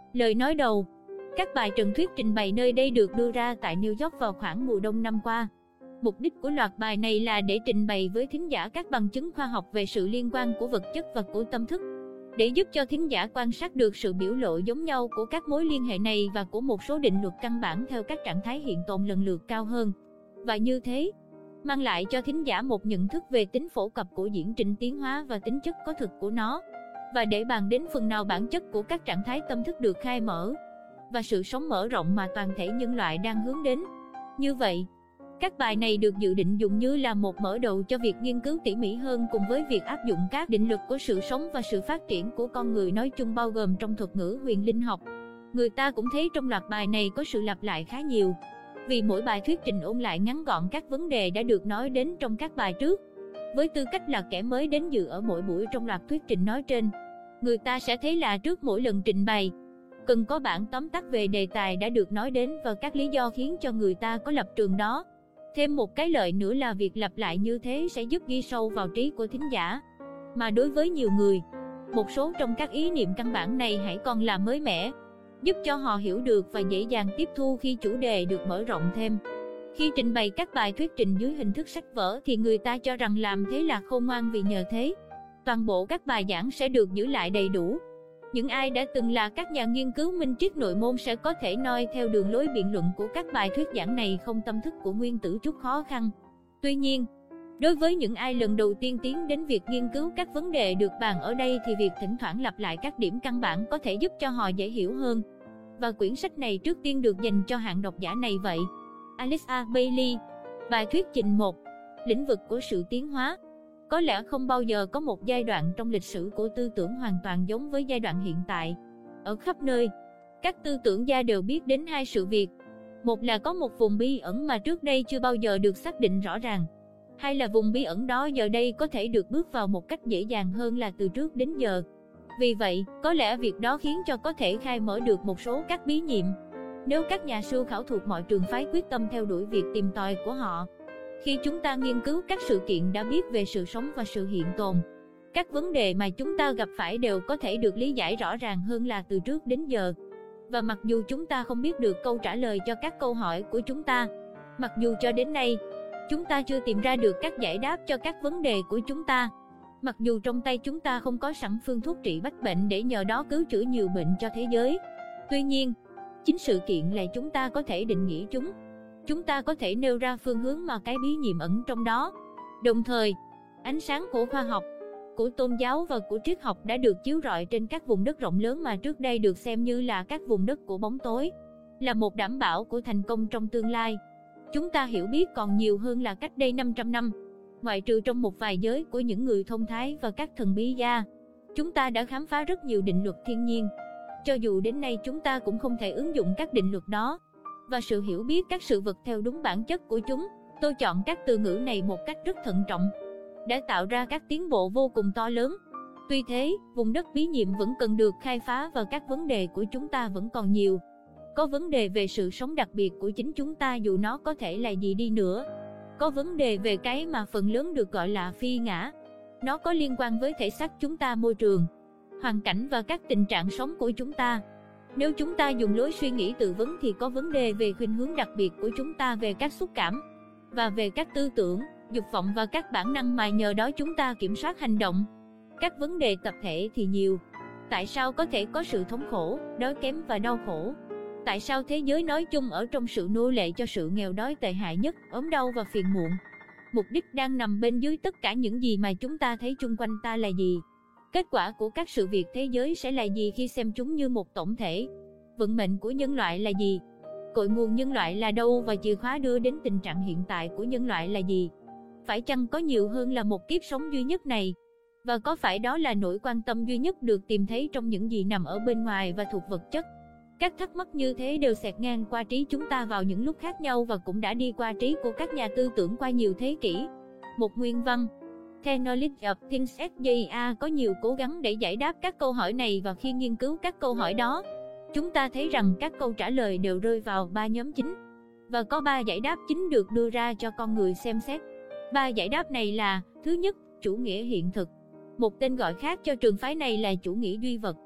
Lời nói đầu. Các bài trần thuyết trình bày nơi đây được đưa ra tại New York vào khoảng mùa đông năm qua. Mục đích của loạt bài này là để trình bày với thính giả các bằng chứng khoa học về sự liên quan của vật chất và của tâm thức, để giúp cho thính giả quan sát được sự biểu lộ giống nhau của các mối liên hệ này và của một số định luật căn bản theo các trạng thái hiện tồn lần lượt cao hơn. Và như thế, mang lại cho thính giả một nhận thức về tính phổ cập của diễn trình tiến hóa và tính chất có thực của nó, và để bàn đến phần nào bản chất của các trạng thái tâm thức được khai mở, và sự sống mở rộng mà toàn thể nhân loại đang hướng đến. Như vậy, các bài này được dự định dùng như là một mở đầu cho việc nghiên cứu tỉ mỉ hơn cùng với việc áp dụng các định luật của sự sống và sự phát triển của con người nói chung bao gồm trong thuật ngữ huyền linh học. Người ta cũng thấy trong loạt bài này có sự lặp lại khá nhiều, vì mỗi bài thuyết trình ôn lại ngắn gọn các vấn đề đã được nói đến trong các bài trước. Với tư cách là kẻ mới đến dự ở mỗi buổi trong loạt thuyết trình nói trên, người ta sẽ thấy là trước mỗi lần trình bày, cần có bản tóm tắt về đề tài đã được nói đến và các lý do khiến cho người ta có lập trường đó. Thêm một cái lợi nữa là việc lặp lại như thế sẽ giúp ghi sâu vào trí của thính giả. Mà đối với nhiều người, một số trong các ý niệm căn bản này hãy còn là mới mẻ, giúp cho họ hiểu được và dễ dàng tiếp thu khi chủ đề được mở rộng thêm. Khi trình bày các bài thuyết trình dưới hình thức sách vở thì người ta cho rằng làm thế là khôn ngoan, vì nhờ thế, toàn bộ các bài giảng sẽ được giữ lại đầy đủ. Những ai đã từng là các nhà nghiên cứu minh triết nội môn sẽ có thể noi theo đường lối biện luận của các bài thuyết giảng này không tâm thức của nguyên tử chút khó khăn. Tuy nhiên, đối với những ai lần đầu tiên tiến đến việc nghiên cứu các vấn đề được bàn ở đây thì việc thỉnh thoảng lặp lại các điểm căn bản có thể giúp cho họ dễ hiểu hơn. Và quyển sách này trước tiên được dành cho hạng độc giả này vậy. Alice A. Bailey. Bài thuyết trình 1. Lĩnh vực của sự tiến hóa. Có lẽ không bao giờ có một giai đoạn trong lịch sử của tư tưởng hoàn toàn giống với giai đoạn hiện tại. Ở khắp nơi, các tư tưởng gia đều biết đến hai sự việc. Một là có một vùng bí ẩn mà trước đây chưa bao giờ được xác định rõ ràng. Hai là vùng bí ẩn đó giờ đây có thể được bước vào một cách dễ dàng hơn là từ trước đến giờ. Vì vậy, có lẽ việc đó khiến cho có thể khai mở được một số các bí nhiệm, nếu các nhà siêu khảo thuộc mọi trường phái quyết tâm theo đuổi việc tìm tòi của họ. Khi chúng ta nghiên cứu các sự kiện đã biết về sự sống và sự hiện tồn, các vấn đề mà chúng ta gặp phải đều có thể được lý giải rõ ràng hơn là từ trước đến giờ. Và mặc dù chúng ta không biết được câu trả lời cho các câu hỏi của chúng ta, mặc dù cho đến nay, chúng ta chưa tìm ra được các giải đáp cho các vấn đề của chúng ta, mặc dù trong tay chúng ta không có sẵn phương thuốc trị bách bệnh để nhờ đó cứu chữa nhiều bệnh cho thế giới. Tuy nhiên, chính sự kiện là chúng ta có thể định nghĩa chúng. Chúng ta có thể nêu ra phương hướng mà cái bí nhiệm ẩn trong đó. Đồng thời, ánh sáng của khoa học, của tôn giáo và của triết học đã được chiếu rọi trên các vùng đất rộng lớn mà trước đây được xem như là các vùng đất của bóng tối, là một đảm bảo của thành công trong tương lai. Chúng ta hiểu biết còn nhiều hơn là cách đây 500 năm. Ngoại trừ trong một vài giới của những người thông thái và các thần bí gia, chúng ta đã khám phá rất nhiều định luật thiên nhiên. Cho dù đến nay chúng ta cũng không thể ứng dụng các định luật đó, và sự hiểu biết các sự vật theo đúng bản chất của chúng, tôi chọn các từ ngữ này một cách rất thận trọng, đã tạo ra các tiến bộ vô cùng to lớn. Tuy thế, vùng đất bí nhiệm vẫn cần được khai phá và các vấn đề của chúng ta vẫn còn nhiều. Có vấn đề về sự sống đặc biệt của chính chúng ta dù nó có thể là gì đi nữa. Có vấn đề về cái mà phần lớn được gọi là phi ngã. Nó có liên quan với thể xác chúng ta, môi trường, hoàn cảnh và các tình trạng sống của chúng ta. Nếu chúng ta dùng lối suy nghĩ tự vấn thì có vấn đề về khuynh hướng đặc biệt của chúng ta về các xúc cảm, và về các tư tưởng, dục vọng và các bản năng mà nhờ đó chúng ta kiểm soát hành động. Các vấn đề tập thể thì nhiều. Tại sao có thể có sự thống khổ, đói kém và đau khổ? Tại sao thế giới nói chung ở trong sự nô lệ cho sự nghèo đói tệ hại nhất, ốm đau và phiền muộn? Mục đích đang nằm bên dưới tất cả những gì mà chúng ta thấy chung quanh ta là gì? Kết quả của các sự việc thế giới sẽ là gì khi xem chúng như một tổng thể? Vận mệnh của nhân loại là gì? Cội nguồn nhân loại là đâu và chìa khóa đưa đến tình trạng hiện tại của nhân loại là gì? Phải chăng có nhiều hơn là một kiếp sống duy nhất này? Và có phải đó là nỗi quan tâm duy nhất được tìm thấy trong những gì nằm ở bên ngoài và thuộc vật chất? Các thắc mắc như thế đều xẹt ngang qua trí chúng ta vào những lúc khác nhau và cũng đã đi qua trí của các nhà tư tưởng qua nhiều thế kỷ. Một nguyên văn, The Knowledge of Things SJA có nhiều cố gắng để giải đáp các câu hỏi này, và khi nghiên cứu các câu hỏi đó, chúng ta thấy rằng các câu trả lời đều rơi vào 3 nhóm chính. Và có 3 giải đáp chính được đưa ra cho con người xem xét. 3 giải đáp này là: thứ nhất, chủ nghĩa hiện thực. Một tên gọi khác cho trường phái này là chủ nghĩa duy vật.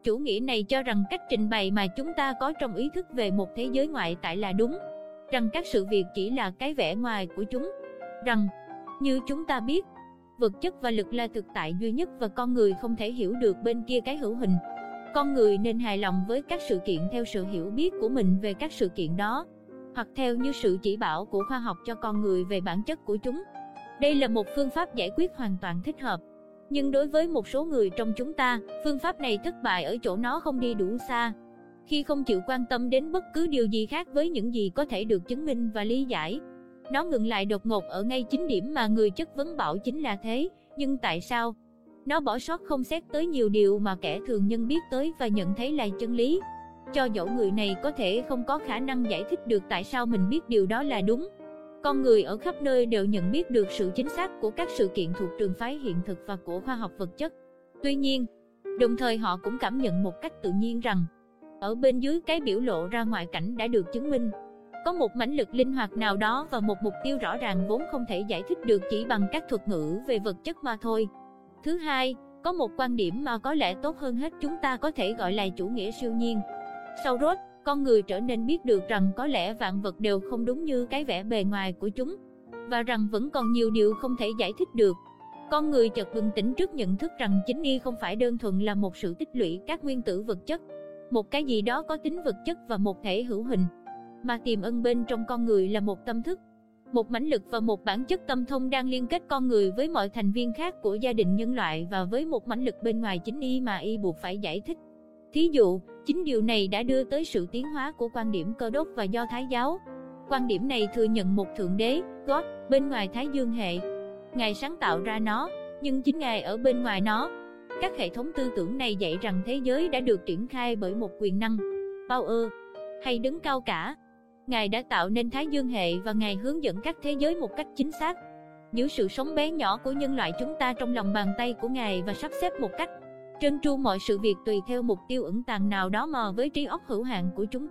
Chủ nghĩa này cho rằng cách trình bày mà chúng ta có trong ý thức về một thế giới ngoại tại là đúng, rằng các sự việc chỉ là cái vẻ ngoài của chúng, rằng, như chúng ta biết, vật chất và lực là thực tại duy nhất và con người không thể hiểu được bên kia cái hữu hình. Con người nên hài lòng với các sự kiện theo sự hiểu biết của mình về các sự kiện đó, hoặc theo như sự chỉ bảo của khoa học cho con người về bản chất của chúng. Đây là một phương pháp giải quyết hoàn toàn thích hợp. Nhưng đối với một số người trong chúng ta, phương pháp này thất bại ở chỗ nó không đi đủ xa. Khi không chịu quan tâm đến bất cứ điều gì khác với những gì có thể được chứng minh và lý giải, nó ngừng lại đột ngột ở ngay chính điểm mà người chất vấn bảo chính là thế. Nhưng tại sao? Nó bỏ sót không xét tới nhiều điều mà kẻ thường nhân biết tới và nhận thấy là chân lý. Cho dẫu người này có thể không có khả năng giải thích được tại sao mình biết điều đó là đúng. Con người ở khắp nơi đều nhận biết được sự chính xác của các sự kiện thuộc trường phái hiện thực và của khoa học vật chất. Tuy nhiên, đồng thời họ cũng cảm nhận một cách tự nhiên rằng, ở bên dưới cái biểu lộ ra ngoại cảnh đã được chứng minh, có một mãnh lực linh hoạt nào đó và một mục tiêu rõ ràng vốn không thể giải thích được chỉ bằng các thuật ngữ về vật chất mà thôi. Thứ hai, có một quan điểm mà có lẽ tốt hơn hết chúng ta có thể gọi là chủ nghĩa siêu nhiên. Sau Roth, con người trở nên biết được rằng có lẽ vạn vật đều không đúng như cái vẻ bề ngoài của chúng, và rằng vẫn còn nhiều điều không thể giải thích được. Con người chợt bừng tỉnh trước nhận thức rằng chính y không phải đơn thuần là một sự tích lũy các nguyên tử vật chất, một cái gì đó có tính vật chất và một thể hữu hình, mà tiềm ẩn bên trong con người là một tâm thức, một mãnh lực và một bản chất tâm thông đang liên kết con người với mọi thành viên khác của gia đình nhân loại và với một mãnh lực bên ngoài chính y mà y buộc phải giải thích. Thí dụ, chính điều này đã đưa tới sự tiến hóa của quan điểm Cơ đốc và Do Thái giáo. Quan điểm này thừa nhận một thượng đế, God, bên ngoài Thái Dương hệ. Ngài sáng tạo ra nó, nhưng chính Ngài ở bên ngoài nó. Các hệ thống tư tưởng này dạy rằng thế giới đã được triển khai bởi một quyền năng, Power, hay đấng cao cả. Ngài đã tạo nên Thái Dương hệ và Ngài hướng dẫn các thế giới một cách chính xác. Giữ sự sống bé nhỏ của nhân loại chúng ta trong lòng bàn tay của Ngài và sắp xếp một cách trơn tru mọi sự việc tùy theo mục tiêu ẩn tàng nào đó mà với trí óc hữu hạn của chúng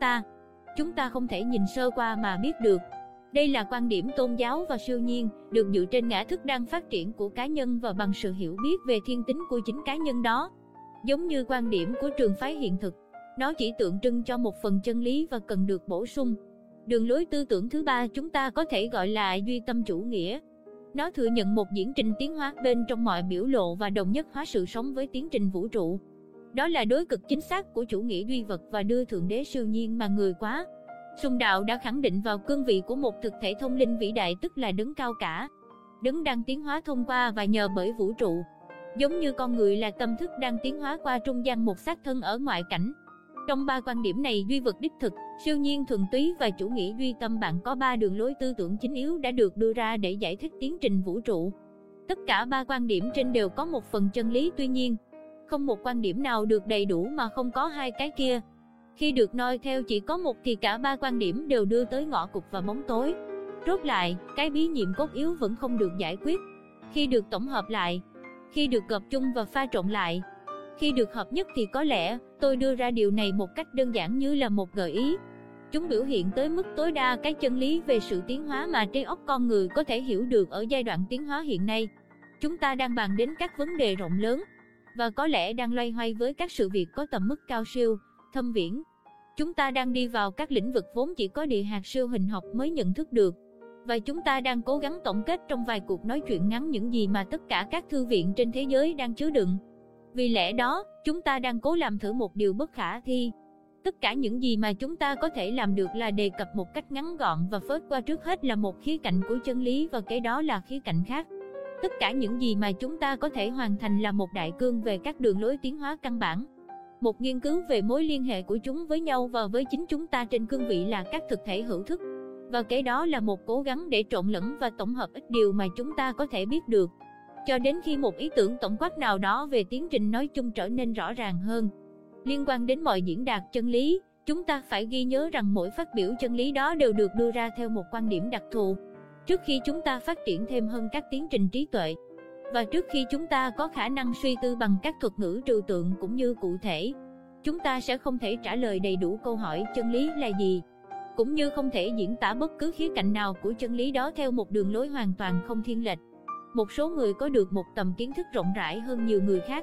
ta không thể nhìn sơ qua mà biết được. Đây là quan điểm tôn giáo và siêu nhiên, được dựa trên ngã thức đang phát triển của cá nhân và bằng sự hiểu biết về thiên tính của chính cá nhân đó. Giống như quan điểm của trường phái hiện thực, nó chỉ tượng trưng cho một phần chân lý và cần được bổ sung. Đường lối tư tưởng thứ ba chúng ta có thể gọi là duy tâm chủ nghĩa. Nó thừa nhận một diễn trình tiến hóa bên trong mọi biểu lộ và đồng nhất hóa sự sống với tiến trình vũ trụ. Đó là đối cực chính xác của chủ nghĩa duy vật và đưa thượng đế siêu nhiên mà người quá sùng đạo đã khẳng định vào cương vị của một thực thể thông linh vĩ đại, tức là đấng cao cả, đấng đang tiến hóa thông qua và nhờ bởi vũ trụ. Giống như con người là tâm thức đang tiến hóa qua trung gian một xác thân ở ngoại cảnh. Trong ba quan điểm này, duy vật đích thực, siêu nhiên thuần túy và chủ nghĩa duy tâm, bạn có ba đường lối tư tưởng chính yếu đã được đưa ra để giải thích tiến trình vũ trụ. Tất cả ba quan điểm trên đều có một phần chân lý, tuy nhiên, không một quan điểm nào được đầy đủ mà không có hai cái kia. Khi được noi theo chỉ có một thì cả ba quan điểm đều đưa tới ngõ cụt và bóng tối. Rốt lại, cái bí nhiệm cốt yếu vẫn không được giải quyết. Khi được tổng hợp lại, khi được gộp chung và pha trộn lại, khi được hợp nhất thì có lẽ, tôi đưa ra điều này một cách đơn giản như là một gợi ý. Chúng biểu hiện tới mức tối đa cái chân lý về sự tiến hóa mà trí óc con người có thể hiểu được ở giai đoạn tiến hóa hiện nay. Chúng ta đang bàn đến các vấn đề rộng lớn, và có lẽ đang loay hoay với các sự việc có tầm mức cao siêu, thâm viễn. Chúng ta đang đi vào các lĩnh vực vốn chỉ có địa hạt siêu hình học mới nhận thức được. Và chúng ta đang cố gắng tổng kết trong vài cuộc nói chuyện ngắn những gì mà tất cả các thư viện trên thế giới đang chứa đựng. Vì lẽ đó, chúng ta đang cố làm thử một điều bất khả thi. Tất cả những gì mà chúng ta có thể làm được là đề cập một cách ngắn gọn và phớt qua trước hết là một khía cạnh của chân lý và cái đó là khía cạnh khác. Tất cả những gì mà chúng ta có thể hoàn thành là một đại cương về các đường lối tiến hóa căn bản. Một nghiên cứu về mối liên hệ của chúng với nhau và với chính chúng ta trên cương vị là các thực thể hữu thức. Và cái đó là một cố gắng để trộn lẫn và tổng hợp ít điều mà chúng ta có thể biết được, cho đến khi một ý tưởng tổng quát nào đó về tiến trình nói chung trở nên rõ ràng hơn. Liên quan đến mọi diễn đạt chân lý, chúng ta phải ghi nhớ rằng mỗi phát biểu chân lý đó đều được đưa ra theo một quan điểm đặc thù. Trước khi chúng ta phát triển thêm hơn các tiến trình trí tuệ, và trước khi chúng ta có khả năng suy tư bằng các thuật ngữ trừu tượng cũng như cụ thể, chúng ta sẽ không thể trả lời đầy đủ câu hỏi chân lý là gì, cũng như không thể diễn tả bất cứ khía cạnh nào của chân lý đó theo một đường lối hoàn toàn không thiên lệch. Một số người có được một tầm kiến thức rộng rãi hơn nhiều người khác,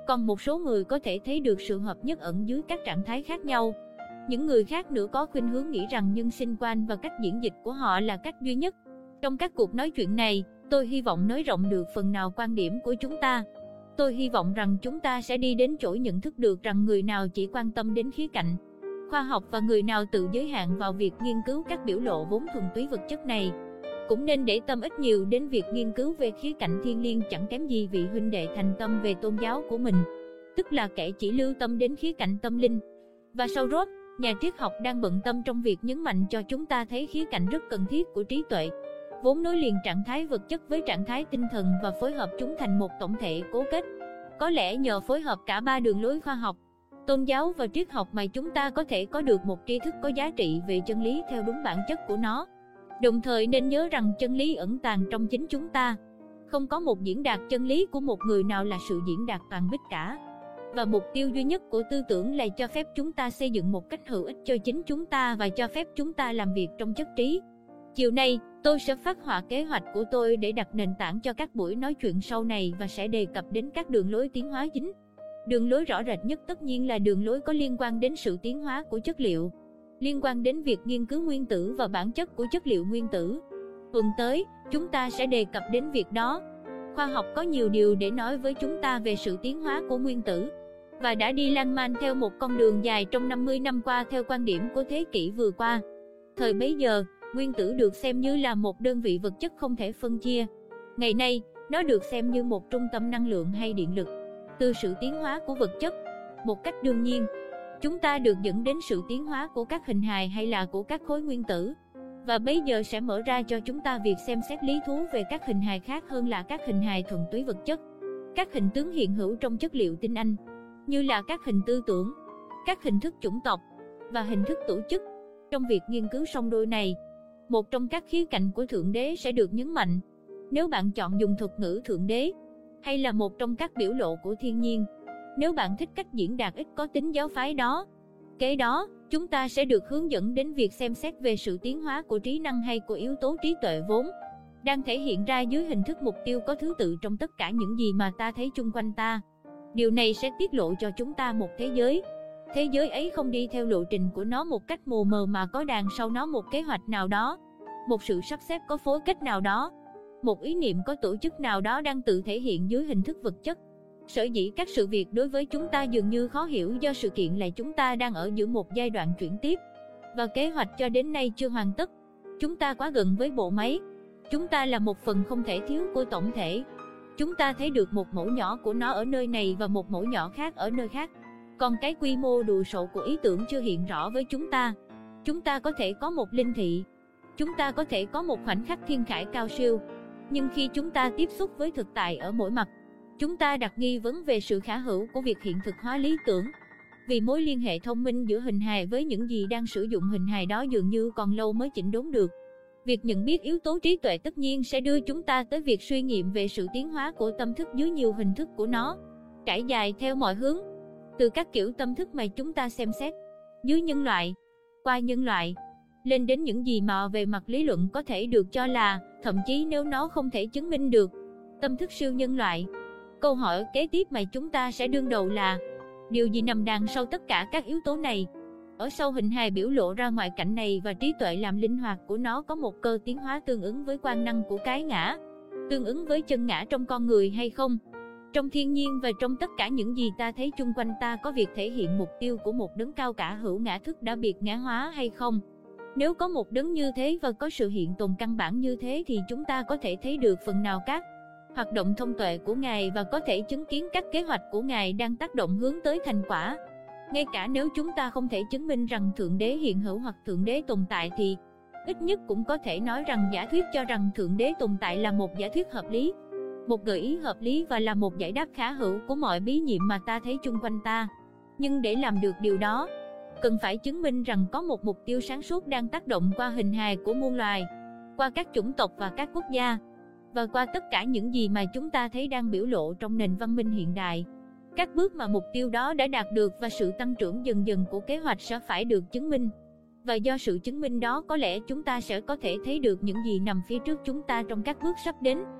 Còn một số người có thể thấy được sự hợp nhất ẩn dưới các trạng thái khác nhau. Những người khác nữa có khuynh hướng nghĩ rằng nhân sinh quan và cách diễn dịch của họ là cách duy nhất. Trong các cuộc nói chuyện này, tôi hy vọng nới rộng được phần nào quan điểm của chúng ta. Tôi hy vọng rằng chúng ta sẽ đi đến chỗ nhận thức được rằng người nào chỉ quan tâm đến khía cạnh khoa học và người nào tự giới hạn vào việc nghiên cứu các biểu lộ vốn thuần túy vật chất này, cũng nên để tâm ít nhiều đến việc nghiên cứu về khía cạnh thiêng liêng chẳng kém gì vị huynh đệ thành tâm về tôn giáo của mình, tức là kẻ chỉ lưu tâm đến khía cạnh tâm linh. Và sau rốt, nhà triết học đang bận tâm trong việc nhấn mạnh cho chúng ta thấy khía cạnh rất cần thiết của trí tuệ, vốn nối liền trạng thái vật chất với trạng thái tinh thần và phối hợp chúng thành một tổng thể cố kết. Có lẽ nhờ phối hợp cả ba đường lối khoa học, tôn giáo và triết học mà chúng ta có thể có được một tri thức có giá trị về chân lý theo đúng bản chất của nó. Đồng thời nên nhớ rằng chân lý ẩn tàng trong chính chúng ta. Không có một diễn đạt chân lý của một người nào là sự diễn đạt toàn bích cả. Và mục tiêu duy nhất của tư tưởng là cho phép chúng ta xây dựng một cách hữu ích cho chính chúng ta và cho phép chúng ta làm việc trong chất trí. Chiều nay, tôi sẽ phát họa kế hoạch của tôi để đặt nền tảng cho các buổi nói chuyện sau này và sẽ đề cập đến các đường lối tiến hóa chính. Đường lối rõ rệt nhất tất nhiên là đường lối có liên quan đến sự tiến hóa của chất liệu, liên quan đến việc nghiên cứu nguyên tử và bản chất của chất liệu nguyên tử. Tuần tới, chúng ta sẽ đề cập đến việc đó. Khoa học có nhiều điều để nói với chúng ta về sự tiến hóa của nguyên tử, và đã đi lan man theo một con đường dài trong 50 năm qua theo quan điểm của thế kỷ vừa qua. Thời bấy giờ, nguyên tử được xem như là một đơn vị vật chất không thể phân chia. Ngày nay, nó được xem như một trung tâm năng lượng hay điện lực. Từ sự tiến hóa của vật chất, một cách đương nhiên, chúng ta được dẫn đến sự tiến hóa của các hình hài hay là của các khối nguyên tử. Và bây giờ sẽ mở ra cho chúng ta việc xem xét lý thú về các hình hài khác hơn là các hình hài thuần túy vật chất. Các hình tướng hiện hữu trong chất liệu tinh anh, như là các hình tư tưởng, các hình thức chủng tộc và hình thức tổ chức. Trong việc nghiên cứu song đôi này, một trong các khía cạnh của Thượng Đế sẽ được nhấn mạnh. Nếu bạn chọn dùng thuật ngữ Thượng Đế, hay là một trong các biểu lộ của thiên nhiên, nếu bạn thích cách diễn đạt ít có tính giáo phái đó, kế đó, chúng ta sẽ được hướng dẫn đến việc xem xét về sự tiến hóa của trí năng hay của yếu tố trí tuệ vốn đang thể hiện ra dưới hình thức mục tiêu có thứ tự trong tất cả những gì mà ta thấy chung quanh ta. Điều này sẽ tiết lộ cho chúng ta một thế giới. Thế giới ấy không đi theo lộ trình của nó một cách mù mờ mà có đằng sau nó một kế hoạch nào đó, một sự sắp xếp có phối kết nào đó, một ý niệm có tổ chức nào đó đang tự thể hiện dưới hình thức vật chất. Sở dĩ các sự việc đối với chúng ta dường như khó hiểu do sự kiện là chúng ta đang ở giữa một giai đoạn chuyển tiếp, và kế hoạch cho đến nay chưa hoàn tất. Chúng ta quá gần với bộ máy. Chúng ta là một phần không thể thiếu của tổng thể. Chúng ta thấy được một mẫu nhỏ của nó ở nơi này và một mẫu nhỏ khác ở nơi khác. Còn cái quy mô đồ sộ của ý tưởng chưa hiện rõ với chúng ta. Chúng ta có thể có một linh thị. Chúng ta có thể có một khoảnh khắc thiên khải cao siêu. Nhưng khi chúng ta tiếp xúc với thực tại ở mỗi mặt, chúng ta đặt nghi vấn về sự khả hữu của việc hiện thực hóa lý tưởng. Vì mối liên hệ thông minh giữa hình hài với những gì đang sử dụng hình hài đó dường như còn lâu mới chỉnh đốn được. Việc nhận biết yếu tố trí tuệ tất nhiên sẽ đưa chúng ta tới việc suy nghiệm về sự tiến hóa của tâm thức dưới nhiều hình thức của nó, trải dài theo mọi hướng, từ các kiểu tâm thức mà chúng ta xem xét, dưới nhân loại, qua nhân loại, lên đến những gì mà về mặt lý luận có thể được cho là, thậm chí nếu nó không thể chứng minh được, tâm thức siêu nhân loại. Câu hỏi kế tiếp mà chúng ta sẽ đương đầu là, điều gì nằm đằng sau tất cả các yếu tố này? Ở sau hình hài biểu lộ ra ngoại cảnh này và trí tuệ làm linh hoạt của nó có một cơ tiến hóa tương ứng với quan năng của cái ngã, tương ứng với chân ngã trong con người hay không? Trong thiên nhiên và trong tất cả những gì ta thấy chung quanh ta có việc thể hiện mục tiêu của một đấng cao cả hữu ngã thức đã biệt ngã hóa hay không? Nếu có một đấng như thế và có sự hiện tồn căn bản như thế thì chúng ta có thể thấy được phần nào các hoạt động thông tuệ của Ngài và có thể chứng kiến các kế hoạch của Ngài đang tác động hướng tới thành quả. Ngay cả nếu chúng ta không thể chứng minh rằng Thượng Đế hiện hữu hoặc Thượng Đế tồn tại thì ít nhất cũng có thể nói rằng giả thuyết cho rằng Thượng Đế tồn tại là một giả thuyết hợp lý, một gợi ý hợp lý và là một giải đáp khả hữu của mọi bí nhiệm mà ta thấy chung quanh ta. Nhưng để làm được điều đó, cần phải chứng minh rằng có một mục tiêu sáng suốt đang tác động qua hình hài của muôn loài, qua các chủng tộc và các quốc gia, và qua tất cả những gì mà chúng ta thấy đang biểu lộ trong nền văn minh hiện đại. Các bước mà mục tiêu đó đã đạt được và sự tăng trưởng dần dần của kế hoạch sẽ phải được chứng minh. Và do sự chứng minh đó có lẽ chúng ta sẽ có thể thấy được những gì nằm phía trước chúng ta trong các bước sắp đến.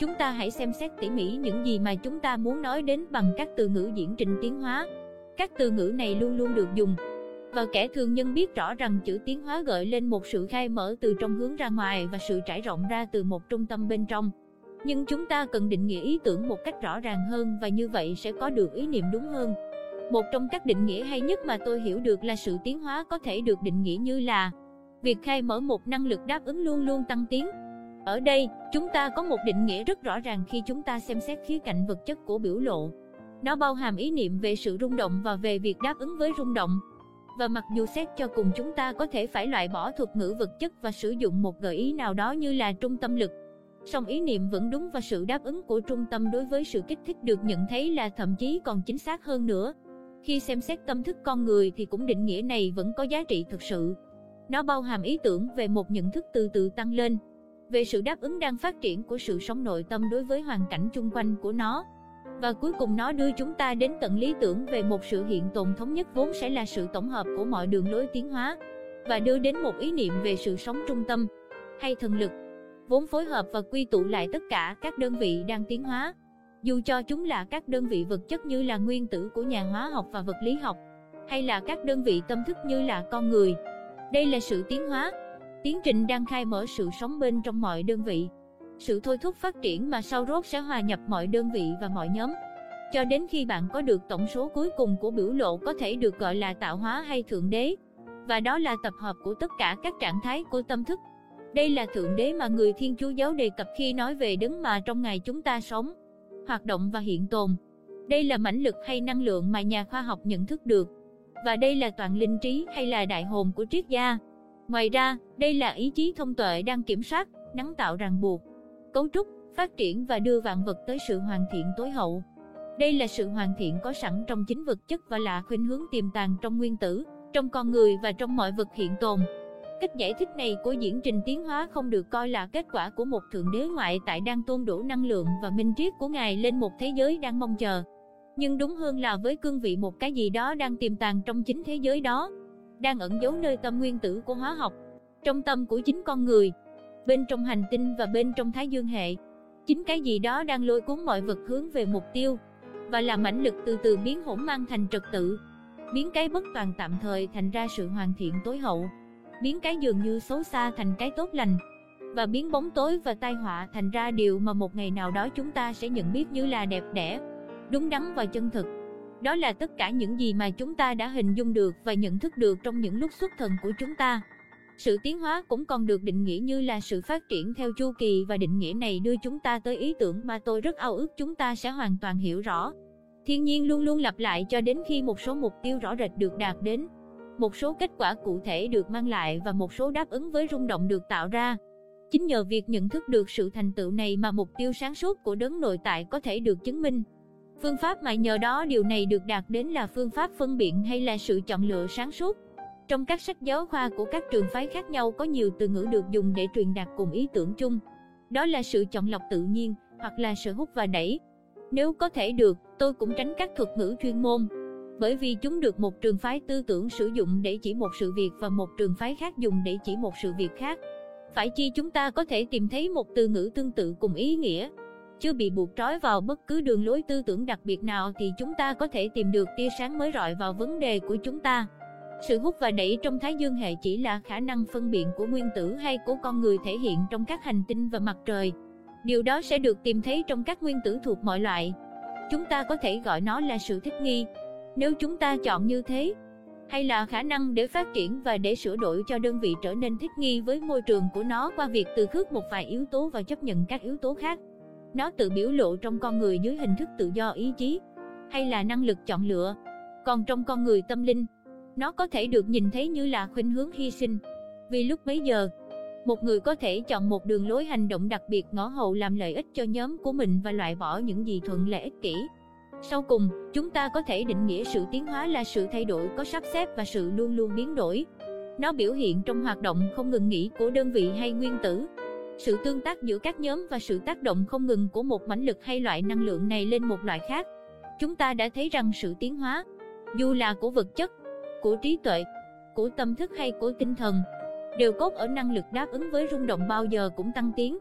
chúng ta hãy xem xét tỉ mỉ những gì mà chúng ta muốn nói đến bằng các từ ngữ diễn trình tiến hóa. Các từ ngữ này luôn luôn được dùng, và kẻ thường nhân biết rõ rằng chữ tiến hóa gợi lên một sự khai mở từ trong hướng ra ngoài và sự trải rộng ra từ một trung tâm bên trong. Nhưng chúng ta cần định nghĩa ý tưởng một cách rõ ràng hơn, và như vậy sẽ có được ý niệm đúng hơn. Một trong các định nghĩa hay nhất mà tôi hiểu được là sự tiến hóa có thể được định nghĩa như là việc khai mở một năng lực đáp ứng luôn luôn tăng tiến. Ở đây, chúng ta có một định nghĩa rất rõ ràng khi chúng ta xem xét khía cạnh vật chất của biểu lộ. Nó bao hàm ý niệm về sự rung động và về việc đáp ứng với rung động. Và mặc dù xét cho cùng chúng ta có thể phải loại bỏ thuật ngữ vật chất và sử dụng một gợi ý nào đó như là trung tâm lực, song ý niệm vẫn đúng, và sự đáp ứng của trung tâm đối với sự kích thích được nhận thấy là thậm chí còn chính xác hơn nữa. Khi xem xét tâm thức con người thì cũng định nghĩa này vẫn có giá trị thực sự. Nó bao hàm ý tưởng về một nhận thức từ từ tăng lên, về sự đáp ứng đang phát triển của sự sống nội tâm đối với hoàn cảnh chung quanh của nó. Và cuối cùng nó đưa chúng ta đến tận lý tưởng về một sự hiện tồn thống nhất vốn sẽ là sự tổng hợp của mọi đường lối tiến hóa, và đưa đến một ý niệm về sự sống trung tâm, hay thần lực, vốn phối hợp và quy tụ lại tất cả các đơn vị đang tiến hóa, dù cho chúng là các đơn vị vật chất như là nguyên tử của nhà hóa học và vật lý học, hay là các đơn vị tâm thức như là con người. Đây là sự tiến hóa, tiến trình đang khai mở sự sống bên trong mọi đơn vị, sự thôi thúc phát triển mà sau rốt sẽ hòa nhập mọi đơn vị và mọi nhóm, cho đến khi bạn có được tổng số cuối cùng của biểu lộ có thể được gọi là tạo hóa hay thượng đế. Và đó là tập hợp của tất cả các trạng thái của tâm thức. Đây là thượng đế mà người Thiên Chúa giáo đề cập khi nói về đấng mà trong ngày chúng ta sống, hoạt động và hiện tồn. Đây là mãnh lực hay năng lượng mà nhà khoa học nhận thức được. Và đây là toàn linh trí hay là đại hồn của triết gia. Ngoài ra, đây là ý chí thông tuệ đang kiểm soát, nắng tạo ràng buộc, cấu trúc, phát triển và đưa vạn vật tới sự hoàn thiện tối hậu. Đây là sự hoàn thiện có sẵn trong chính vật chất và là khuynh hướng tiềm tàng trong nguyên tử, trong con người và trong mọi vật hiện tồn. Cách giải thích này của diễn trình tiến hóa không được coi là kết quả của một thượng đế ngoại tại đang tuôn đổ năng lượng và minh triết của Ngài lên một thế giới đang mong chờ, nhưng đúng hơn là với cương vị một cái gì đó đang tiềm tàng trong chính thế giới đó, đang ẩn giấu nơi tâm nguyên tử của hóa học, trong tâm của chính con người, bên trong hành tinh và bên trong thái dương hệ. Chính cái gì đó đang lôi cuốn mọi vật hướng về mục tiêu, và là mãnh lực từ từ biến hỗn mang thành trật tự, biến cái bất toàn tạm thời thành ra sự hoàn thiện tối hậu, biến cái dường như xấu xa thành cái tốt lành, và biến bóng tối và tai họa thành ra điều mà một ngày nào đó chúng ta sẽ nhận biết như là đẹp đẽ, đúng đắn và chân thực. Đó là tất cả những gì mà chúng ta đã hình dung được và nhận thức được trong những lúc xuất thần của chúng ta. Sự tiến hóa cũng còn được định nghĩa như là sự phát triển theo chu kỳ, và định nghĩa này đưa chúng ta tới ý tưởng mà tôi rất ao ước chúng ta sẽ hoàn toàn hiểu rõ. Thiên nhiên luôn luôn lặp lại cho đến khi một số mục tiêu rõ rệt được đạt đến, một số kết quả cụ thể được mang lại và một số đáp ứng với rung động được tạo ra. Chính nhờ việc nhận thức được sự thành tựu này mà mục tiêu sáng suốt của đấng nội tại có thể được chứng minh. Phương pháp mà nhờ đó điều này được đạt đến là phương pháp phân biện hay là sự chọn lựa sáng suốt. Trong các sách giáo khoa của các trường phái khác nhau có nhiều từ ngữ được dùng để truyền đạt cùng ý tưởng chung. Đó là sự chọn lọc tự nhiên, hoặc là sự hút và đẩy. Nếu có thể được, tôi cũng tránh các thuật ngữ chuyên môn, bởi vì chúng được một trường phái tư tưởng sử dụng để chỉ một sự việc và một trường phái khác dùng để chỉ một sự việc khác. Phải chi chúng ta có thể tìm thấy một từ ngữ tương tự cùng ý nghĩa, chưa bị buộc trói vào bất cứ đường lối tư tưởng đặc biệt nào, thì chúng ta có thể tìm được tia sáng mới rọi vào vấn đề của chúng ta. Sự hút và đẩy trong thái dương hệ chỉ là khả năng phân biện của nguyên tử hay của con người thể hiện trong các hành tinh và mặt trời. Điều đó sẽ được tìm thấy trong các nguyên tử thuộc mọi loại. Chúng ta có thể gọi nó là sự thích nghi, nếu chúng ta chọn như thế, hay là khả năng để phát triển và để sửa đổi cho đơn vị trở nên thích nghi với môi trường của nó qua việc từ khước một vài yếu tố và chấp nhận các yếu tố khác. Nó tự biểu lộ trong con người dưới hình thức tự do ý chí, hay là năng lực chọn lựa. Còn trong con người tâm linh, nó có thể được nhìn thấy như là khuynh hướng hy sinh. Vì lúc bấy giờ, một người có thể chọn một đường lối hành động đặc biệt ngõ hầu làm lợi ích cho nhóm của mình và loại bỏ những gì thuận lợi ích kỷ. Sau cùng, chúng ta có thể định nghĩa sự tiến hóa là sự thay đổi có sắp xếp và sự luôn luôn biến đổi. Nó biểu hiện trong hoạt động không ngừng nghỉ của đơn vị hay nguyên tử, sự tương tác giữa các nhóm và sự tác động không ngừng của một mãnh lực hay loại năng lượng này lên một loại khác. Chúng ta đã thấy rằng sự tiến hóa, dù là của vật chất, của trí tuệ, của tâm thức hay của tinh thần, đều cốt ở năng lực đáp ứng với rung động bao giờ cũng tăng tiến.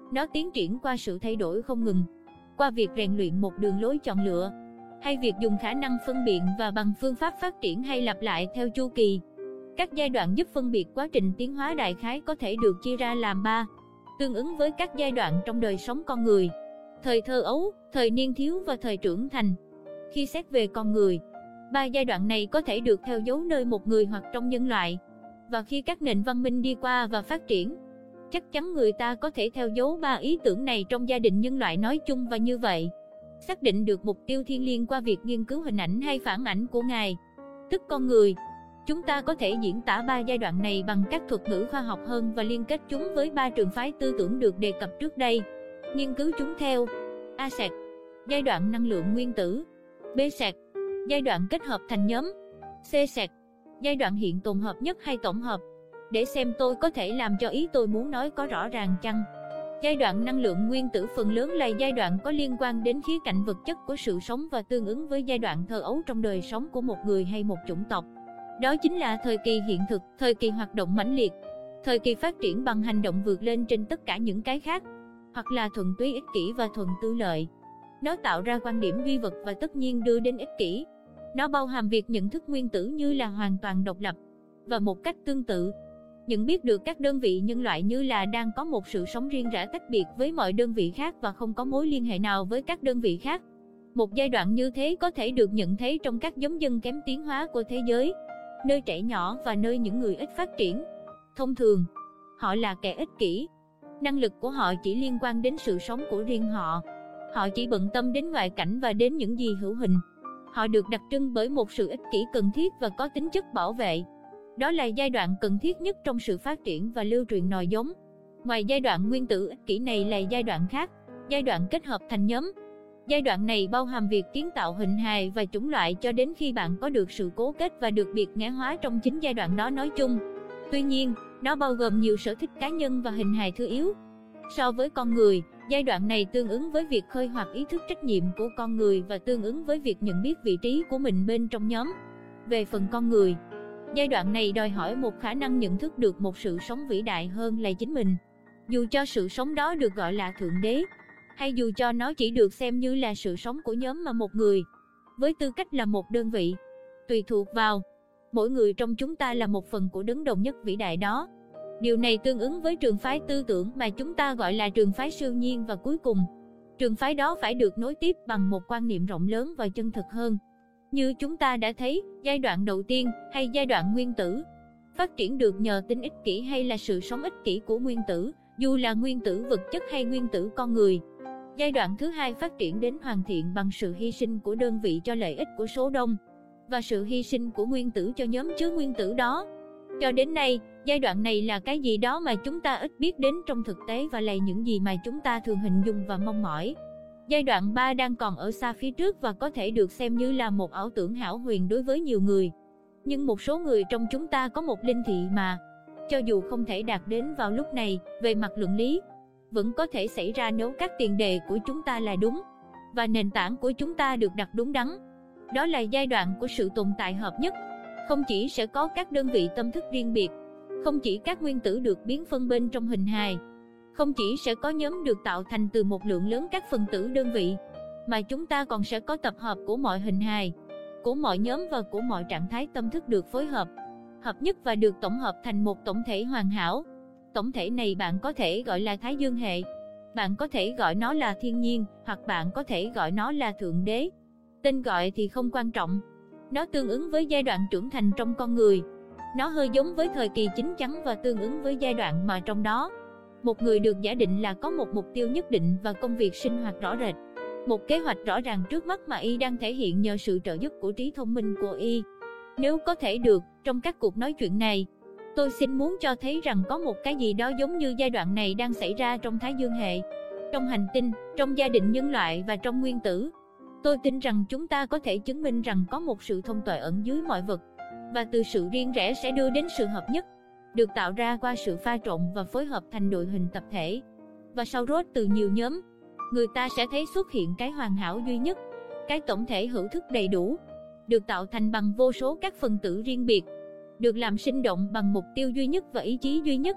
Nó tiến triển qua sự thay đổi không ngừng, qua việc rèn luyện một đường lối chọn lựa, hay việc dùng khả năng phân biện và bằng phương pháp phát triển hay lặp lại theo chu kỳ. Các giai đoạn giúp phân biệt quá trình tiến hóa đại khái có thể được chia ra làm 3, tương ứng với các giai đoạn trong đời sống con người: thời thơ ấu, thời niên thiếu và thời trưởng thành. Khi xét về con người, 3 giai đoạn này có thể được theo dấu nơi một người hoặc trong nhân loại. Và khi các nền văn minh đi qua và phát triển, chắc chắn người ta có thể theo dấu 3 ý tưởng này trong gia đình nhân loại nói chung, và như vậy xác định được mục tiêu thiêng liêng qua việc nghiên cứu hình ảnh hay phản ảnh của Ngài, tức con người. Chúng ta có thể diễn tả 3 giai đoạn này bằng các thuật ngữ khoa học hơn và liên kết chúng với 3 trường phái tư tưởng được đề cập trước đây. Nghiên cứu chúng theo: A. Giai đoạn năng lượng nguyên tử. B. Giai đoạn kết hợp thành nhóm. C. Giai đoạn hiện tồn hợp nhất hay tổng hợp. Để xem tôi có thể làm cho ý tôi muốn nói có rõ ràng chăng. Giai đoạn năng lượng nguyên tử phần lớn là giai đoạn có liên quan đến khía cạnh vật chất của sự sống và tương ứng với giai đoạn thơ ấu trong đời sống của một người hay một chủng tộc. Đó chính là thời kỳ hiện thực, thời kỳ hoạt động mãnh liệt, thời kỳ phát triển bằng hành động vượt lên trên tất cả những cái khác, hoặc là thuần túy ích kỷ và thuần tư lợi. Nó tạo ra quan điểm duy vật và tất nhiên đưa đến ích kỷ. Nó bao hàm việc nhận thức nguyên tử như là hoàn toàn độc lập, và một cách tương tự, nhận biết được các đơn vị nhân loại như là đang có một sự sống riêng rẽ tách biệt với mọi đơn vị khác và không có mối liên hệ nào với các đơn vị khác. Một giai đoạn như thế có thể được nhận thấy trong các giống dân kém tiến hóa của thế giới, nơi trẻ nhỏ và nơi những người ít phát triển. Thông thường, họ là kẻ ích kỷ. Năng lực của họ chỉ liên quan đến sự sống của riêng họ. Họ chỉ bận tâm đến ngoại cảnh và đến những gì hữu hình. Họ được đặc trưng bởi một sự ích kỷ cần thiết và có tính chất bảo vệ. Đó là giai đoạn cần thiết nhất trong sự phát triển và lưu truyền nòi giống. Ngoài giai đoạn nguyên tử ích kỷ này là giai đoạn khác, giai đoạn kết hợp thành nhóm. Giai đoạn này bao hàm việc kiến tạo hình hài và chủng loại cho đến khi bạn có được sự cố kết và được biệt ngã hóa trong chính giai đoạn đó nói chung. Tuy nhiên, nó bao gồm nhiều sở thích cá nhân và hình hài thứ yếu. So với con người, giai đoạn này tương ứng với việc khơi hoạt ý thức trách nhiệm của con người và tương ứng với việc nhận biết vị trí của mình bên trong nhóm. Về phần con người, giai đoạn này đòi hỏi một khả năng nhận thức được một sự sống vĩ đại hơn là chính mình. Dù cho sự sống đó được gọi là Thượng Đế, hay dù cho nó chỉ được xem như là sự sống của nhóm mà một người, với tư cách là một đơn vị, tùy thuộc vào mỗi người trong chúng ta là một phần của đấng đồng nhất vĩ đại đó. Điều này tương ứng với trường phái tư tưởng mà chúng ta gọi là trường phái siêu nhiên, và cuối cùng, trường phái đó phải được nối tiếp bằng một quan niệm rộng lớn và chân thực hơn. Như chúng ta đã thấy, giai đoạn đầu tiên, hay giai đoạn nguyên tử, phát triển được nhờ tính ích kỷ hay là sự sống ích kỷ của nguyên tử, dù là nguyên tử vật chất hay nguyên tử con người. Giai đoạn thứ hai phát triển đến hoàn thiện bằng sự hy sinh của đơn vị cho lợi ích của số đông, và sự hy sinh của nguyên tử cho nhóm chứa nguyên tử đó. Cho đến nay, giai đoạn này là cái gì đó mà chúng ta ít biết đến trong thực tế và là những gì mà chúng ta thường hình dung và mong mỏi. Giai đoạn 3 đang còn ở xa phía trước và có thể được xem như là một ảo tưởng hão huyền đối với nhiều người. Nhưng một số người trong chúng ta có một linh thị mà, cho dù không thể đạt đến vào lúc này, về mặt luận lý, vẫn có thể xảy ra nếu các tiền đề của chúng ta là đúng, và nền tảng của chúng ta được đặt đúng đắn. Đó là giai đoạn của sự tồn tại hợp nhất. Không chỉ sẽ có các đơn vị tâm thức riêng biệt, không chỉ các nguyên tử được biến phân bên trong hình hài, không chỉ sẽ có nhóm được tạo thành từ một lượng lớn các phần tử đơn vị, mà chúng ta còn sẽ có tập hợp của mọi hình hài, của mọi nhóm và của mọi trạng thái tâm thức được phối hợp, hợp nhất và được tổng hợp thành một tổng thể hoàn hảo. Tổng thể này bạn có thể gọi là Thái Dương hệ, bạn có thể gọi nó là thiên nhiên, hoặc bạn có thể gọi nó là Thượng Đế. Tên gọi thì không quan trọng. Nó tương ứng với giai đoạn trưởng thành trong con người. Nó hơi giống với thời kỳ chín chắn và tương ứng với giai đoạn mà trong đó, một người được giả định là có một mục tiêu nhất định và công việc sinh hoạt rõ rệt. Một kế hoạch rõ ràng trước mắt mà y đang thể hiện nhờ sự trợ giúp của trí thông minh của y. Nếu có thể được, trong các cuộc nói chuyện này, tôi xin muốn cho thấy rằng có một cái gì đó giống như giai đoạn này đang xảy ra trong Thái Dương hệ, trong hành tinh, trong gia đình nhân loại và trong nguyên tử. Tôi tin rằng chúng ta có thể chứng minh rằng có một sự thông tuệ ẩn dưới mọi vật, và từ sự riêng rẽ sẽ đưa đến sự hợp nhất, được tạo ra qua sự pha trộn và phối hợp thành đội hình tập thể. Và sau rốt từ nhiều nhóm, người ta sẽ thấy xuất hiện cái hoàn hảo duy nhất, cái tổng thể hữu thức đầy đủ, được tạo thành bằng vô số các phần tử riêng biệt, được làm sinh động bằng mục tiêu duy nhất và ý chí duy nhất.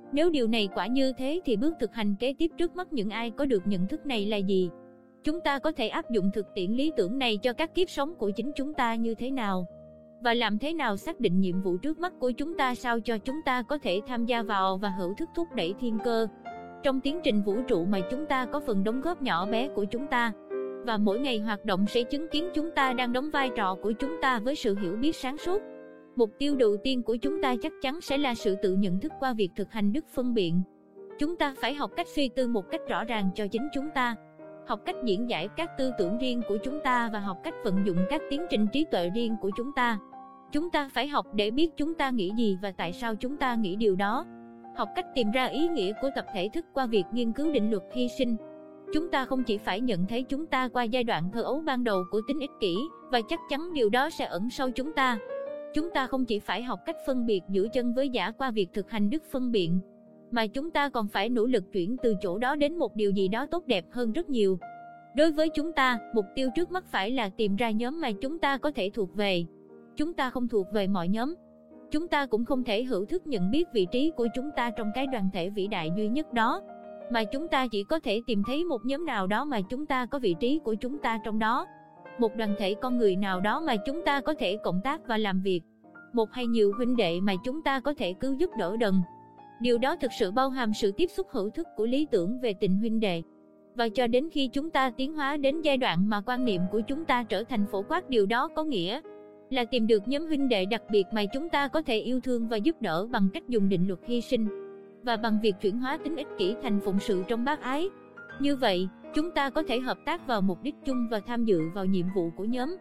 Nếu điều này quả như thế thì bước thực hành kế tiếp trước mắt những ai có được nhận thức này là gì? Chúng ta có thể áp dụng thực tiễn lý tưởng này cho các kiếp sống của chính chúng ta như thế nào? Và làm thế nào xác định nhiệm vụ trước mắt của chúng ta sao cho chúng ta có thể tham gia vào và hữu thức thúc đẩy thiên cơ trong tiến trình vũ trụ mà chúng ta có phần đóng góp nhỏ bé của chúng ta. Và mỗi ngày hoạt động sẽ chứng kiến chúng ta đang đóng vai trò của chúng ta với sự hiểu biết sáng suốt. Mục tiêu đầu tiên của chúng ta chắc chắn sẽ là sự tự nhận thức qua việc thực hành đức phân biện. Chúng ta phải học cách suy tư một cách rõ ràng cho chính chúng ta, học cách diễn giải các tư tưởng riêng của chúng ta và học cách vận dụng các tiến trình trí tuệ riêng của chúng ta. Chúng ta phải học để biết chúng ta nghĩ gì và tại sao chúng ta nghĩ điều đó. Học cách tìm ra ý nghĩa của tập thể thức qua việc nghiên cứu định luật hy sinh. Chúng ta không chỉ phải nhận thấy chúng ta qua giai đoạn thơ ấu ban đầu của tính ích kỷ, và chắc chắn điều đó sẽ ẩn sâu chúng ta. Chúng ta không chỉ phải học cách phân biệt giữa chân với giả qua việc thực hành đức phân biện, mà chúng ta còn phải nỗ lực chuyển từ chỗ đó đến một điều gì đó tốt đẹp hơn rất nhiều. Đối với chúng ta, mục tiêu trước mắt phải là tìm ra nhóm mà chúng ta có thể thuộc về. Chúng ta không thuộc về mọi nhóm. Chúng ta cũng không thể hữu thức nhận biết vị trí của chúng ta trong cái đoàn thể vĩ đại duy nhất đó, mà chúng ta chỉ có thể tìm thấy một nhóm nào đó mà chúng ta có vị trí của chúng ta trong đó, một đoàn thể con người nào đó mà chúng ta có thể cộng tác và làm việc, một hay nhiều huynh đệ mà chúng ta có thể cứu giúp đỡ đần. Điều đó thực sự bao hàm sự tiếp xúc hữu thức của lý tưởng về tình huynh đệ. Và cho đến khi chúng ta tiến hóa đến giai đoạn mà quan niệm của chúng ta trở thành phổ quát, điều đó có nghĩa là tìm được nhóm huynh đệ đặc biệt mà chúng ta có thể yêu thương và giúp đỡ bằng cách dùng định luật hy sinh, và bằng việc chuyển hóa tính ích kỷ thành phụng sự trong bác ái. Như vậy, chúng ta có thể hợp tác vào mục đích chung và tham dự vào nhiệm vụ của nhóm.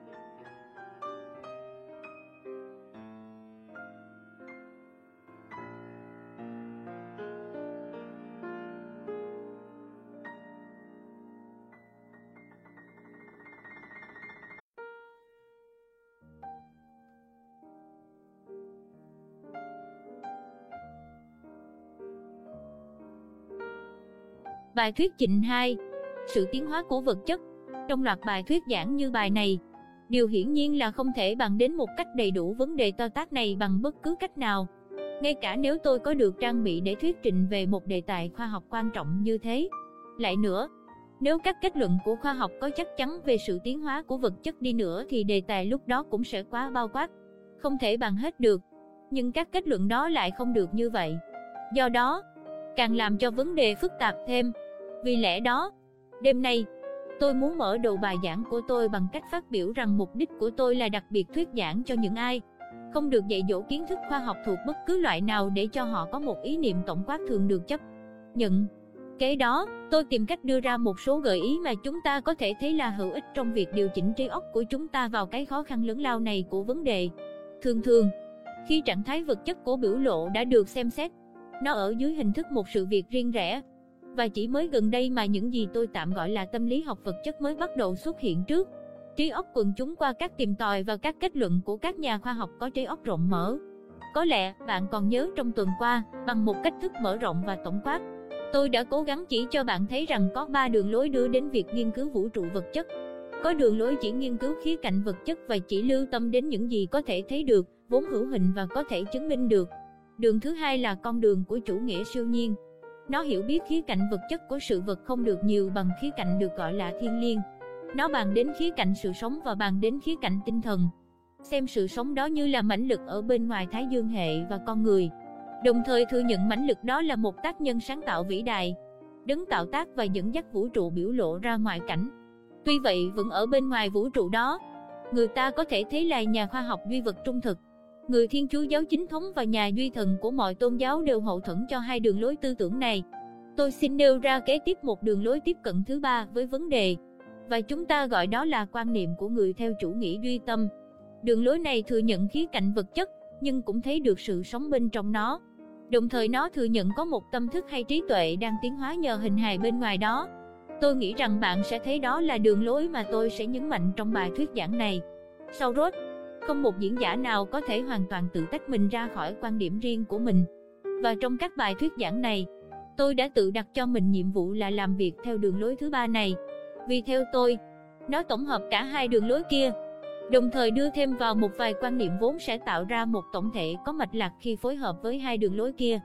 Bài thuyết Chỉnh 2. Sự tiến hóa của vật chất. Trong loạt bài thuyết giảng như bài này, điều hiển nhiên là không thể bàn đến một cách đầy đủ vấn đề to tát này bằng bất cứ cách nào. Ngay cả nếu tôi có được trang bị để thuyết trình về một đề tài khoa học quan trọng như thế. Lại nữa, nếu các kết luận của khoa học có chắc chắn về sự tiến hóa của vật chất đi nữa thì đề tài lúc đó cũng sẽ quá bao quát, không thể bàn hết được. Nhưng các kết luận đó lại không được như vậy. Do đó, càng làm cho vấn đề phức tạp thêm. Vì lẽ đó, đêm nay, tôi muốn mở đầu bài giảng của tôi bằng cách phát biểu rằng mục đích của tôi là đặc biệt thuyết giảng cho những ai không được dạy dỗ kiến thức khoa học thuộc bất cứ loại nào, để cho họ có một ý niệm tổng quát thường được chấp nhận. Kế đó, tôi tìm cách đưa ra một số gợi ý mà chúng ta có thể thấy là hữu ích trong việc điều chỉnh trí óc của chúng ta vào cái khó khăn lớn lao này của vấn đề. Thường thường, khi trạng thái vật chất của biểu lộ đã được xem xét, nó ở dưới hình thức một sự việc riêng rẽ. Và chỉ mới gần đây mà những gì tôi tạm gọi là tâm lý học vật chất mới bắt đầu xuất hiện trước trí óc quần chúng qua các tìm tòi và các kết luận của các nhà khoa học có trí óc rộng mở. Có lẽ bạn còn nhớ trong tuần qua, bằng một cách thức mở rộng và tổng quát, tôi đã cố gắng chỉ cho bạn thấy rằng có 3 đường lối đưa đến việc nghiên cứu vũ trụ vật chất. Có đường lối chỉ nghiên cứu khía cạnh vật chất và chỉ lưu tâm đến những gì có thể thấy được, vốn hữu hình và có thể chứng minh được. Đường thứ hai là con đường của chủ nghĩa siêu nhiên. Nó hiểu biết khía cạnh vật chất của sự vật không được nhiều bằng khía cạnh được gọi là thiêng liêng. Nó bàn đến khía cạnh sự sống và bàn đến khía cạnh tinh thần. Xem sự sống đó như là mãnh lực ở bên ngoài Thái Dương hệ và con người. Đồng thời thừa nhận mãnh lực đó là một tác nhân sáng tạo vĩ đại, đấng tạo tác và dẫn dắt vũ trụ biểu lộ ra ngoại cảnh. Tuy vậy, vẫn ở bên ngoài vũ trụ đó, người ta có thể thấy là nhà khoa học duy vật trung thực, người Thiên Chúa giáo chính thống và nhà duy thần của mọi tôn giáo đều hậu thuẫn cho hai đường lối tư tưởng này. Tôi xin nêu ra kế tiếp một đường lối tiếp cận thứ ba với vấn đề, và chúng ta gọi đó là quan niệm của người theo chủ nghĩa duy tâm. Đường lối này thừa nhận khía cạnh vật chất, nhưng cũng thấy được sự sống bên trong nó. Đồng thời nó thừa nhận có một tâm thức hay trí tuệ đang tiến hóa nhờ hình hài bên ngoài đó. Tôi nghĩ rằng bạn sẽ thấy đó là đường lối mà tôi sẽ nhấn mạnh trong bài thuyết giảng này. Sau rốt, không một diễn giả nào có thể hoàn toàn tự tách mình ra khỏi quan điểm riêng của mình. Và trong các bài thuyết giảng này, tôi đã tự đặt cho mình nhiệm vụ là làm việc theo đường lối thứ ba này. Vì theo tôi, nó tổng hợp cả hai đường lối kia, đồng thời đưa thêm vào một vài quan niệm vốn sẽ tạo ra một tổng thể có mạch lạc khi phối hợp với hai đường lối kia.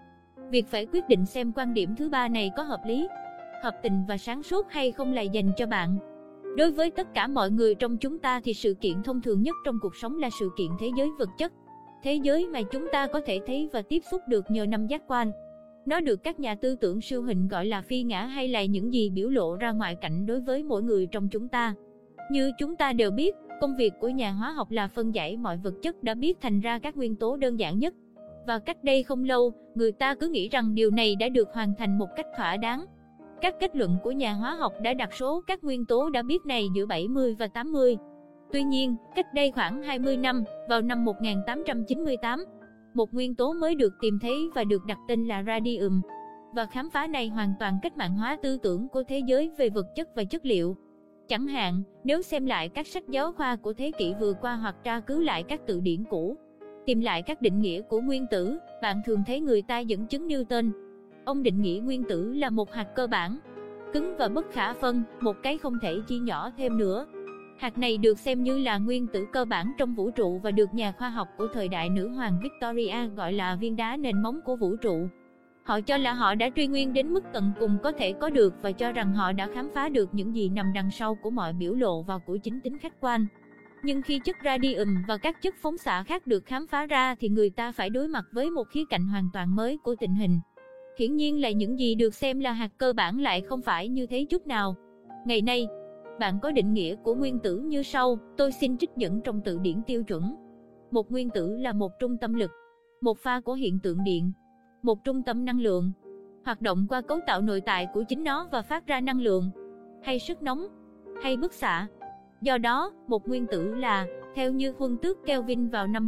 Việc phải quyết định xem quan điểm thứ ba này có hợp lý, hợp tình và sáng suốt hay không là dành cho bạn. Đối với tất cả mọi người trong chúng ta thì sự kiện thông thường nhất trong cuộc sống là sự kiện thế giới vật chất. Thế giới mà chúng ta có thể thấy và tiếp xúc được nhờ năm giác quan. Nó được các nhà tư tưởng siêu hình gọi là phi ngã hay là những gì biểu lộ ra ngoại cảnh đối với mỗi người trong chúng ta. Như chúng ta đều biết, công việc của nhà hóa học là phân giải mọi vật chất đã biết thành ra các nguyên tố đơn giản nhất. Và cách đây không lâu, người ta cứ nghĩ rằng điều này đã được hoàn thành một cách thỏa đáng. Các kết luận của nhà hóa học đã đặt số các nguyên tố đã biết này giữa 70 và 80. Tuy nhiên, cách đây khoảng 20 năm, vào năm 1898, một nguyên tố mới được tìm thấy và được đặt tên là radium. Và khám phá này hoàn toàn cách mạng hóa tư tưởng của thế giới về vật chất và chất liệu. Chẳng hạn, nếu xem lại các sách giáo khoa của thế kỷ vừa qua hoặc tra cứu lại các từ điển cũ, tìm lại các định nghĩa của nguyên tử, bạn thường thấy người ta dẫn chứng Newton. Ông định nghĩa nguyên tử là một hạt cơ bản, cứng và bất khả phân, một cái không thể chia nhỏ thêm nữa. Hạt này được xem như là nguyên tử cơ bản trong vũ trụ và được nhà khoa học của thời đại nữ hoàng Victoria gọi là viên đá nền móng của vũ trụ. Họ cho là họ đã truy nguyên đến mức tận cùng có thể có được và cho rằng họ đã khám phá được những gì nằm đằng sau của mọi biểu lộ và của chính tính khách quan. Nhưng khi chất radium và các chất phóng xạ khác được khám phá ra thì người ta phải đối mặt với một khía cạnh hoàn toàn mới của tình hình. Hiển nhiên là những gì được xem là hạt cơ bản lại không phải như thế chút nào. Ngày nay, bạn có định nghĩa của nguyên tử như sau, tôi xin trích dẫn trong từ điển tiêu chuẩn. Một nguyên tử là một trung tâm lực, một pha của hiện tượng điện, một trung tâm năng lượng, hoạt động qua cấu tạo nội tại của chính nó và phát ra năng lượng, hay sức nóng, hay bức xạ. Do đó, một nguyên tử là, theo như Huân tước Kelvin vào năm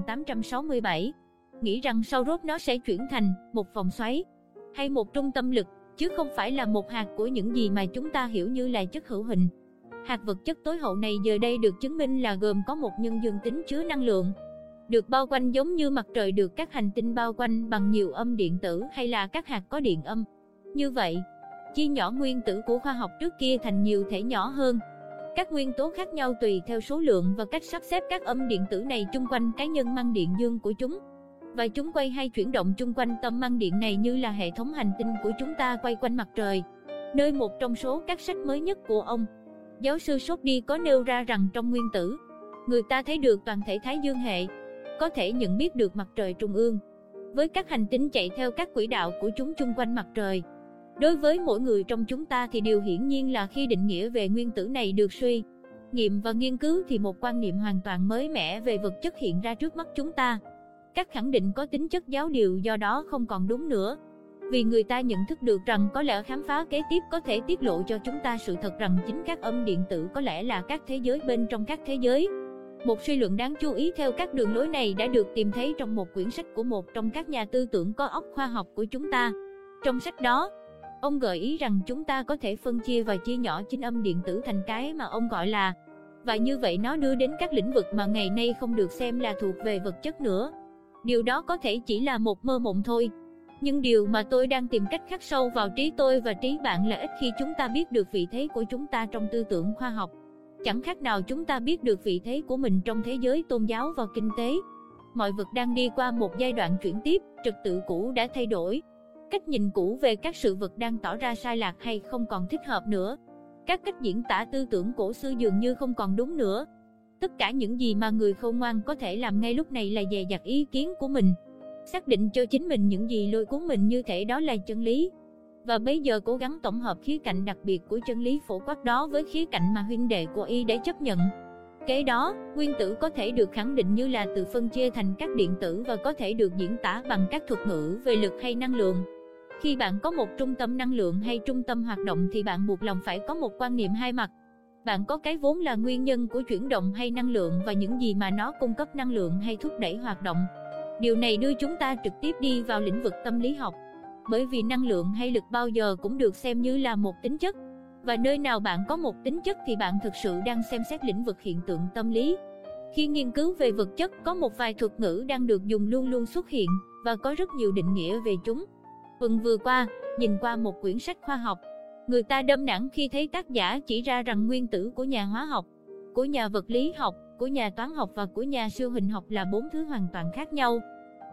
1867, nghĩ rằng sau rốt nó sẽ chuyển thành một vòng xoáy, hay một trung tâm lực, chứ không phải là một hạt của những gì mà chúng ta hiểu như là chất hữu hình. Hạt vật chất tối hậu này giờ đây được chứng minh là gồm có một nhân dương tính chứa năng lượng, được bao quanh giống như mặt trời được các hành tinh bao quanh bằng nhiều âm điện tử hay là các hạt có điện âm. Như vậy, chia nhỏ nguyên tử của khoa học trước kia thành nhiều thể nhỏ hơn. Các nguyên tố khác nhau tùy theo số lượng và cách sắp xếp các âm điện tử này chung quanh cá nhân mang điện dương của chúng. Và chúng quay hay chuyển động chung quanh tâm mang điện này như là hệ thống hành tinh của chúng ta quay quanh mặt trời. Nơi một trong số các sách mới nhất của ông, giáo sư Soddy có nêu ra rằng trong nguyên tử, người ta thấy được toàn thể Thái Dương hệ, có thể nhận biết được mặt trời trung ương, với các hành tinh chạy theo các quỹ đạo của chúng chung quanh mặt trời. Đối với mỗi người trong chúng ta thì điều hiển nhiên là khi định nghĩa về nguyên tử này được suy nghiệm và nghiên cứu thì một quan niệm hoàn toàn mới mẻ về vật chất hiện ra trước mắt chúng ta. Các khẳng định có tính chất giáo điều do đó không còn đúng nữa, vì người ta nhận thức được rằng có lẽ khám phá kế tiếp có thể tiết lộ cho chúng ta sự thật rằng chính các âm điện tử có lẽ là các thế giới bên trong các thế giới. Một suy luận đáng chú ý theo các đường lối này đã được tìm thấy trong một quyển sách của một trong các nhà tư tưởng có óc khoa học của chúng ta. Trong sách đó, ông gợi ý rằng chúng ta có thể phân chia và chia nhỏ chính âm điện tử thành cái mà ông gọi là, và như vậy nó đưa đến các lĩnh vực mà ngày nay không được xem là thuộc về vật chất nữa. Điều đó có thể chỉ là một mơ mộng thôi. Nhưng điều mà tôi đang tìm cách khắc sâu vào trí tôi và trí bạn là ít khi chúng ta biết được vị thế của chúng ta trong tư tưởng khoa học. Chẳng khác nào chúng ta biết được vị thế của mình trong thế giới tôn giáo và kinh tế. Mọi vật đang đi qua một giai đoạn chuyển tiếp, trật tự cũ đã thay đổi. Cách nhìn cũ về các sự vật đang tỏ ra sai lạc hay không còn thích hợp nữa. Các cách diễn tả tư tưởng cổ xưa dường như không còn đúng nữa. Tất cả những gì mà người khôn ngoan có thể làm ngay lúc này là dè dặt ý kiến của mình, xác định cho chính mình những gì lôi cuốn mình như thể đó là chân lý. Và bây giờ cố gắng tổng hợp khía cạnh đặc biệt của chân lý phổ quát đó với khía cạnh mà huynh đệ của y đã chấp nhận. Kế đó, nguyên tử có thể được khẳng định như là từ phân chia thành các điện tử và có thể được diễn tả bằng các thuật ngữ về lực hay năng lượng. Khi bạn có một trung tâm năng lượng hay trung tâm hoạt động thì bạn buộc lòng phải có một quan niệm hai mặt. Bạn có cái vốn là nguyên nhân của chuyển động hay năng lượng và những gì mà nó cung cấp năng lượng hay thúc đẩy hoạt động. Điều này đưa chúng ta trực tiếp đi vào lĩnh vực tâm lý học. Bởi vì năng lượng hay lực bao giờ cũng được xem như là một tính chất. Và nơi nào bạn có một tính chất thì bạn thực sự đang xem xét lĩnh vực hiện tượng tâm lý. Khi nghiên cứu về vật chất, có một vài thuật ngữ đang được dùng luôn luôn xuất hiện, và có rất nhiều định nghĩa về chúng. Tuần vừa qua, nhìn qua một quyển sách khoa học, người ta đâm nản khi thấy tác giả chỉ ra rằng nguyên tử của nhà hóa học, của nhà vật lý học, của nhà toán học và của nhà siêu hình học là 4 thứ hoàn toàn khác nhau.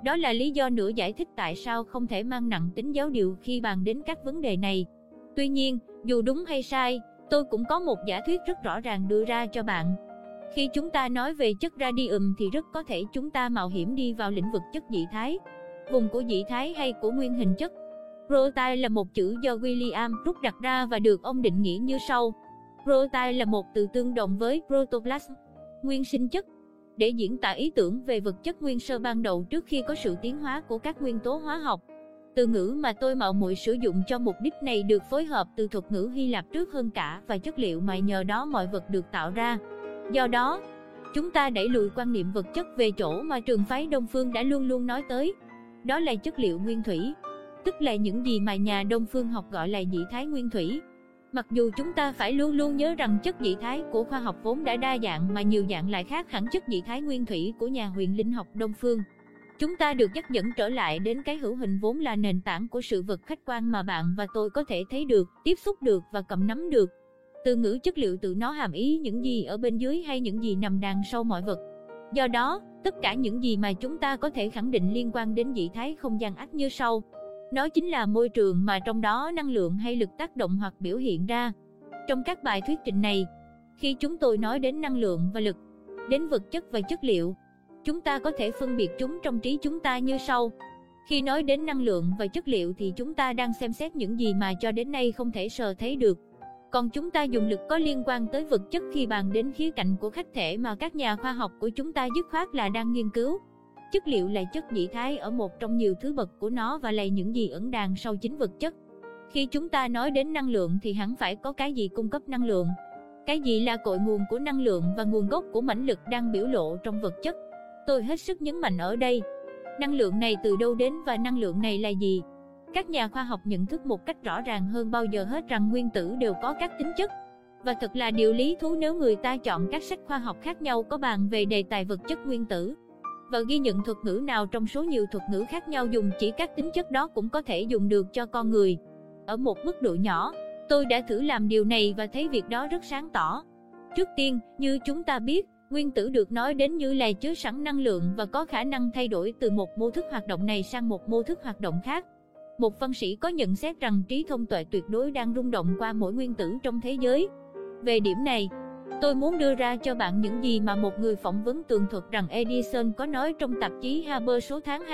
Đó là lý do nữa giải thích tại sao không thể mang nặng tính giáo điều khi bàn đến các vấn đề này. Tuy nhiên, dù đúng hay sai, tôi cũng có một giả thuyết rất rõ ràng đưa ra cho bạn. Khi chúng ta nói về chất radium thì rất có thể chúng ta mạo hiểm đi vào lĩnh vực chất dị thái, vùng của dị thái hay của nguyên hình chất. Protein là một chữ do William Root đặt ra và được ông định nghĩa như sau. Protein là một từ tương đồng với protoplasm, nguyên sinh chất, để diễn tả ý tưởng về vật chất nguyên sơ ban đầu trước khi có sự tiến hóa của các nguyên tố hóa học. Từ ngữ mà tôi mạo muội sử dụng cho mục đích này được phối hợp từ thuật ngữ Hy Lạp trước hơn cả và chất liệu mà nhờ đó mọi vật được tạo ra. Do đó, chúng ta đẩy lùi quan niệm vật chất về chỗ mà trường phái Đông phương đã luôn luôn nói tới. Đó là chất liệu nguyên thủy, tức là những gì mà nhà Đông phương học gọi là dị thái nguyên thủy. Mặc dù chúng ta phải luôn luôn nhớ rằng chất dị thái của khoa học vốn đã đa dạng mà nhiều dạng lại khác hẳn chất dị thái nguyên thủy của nhà huyền linh học Đông phương. Chúng ta được dắt dẫn trở lại đến cái hữu hình vốn là nền tảng của sự vật khách quan mà bạn và tôi có thể thấy được, tiếp xúc được và cầm nắm được. Từ ngữ chất liệu tự nó hàm ý những gì ở bên dưới hay những gì nằm đằng sau mọi vật. Do đó, tất cả những gì mà chúng ta có thể khẳng định liên quan đến dị thái không gian ách như sau. Nó chính là môi trường mà trong đó năng lượng hay lực tác động hoặc biểu hiện ra. Trong các bài thuyết trình này, khi chúng tôi nói đến năng lượng và lực, đến vật chất và chất liệu, chúng ta có thể phân biệt chúng trong trí chúng ta như sau. Khi nói đến năng lượng và chất liệu thì chúng ta đang xem xét những gì mà cho đến nay không thể sờ thấy được. Còn chúng ta dùng lực có liên quan tới vật chất khi bàn đến khía cạnh của khách thể mà các nhà khoa học của chúng ta dứt khoát là đang nghiên cứu. Chất liệu là chất dị thái ở một trong nhiều thứ bậc của nó và là những gì ẩn đằng sau chính vật chất. Khi chúng ta nói đến năng lượng thì hẳn phải có cái gì cung cấp năng lượng. Cái gì là cội nguồn của năng lượng và nguồn gốc của mãnh lực đang biểu lộ trong vật chất. Tôi hết sức nhấn mạnh ở đây. Năng lượng này từ đâu đến và năng lượng này là gì? Các nhà khoa học nhận thức một cách rõ ràng hơn bao giờ hết rằng nguyên tử đều có các tính chất. Và thật là điều lý thú nếu người ta chọn các sách khoa học khác nhau có bàn về đề tài vật chất nguyên tử. Và ghi nhận thuật ngữ nào trong số nhiều thuật ngữ khác nhau dùng chỉ các tính chất đó cũng có thể dùng được cho con người. Ở một mức độ nhỏ, tôi đã thử làm điều này và thấy việc đó rất sáng tỏ. Trước tiên, như chúng ta biết, nguyên tử được nói đến như là chứa sẵn năng lượng và có khả năng thay đổi từ một mô thức hoạt động này sang một mô thức hoạt động khác. Một văn sĩ có nhận xét rằng trí thông tuệ tuyệt đối đang rung động qua mỗi nguyên tử trong thế giới. Về điểm này, tôi muốn đưa ra cho bạn những gì mà một người phỏng vấn tường thuật rằng Edison có nói trong tạp chí Harper số tháng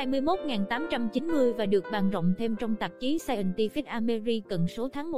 21.890 và được bàn rộng thêm trong tạp chí Scientific American số tháng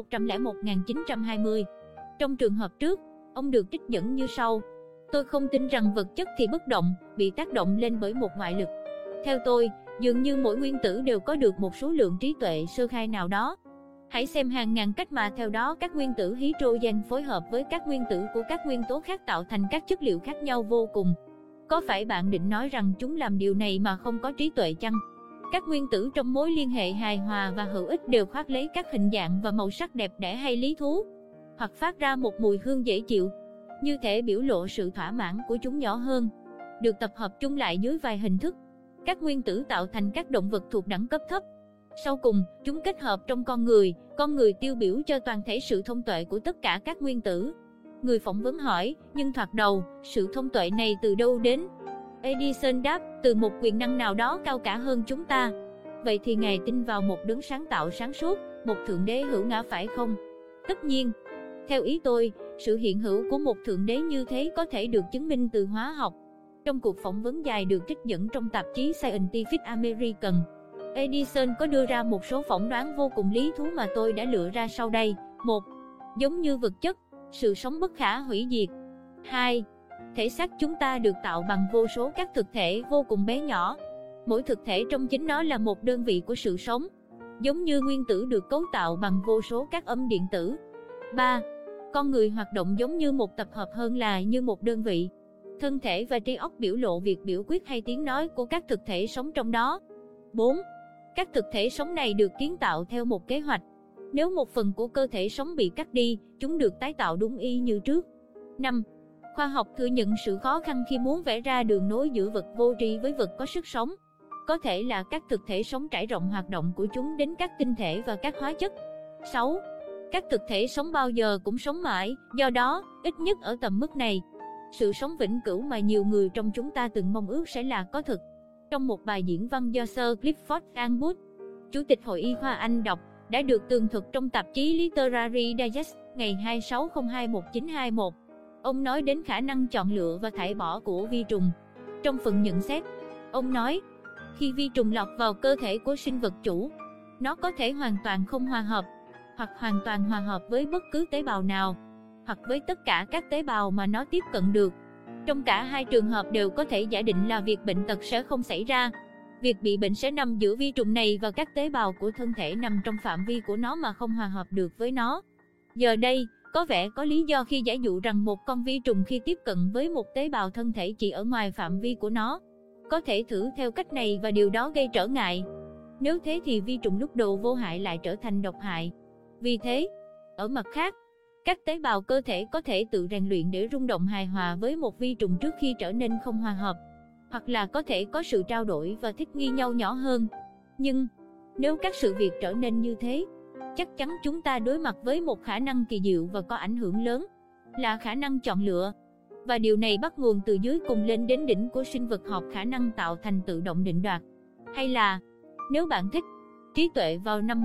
101.920. Trong trường hợp trước, ông được trích dẫn như sau. Tôi không tin rằng vật chất thì bất động, bị tác động lên bởi một ngoại lực. Theo tôi, dường như mỗi nguyên tử đều có được một số lượng trí tuệ sơ khai nào đó. Hãy xem hàng ngàn cách mà theo đó các nguyên tử hydrogen phối hợp với các nguyên tử của các nguyên tố khác tạo thành các chất liệu khác nhau vô cùng. Có phải bạn định nói rằng chúng làm điều này mà không có trí tuệ chăng? Các nguyên tử trong mối liên hệ hài hòa và hữu ích đều khoác lấy các hình dạng và màu sắc đẹp đẽ hay lý thú, hoặc phát ra một mùi hương dễ chịu, như thể biểu lộ sự thỏa mãn của chúng nhỏ hơn, được tập hợp chung lại dưới vài hình thức. Các nguyên tử tạo thành các động vật thuộc đẳng cấp thấp. Sau cùng, chúng kết hợp trong con người tiêu biểu cho toàn thể sự thông tuệ của tất cả các nguyên tử. Người phỏng vấn hỏi, nhưng thoạt đầu, sự thông tuệ này từ đâu đến? Edison đáp, từ một quyền năng nào đó cao cả hơn chúng ta. Vậy thì Ngài tin vào một đấng sáng tạo sáng suốt, một thượng đế hữu ngã phải không? Tất nhiên. Theo ý tôi, sự hiện hữu của một thượng đế như thế có thể được chứng minh từ hóa học. Trong cuộc phỏng vấn dài được trích dẫn trong tạp chí Scientific American, Edison có đưa ra một số phỏng đoán vô cùng lý thú mà tôi đã lựa ra sau đây. 1. Giống như vật chất, sự sống bất khả hủy diệt. 2. Thể xác chúng ta được tạo bằng vô số các thực thể vô cùng bé nhỏ. Mỗi thực thể trong chính nó là một đơn vị của sự sống. Giống như nguyên tử được cấu tạo bằng vô số các âm điện tử. 3. Con người hoạt động giống như một tập hợp hơn là như một đơn vị. Thân thể và trí óc biểu lộ việc biểu quyết hay tiếng nói của các thực thể sống trong đó. 4. Các thực thể sống này được kiến tạo theo một kế hoạch. Nếu một phần của cơ thể sống bị cắt đi, chúng được tái tạo đúng y như trước. 5. Khoa học thừa nhận sự khó khăn khi muốn vẽ ra đường nối giữa vật vô tri với vật có sức sống. Có thể là các thực thể sống trải rộng hoạt động của chúng đến các tinh thể và các hóa chất. 6. Các thực thể sống bao giờ cũng sống mãi, do đó, ít nhất ở tầm mức này, sự sống vĩnh cửu mà nhiều người trong chúng ta từng mong ước sẽ là có thực. Trong một bài diễn văn do Sir Clifford Angwood, Chủ tịch Hội Y khoa Anh đọc, đã được tường thuật trong tạp chí Literary Digest ngày 26/02/1921. Ông nói đến khả năng chọn lựa và thải bỏ của vi trùng. Trong phần nhận xét, ông nói, khi vi trùng lọt vào cơ thể của sinh vật chủ, nó có thể hoàn toàn không hòa hợp, hoặc hoàn toàn hòa hợp với bất cứ tế bào nào, hoặc với tất cả các tế bào mà nó tiếp cận được. Trong cả hai trường hợp đều có thể giả định là việc bệnh tật sẽ không xảy ra. Việc bị bệnh sẽ nằm giữa vi trùng này và các tế bào của thân thể nằm trong phạm vi của nó mà không hòa hợp được với nó. Giờ đây, có vẻ có lý do khi giả dụ rằng một con vi trùng khi tiếp cận với một tế bào thân thể chỉ ở ngoài phạm vi của nó, có thể thử theo cách này và điều đó gây trở ngại. Nếu thế thì vi trùng lúc đầu vô hại lại trở thành độc hại. Vì thế, ở mặt khác, các tế bào cơ thể có thể tự rèn luyện để rung động hài hòa với một vi trùng trước khi trở nên không hòa hợp, hoặc là có thể có sự trao đổi và thích nghi nhau nhỏ hơn. Nhưng, nếu các sự việc trở nên như thế, chắc chắn chúng ta đối mặt với một khả năng kỳ diệu và có ảnh hưởng lớn, là khả năng chọn lựa. Và điều này bắt nguồn từ dưới cùng lên đến đỉnh của sinh vật học khả năng tạo thành tự động định đoạt. Hay là, nếu bạn thích, trí tuệ. Vào năm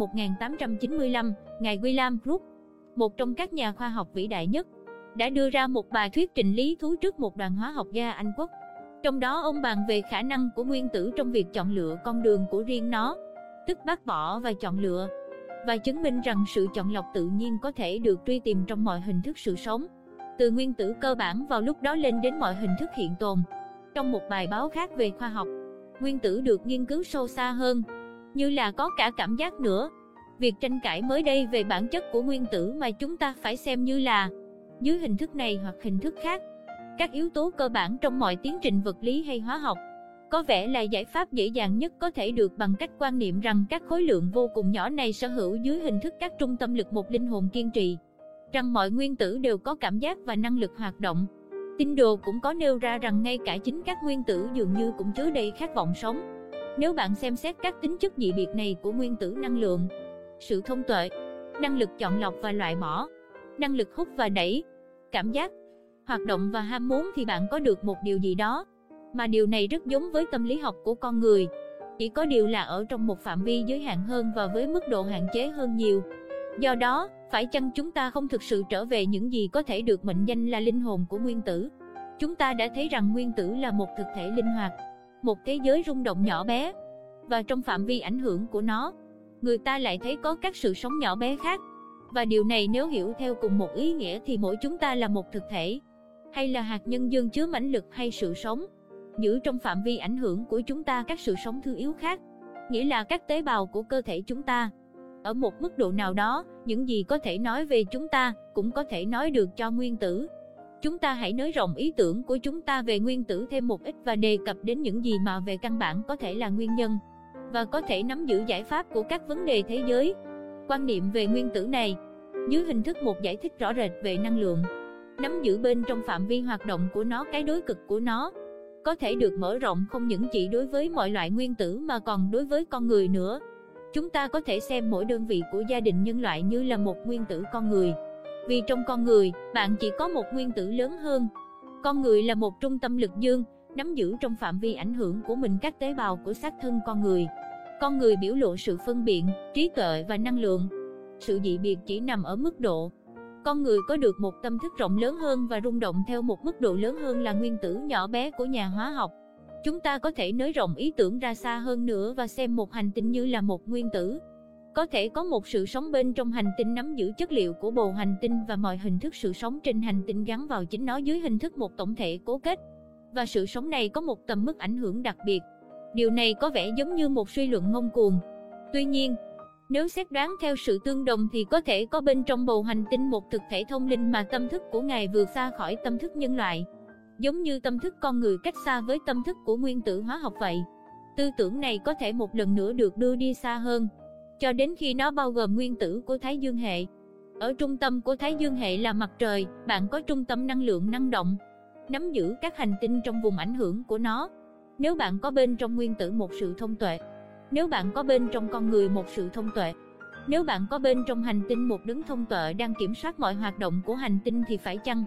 1895, ngài William Crookes, một trong các nhà khoa học vĩ đại nhất, đã đưa ra một bài thuyết trình lý thú trước một đoàn hóa học gia Anh Quốc. Trong đó ông bàn về khả năng của nguyên tử trong việc chọn lựa con đường của riêng nó, tức bác bỏ và chọn lựa, và chứng minh rằng sự chọn lọc tự nhiên có thể được truy tìm trong mọi hình thức sự sống, từ nguyên tử cơ bản vào lúc đó lên đến mọi hình thức hiện tồn. Trong một bài báo khác về khoa học, nguyên tử được nghiên cứu sâu xa hơn, như là có cả cảm giác nữa. Việc tranh cãi mới đây về bản chất của nguyên tử mà chúng ta phải xem như là, dưới hình thức này hoặc hình thức khác, các yếu tố cơ bản trong mọi tiến trình vật lý hay hóa học, có vẻ là giải pháp dễ dàng nhất có thể được bằng cách quan niệm rằng các khối lượng vô cùng nhỏ này sở hữu dưới hình thức các trung tâm lực một linh hồn kiên trì, rằng mọi nguyên tử đều có cảm giác và năng lực hoạt động. Tín đồ cũng có nêu ra rằng ngay cả chính các nguyên tử dường như cũng chứa đầy khát vọng sống. Nếu bạn xem xét các tính chất dị biệt này của nguyên tử năng lượng, sự thông tuệ, năng lực chọn lọc và loại bỏ, năng lực hút và đẩy, cảm giác, hoạt động và ham muốn, thì bạn có được một điều gì đó mà điều này rất giống với tâm lý học của con người, chỉ có điều là ở trong một phạm vi giới hạn hơn và với mức độ hạn chế hơn nhiều. Do đó, phải chăng chúng ta không thực sự trở về những gì có thể được mệnh danh là linh hồn của nguyên tử? Chúng ta đã thấy rằng nguyên tử là một thực thể linh hoạt, một thế giới rung động nhỏ bé, và trong phạm vi ảnh hưởng của nó, người ta lại thấy có các sự sống nhỏ bé khác. Và điều này nếu hiểu theo cùng một ý nghĩa thì mỗi chúng ta là một thực thể, hay là hạt nhân dương chứa mãnh lực hay sự sống, giữ trong phạm vi ảnh hưởng của chúng ta các sự sống thứ yếu khác, nghĩa là các tế bào của cơ thể chúng ta. Ở một mức độ nào đó, những gì có thể nói về chúng ta cũng có thể nói được cho nguyên tử. Chúng ta hãy nới rộng ý tưởng của chúng ta về nguyên tử thêm một ít và đề cập đến những gì mà về căn bản có thể là nguyên nhân, và có thể nắm giữ giải pháp của các vấn đề thế giới. Quan niệm về nguyên tử này, dưới hình thức một giải thích rõ rệt về năng lượng, nắm giữ bên trong phạm vi hoạt động của nó cái đối cực của nó, có thể được mở rộng không những chỉ đối với mọi loại nguyên tử mà còn đối với con người nữa. Chúng ta có thể xem mỗi đơn vị của gia đình nhân loại như là một nguyên tử con người. Vì trong con người, bạn chỉ có một nguyên tử lớn hơn. Con người là một trung tâm lực dương, nắm giữ trong phạm vi ảnh hưởng của mình các tế bào của xác thân con người. Con người biểu lộ sự phân biện, trí tuệ và năng lượng. Sự dị biệt chỉ nằm ở mức độ. Con người có được một tâm thức rộng lớn hơn và rung động theo một mức độ lớn hơn là nguyên tử nhỏ bé của nhà hóa học. Chúng ta có thể nới rộng ý tưởng ra xa hơn nữa và xem một hành tinh như là một nguyên tử. Có thể có một sự sống bên trong hành tinh nắm giữ chất liệu của bầu hành tinh và mọi hình thức sự sống trên hành tinh gắn vào chính nó dưới hình thức một tổng thể cố kết. Và sự sống này có một tầm mức ảnh hưởng đặc biệt. Điều này có vẻ giống như một suy luận ngông cuồng. Tuy nhiên, nếu xét đoán theo sự tương đồng thì có thể có bên trong bầu hành tinh một thực thể thông linh mà tâm thức của Ngài vượt xa khỏi tâm thức nhân loại. Giống như tâm thức con người cách xa với tâm thức của nguyên tử hóa học vậy. Tư tưởng này có thể một lần nữa được đưa đi xa hơn, cho đến khi nó bao gồm nguyên tử của Thái Dương hệ. Ở trung tâm của Thái Dương hệ là mặt trời, bạn có trung tâm năng lượng năng động, nắm giữ các hành tinh trong vùng ảnh hưởng của nó. Nếu bạn có bên trong nguyên tử một sự thông tuệ, nếu bạn có bên trong con người một sự thông tuệ, nếu bạn có bên trong hành tinh một đấng thông tuệ đang kiểm soát mọi hoạt động của hành tinh thì phải chăng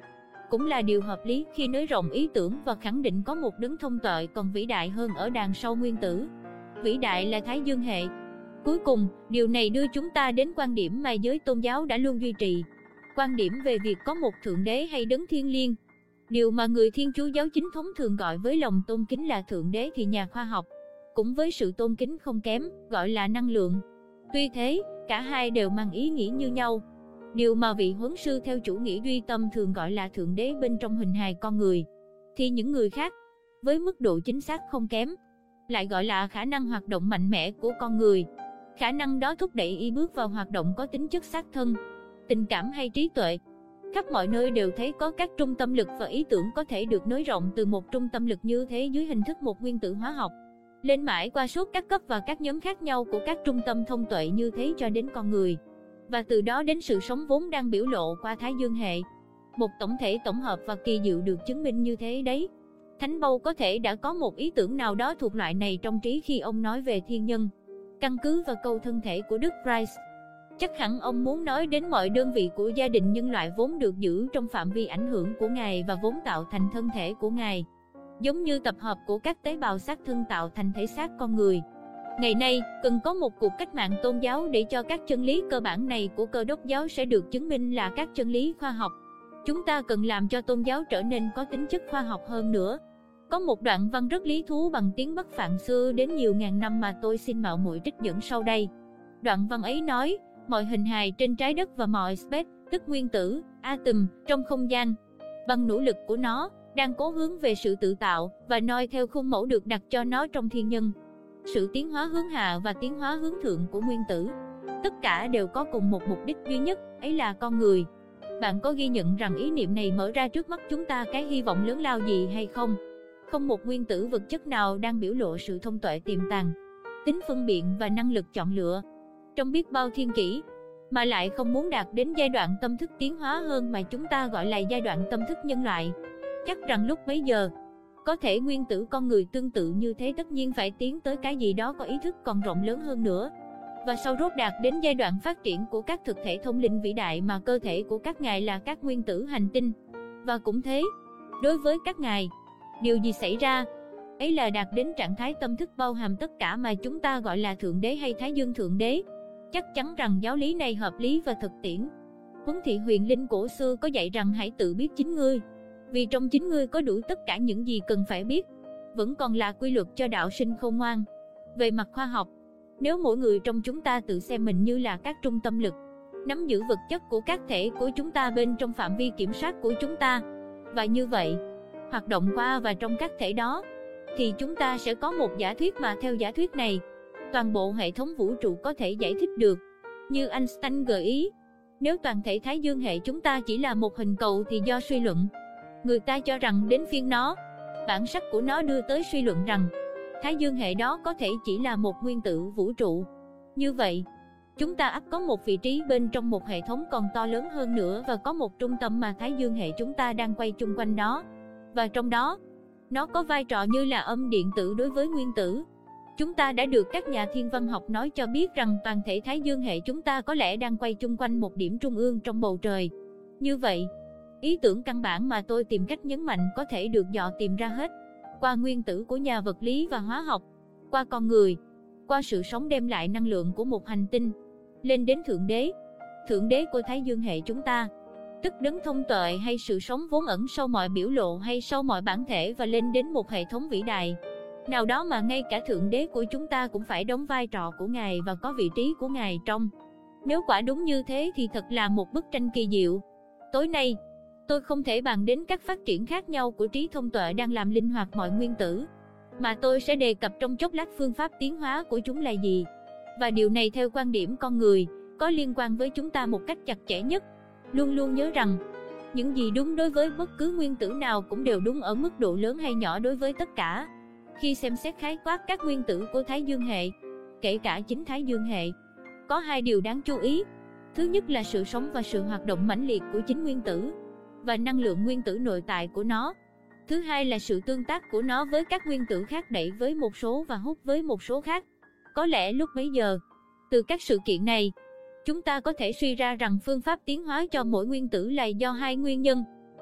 Cũng là điều hợp lý khi nới rộng ý tưởng và khẳng định có một đấng thông tuệ còn vĩ đại hơn ở đằng sau nguyên tử. Vĩ đại là Thái Dương hệ. Cuối cùng, điều này đưa chúng ta đến quan điểm mà giới tôn giáo đã luôn duy trì. Quan điểm về việc có một thượng đế hay đấng thiêng liêng. Điều mà người Thiên Chúa giáo chính thống thường gọi với lòng tôn kính là thượng đế thì nhà khoa học, cũng với sự tôn kính không kém, gọi là năng lượng. Tuy thế, cả hai đều mang ý nghĩa như nhau. Điều mà vị huấn sư theo chủ nghĩa duy tâm thường gọi là thượng đế bên trong hình hài con người, thì những người khác, với mức độ chính xác không kém, lại gọi là khả năng hoạt động mạnh mẽ của con người. Khả năng đó thúc đẩy y bước vào hoạt động có tính chất xác thân, tình cảm hay trí tuệ. Khắp mọi nơi đều thấy có các trung tâm lực và ý tưởng có thể được nới rộng từ một trung tâm lực như thế dưới hình thức một nguyên tử hóa học, lên mãi qua suốt các cấp và các nhóm khác nhau của các trung tâm thông tuệ như thế cho đến con người. Và từ đó đến sự sống vốn đang biểu lộ qua Thái Dương hệ. Một tổng thể tổng hợp và kỳ diệu được chứng minh như thế đấy. Thánh Pâu có thể đã có một ý tưởng nào đó thuộc loại này trong trí khi ông nói về thiên nhân, căn cứ vào câu thân thể của Đức Christ. Chắc hẳn ông muốn nói đến mọi đơn vị của gia đình nhân loại vốn được giữ trong phạm vi ảnh hưởng của Ngài và vốn tạo thành thân thể của Ngài, giống như tập hợp của các tế bào xác thân tạo thành thể xác con người. Ngày nay, cần có một cuộc cách mạng tôn giáo để cho các chân lý cơ bản này của Cơ đốc giáo sẽ được chứng minh là các chân lý khoa học. Chúng ta cần làm cho tôn giáo trở nên có tính chất khoa học hơn nữa. Có một đoạn văn rất lý thú bằng tiếng Bắc Phạn xưa đến nhiều ngàn năm mà tôi xin mạo muội trích dẫn sau đây. Đoạn văn ấy nói, mọi hình hài trên trái đất và mọi space, tức nguyên tử, atom, trong không gian, bằng nỗ lực của nó, đang cố hướng về sự tự tạo và noi theo khuôn mẫu được đặt cho nó trong thiên nhân. Sự tiến hóa hướng hạ và tiến hóa hướng thượng của nguyên tử, tất cả đều có cùng một mục đích duy nhất, ấy là con người. Bạn có ghi nhận rằng ý niệm này mở ra trước mắt chúng ta cái hy vọng lớn lao gì hay không? Không một nguyên tử vật chất nào đang biểu lộ sự thông tuệ tiềm tàng, tính phân biện và năng lực chọn lựa trong biết bao thiên kỷ, mà lại không muốn đạt đến giai đoạn tâm thức tiến hóa hơn mà chúng ta gọi là giai đoạn tâm thức nhân loại. Chắc rằng lúc bấy giờ, có thể nguyên tử con người tương tự như thế tất nhiên phải tiến tới cái gì đó có ý thức còn rộng lớn hơn nữa. Và sau rốt đạt đến giai đoạn phát triển của các thực thể thông linh vĩ đại mà cơ thể của các ngài là các nguyên tử hành tinh. Và cũng thế, đối với các ngài, điều gì xảy ra? Ấy là đạt đến trạng thái tâm thức bao hàm tất cả mà chúng ta gọi là Thượng Đế hay Thái Dương Thượng Đế. Chắc chắn rằng giáo lý này hợp lý và thực tiễn. Huấn thị huyền linh cổ xưa có dạy rằng hãy tự biết chính ngươi, vì trong chính ngươi có đủ tất cả những gì cần phải biết. Vẫn còn là quy luật cho đạo sinh khôn ngoan. Về mặt khoa học, nếu mỗi người trong chúng ta tự xem mình như là các trung tâm lực, nắm giữ vật chất của các thể của chúng ta bên trong phạm vi kiểm soát của chúng ta, và như vậy, hoạt động qua và trong các thể đó, thì chúng ta sẽ có một giả thuyết mà theo giả thuyết này, toàn bộ hệ thống vũ trụ có thể giải thích được. Như Einstein gợi ý, nếu toàn thể Thái Dương hệ chúng ta chỉ là một hình cầu thì do suy luận, người ta cho rằng đến phiên nó, bản sắc của nó đưa tới suy luận rằng Thái Dương hệ đó có thể chỉ là một nguyên tử vũ trụ. Như vậy, chúng ta ắt có một vị trí bên trong một hệ thống còn to lớn hơn nữa và có một trung tâm mà Thái Dương hệ chúng ta đang quay chung quanh đó. Và trong đó, nó có vai trò như là âm điện tử đối với nguyên tử. Chúng ta đã được các nhà thiên văn học nói cho biết rằng toàn thể Thái Dương hệ chúng ta có lẽ đang quay chung quanh một điểm trung ương trong bầu trời. Như vậy, ý tưởng căn bản mà tôi tìm cách nhấn mạnh có thể được dò tìm ra hết qua nguyên tử của nhà vật lý và hóa học, qua con người, qua sự sống đem lại năng lượng của một hành tinh, lên đến Thượng Đế của Thái Dương hệ chúng ta, tức đấng thông tuệ hay sự sống vốn ẩn sau mọi biểu lộ hay sau mọi bản thể, và lên đến một hệ thống vĩ đại nào đó mà ngay cả Thượng Đế của chúng ta cũng phải đóng vai trò của Ngài và có vị trí của Ngài trong. Nếu quả đúng như thế thì thật là một bức tranh kỳ diệu. Tối nay, tôi không thể bàn đến các phát triển khác nhau của trí thông tuệ đang làm linh hoạt mọi nguyên tử, mà tôi sẽ đề cập trong chốc lát phương pháp tiến hóa của chúng là gì. Và điều này theo quan điểm con người, có liên quan với chúng ta một cách chặt chẽ nhất. Luôn luôn nhớ rằng, những gì đúng đối với bất cứ nguyên tử nào cũng đều đúng ở mức độ lớn hay nhỏ đối với tất cả. Khi xem xét khái quát các nguyên tử của Thái Dương hệ, kể cả chính Thái Dương hệ, có hai điều đáng chú ý. Thứ nhất là sự sống và sự hoạt động mãnh liệt của chính nguyên tử, và năng lượng nguyên tử nội tại của nó. Thứ hai là sự tương tác của nó với các nguyên tử khác, đẩy với một số và hút với một số khác. Có lẽ lúc bấy giờ, từ các sự kiện này, chúng ta có thể suy ra rằng phương pháp tiến hóa cho mỗi nguyên tử là do hai nguyên nhân.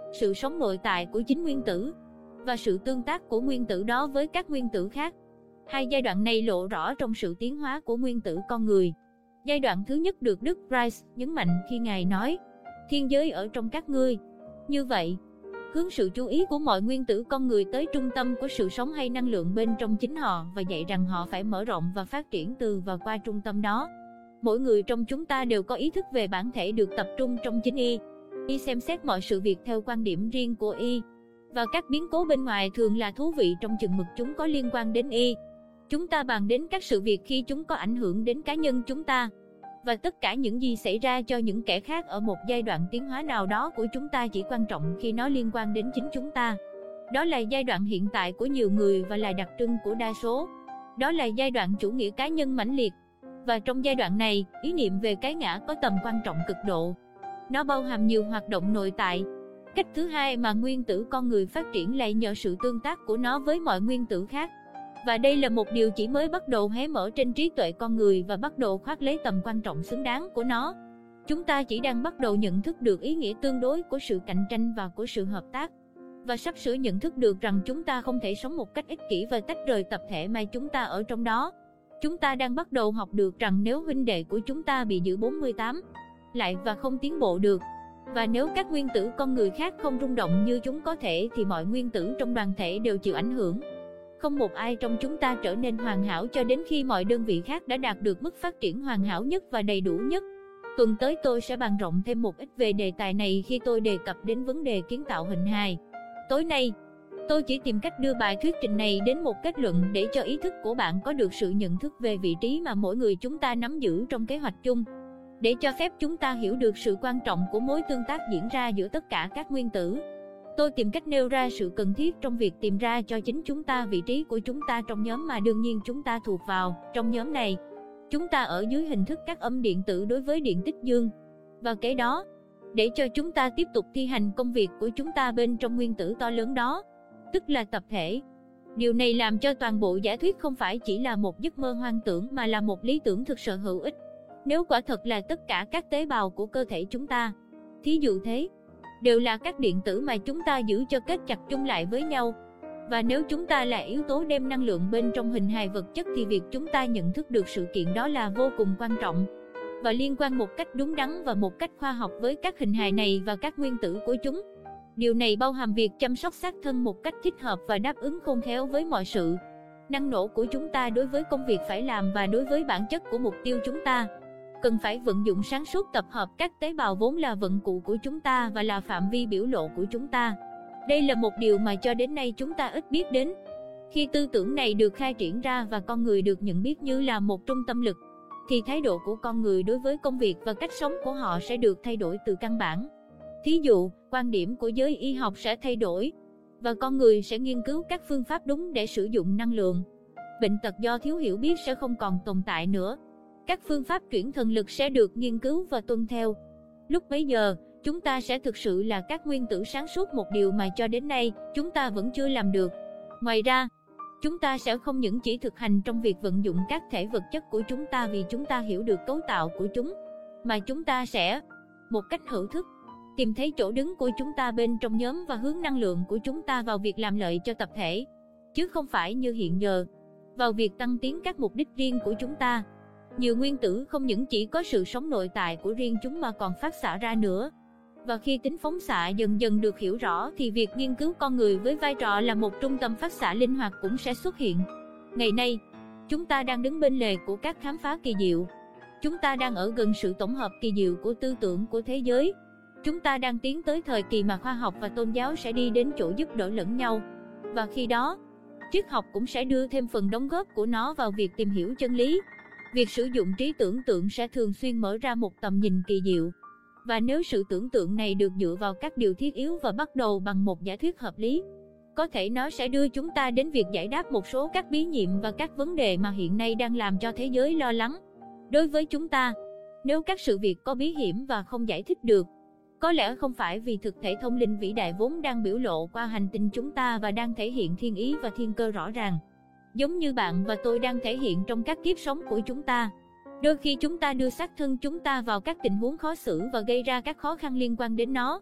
sự sống nội tại của chính nguyên tử, và sự tương tác của nguyên tử đó với các nguyên tử khác. Hai giai đoạn này lộ rõ trong sự tiến hóa của nguyên tử con người. Giai đoạn thứ nhất được Đức Christ nhấn mạnh khi Ngài nói, thiên giới ở trong các ngươi. Như vậy, hướng sự chú ý của mọi nguyên tử con người tới trung tâm của sự sống hay năng lượng bên trong chính họ và dạy rằng họ phải mở rộng và phát triển từ và qua trung tâm đó. Mỗi người trong chúng ta đều có ý thức về bản thể được tập trung trong chính y. Y xem xét mọi sự việc theo quan điểm riêng của y, và các biến cố bên ngoài thường là thú vị trong chừng mực chúng có liên quan đến y. Chúng ta bàn đến các sự việc khi chúng có ảnh hưởng đến cá nhân chúng ta, và tất cả những gì xảy ra cho những kẻ khác ở một giai đoạn tiến hóa nào đó của chúng ta chỉ quan trọng khi nó liên quan đến chính chúng ta. Đó là giai đoạn hiện tại của nhiều người và là đặc trưng của đa số. Đó là giai đoạn chủ nghĩa cá nhân mãnh liệt. Và trong giai đoạn này, ý niệm về cái ngã có tầm quan trọng cực độ. Nó bao hàm nhiều hoạt động nội tại. Cách thứ hai mà nguyên tử con người phát triển là nhờ sự tương tác của nó với mọi nguyên tử khác. Và đây là một điều chỉ mới bắt đầu hé mở trên trí tuệ con người và bắt đầu khoác lấy tầm quan trọng xứng đáng của nó. Chúng ta chỉ đang bắt đầu nhận thức được ý nghĩa tương đối của sự cạnh tranh và của sự hợp tác. Và sắp sửa nhận thức được rằng chúng ta không thể sống một cách ích kỷ và tách rời tập thể mà chúng ta ở trong đó. Chúng ta đang bắt đầu học được rằng nếu huynh đệ của chúng ta bị giữ 48 lại và không tiến bộ được, và nếu các nguyên tử con người khác không rung động như chúng có thể thì mọi nguyên tử trong đoàn thể đều chịu ảnh hưởng. Không một ai trong chúng ta trở nên hoàn hảo cho đến khi mọi đơn vị khác đã đạt được mức phát triển hoàn hảo nhất và đầy đủ nhất. Tuần tới tôi sẽ bàn rộng thêm một ít về đề tài này khi tôi đề cập đến vấn đề kiến tạo hình hài. Tối nay, tôi chỉ tìm cách đưa bài thuyết trình này đến một kết luận để cho ý thức của bạn có được sự nhận thức về vị trí mà mỗi người chúng ta nắm giữ trong kế hoạch chung, để cho phép chúng ta hiểu được sự quan trọng của mối tương tác diễn ra giữa tất cả các nguyên tử. Tôi tìm cách nêu ra sự cần thiết trong việc tìm ra cho chính chúng ta vị trí của chúng ta trong nhóm mà đương nhiên chúng ta thuộc vào. Trong nhóm này, chúng ta ở dưới hình thức các âm điện tử đối với điện tích dương. Và kế đó, để cho chúng ta tiếp tục thi hành công việc của chúng ta bên trong nguyên tử to lớn đó, tức là tập thể. Điều này làm cho toàn bộ giả thuyết không phải chỉ là một giấc mơ hoang tưởng mà là một lý tưởng thực sự hữu ích. Nếu quả thật là tất cả các tế bào của cơ thể chúng ta, thí dụ thế, đều là các điện tử mà chúng ta giữ cho kết chặt chung lại với nhau. Và nếu chúng ta là yếu tố đem năng lượng bên trong hình hài vật chất thì việc chúng ta nhận thức được sự kiện đó là vô cùng quan trọng và liên quan một cách đúng đắn và một cách khoa học với các hình hài này và các nguyên tử của chúng. Điều này bao hàm việc chăm sóc xác thân một cách thích hợp và đáp ứng khôn khéo với mọi sự năng nổ của chúng ta đối với công việc phải làm và đối với bản chất của mục tiêu chúng ta. Cần phải vận dụng sáng suốt tập hợp các tế bào vốn là vận cụ của chúng ta và là phạm vi biểu lộ của chúng ta. Đây là một điều mà cho đến nay chúng ta ít biết đến. Khi tư tưởng này được khai triển ra và con người được nhận biết như là một trung tâm lực, thì thái độ của con người đối với công việc và cách sống của họ sẽ được thay đổi từ căn bản. Thí dụ, quan điểm của giới y học sẽ thay đổi, và con người sẽ nghiên cứu các phương pháp đúng để sử dụng năng lượng. Bệnh tật do thiếu hiểu biết sẽ không còn tồn tại nữa. Các phương pháp chuyển thần lực sẽ được nghiên cứu và tuân theo. Lúc bấy giờ, chúng ta sẽ thực sự là các nguyên tử sáng suốt, một điều mà cho đến nay chúng ta vẫn chưa làm được. Ngoài ra, chúng ta sẽ không những chỉ thực hành trong việc vận dụng các thể vật chất của chúng ta vì chúng ta hiểu được cấu tạo của chúng, mà chúng ta sẽ, một cách hữu thức, tìm thấy chỗ đứng của chúng ta bên trong nhóm và hướng năng lượng của chúng ta vào việc làm lợi cho tập thể, chứ không phải như hiện giờ, vào việc tăng tiến các mục đích riêng của chúng ta. Nhiều nguyên tử không những chỉ có sự sống nội tại của riêng chúng mà còn phát xạ ra nữa. Và khi tính phóng xạ dần dần được hiểu rõ thì việc nghiên cứu con người với vai trò là một trung tâm phát xạ linh hoạt cũng sẽ xuất hiện. Ngày nay, chúng ta đang đứng bên lề của các khám phá kỳ diệu. Chúng ta đang ở gần sự tổng hợp kỳ diệu của tư tưởng của thế giới. Chúng ta đang tiến tới thời kỳ mà khoa học và tôn giáo sẽ đi đến chỗ giúp đỡ lẫn nhau. Và khi đó, triết học cũng sẽ đưa thêm phần đóng góp của nó vào việc tìm hiểu chân lý. Việc sử dụng trí tưởng tượng sẽ thường xuyên mở ra một tầm nhìn kỳ diệu. Và nếu sự tưởng tượng này được dựa vào các điều thiết yếu và bắt đầu bằng một giả thuyết hợp lý, có thể nó sẽ đưa chúng ta đến việc giải đáp một số các bí nhiệm và các vấn đề mà hiện nay đang làm cho thế giới lo lắng. Đối với chúng ta, nếu các sự việc có bí hiểm và không giải thích được, có lẽ không phải vì thực thể thông linh vĩ đại vốn đang biểu lộ qua hành tinh chúng ta và đang thể hiện thiên ý và thiên cơ rõ ràng, giống như bạn và tôi đang thể hiện trong các kiếp sống của chúng ta. Đôi khi chúng ta đưa xác thân chúng ta vào các tình huống khó xử và gây ra các khó khăn liên quan đến nó.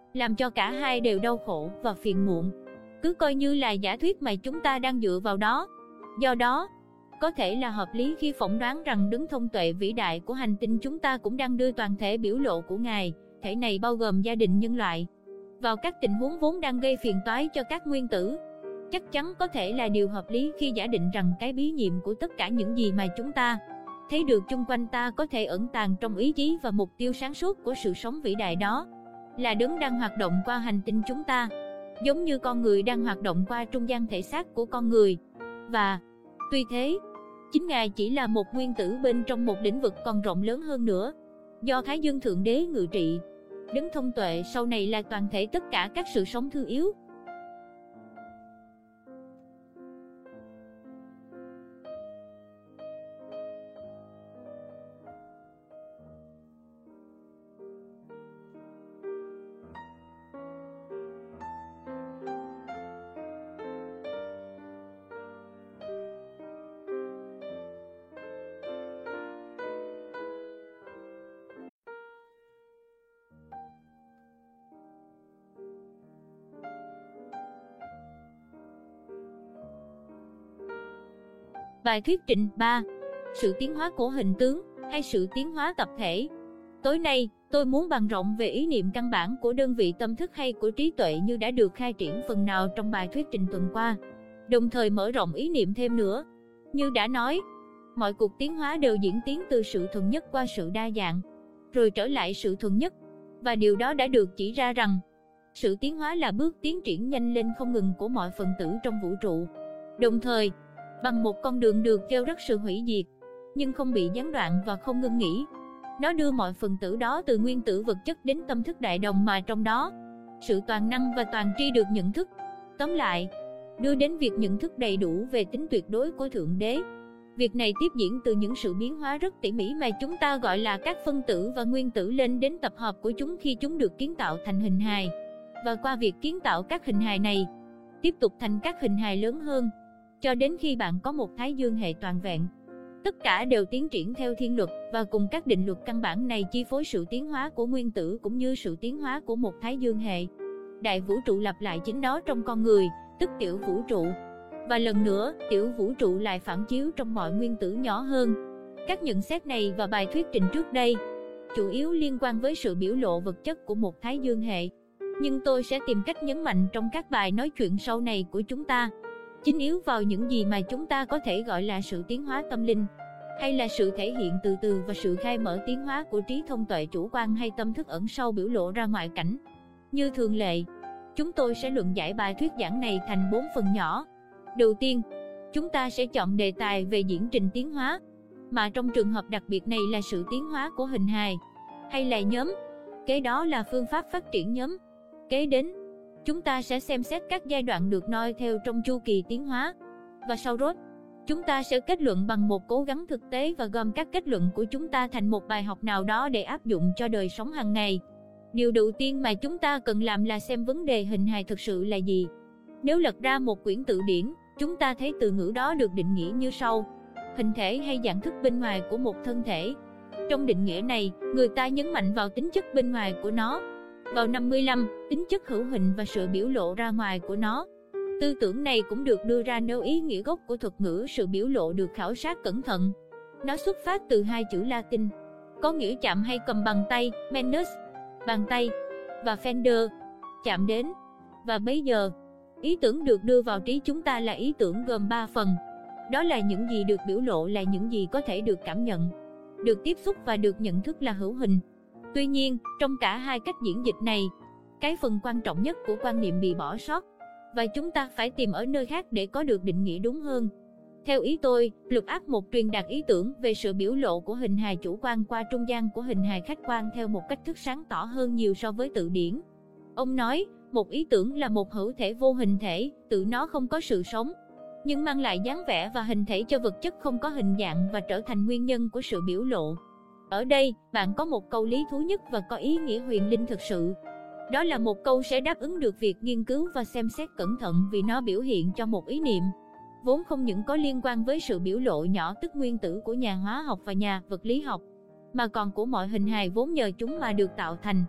làm cho cả hai đều đau khổ và phiền muộn. Cứ coi như là giả thuyết mà chúng ta đang dựa vào đó. Do đó, có thể là hợp lý khi phỏng đoán rằng đấng thông tuệ vĩ đại của hành tinh chúng ta cũng đang đưa toàn thể biểu lộ của Ngài, thể này bao gồm gia đình nhân loại, vào các tình huống vốn đang gây phiền toái cho các nguyên tử. Chắc chắn có thể là điều hợp lý khi giả định rằng cái bí nhiệm của tất cả những gì mà chúng ta thấy được chung quanh ta có thể ẩn tàng trong ý chí và mục tiêu sáng suốt của sự sống vĩ đại đó, là đấng đang hoạt động qua hành tinh chúng ta, giống như con người đang hoạt động qua trung gian thể xác của con người. Và, tuy thế, chính Ngài chỉ là một nguyên tử bên trong một lĩnh vực còn rộng lớn hơn nữa, do Thái Dương Thượng Đế ngự trị. Đấng thông tuệ sau này là toàn thể tất cả các sự sống thứ yếu. Bài thuyết trình 3. Sự tiến hóa của hình tướng, hay sự tiến hóa tập thể. Tối nay, tôi muốn bàn rộng về ý niệm căn bản của đơn vị tâm thức hay của trí tuệ như đã được khai triển phần nào trong bài thuyết trình tuần qua, đồng thời mở rộng ý niệm thêm nữa. Như đã nói, mọi cuộc tiến hóa đều diễn tiến từ sự thuần nhất qua sự đa dạng, rồi trở lại sự thuần nhất, và điều đó đã được chỉ ra rằng sự tiến hóa là bước tiến triển nhanh lên không ngừng của mọi phần tử trong vũ trụ, đồng thời bằng một con đường được gieo rắc sự hủy diệt, nhưng không bị gián đoạn và không ngưng nghỉ. Nó đưa mọi phần tử đó từ nguyên tử vật chất đến tâm thức đại đồng mà trong đó, sự toàn năng và toàn tri được nhận thức. Tóm lại, đưa đến việc nhận thức đầy đủ về tính tuyệt đối của Thượng Đế. Việc này tiếp diễn từ những sự biến hóa rất tỉ mỉ mà chúng ta gọi là các phân tử và nguyên tử lên đến tập hợp của chúng khi chúng được kiến tạo thành hình hài. Và qua việc kiến tạo các hình hài này, tiếp tục thành các hình hài lớn hơn, cho đến khi bạn có một thái dương hệ toàn vẹn. Tất cả đều tiến triển theo thiên luật, và cùng các định luật căn bản này chi phối sự tiến hóa của nguyên tử cũng như sự tiến hóa của một thái dương hệ. Đại vũ trụ lặp lại chính nó trong con người, tức tiểu vũ trụ. Và lần nữa, tiểu vũ trụ lại phản chiếu trong mọi nguyên tử nhỏ hơn. Các nhận xét này và bài thuyết trình trước đây chủ yếu liên quan với sự biểu lộ vật chất của một thái dương hệ, nhưng tôi sẽ tìm cách nhấn mạnh trong các bài nói chuyện sau này của chúng ta chính yếu vào những gì mà chúng ta có thể gọi là sự tiến hóa tâm linh, hay là sự thể hiện từ từ và sự khai mở tiến hóa của trí thông tuệ chủ quan hay tâm thức ẩn sâu biểu lộ ra ngoại cảnh. Như thường lệ, chúng tôi sẽ luận giải bài thuyết giảng này thành 4 phần nhỏ. Đầu tiên, chúng ta sẽ chọn đề tài về diễn trình tiến hóa, mà trong trường hợp đặc biệt này là sự tiến hóa của hình hài, hay là nhóm. Kế đó là phương pháp phát triển nhóm. Kế đến, chúng ta sẽ xem xét các giai đoạn được noi theo trong chu kỳ tiến hóa. Và sau đó, chúng ta sẽ kết luận bằng một cố gắng thực tế và gom các kết luận của chúng ta thành một bài học nào đó để áp dụng cho đời sống hàng ngày. Điều đầu tiên mà chúng ta cần làm là xem vấn đề hình hài thực sự là gì. Nếu lật ra một quyển từ điển, chúng ta thấy từ ngữ đó được định nghĩa như sau: hình thể hay dạng thức bên ngoài của một thân thể. Trong định nghĩa này, người ta nhấn mạnh vào tính chất bên ngoài của nó. Vào 55, tính chất hữu hình và sự biểu lộ ra ngoài của nó. Tư tưởng này cũng được đưa ra nếu ý nghĩa gốc của thuật ngữ sự biểu lộ được khảo sát cẩn thận. Nó xuất phát từ hai chữ Latin, có nghĩa chạm hay cầm bằng tay, manus, bàn tay, và fender, chạm đến. Và bây giờ, ý tưởng được đưa vào trí chúng ta là ý tưởng gồm 3 phần. Đó là những gì được biểu lộ là những gì có thể được cảm nhận, được tiếp xúc và được nhận thức là hữu hình. Tuy nhiên, trong cả hai cách diễn dịch này, cái phần quan trọng nhất của quan niệm bị bỏ sót, và chúng ta phải tìm ở nơi khác để có được định nghĩa đúng hơn. Theo ý tôi, Lục Ác một truyền đạt ý tưởng về sự biểu lộ của hình hài chủ quan qua trung gian của hình hài khách quan theo một cách thức sáng tỏ hơn nhiều so với tự điển. Ông nói, một ý tưởng là một hữu thể vô hình thể, tự nó không có sự sống, nhưng mang lại dáng vẻ và hình thể cho vật chất không có hình dạng và trở thành nguyên nhân của sự biểu lộ. Ở đây, bạn có một câu lý thú nhất và có ý nghĩa huyền linh thực sự. Đó là một câu sẽ đáp ứng được việc nghiên cứu và xem xét cẩn thận vì nó biểu hiện cho một ý niệm vốn không những có liên quan với sự biểu lộ nhỏ tức nguyên tử của nhà hóa học và nhà vật lý học, mà còn của mọi hình hài vốn nhờ chúng mà được tạo thành.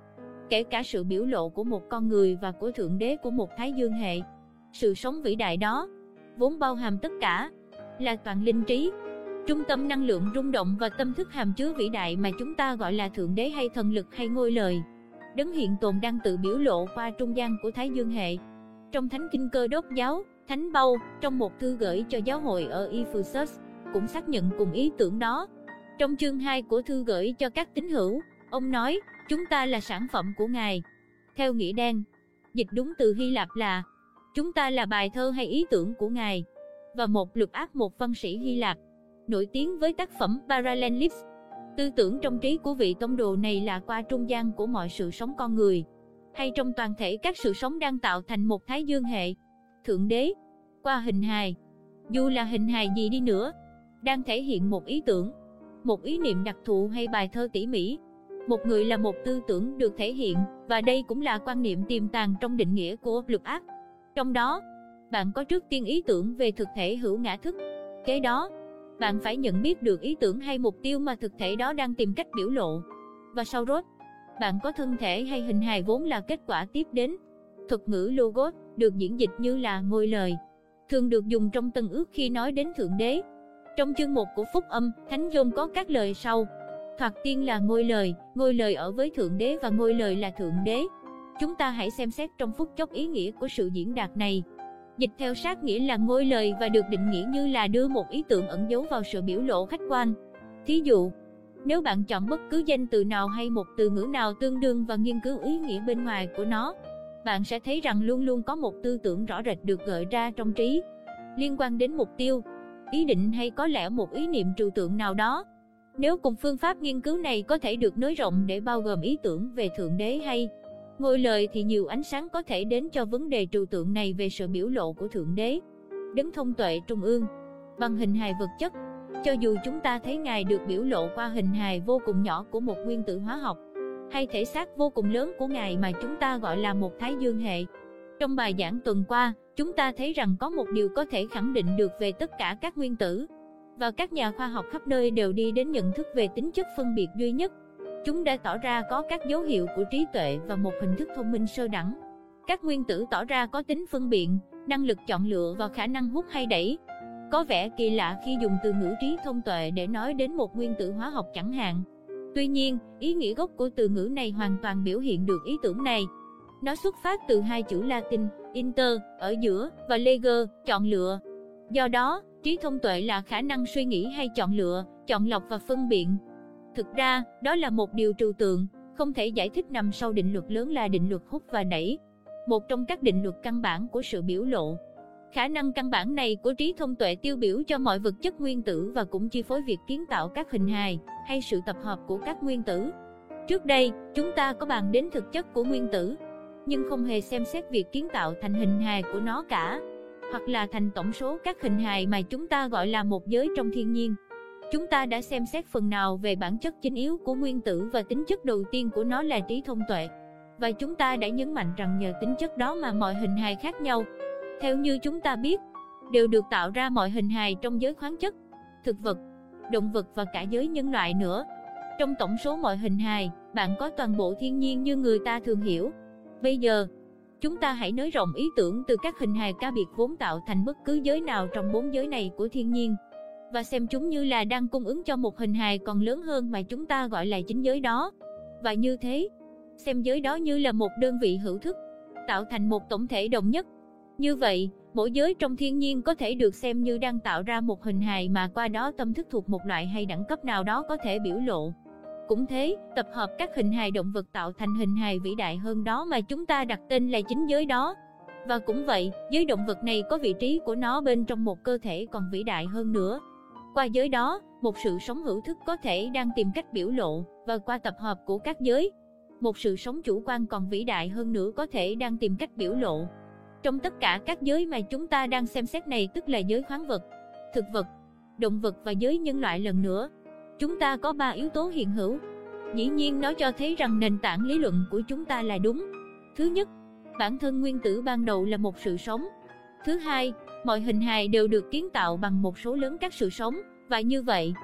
kể cả sự biểu lộ của một con người và của Thượng Đế của một Thái Dương hệ. Sự sống vĩ đại đó, vốn bao hàm tất cả, là toàn linh trí, trung tâm năng lượng rung động và tâm thức hàm chứa vĩ đại mà chúng ta gọi là Thượng Đế hay thần lực hay ngôi lời. Đấng hiện tồn đang tự biểu lộ qua trung gian của Thái Dương hệ. Trong Thánh Kinh Cơ Đốc giáo, Thánh Pâu, trong một thư gửi cho giáo hội ở Ephesus, cũng xác nhận cùng ý tưởng đó. Trong chương 2 của thư gửi cho các tín hữu, ông nói, chúng ta là sản phẩm của Ngài. Theo nghĩa đen, dịch đúng từ Hy Lạp là, chúng ta là bài thơ hay ý tưởng của Ngài. Và một lục ác một văn sĩ Hy Lạp, nổi tiếng với tác phẩm Parallelis. Tư tưởng trong trí của vị tông đồ này là qua trung gian của mọi sự sống con người, hay trong toàn thể các sự sống đang tạo thành một Thái Dương hệ, Thượng Đế, qua hình hài. Dù là hình hài gì đi nữa, đang thể hiện một ý tưởng, một ý niệm đặc thù hay bài thơ tỉ mỉ. Một người là một tư tưởng được thể hiện, và đây cũng là quan niệm tiềm tàng trong định nghĩa của lục ác. Trong đó, bạn có trước tiên ý tưởng về thực thể hữu ngã thức. Kế đó, bạn phải nhận biết được ý tưởng hay mục tiêu mà thực thể đó đang tìm cách biểu lộ. Và sau đó, bạn có thân thể hay hình hài vốn là kết quả tiếp đến. Thuật ngữ logos được diễn dịch như là ngôi lời, thường được dùng trong Tân Ước khi nói đến Thượng Đế. Trong chương 1 của Phúc Âm, Thánh Giôn có các lời sau. Thoạt tiên là ngôi lời ở với Thượng Đế và ngôi lời là Thượng Đế. Chúng ta hãy xem xét trong phút chốc ý nghĩa của sự diễn đạt này. Dịch theo sát nghĩa là ngôi lời và được định nghĩa như là đưa một ý tưởng ẩn giấu vào sự biểu lộ khách quan. Thí dụ, nếu bạn chọn bất cứ danh từ nào hay một từ ngữ nào tương đương và nghiên cứu ý nghĩa bên ngoài của nó, bạn sẽ thấy rằng luôn luôn có một tư tưởng rõ rệt được gợi ra trong trí, liên quan đến mục tiêu, ý định hay có lẽ một ý niệm trừu tượng nào đó. Nếu cùng phương pháp nghiên cứu này có thể được nới rộng để bao gồm ý tưởng về Thượng Đế hay ngôi lời thì nhiều ánh sáng có thể đến cho vấn đề trừu tượng này về sự biểu lộ của Thượng Đế, đấng thông tuệ trung ương, bằng hình hài vật chất. Cho dù chúng ta thấy Ngài được biểu lộ qua hình hài vô cùng nhỏ của một nguyên tử hóa học, hay thể xác vô cùng lớn của Ngài mà chúng ta gọi là một Thái Dương hệ. Trong bài giảng tuần qua, chúng ta thấy rằng có một điều có thể khẳng định được về tất cả các nguyên tử, và các nhà khoa học khắp nơi đều đi đến nhận thức về tính chất phân biệt duy nhất. Chúng đã tỏ ra có các dấu hiệu của trí tuệ và một hình thức thông minh sơ đẳng. Các nguyên tử tỏ ra có tính phân biện, năng lực chọn lựa và khả năng hút hay đẩy. Có vẻ kỳ lạ khi dùng từ ngữ trí thông tuệ để nói đến một nguyên tử hóa học chẳng hạn. Tuy nhiên, ý nghĩa gốc của từ ngữ này hoàn toàn biểu hiện được ý tưởng này. Nó xuất phát từ hai chữ Latin, inter, ở giữa, và lege, chọn lựa. Do đó, trí thông tuệ là khả năng suy nghĩ hay chọn lựa, chọn lọc và phân biện. Thực ra, đó là một điều trừu tượng, không thể giải thích nằm sau định luật lớn là định luật hút và đẩy, một trong các định luật căn bản của sự biểu lộ. Khả năng căn bản này của trí thông tuệ tiêu biểu cho mọi vật chất nguyên tử và cũng chi phối việc kiến tạo các hình hài, hay sự tập hợp của các nguyên tử. Trước đây, chúng ta có bàn đến thực chất của nguyên tử, nhưng không hề xem xét việc kiến tạo thành hình hài của nó cả, hoặc là thành tổng số các hình hài mà chúng ta gọi là một giới trong thiên nhiên. Chúng ta đã xem xét phần nào về bản chất chính yếu của nguyên tử và tính chất đầu tiên của nó là trí thông tuệ. Và chúng ta đã nhấn mạnh rằng nhờ tính chất đó mà mọi hình hài khác nhau, theo như chúng ta biết, đều được tạo ra mọi hình hài trong giới khoáng chất, thực vật, động vật và cả giới nhân loại nữa. Trong tổng số mọi hình hài, bạn có toàn bộ thiên nhiên như người ta thường hiểu. Bây giờ, chúng ta hãy nới rộng ý tưởng từ các hình hài cá biệt vốn tạo thành bất cứ giới nào trong bốn giới này của thiên nhiên, và xem chúng như là đang cung ứng cho một hình hài còn lớn hơn mà chúng ta gọi là chính giới đó. Và như thế, xem giới đó như là một đơn vị hữu thức, tạo thành một tổng thể đồng nhất. Như vậy, mỗi giới trong thiên nhiên có thể được xem như đang tạo ra một hình hài mà qua đó tâm thức thuộc một loại hay đẳng cấp nào đó có thể biểu lộ. Cũng thế, tập hợp các hình hài động vật tạo thành hình hài vĩ đại hơn đó mà chúng ta đặt tên là chính giới đó. Và cũng vậy, giới động vật này có vị trí của nó bên trong một cơ thể còn vĩ đại hơn nữa. Qua giới đó, một sự sống hữu thức có thể đang tìm cách biểu lộ, và qua tập hợp của các giới, một sự sống chủ quan còn vĩ đại hơn nữa có thể đang tìm cách biểu lộ. Trong tất cả các giới mà chúng ta đang xem xét này, tức là giới khoáng vật, thực vật, động vật và giới nhân loại lần nữa, chúng ta có 3 yếu tố hiện hữu. Dĩ nhiên nó cho thấy rằng nền tảng lý luận của chúng ta là đúng. Thứ nhất, bản thân nguyên tử ban đầu là một sự sống. Thứ hai, mọi hình hài đều được kiến tạo bằng một số lớn các sự sống, và như vậy,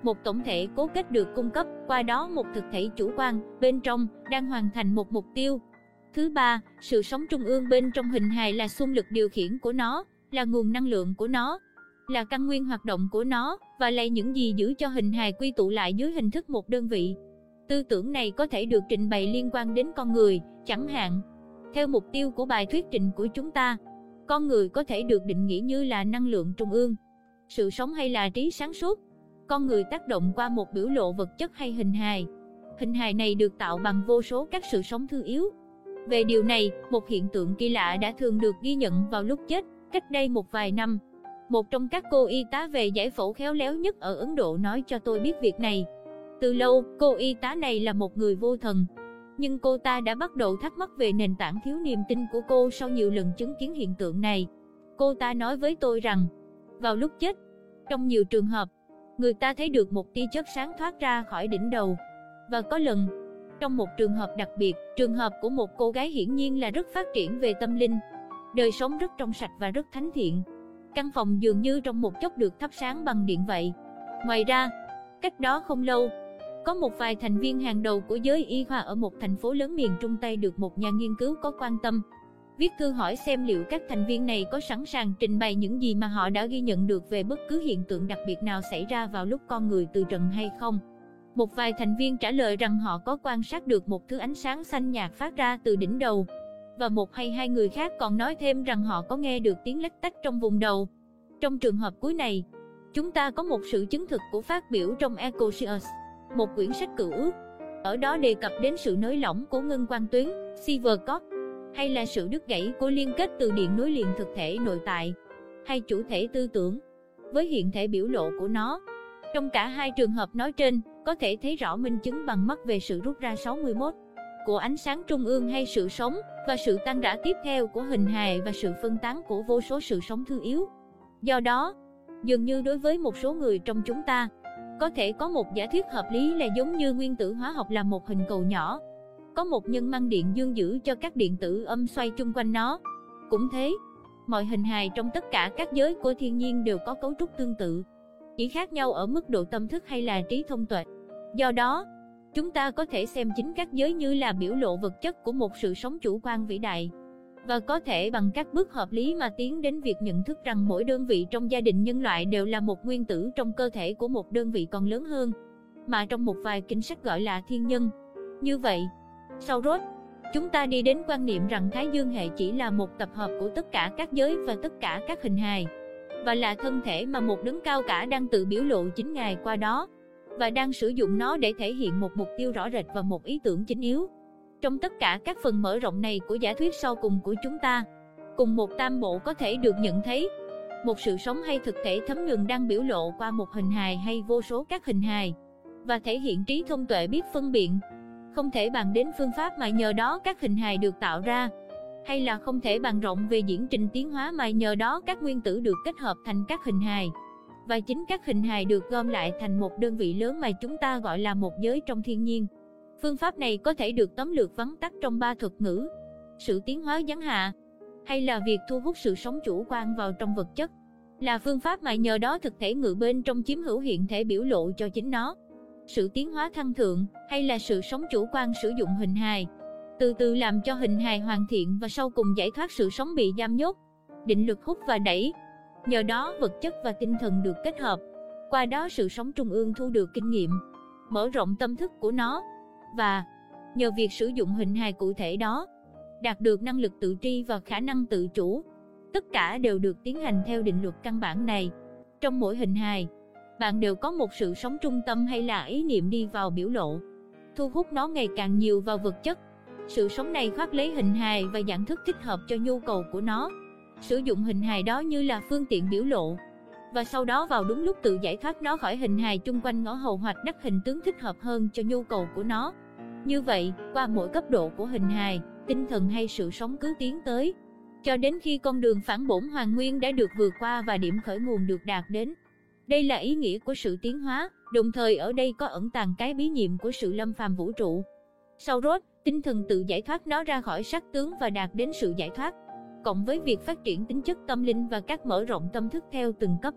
một tổng thể cố kết được cung cấp, qua đó một thực thể chủ quan, bên trong, đang hoàn thành một mục tiêu. Thứ ba, sự sống trung ương bên trong hình hài là xung lực điều khiển của nó, là nguồn năng lượng của nó, là căn nguyên hoạt động của nó, và là những gì giữ cho hình hài quy tụ lại dưới hình thức một đơn vị. Tư tưởng này có thể được trình bày liên quan đến con người, chẳng hạn. Theo mục tiêu của bài thuyết trình của chúng ta, con người có thể được định nghĩa như là năng lượng trung ương, sự sống hay là trí sáng suốt. Con người tác động qua một biểu lộ vật chất hay hình hài. Hình hài này được tạo bằng vô số các sự sống thứ yếu. Về điều này, một hiện tượng kỳ lạ đã thường được ghi nhận vào lúc chết, cách đây một vài năm. Một trong các cô y tá về giải phẫu khéo léo nhất ở Ấn Độ nói cho tôi biết việc này. Từ lâu, cô y tá này là một người vô thần. Nhưng cô ta đã bắt đầu thắc mắc về nền tảng thiếu niềm tin của cô sau nhiều lần chứng kiến hiện tượng này. Cô ta nói với tôi rằng, vào lúc chết, trong nhiều trường hợp, người ta thấy được một tia chớp sáng thoát ra khỏi đỉnh đầu. Và có lần, trong một trường hợp đặc biệt, trường hợp của một cô gái hiển nhiên là rất phát triển về tâm linh, đời sống rất trong sạch và rất thánh thiện. Căn phòng dường như trong một chốc được thắp sáng bằng điện vậy. Ngoài ra, cách đó không lâu, có một vài thành viên hàng đầu của giới y khoa ở một thành phố lớn miền Trung Tây được một nhà nghiên cứu có quan tâm viết thư hỏi xem liệu các thành viên này có sẵn sàng trình bày những gì mà họ đã ghi nhận được về bất cứ hiện tượng đặc biệt nào xảy ra vào lúc con người từ trần hay không. Một vài thành viên trả lời rằng họ có quan sát được một thứ ánh sáng xanh nhạt phát ra từ đỉnh đầu, và một hay hai người khác còn nói thêm rằng họ có nghe được tiếng lách tách trong vùng đầu. Trong trường hợp cuối này, chúng ta có một sự chứng thực của phát biểu trong Ecosius, một quyển sách cựu ước. Ở đó đề cập đến sự nới lỏng của ngân quang tuyến, Silver cord, hay là sự đứt gãy của liên kết từ điện nối liền thực thể nội tại, hay chủ thể tư tưởng, với hiện thể biểu lộ của nó. Trong cả hai trường hợp nói trên, có thể thấy rõ minh chứng bằng mắt về sự rút ra 61 của ánh sáng trung ương hay sự sống, và sự tan rã tiếp theo của hình hài và sự phân tán của vô số sự sống thứ yếu. Do đó, dường như đối với một số người trong chúng ta, có thể có một giả thuyết hợp lý là giống như nguyên tử hóa học là một hình cầu nhỏ, có một nhân mang điện dương giữ cho các điện tử âm xoay chung quanh nó. Cũng thế, mọi hình hài trong tất cả các giới của thiên nhiên đều có cấu trúc tương tự, chỉ khác nhau ở mức độ tâm thức hay là trí thông tuệ. Do đó, chúng ta có thể xem chính các giới như là biểu lộ vật chất của một sự sống chủ quan vĩ đại, và có thể bằng các bước hợp lý mà tiến đến việc nhận thức rằng mỗi đơn vị trong gia đình nhân loại đều là một nguyên tử trong cơ thể của một đơn vị còn lớn hơn, mà trong một vài kinh sách gọi là thiên nhân. Như vậy, sau rốt, chúng ta đi đến quan niệm rằng Thái Dương hệ chỉ là một tập hợp của tất cả các giới và tất cả các hình hài, và là thân thể mà một đấng cao cả đang tự biểu lộ chính Ngài qua đó, và đang sử dụng nó để thể hiện một mục tiêu rõ rệt và một ý tưởng chính yếu. Trong tất cả các phần mở rộng này của giả thuyết sau cùng của chúng ta, cùng một tam bộ có thể được nhận thấy, một sự sống hay thực thể thấm nhuần đang biểu lộ qua một hình hài hay vô số các hình hài, và thể hiện trí thông tuệ biết phân biện. Không thể bàn đến phương pháp mà nhờ đó các hình hài được tạo ra, hay là không thể bàn rộng về diễn trình tiến hóa mà nhờ đó các nguyên tử được kết hợp thành các hình hài, và chính các hình hài được gom lại thành một đơn vị lớn mà chúng ta gọi là một giới trong thiên nhiên. Phương pháp này có thể được tóm lược vắn tắt trong 3 thuật ngữ: sự tiến hóa giáng hạ, hay là việc thu hút sự sống chủ quan vào trong vật chất, là phương pháp mà nhờ đó thực thể ngự bên trong chiếm hữu hiện thể biểu lộ cho chính nó. Sự tiến hóa thăng thượng, hay là sự sống chủ quan sử dụng hình hài, từ từ làm cho hình hài hoàn thiện và sau cùng giải thoát sự sống bị giam nhốt. Định luật hút và đẩy, nhờ đó vật chất và tinh thần được kết hợp, qua đó sự sống trung ương thu được kinh nghiệm, mở rộng tâm thức của nó, và nhờ việc sử dụng hình hài cụ thể đó, đạt được năng lực tự tri và khả năng tự chủ. Tất cả đều được tiến hành theo định luật căn bản này. Trong mỗi hình hài, bạn đều có một sự sống trung tâm hay là ý niệm đi vào biểu lộ, thu hút nó ngày càng nhiều vào vật chất. Sự sống này khoác lấy hình hài và dạng thức thích hợp cho nhu cầu của nó, sử dụng hình hài đó như là phương tiện biểu lộ, và sau đó vào đúng lúc tự giải thoát nó khỏi hình hài chung quanh ngõ hầu hoặc đắc hình tướng thích hợp hơn cho nhu cầu của nó. Như vậy, qua mỗi cấp độ của hình hài, tinh thần hay sự sống cứ tiến tới, cho đến khi con đường phản bổn hoàn nguyên đã được vượt qua và điểm khởi nguồn được đạt đến. Đây là ý nghĩa của sự tiến hóa, đồng thời ở đây có ẩn tàng cái bí nhiệm của sự lâm phàm vũ trụ. Sau rốt, tinh thần tự giải thoát nó ra khỏi sắc tướng và đạt đến sự giải thoát, cộng với việc phát triển tính chất tâm linh và các mở rộng tâm thức theo từng cấp,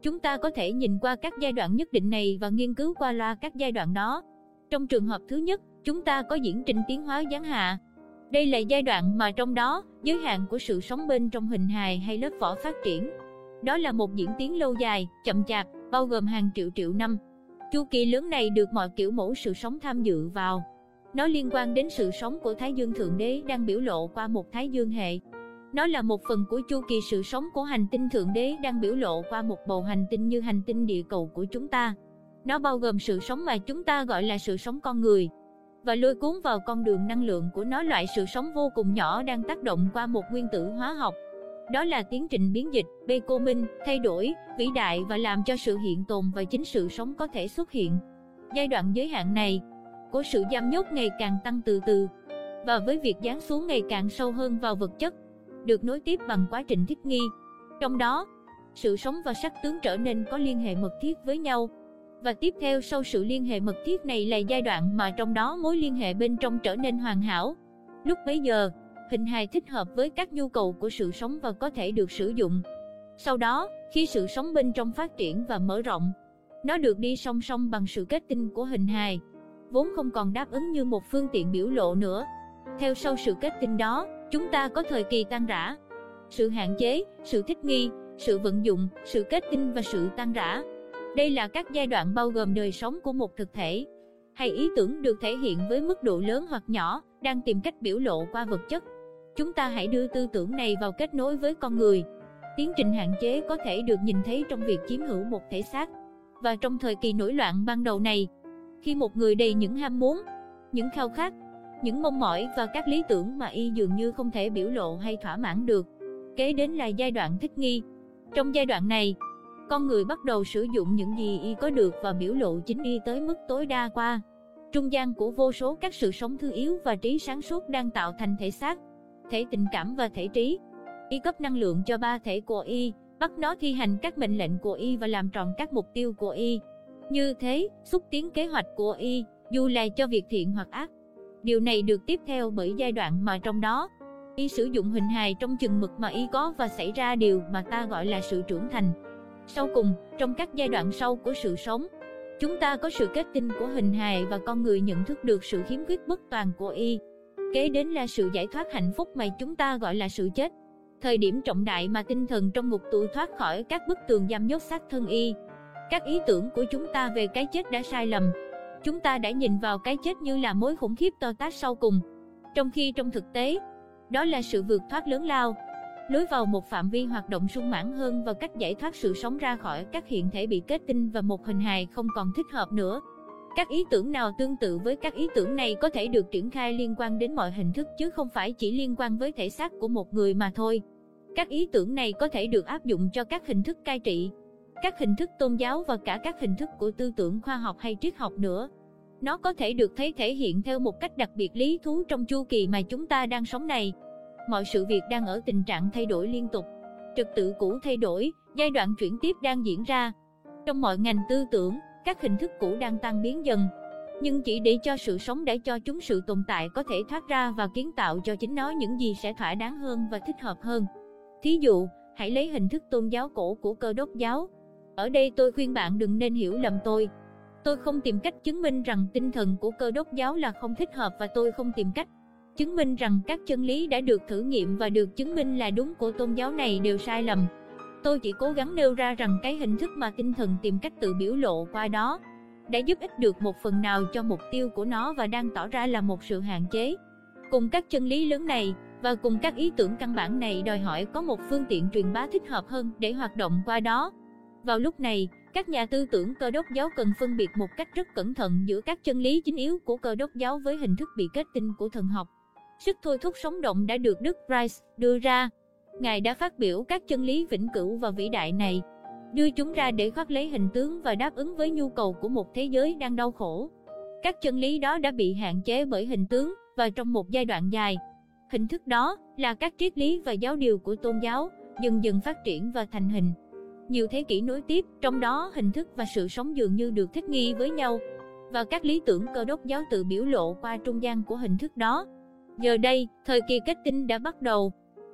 Chúng ta có thể nhìn qua các giai đoạn nhất định này và nghiên cứu qua loa các giai đoạn đó. Trong trường hợp thứ nhất, chúng ta có diễn trình tiến hóa giáng hạ. Đây là giai đoạn mà trong đó, giới hạn của sự sống bên trong hình hài hay lớp vỏ phát triển. Đó là một diễn tiến lâu dài, chậm chạp, bao gồm hàng triệu năm. Chu kỳ lớn này được mọi kiểu mẫu sự sống tham dự vào. Nó liên quan đến sự sống của Thái Dương Thượng Đế đang biểu lộ qua một Thái Dương hệ. Nó là một phần của chu kỳ sự sống của hành tinh Thượng Đế đang biểu lộ qua một bầu hành tinh như hành tinh địa cầu của chúng ta. Nó bao gồm sự sống mà chúng ta gọi là sự sống con người, và lôi cuốn vào con đường năng lượng của nó loại sự sống vô cùng nhỏ đang tác động qua một nguyên tử hóa học. Đó là tiến trình biến dịch, bê-cô minh, thay đổi, vĩ đại và làm cho sự hiện tồn và chính sự sống có thể xuất hiện. Giai đoạn giới hạn này của sự giam nhốt ngày càng tăng từ từ, và với việc giáng xuống ngày càng sâu hơn vào vật chất, được nối tiếp bằng quá trình thích nghi. Trong đó, sự sống và sắc tướng trở nên có liên hệ mật thiết với nhau. Và tiếp theo sau sự liên hệ mật thiết này là giai đoạn mà trong đó mối liên hệ bên trong trở nên hoàn hảo. Lúc bấy giờ, hình hài thích hợp với các nhu cầu của sự sống và có thể được sử dụng. Sau đó, khi sự sống bên trong phát triển và mở rộng, nó được đi song song bằng sự kết tinh của hình hài, vốn không còn đáp ứng như một phương tiện biểu lộ nữa. Theo sau sự kết tinh đó, chúng ta có thời kỳ tan rã, sự hạn chế, sự thích nghi, sự vận dụng, sự kết tinh và sự tan rã. Đây là các giai đoạn bao gồm đời sống của một thực thể, hay ý tưởng được thể hiện với mức độ lớn hoặc nhỏ, đang tìm cách biểu lộ qua vật chất. Chúng ta hãy đưa tư tưởng này vào kết nối với con người. Tiến trình hạn chế có thể được nhìn thấy trong việc chiếm hữu một thể xác. Và trong thời kỳ nổi loạn ban đầu này, khi một người đầy những ham muốn, những khao khát, những mong mỏi và các lý tưởng mà y dường như không thể biểu lộ hay thỏa mãn được. Kế đến là giai đoạn thích nghi. Trong giai đoạn này, con người bắt đầu sử dụng những gì y có được và biểu lộ chính y tới mức tối đa qua trung gian của vô số các sự sống thứ yếu và trí sáng suốt đang tạo thành thể xác, thể tình cảm và thể trí. Y cấp năng lượng cho ba thể của y, bắt nó thi hành các mệnh lệnh của y và làm tròn các mục tiêu của y. Như thế, xúc tiến kế hoạch của y, dù là cho việc thiện hoặc ác. Điều này được tiếp theo bởi giai đoạn mà trong đó, y sử dụng hình hài trong chừng mực mà y có và xảy ra điều mà ta gọi là sự trưởng thành. Sau cùng, trong các giai đoạn sau của sự sống, chúng ta có sự kết tinh của hình hài và con người nhận thức được sự khiếm khuyết bất toàn của y. Kế đến là sự giải thoát hạnh phúc mà chúng ta gọi là sự chết. Thời điểm trọng đại mà tinh thần trong ngục tù thoát khỏi các bức tường giam nhốt xác thân y. Các ý tưởng của chúng ta về cái chết đã sai lầm. Chúng ta đã nhìn vào cái chết như là mối khủng khiếp to tát sau cùng. Trong khi trong thực tế, đó là sự vượt thoát lớn lao, lối vào một phạm vi hoạt động sung mãn hơn và cách giải thoát sự sống ra khỏi các hiện thể bị kết tinh và một hình hài không còn thích hợp nữa. Các ý tưởng nào tương tự với các ý tưởng này có thể được triển khai liên quan đến mọi hình thức chứ không phải chỉ liên quan với thể xác của một người mà thôi. Các ý tưởng này có thể được áp dụng cho các hình thức cai trị, các hình thức tôn giáo và cả các hình thức của tư tưởng khoa học hay triết học nữa. Nó có thể được thấy thể hiện theo một cách đặc biệt lý thú trong chu kỳ mà chúng ta đang sống này. Mọi sự việc đang ở tình trạng thay đổi liên tục. Trật tự cũ thay đổi, giai đoạn chuyển tiếp đang diễn ra. Trong mọi ngành tư tưởng, các hình thức cũ đang tan biến dần. Nhưng chỉ để cho sự sống đã cho chúng sự tồn tại có thể thoát ra và kiến tạo cho chính nó những gì sẽ thỏa đáng hơn và thích hợp hơn. Thí dụ, hãy lấy hình thức tôn giáo cổ của Cơ đốc giáo. Ở đây tôi khuyên bạn đừng nên hiểu lầm tôi. Tôi không tìm cách chứng minh rằng tinh thần của Cơ đốc giáo là không thích hợp và tôi không tìm cách chứng minh rằng các chân lý đã được thử nghiệm và được chứng minh là đúng của tôn giáo này đều sai lầm. Tôi chỉ cố gắng nêu ra rằng cái hình thức mà tinh thần tìm cách tự biểu lộ qua đó đã giúp ích được một phần nào cho mục tiêu của nó và đang tỏ ra là một sự hạn chế. Cùng các chân lý lớn này và cùng các ý tưởng căn bản này đòi hỏi có một phương tiện truyền bá thích hợp hơn để hoạt động qua đó. Vào lúc này, các nhà tư tưởng Cơ đốc giáo cần phân biệt một cách rất cẩn thận giữa các chân lý chính yếu của Cơ đốc giáo với hình thức bị kết tinh của thần học. Sức thôi thúc sống động đã được Đức Christ đưa ra. Ngài đã phát biểu các chân lý vĩnh cửu và vĩ đại này, đưa chúng ra để khoác lấy hình tướng và đáp ứng với nhu cầu của một thế giới đang đau khổ. Các chân lý đó đã bị hạn chế bởi hình tướng, và trong một giai đoạn dài, hình thức đó là các triết lý và giáo điều của tôn giáo dần dần phát triển và thành hình. Nhiều thế kỷ nối tiếp, trong đó hình thức và sự sống dường như được thích nghi với nhau, và các lý tưởng Cơ đốc giáo tự biểu lộ qua trung gian của hình thức đó. Giờ đây, thời kỳ kết tinh đã bắt đầu.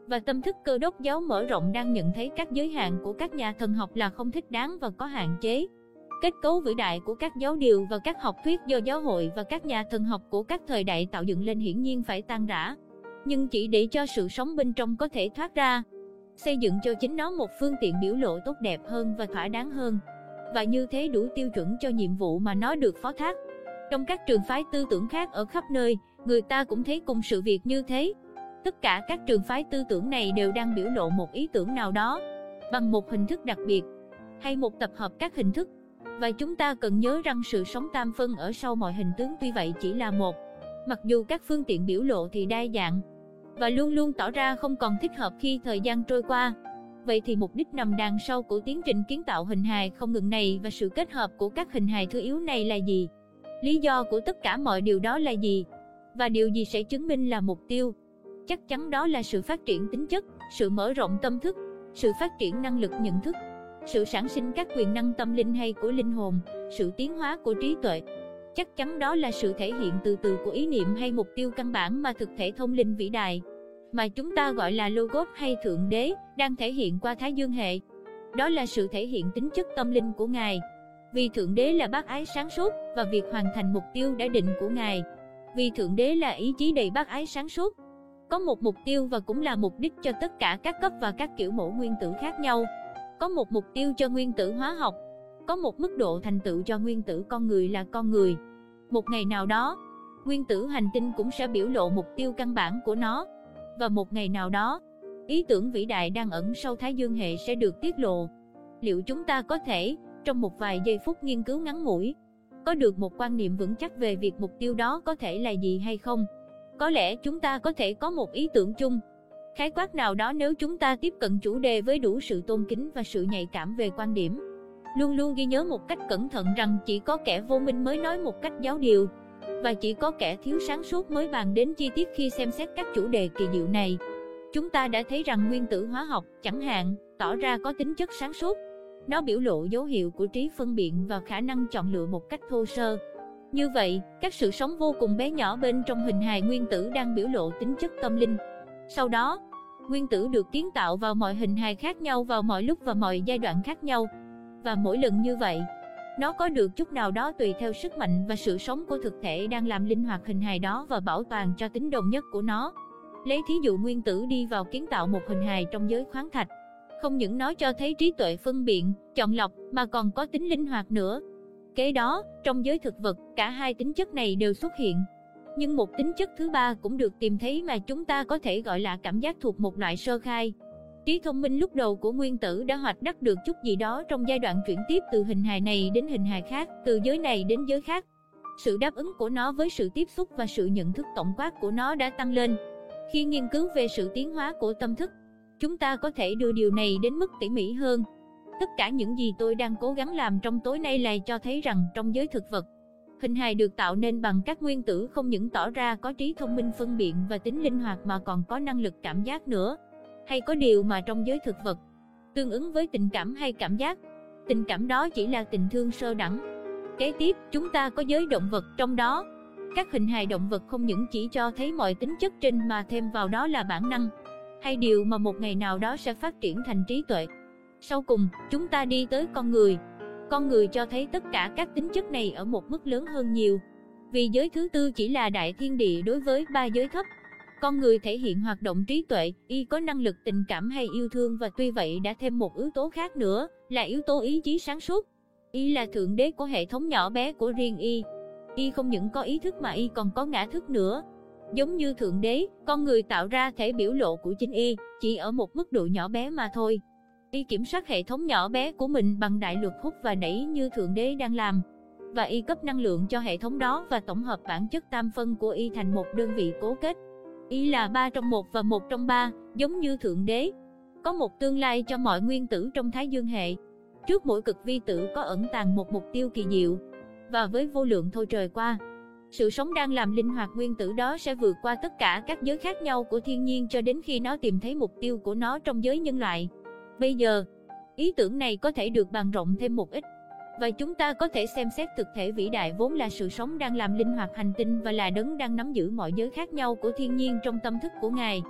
Và tâm thức Cơ đốc giáo mở rộng đang nhận thấy các giới hạn của các nhà thần học là không thích đáng và có hạn chế. Kết cấu vĩ đại của các giáo điều và các học thuyết do giáo hội và các nhà thần học của các thời đại tạo dựng lên hiển nhiên phải tan rã, nhưng chỉ để cho sự sống bên trong có thể thoát ra, xây dựng cho chính nó một phương tiện biểu lộ tốt đẹp hơn và thỏa đáng hơn, và như thế đủ tiêu chuẩn cho nhiệm vụ mà nó được phó thác. Trong các trường phái tư tưởng khác ở khắp nơi, người ta cũng thấy cùng sự việc như thế. Tất cả các trường phái tư tưởng này đều đang biểu lộ một ý tưởng nào đó, bằng một hình thức đặc biệt, hay một tập hợp các hình thức. Và chúng ta cần nhớ rằng sự sống tam phân ở sau mọi hình tướng tuy vậy chỉ là một, mặc dù các phương tiện biểu lộ thì đa dạng, và luôn luôn tỏ ra không còn thích hợp khi thời gian trôi qua. Vậy thì mục đích nằm đằng sau của tiến trình kiến tạo hình hài không ngừng này và sự kết hợp của các hình hài thứ yếu này là gì? Lý do của tất cả mọi điều đó là gì? Và điều gì sẽ chứng minh là mục tiêu? Chắc chắn đó là sự phát triển tính chất, sự mở rộng tâm thức, sự phát triển năng lực nhận thức, sự sản sinh các quyền năng tâm linh hay của linh hồn, sự tiến hóa của trí tuệ. Chắc chắn đó là sự thể hiện từ từ của ý niệm hay mục tiêu căn bản mà thực thể thông linh vĩ đại, mà chúng ta gọi là Logos hay Thượng Đế, đang thể hiện qua Thái Dương hệ. Đó là sự thể hiện tính chất tâm linh của Ngài. Vì Thượng Đế là bác ái sáng suốt, và việc hoàn thành mục tiêu đã định của Ngài. Vì Thượng Đế là ý chí đầy bác ái sáng suốt. Có một mục tiêu và cũng là mục đích cho tất cả các cấp và các kiểu mẫu nguyên tử khác nhau. Có một mục tiêu cho nguyên tử hóa học. Có một mức độ thành tựu cho nguyên tử con người là con người. Một ngày nào đó, nguyên tử hành tinh cũng sẽ biểu lộ mục tiêu căn bản của nó. Và một ngày nào đó, ý tưởng vĩ đại đang ẩn sau Thái Dương hệ sẽ được tiết lộ. Liệu chúng ta có thể, trong một vài giây phút nghiên cứu ngắn ngủi, có được một quan niệm vững chắc về việc mục tiêu đó có thể là gì hay không? Có lẽ chúng ta có thể có một ý tưởng chung, khái quát nào đó nếu chúng ta tiếp cận chủ đề với đủ sự tôn kính và sự nhạy cảm về quan điểm. Luôn luôn ghi nhớ một cách cẩn thận rằng chỉ có kẻ vô minh mới nói một cách giáo điều, và chỉ có kẻ thiếu sáng suốt mới bàn đến chi tiết khi xem xét các chủ đề kỳ diệu này. Chúng ta đã thấy rằng nguyên tử hóa học, chẳng hạn, tỏ ra có tính chất sáng suốt. Nó biểu lộ dấu hiệu của trí phân biện và khả năng chọn lựa một cách thô sơ. Như vậy, các sự sống vô cùng bé nhỏ bên trong hình hài nguyên tử đang biểu lộ tính chất tâm linh. Sau đó, nguyên tử được kiến tạo vào mọi hình hài khác nhau vào mọi lúc và mọi giai đoạn khác nhau. Và mỗi lần như vậy, nó có được chút nào đó tùy theo sức mạnh và sự sống của thực thể đang làm linh hoạt hình hài đó và bảo toàn cho tính đồng nhất của nó. Lấy thí dụ nguyên tử đi vào kiến tạo một hình hài trong giới khoáng thạch. Không những nó cho thấy trí tuệ phân biện, chọn lọc, mà còn có tính linh hoạt nữa. Kế đó, trong giới thực vật, cả hai tính chất này đều xuất hiện. Nhưng một tính chất thứ ba cũng được tìm thấy mà chúng ta có thể gọi là cảm giác thuộc một loại sơ khai. Trí thông minh lúc đầu của nguyên tử đã hoạch đắc được chút gì đó trong giai đoạn chuyển tiếp từ hình hài này đến hình hài khác, từ giới này đến giới khác. Sự đáp ứng của nó với sự tiếp xúc và sự nhận thức tổng quát của nó đã tăng lên. Khi nghiên cứu về sự tiến hóa của tâm thức, chúng ta có thể đưa điều này đến mức tỉ mỉ hơn. Tất cả những gì tôi đang cố gắng làm trong tối nay là cho thấy rằng trong giới thực vật, hình hài được tạo nên bằng các nguyên tử không những tỏ ra có trí thông minh phân biện và tính linh hoạt mà còn có năng lực cảm giác nữa. Hay có điều mà trong giới thực vật, tương ứng với tình cảm hay cảm giác, tình cảm đó chỉ là tình thương sơ đẳng. Kế tiếp, chúng ta có giới động vật, trong đó, các hình hài động vật không những chỉ cho thấy mọi tính chất trên mà thêm vào đó là bản năng, hay điều mà một ngày nào đó sẽ phát triển thành trí tuệ. Sau cùng, chúng ta đi tới con người. Con người cho thấy tất cả các tính chất này ở một mức lớn hơn nhiều. Vì giới thứ tư chỉ là đại thiên địa đối với ba giới thấp. Con người thể hiện hoạt động trí tuệ, y có năng lực tình cảm hay yêu thương và tuy vậy đã thêm một yếu tố khác nữa, là yếu tố ý chí sáng suốt. Y là thượng đế của hệ thống nhỏ bé của riêng y. Y không những có ý thức mà y còn có ngã thức nữa. Giống như thượng đế, con người tạo ra thể biểu lộ của chính y, chỉ ở một mức độ nhỏ bé mà thôi. Y kiểm soát hệ thống nhỏ bé của mình bằng đại luật hút và đẩy như thượng đế đang làm. Và y cấp năng lượng cho hệ thống đó và tổng hợp bản chất tam phân của y thành một đơn vị cố kết. Y là 3 trong 1 và 1 trong 3, giống như thượng đế. Có một tương lai cho mọi nguyên tử trong Thái Dương hệ. Trước mỗi cực vi tử có ẩn tàng một mục tiêu kỳ diệu. Và với vô lượng thôi trời qua, sự sống đang làm linh hoạt nguyên tử đó sẽ vượt qua tất cả các giới khác nhau của thiên nhiên cho đến khi nó tìm thấy mục tiêu của nó trong giới nhân loại. Bây giờ, ý tưởng này có thể được bàn rộng thêm một ít. Và chúng ta có thể xem xét thực thể vĩ đại vốn là sự sống đang làm linh hoạt hành tinh và là đấng đang nắm giữ mọi giới khác nhau của thiên nhiên trong tâm thức của Ngài.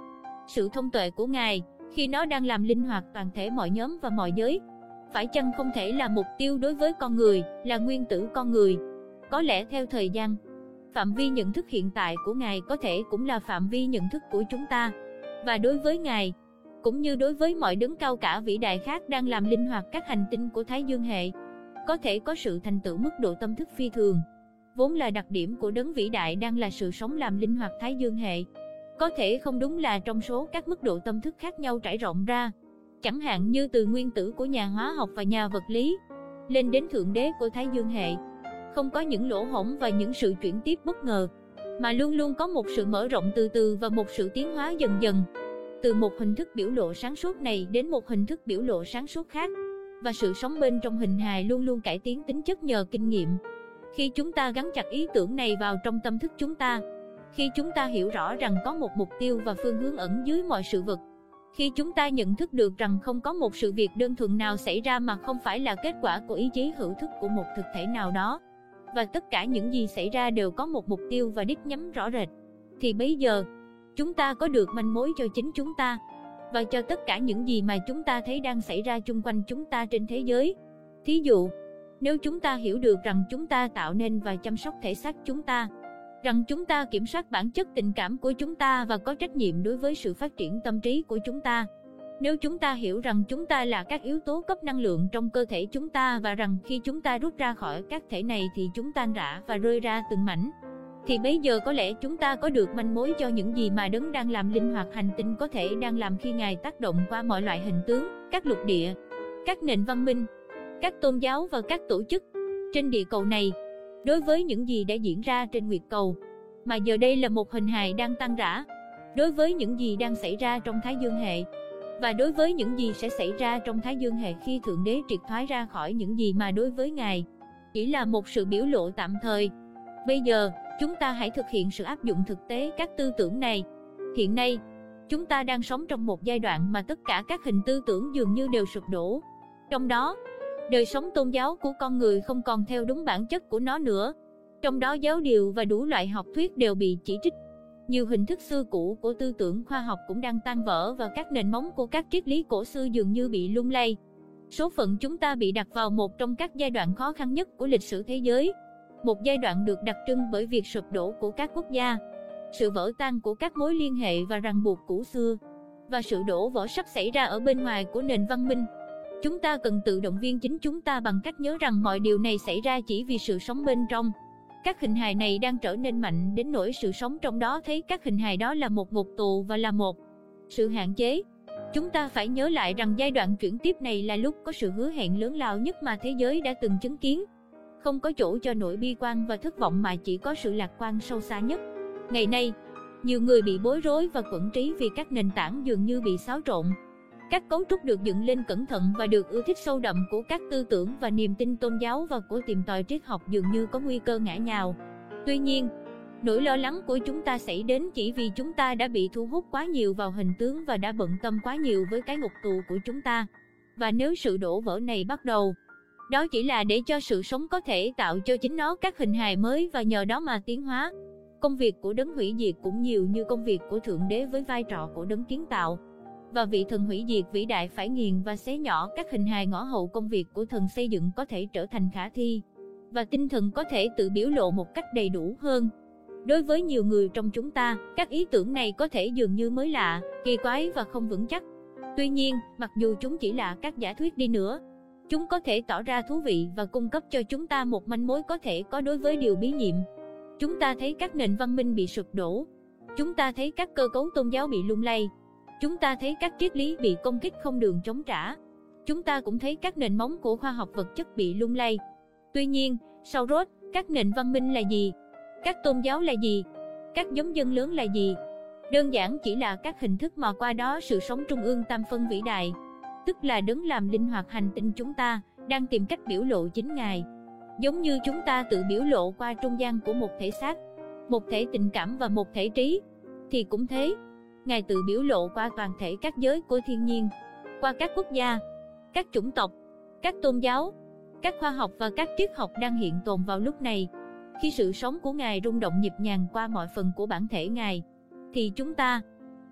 Sự thông tuệ của Ngài, khi nó đang làm linh hoạt toàn thể mọi nhóm và mọi giới, phải chăng không thể là mục tiêu đối với con người, là nguyên tử con người? Có lẽ theo thời gian, phạm vi nhận thức hiện tại của Ngài có thể cũng là phạm vi nhận thức của chúng ta. Và đối với Ngài, cũng như đối với mọi đấng cao cả vĩ đại khác đang làm linh hoạt các hành tinh của Thái Dương hệ, có thể có sự thành tựu mức độ tâm thức phi thường, vốn là đặc điểm của đấng vĩ đại đang là sự sống làm linh hoạt Thái Dương hệ. Có thể không đúng là trong số các mức độ tâm thức khác nhau trải rộng ra, chẳng hạn như từ nguyên tử của nhà hóa học và nhà vật lý, lên đến Thượng Đế của Thái Dương hệ, không có những lỗ hổng và những sự chuyển tiếp bất ngờ, mà luôn luôn có một sự mở rộng từ từ và một sự tiến hóa dần dần, từ một hình thức biểu lộ sáng suốt này đến một hình thức biểu lộ sáng suốt khác. Và sự sống bên trong hình hài luôn luôn cải tiến tính chất nhờ kinh nghiệm. Khi chúng ta gắn chặt ý tưởng này vào trong tâm thức chúng ta, khi chúng ta hiểu rõ rằng có một mục tiêu và phương hướng ẩn dưới mọi sự vật, khi chúng ta nhận thức được rằng không có một sự việc đơn thuần nào xảy ra mà không phải là kết quả của ý chí hữu thức của một thực thể nào đó, và tất cả những gì xảy ra đều có một mục tiêu và đích nhắm rõ rệt, thì bấy giờ chúng ta có được manh mối cho chính chúng ta và cho tất cả những gì mà chúng ta thấy đang xảy ra chung quanh chúng ta trên thế giới. Thí dụ, nếu chúng ta hiểu được rằng chúng ta tạo nên và chăm sóc thể xác chúng ta, rằng chúng ta kiểm soát bản chất tình cảm của chúng ta và có trách nhiệm đối với sự phát triển tâm trí của chúng ta, nếu chúng ta hiểu rằng chúng ta là các yếu tố cấp năng lượng trong cơ thể chúng ta và rằng khi chúng ta rút ra khỏi các thể này thì chúng tan rã và rơi ra từng mảnh, thì bấy giờ có lẽ chúng ta có được manh mối cho những gì mà đấng đang làm linh hoạt hành tinh có thể đang làm khi Ngài tác động qua mọi loại hình tướng, các lục địa, các nền văn minh, các tôn giáo và các tổ chức trên địa cầu này, đối với những gì đã diễn ra trên nguyệt cầu, mà giờ đây là một hình hài đang tan rã, đối với những gì đang xảy ra trong Thái Dương hệ, và đối với những gì sẽ xảy ra trong Thái Dương hệ khi Thượng Đế triệt thoái ra khỏi những gì mà đối với Ngài chỉ là một sự biểu lộ tạm thời. Bây giờ, chúng ta hãy thực hiện sự áp dụng thực tế các tư tưởng này. Hiện nay, chúng ta đang sống trong một giai đoạn mà tất cả các hình tư tưởng dường như đều sụp đổ. Trong đó, đời sống tôn giáo của con người không còn theo đúng bản chất của nó nữa. Trong đó giáo điều và đủ loại học thuyết đều bị chỉ trích. Nhiều hình thức xưa cũ của tư tưởng khoa học cũng đang tan vỡ và các nền móng của các triết lý cổ xưa dường như bị lung lay. Số phận chúng ta bị đặt vào một trong các giai đoạn khó khăn nhất của lịch sử thế giới. Một giai đoạn được đặc trưng bởi việc sụp đổ của các quốc gia, sự vỡ tan của các mối liên hệ và ràng buộc cũ xưa, và sự đổ vỡ sắp xảy ra ở bên ngoài của nền văn minh. Chúng ta cần tự động viên chính chúng ta bằng cách nhớ rằng mọi điều này xảy ra chỉ vì sự sống bên trong. Các hình hài này đang trở nên mạnh đến nỗi sự sống trong đó thấy các hình hài đó là một ngục tù và là một sự hạn chế. Chúng ta phải nhớ lại rằng giai đoạn chuyển tiếp này là lúc có sự hứa hẹn lớn lao nhất mà thế giới đã từng chứng kiến. Không có chỗ cho nỗi bi quan và thất vọng mà chỉ có sự lạc quan sâu xa nhất. Ngày nay, nhiều người bị bối rối và quẫn trí vì các nền tảng dường như bị xáo trộn. Các cấu trúc được dựng lên cẩn thận và được ưa thích sâu đậm của các tư tưởng và niềm tin tôn giáo và của tìm tòi triết học dường như có nguy cơ ngã nhào. Tuy nhiên, nỗi lo lắng của chúng ta xảy đến chỉ vì chúng ta đã bị thu hút quá nhiều vào hình tướng và đã bận tâm quá nhiều với cái ngục tù của chúng ta. Và nếu sự đổ vỡ này bắt đầu, đó chỉ là để cho sự sống có thể tạo cho chính nó các hình hài mới và nhờ đó mà tiến hóa. Công việc của đấng hủy diệt cũng nhiều như công việc của Thượng Đế với vai trò của đấng kiến tạo. Và vị thần hủy diệt vĩ đại phải nghiền và xé nhỏ các hình hài ngõ hậu công việc của thần xây dựng có thể trở thành khả thi, và tinh thần có thể tự biểu lộ một cách đầy đủ hơn. Đối với nhiều người trong chúng ta, các ý tưởng này có thể dường như mới lạ, kỳ quái và không vững chắc. Tuy nhiên, mặc dù chúng chỉ là các giả thuyết đi nữa, chúng có thể tỏ ra thú vị và cung cấp cho chúng ta một manh mối có thể có đối với điều bí nhiệm. Chúng ta thấy các nền văn minh bị sụp đổ. Chúng ta thấy các cơ cấu tôn giáo bị lung lay. Chúng ta thấy các triết lý bị công kích không đường chống trả. Chúng ta cũng thấy các nền móng của khoa học vật chất bị lung lay. Tuy nhiên, sau rốt, các nền văn minh là gì? Các tôn giáo là gì? Các giống dân lớn là gì? Đơn giản chỉ là các hình thức mà qua đó sự sống trung ương tam phân vĩ đại, tức là đấng làm linh hoạt hành tinh chúng ta, đang tìm cách biểu lộ chính Ngài. Giống như chúng ta tự biểu lộ qua trung gian của một thể xác, một thể tình cảm và một thể trí, thì cũng thế, Ngài tự biểu lộ qua toàn thể các giới của thiên nhiên, qua các quốc gia, các chủng tộc, các tôn giáo, các khoa học và các triết học đang hiện tồn vào lúc này. Khi sự sống của Ngài rung động nhịp nhàng qua mọi phần của bản thể Ngài, thì chúng ta,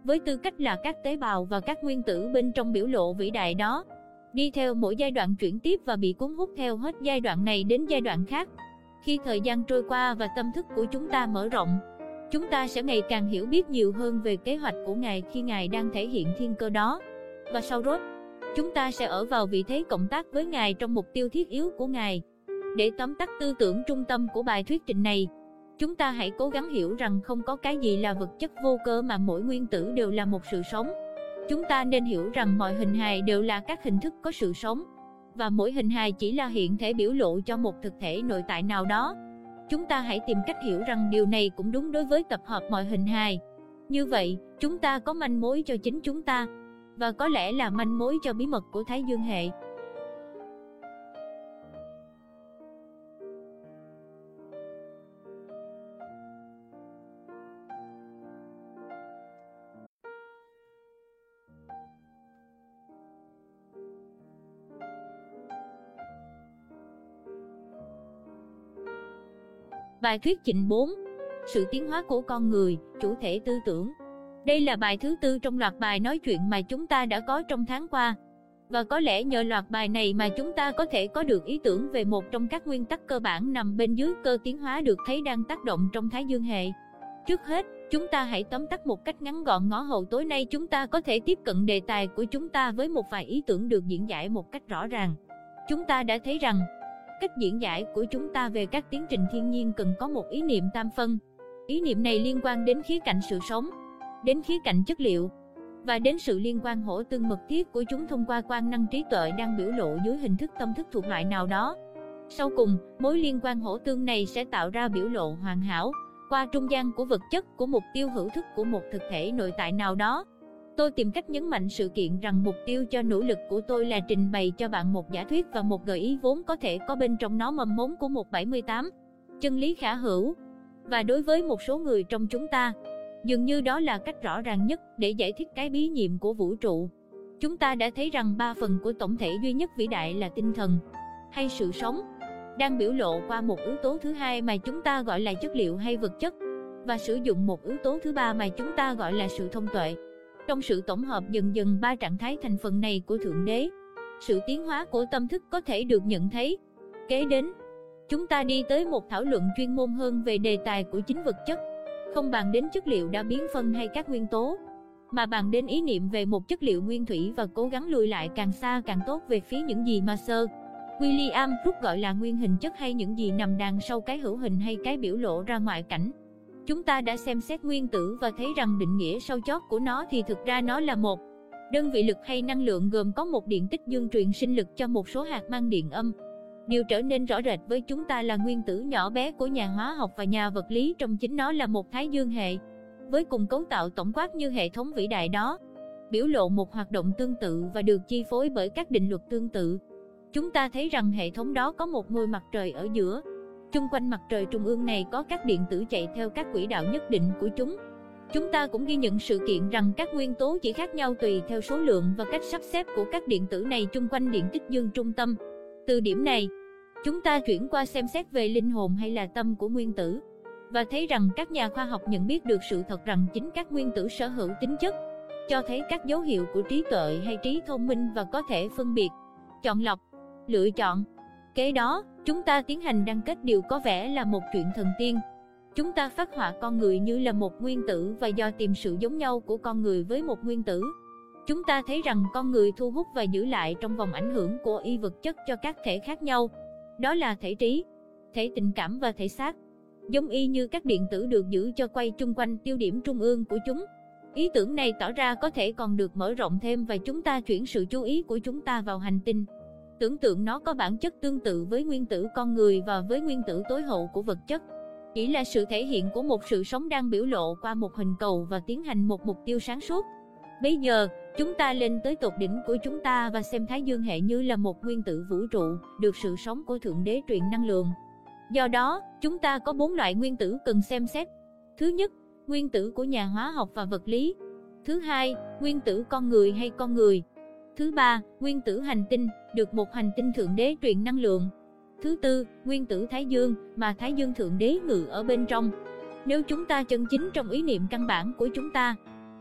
với tư cách là các tế bào và các nguyên tử bên trong biểu lộ vĩ đại đó, đi theo mỗi giai đoạn chuyển tiếp và bị cuốn hút theo hết giai đoạn này đến giai đoạn khác. Khi thời gian trôi qua và tâm thức của chúng ta mở rộng, chúng ta sẽ ngày càng hiểu biết nhiều hơn về kế hoạch của Ngài khi Ngài đang thể hiện thiên cơ đó. Và sau đó, chúng ta sẽ ở vào vị thế cộng tác với Ngài trong mục tiêu thiết yếu của Ngài. Để tóm tắt tư tưởng trung tâm của bài thuyết trình này, chúng ta hãy cố gắng hiểu rằng không có cái gì là vật chất vô cơ mà mỗi nguyên tử đều là một sự sống. Chúng ta nên hiểu rằng mọi hình hài đều là các hình thức có sự sống, và mỗi hình hài chỉ là hiện thể biểu lộ cho một thực thể nội tại nào đó. Chúng ta hãy tìm cách hiểu rằng điều này cũng đúng đối với tập hợp mọi hình hài. Như vậy, chúng ta có manh mối cho chính chúng ta, và có lẽ là manh mối cho bí mật của Thái Dương hệ. Bài thuyết trình 4. Sự tiến hóa của con người, chủ thể tư tưởng. Đây là bài thứ 4 trong loạt bài nói chuyện mà chúng ta đã có trong tháng qua. Và có lẽ nhờ loạt bài này mà chúng ta có thể có được ý tưởng về một trong các nguyên tắc cơ bản nằm bên dưới cơ tiến hóa được thấy đang tác động trong Thái Dương hệ. Trước hết, chúng ta hãy tóm tắt một cách ngắn gọn ngõ hầu tối nay chúng ta có thể tiếp cận đề tài của chúng ta với một vài ý tưởng được diễn giải một cách rõ ràng. Chúng ta đã thấy rằng, cách diễn giải của chúng ta về các tiến trình thiên nhiên cần có một ý niệm tam phân. Ý niệm này liên quan đến khía cạnh sự sống, đến khía cạnh chất liệu, và đến sự liên quan hỗ tương mật thiết của chúng thông qua quan năng trí tuệ đang biểu lộ dưới hình thức tâm thức thuộc loại nào đó. Sau cùng, mối liên quan hỗ tương này sẽ tạo ra biểu lộ hoàn hảo, qua trung gian của vật chất của mục tiêu hữu thức của một thực thể nội tại nào đó. Tôi tìm cách nhấn mạnh sự kiện rằng mục tiêu cho nỗ lực của tôi là trình bày cho bạn một giả thuyết và một gợi ý vốn có thể có bên trong nó mầm mống của một 78 chân lý khả hữu. Và đối với một số người trong chúng ta, dường như đó là cách rõ ràng nhất để giải thích cái bí nhiệm của vũ trụ. Chúng ta đã thấy rằng 3 phần của tổng thể duy nhất vĩ đại là tinh thần, hay sự sống, đang biểu lộ qua một yếu tố thứ hai mà chúng ta gọi là chất liệu hay vật chất, và sử dụng một yếu tố thứ ba mà chúng ta gọi là sự thông tuệ. Trong sự tổng hợp dần dần 3 trạng thái thành phần này của Thượng Đế, sự tiến hóa của tâm thức có thể được nhận thấy. Kế đến, chúng ta đi tới một thảo luận chuyên môn hơn về đề tài của chính vật chất, không bàn đến chất liệu đã biến phân hay các nguyên tố, mà bàn đến ý niệm về một chất liệu nguyên thủy và cố gắng lùi lại càng xa càng tốt về phía những gì mà Sir William Brooks gọi là nguyên hình chất hay những gì nằm đằng sau cái hữu hình hay cái biểu lộ ra ngoại cảnh. Chúng ta đã xem xét nguyên tử và thấy rằng định nghĩa sau chót của nó thì thực ra nó là một đơn vị lực hay năng lượng gồm có một điện tích dương truyền sinh lực cho một số hạt mang điện âm. Điều trở nên rõ rệt với chúng ta là nguyên tử nhỏ bé của nhà hóa học và nhà vật lý trong chính nó là một Thái Dương hệ, với cùng cấu tạo tổng quát như hệ thống vĩ đại đó, biểu lộ một hoạt động tương tự và được chi phối bởi các định luật tương tự. Chúng ta thấy rằng hệ thống đó có một ngôi mặt trời ở giữa. Chung quanh mặt trời trung ương này có các điện tử chạy theo các quỹ đạo nhất định của chúng. Chúng ta cũng ghi nhận sự kiện rằng các nguyên tố chỉ khác nhau tùy theo số lượng và cách sắp xếp của các điện tử này chung quanh điện tích dương trung tâm. Từ điểm này, chúng ta chuyển qua xem xét về linh hồn hay là tâm của nguyên tử, và thấy rằng các nhà khoa học nhận biết được sự thật rằng chính các nguyên tử sở hữu tính chất, cho thấy các dấu hiệu của trí tuệ hay trí thông minh và có thể phân biệt, chọn lọc, lựa chọn. Kế đó, chúng ta tiến hành đan kết điều có vẻ là một chuyện thần tiên. Chúng ta phác họa con người như là một nguyên tử và do tìm sự giống nhau của con người với một nguyên tử, chúng ta thấy rằng con người thu hút và giữ lại trong vòng ảnh hưởng của y vật chất cho các thể khác nhau. Đó là thể trí, thể tình cảm và thể xác. Giống y như các điện tử được giữ cho quay chung quanh tiêu điểm trung ương của chúng. Ý tưởng này tỏ ra có thể còn được mở rộng thêm và chúng ta chuyển sự chú ý của chúng ta vào hành tinh. Tưởng tượng nó có bản chất tương tự với nguyên tử con người và với nguyên tử tối hậu của vật chất. Chỉ là sự thể hiện của một sự sống đang biểu lộ qua một hình cầu và tiến hành một mục tiêu sáng suốt. Bây giờ, chúng ta lên tới tột đỉnh của chúng ta và xem Thái Dương hệ như là một nguyên tử vũ trụ, được sự sống của Thượng Đế truyền năng lượng. Do đó, chúng ta có 4 loại nguyên tử cần xem xét. Thứ nhất, nguyên tử của nhà hóa học và vật lý. Thứ hai, nguyên tử con người hay con người. Thứ ba, nguyên tử hành tinh, được một hành tinh Thượng Đế truyền năng lượng. Thứ tư, nguyên tử Thái Dương, mà Thái Dương Thượng Đế ngự ở bên trong. Nếu chúng ta chân chính trong ý niệm căn bản của chúng ta,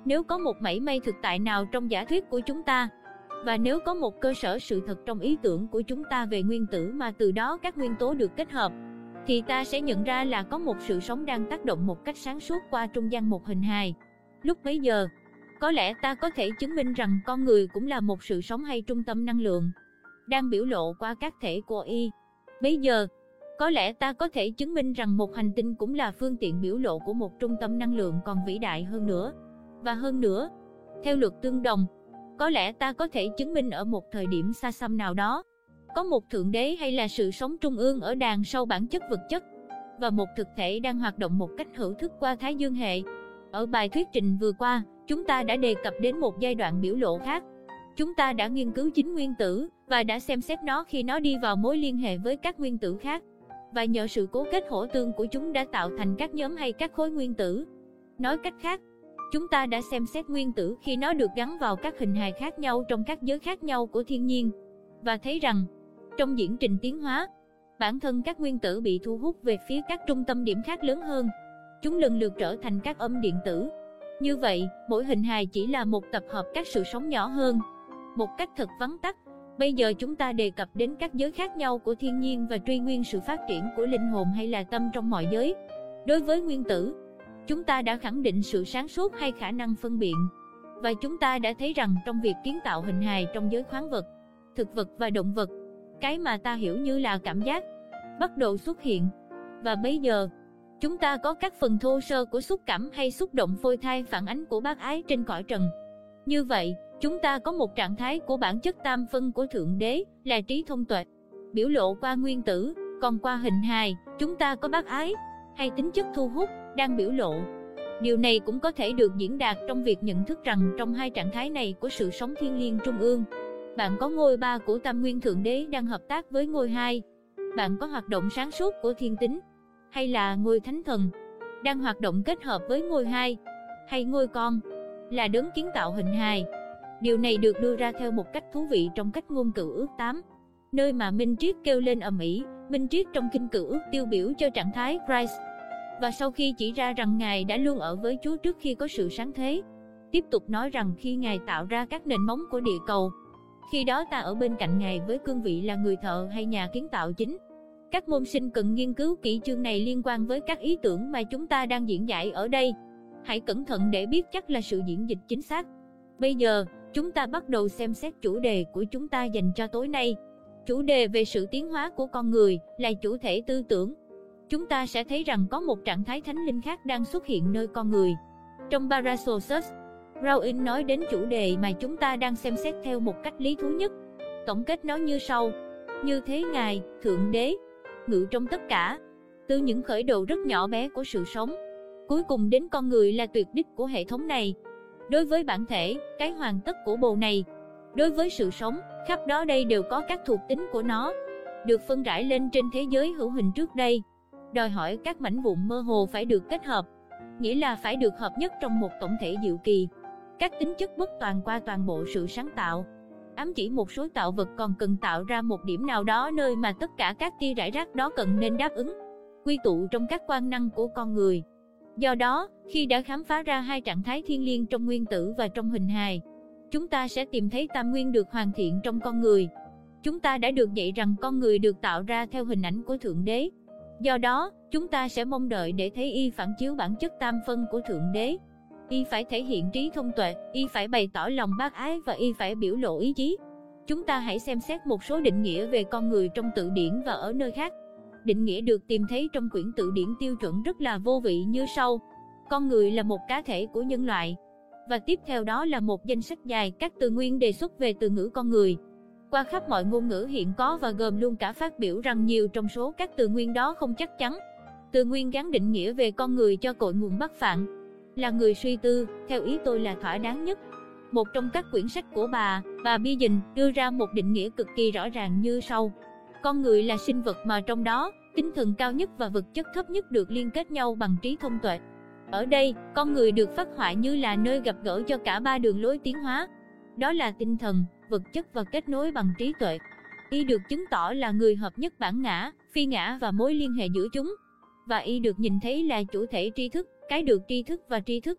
Nếu có một mảy may thực tại nào trong giả thuyết của chúng ta, và nếu có một cơ sở sự thật trong ý tưởng của chúng ta về nguyên tử mà từ đó các nguyên tố được kết hợp, thì ta sẽ nhận ra là có một sự sống đang tác động một cách sáng suốt qua trung gian một hình hài. Lúc bấy giờ, có lẽ ta có thể chứng minh rằng con người cũng là một sự sống hay trung tâm năng lượng, đang biểu lộ qua các thể của y. Bấy giờ, có lẽ ta có thể chứng minh rằng một hành tinh cũng là phương tiện biểu lộ của một trung tâm năng lượng còn vĩ đại hơn nữa. Và hơn nữa, theo luật tương đồng, có lẽ ta có thể chứng minh ở một thời điểm xa xăm nào đó, có một thượng đế hay là sự sống trung ương ở đàng sau bản chất vật chất, và một thực thể đang hoạt động một cách hữu thức qua Thái Dương hệ. Ở bài thuyết trình vừa qua, chúng ta đã đề cập đến một giai đoạn biểu lộ khác. Chúng ta đã nghiên cứu chính nguyên tử, và đã xem xét nó khi nó đi vào mối liên hệ với các nguyên tử khác. Và nhờ sự cố kết hỗ tương của chúng đã tạo thành các nhóm hay các khối nguyên tử. Nói cách khác, chúng ta đã xem xét nguyên tử khi nó được gắn vào các hình hài khác nhau trong các giới khác nhau của thiên nhiên, và thấy rằng, trong diễn trình tiến hóa, bản thân các nguyên tử bị thu hút về phía các trung tâm điểm khác lớn hơn. Chúng lần lượt trở thành các âm điện tử. Như vậy, mỗi hình hài chỉ là một tập hợp các sự sống nhỏ hơn. Một cách thật vắn tắt, bây giờ chúng ta đề cập đến các giới khác nhau của thiên nhiên và truy nguyên sự phát triển của linh hồn hay là tâm trong mọi giới. Đối với nguyên tử, chúng ta đã khẳng định sự sáng suốt hay khả năng phân biện. Và chúng ta đã thấy rằng trong việc kiến tạo hình hài trong giới khoáng vật, thực vật và động vật, cái mà ta hiểu như là cảm giác bắt đầu xuất hiện. Và bây giờ, chúng ta có các phần thô sơ của xúc cảm hay xúc động phôi thai phản ánh của bác ái trên cõi trần. Như vậy, chúng ta có một trạng thái của bản chất tam phân của Thượng Đế, là trí thông tuệ, biểu lộ qua nguyên tử, còn qua hình hài, chúng ta có bác ái, hay tính chất thu hút, đang biểu lộ. Điều này cũng có thể được diễn đạt trong việc nhận thức rằng trong hai trạng thái này của sự sống thiêng liêng trung ương, bạn có ngôi 3 của tam nguyên Thượng Đế đang hợp tác với ngôi 2. Bạn có hoạt động sáng suốt của thiên tính, hay là ngôi thánh thần, đang hoạt động kết hợp với ngôi 2, hay ngôi con, là đấng kiến tạo hình hài. Điều này được đưa ra theo một cách thú vị trong cách ngôn Cựu Ước 8, nơi mà Minh Triết kêu lên ầm ĩ. Minh Triết trong kinh Cựu Ước tiêu biểu cho trạng thái Christ, và sau khi chỉ ra rằng Ngài đã luôn ở với Chúa trước khi có sự sáng thế, tiếp tục nói rằng khi Ngài tạo ra các nền móng của địa cầu, khi đó ta ở bên cạnh Ngài với cương vị là người thợ hay nhà kiến tạo chính. Các môn sinh cần nghiên cứu kỹ chương này liên quan với các ý tưởng mà chúng ta đang diễn giải ở đây. Hãy cẩn thận để biết chắc là sự diễn dịch chính xác. Bây giờ, chúng ta bắt đầu xem xét chủ đề của chúng ta dành cho tối nay. Chủ đề về sự tiến hóa của con người là chủ thể tư tưởng. Chúng ta sẽ thấy rằng có một trạng thái thánh linh khác đang xuất hiện nơi con người. Trong Paracelsus, Rowan nói đến chủ đề mà chúng ta đang xem xét theo một cách lý thú nhất. Tổng kết nó như sau: như thế Ngài, Thượng Đế, ngự trong tất cả, từ những khởi đầu rất nhỏ bé của sự sống, cuối cùng đến con người là tuyệt đích của hệ thống này. Đối với bản thể, cái hoàn tất của bồ này, đối với sự sống, khắp đó đây đều có các thuộc tính của nó, được phân rải lên trên thế giới hữu hình trước đây, đòi hỏi các mảnh vụn mơ hồ phải được kết hợp, nghĩa là phải được hợp nhất trong một tổng thể diệu kỳ. Các tính chất bất toàn qua toàn bộ sự sáng tạo, ám chỉ một số tạo vật còn cần tạo ra một điểm nào đó nơi mà tất cả các tia rải rác đó cần nên đáp ứng, quy tụ trong các quan năng của con người. Do đó, khi đã khám phá ra hai trạng thái thiêng liêng trong nguyên tử và trong hình hài, chúng ta sẽ tìm thấy tam nguyên được hoàn thiện trong con người. Chúng ta đã được dạy rằng con người được tạo ra theo hình ảnh của Thượng Đế. Do đó, chúng ta sẽ mong đợi để thấy y phản chiếu bản chất tam phân của Thượng Đế. Y phải thể hiện trí thông tuệ, y phải bày tỏ lòng bác ái và y phải biểu lộ ý chí. Chúng ta hãy xem xét một số định nghĩa về con người trong từ điển và ở nơi khác. Định nghĩa được tìm thấy trong quyển từ điển tiêu chuẩn rất là vô vị như sau: con người là một cá thể của nhân loại. Và tiếp theo đó là một danh sách dài các từ nguyên đề xuất về từ ngữ con người, qua khắp mọi ngôn ngữ hiện có và gồm luôn cả phát biểu rằng nhiều trong số các từ nguyên đó không chắc chắn. Từ nguyên gắn định nghĩa về con người cho cội nguồn Bắc Phạn, là người suy tư, theo ý tôi là thỏa đáng nhất. Một trong các quyển sách của bà Bizen đưa ra một định nghĩa cực kỳ rõ ràng như sau: con người là sinh vật mà trong đó, tinh thần cao nhất và vật chất thấp nhất được liên kết nhau bằng trí thông tuệ. Ở đây, con người được phác họa như là nơi gặp gỡ cho cả ba đường lối tiến hóa. Đó là tinh thần, vật chất và kết nối bằng trí tuệ. Y được chứng tỏ là người hợp nhất bản ngã, phi ngã và mối liên hệ giữa chúng. Và y được nhìn thấy là chủ thể tri thức, cái được tri thức và tri thức.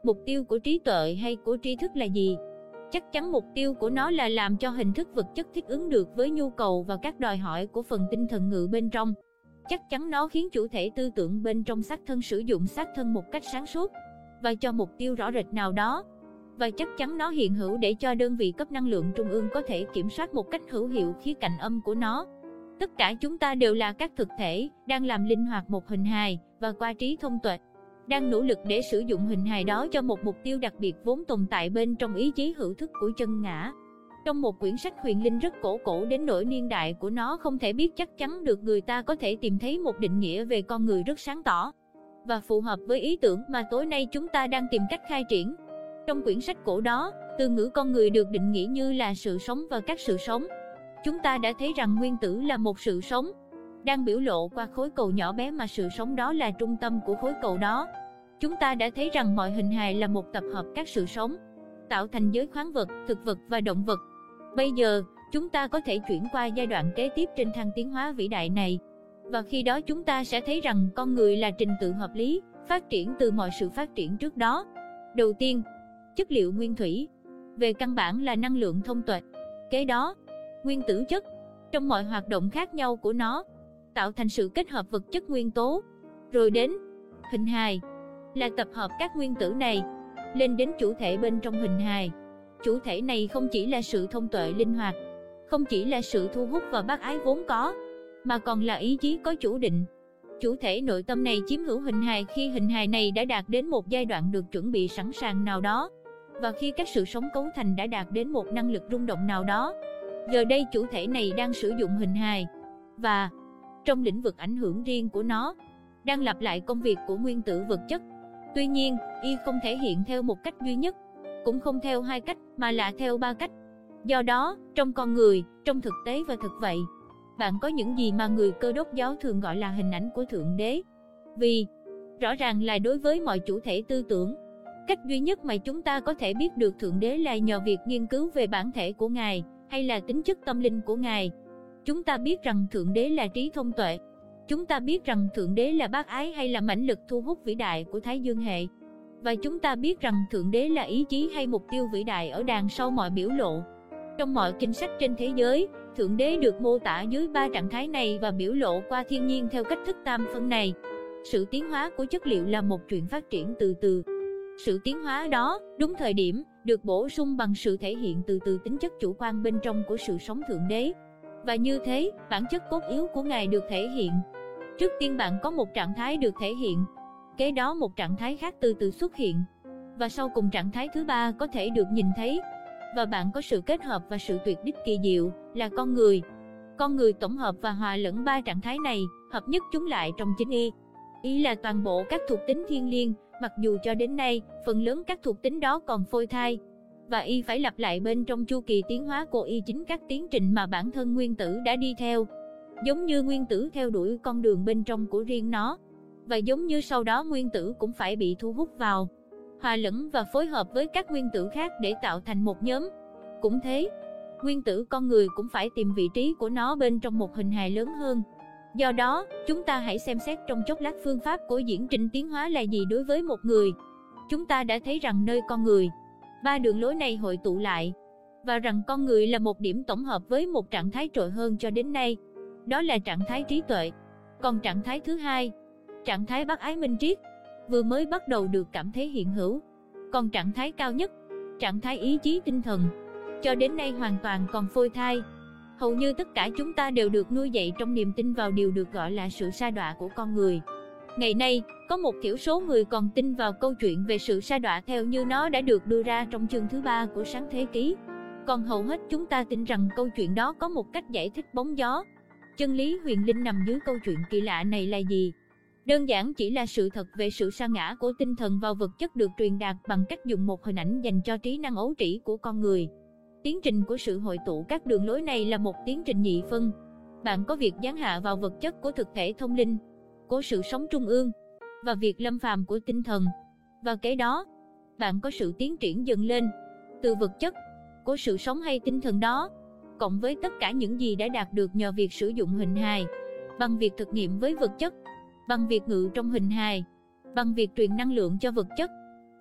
Mục tiêu của trí tuệ hay của tri thức là gì? Chắc chắn mục tiêu của nó là làm cho hình thức vật chất thích ứng được với nhu cầu và các đòi hỏi của phần tinh thần ngự bên trong. Chắc chắn nó khiến chủ thể tư tưởng bên trong xác thân sử dụng xác thân một cách sáng suốt và cho mục tiêu rõ rệt nào đó. Và chắc chắn nó hiện hữu để cho đơn vị cấp năng lượng trung ương có thể kiểm soát một cách hữu hiệu khía cạnh âm của nó. Tất cả chúng ta đều là các thực thể đang làm linh hoạt một hình hài và qua trí thông tuệ, đang nỗ lực để sử dụng hình hài đó cho một mục tiêu đặc biệt vốn tồn tại bên trong ý chí hữu thức của chân ngã. Trong một quyển sách huyền linh rất cổ đến nỗi niên đại của nó không thể biết chắc chắn được, người ta có thể tìm thấy một định nghĩa về con người rất sáng tỏ và phù hợp với ý tưởng mà tối nay chúng ta đang tìm cách khai triển. Trong quyển sách cổ đó, từ ngữ con người được định nghĩa như là sự sống và các sự sống. Chúng ta đã thấy rằng nguyên tử là một sự sống, đang biểu lộ qua khối cầu nhỏ bé mà sự sống đó là trung tâm của khối cầu đó. Chúng ta đã thấy rằng mọi hình hài là một tập hợp các sự sống, tạo thành giới khoáng vật, thực vật và động vật. Bây giờ, chúng ta có thể chuyển qua giai đoạn kế tiếp trên thang tiến hóa vĩ đại này. Và khi đó chúng ta sẽ thấy rằng con người là trình tự hợp lý, phát triển từ mọi sự phát triển trước đó. Đầu tiên, chất liệu nguyên thủy, về căn bản là năng lượng thông tuệ. Kế đó, nguyên tử chất, trong mọi hoạt động khác nhau của nó, tạo thành sự kết hợp vật chất nguyên tố. Rồi đến hình hài, là tập hợp các nguyên tử này, lên đến chủ thể bên trong hình hài. Chủ thể này không chỉ là sự thông tuệ linh hoạt, không chỉ là sự thu hút và bác ái vốn có, mà còn là ý chí có chủ định. Chủ thể nội tâm này chiếm hữu hình hài khi hình hài này đã đạt đến một giai đoạn được chuẩn bị sẵn sàng nào đó, và khi các sự sống cấu thành đã đạt đến một năng lực rung động nào đó. Giờ đây chủ thể này đang sử dụng hình hài, và trong lĩnh vực ảnh hưởng riêng của nó, đang lặp lại công việc của nguyên tử vật chất. Tuy nhiên, y không thể hiện theo một cách duy nhất, cũng không theo hai cách, mà là theo ba cách. Do đó, trong con người, trong thực tế và thực vậy, bạn có những gì mà người Cơ Đốc giáo thường gọi là hình ảnh của Thượng Đế. Vì, rõ ràng là đối với mọi chủ thể tư tưởng, cách duy nhất mà chúng ta có thể biết được Thượng Đế là nhờ việc nghiên cứu về bản thể của Ngài, hay là tính chất tâm linh của Ngài. Chúng ta biết rằng Thượng Đế là trí thông tuệ. Chúng ta biết rằng Thượng Đế là bác ái hay là mãnh lực thu hút vĩ đại của Thái Dương hệ. Và chúng ta biết rằng Thượng Đế là ý chí hay mục tiêu vĩ đại ở đằng sau mọi biểu lộ. Trong mọi kinh sách trên thế giới, Thượng Đế được mô tả dưới ba trạng thái này và biểu lộ qua thiên nhiên theo cách thức tam phân này. Sự tiến hóa của chất liệu là một chuyện phát triển từ từ. Sự tiến hóa đó, đúng thời điểm, được bổ sung bằng sự thể hiện từ từ tính chất chủ quan bên trong của sự sống Thượng Đế. Và như thế, bản chất cốt yếu của Ngài được thể hiện. Trước tiên bạn có một trạng thái được thể hiện, kế đó một trạng thái khác từ từ xuất hiện, và sau cùng trạng thái thứ ba có thể được nhìn thấy. Và bạn có sự kết hợp và sự tuyệt đích kỳ diệu, là con người. Con người tổng hợp và hòa lẫn ba trạng thái này, hợp nhất chúng lại trong chính y. Y là toàn bộ các thuộc tính thiên liêng, mặc dù cho đến nay, phần lớn các thuộc tính đó còn phôi thai. Và y phải lặp lại bên trong chu kỳ tiến hóa của y chính các tiến trình mà bản thân nguyên tử đã đi theo. Giống như nguyên tử theo đuổi con đường bên trong của riêng nó, và giống như sau đó nguyên tử cũng phải bị thu hút vào, hòa lẫn và phối hợp với các nguyên tử khác để tạo thành một nhóm. Cũng thế, nguyên tử con người cũng phải tìm vị trí của nó bên trong một hình hài lớn hơn. Do đó, chúng ta hãy xem xét trong chốc lát phương pháp của diễn trình tiến hóa là gì đối với một người. Chúng ta đã thấy rằng nơi con người, ba đường lối này hội tụ lại, và rằng con người là một điểm tổng hợp với một trạng thái trội hơn cho đến nay. Đó là trạng thái trí tuệ. Còn trạng thái thứ hai, trạng thái bác ái minh triết, vừa mới bắt đầu được cảm thấy hiện hữu. Còn trạng thái cao nhất, trạng thái ý chí tinh thần, cho đến nay hoàn toàn còn phôi thai. Hầu như tất cả chúng ta đều được nuôi dạy trong niềm tin vào điều được gọi là sự sa đọa của con người. Ngày nay, có một thiểu số người còn tin vào câu chuyện về sự sa đọa theo như nó đã được đưa ra trong chương thứ 3 của Sáng Thế Ký. Còn hầu hết chúng ta tin rằng câu chuyện đó có một cách giải thích bóng gió. Chân lý huyền linh nằm dưới câu chuyện kỳ lạ này là gì? Đơn giản chỉ là sự thật về sự sa ngã của tinh thần vào vật chất được truyền đạt bằng cách dùng một hình ảnh dành cho trí năng ấu trĩ của con người. Tiến trình của sự hội tụ các đường lối này là một tiến trình nhị phân. Bạn có việc giáng hạ vào vật chất của thực thể thông linh, của sự sống trung ương, và việc lâm phàm của tinh thần. Và kế đó, bạn có sự tiến triển dần lên, từ vật chất, của sự sống hay tinh thần đó, cộng với tất cả những gì đã đạt được nhờ việc sử dụng hình hài, bằng việc thực nghiệm với vật chất, bằng việc ngự trong hình hài, bằng việc truyền năng lượng cho vật chất,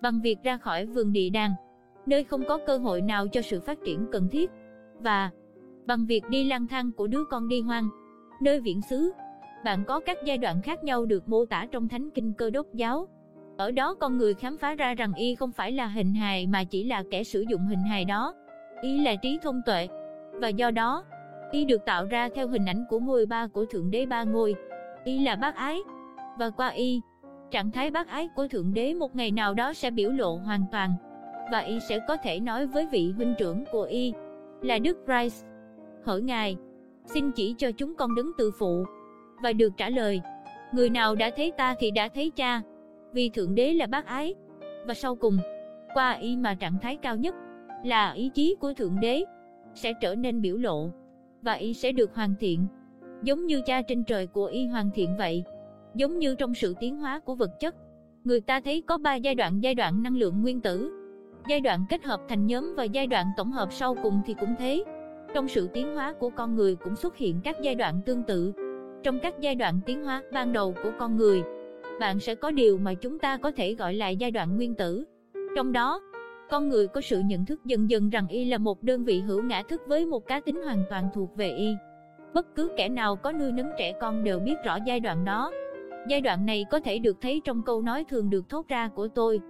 bằng việc ra khỏi vườn địa đàng, nơi không có cơ hội nào cho sự phát triển cần thiết, và bằng việc đi lang thang của đứa con đi hoang, nơi viễn xứ. Bạn có các giai đoạn khác nhau được mô tả trong Thánh Kinh Cơ Đốc giáo. Ở đó con người khám phá ra rằng y không phải là hình hài mà chỉ là kẻ sử dụng hình hài đó. Y là trí thông tuệ, và do đó, y được tạo ra theo hình ảnh của ngôi ba của Thượng Đế ba ngôi. Y là bác ái, và qua y, trạng thái bác ái của Thượng Đế một ngày nào đó sẽ biểu lộ hoàn toàn, và y sẽ có thể nói với vị huynh trưởng của y, là Đức Christ: hỡi Ngài, xin chỉ cho chúng con đấng từ phụ. Và được trả lời: người nào đã thấy ta thì đã thấy Cha, vì Thượng Đế là bác ái. Và sau cùng, qua y mà trạng thái cao nhất, là ý chí của Thượng Đế, sẽ trở nên biểu lộ, và y sẽ được hoàn thiện, giống như Cha trên trời của y hoàn thiện vậy. Giống như trong sự tiến hóa của vật chất, người ta thấy có 3 giai đoạn năng lượng nguyên tử, giai đoạn kết hợp thành nhóm và giai đoạn tổng hợp sau cùng thì cũng thế. Trong sự tiến hóa của con người cũng xuất hiện các giai đoạn tương tự. Trong các giai đoạn tiến hóa ban đầu của con người, bạn sẽ có điều mà chúng ta có thể gọi là giai đoạn nguyên tử. Trong đó, con người có sự nhận thức dần dần rằng y là một đơn vị hữu ngã thức với một cá tính hoàn toàn thuộc về y. Bất cứ kẻ nào có nuôi nấng trẻ con đều biết rõ giai đoạn đó. Giai đoạn này có thể được thấy trong câu nói thường được thốt ra của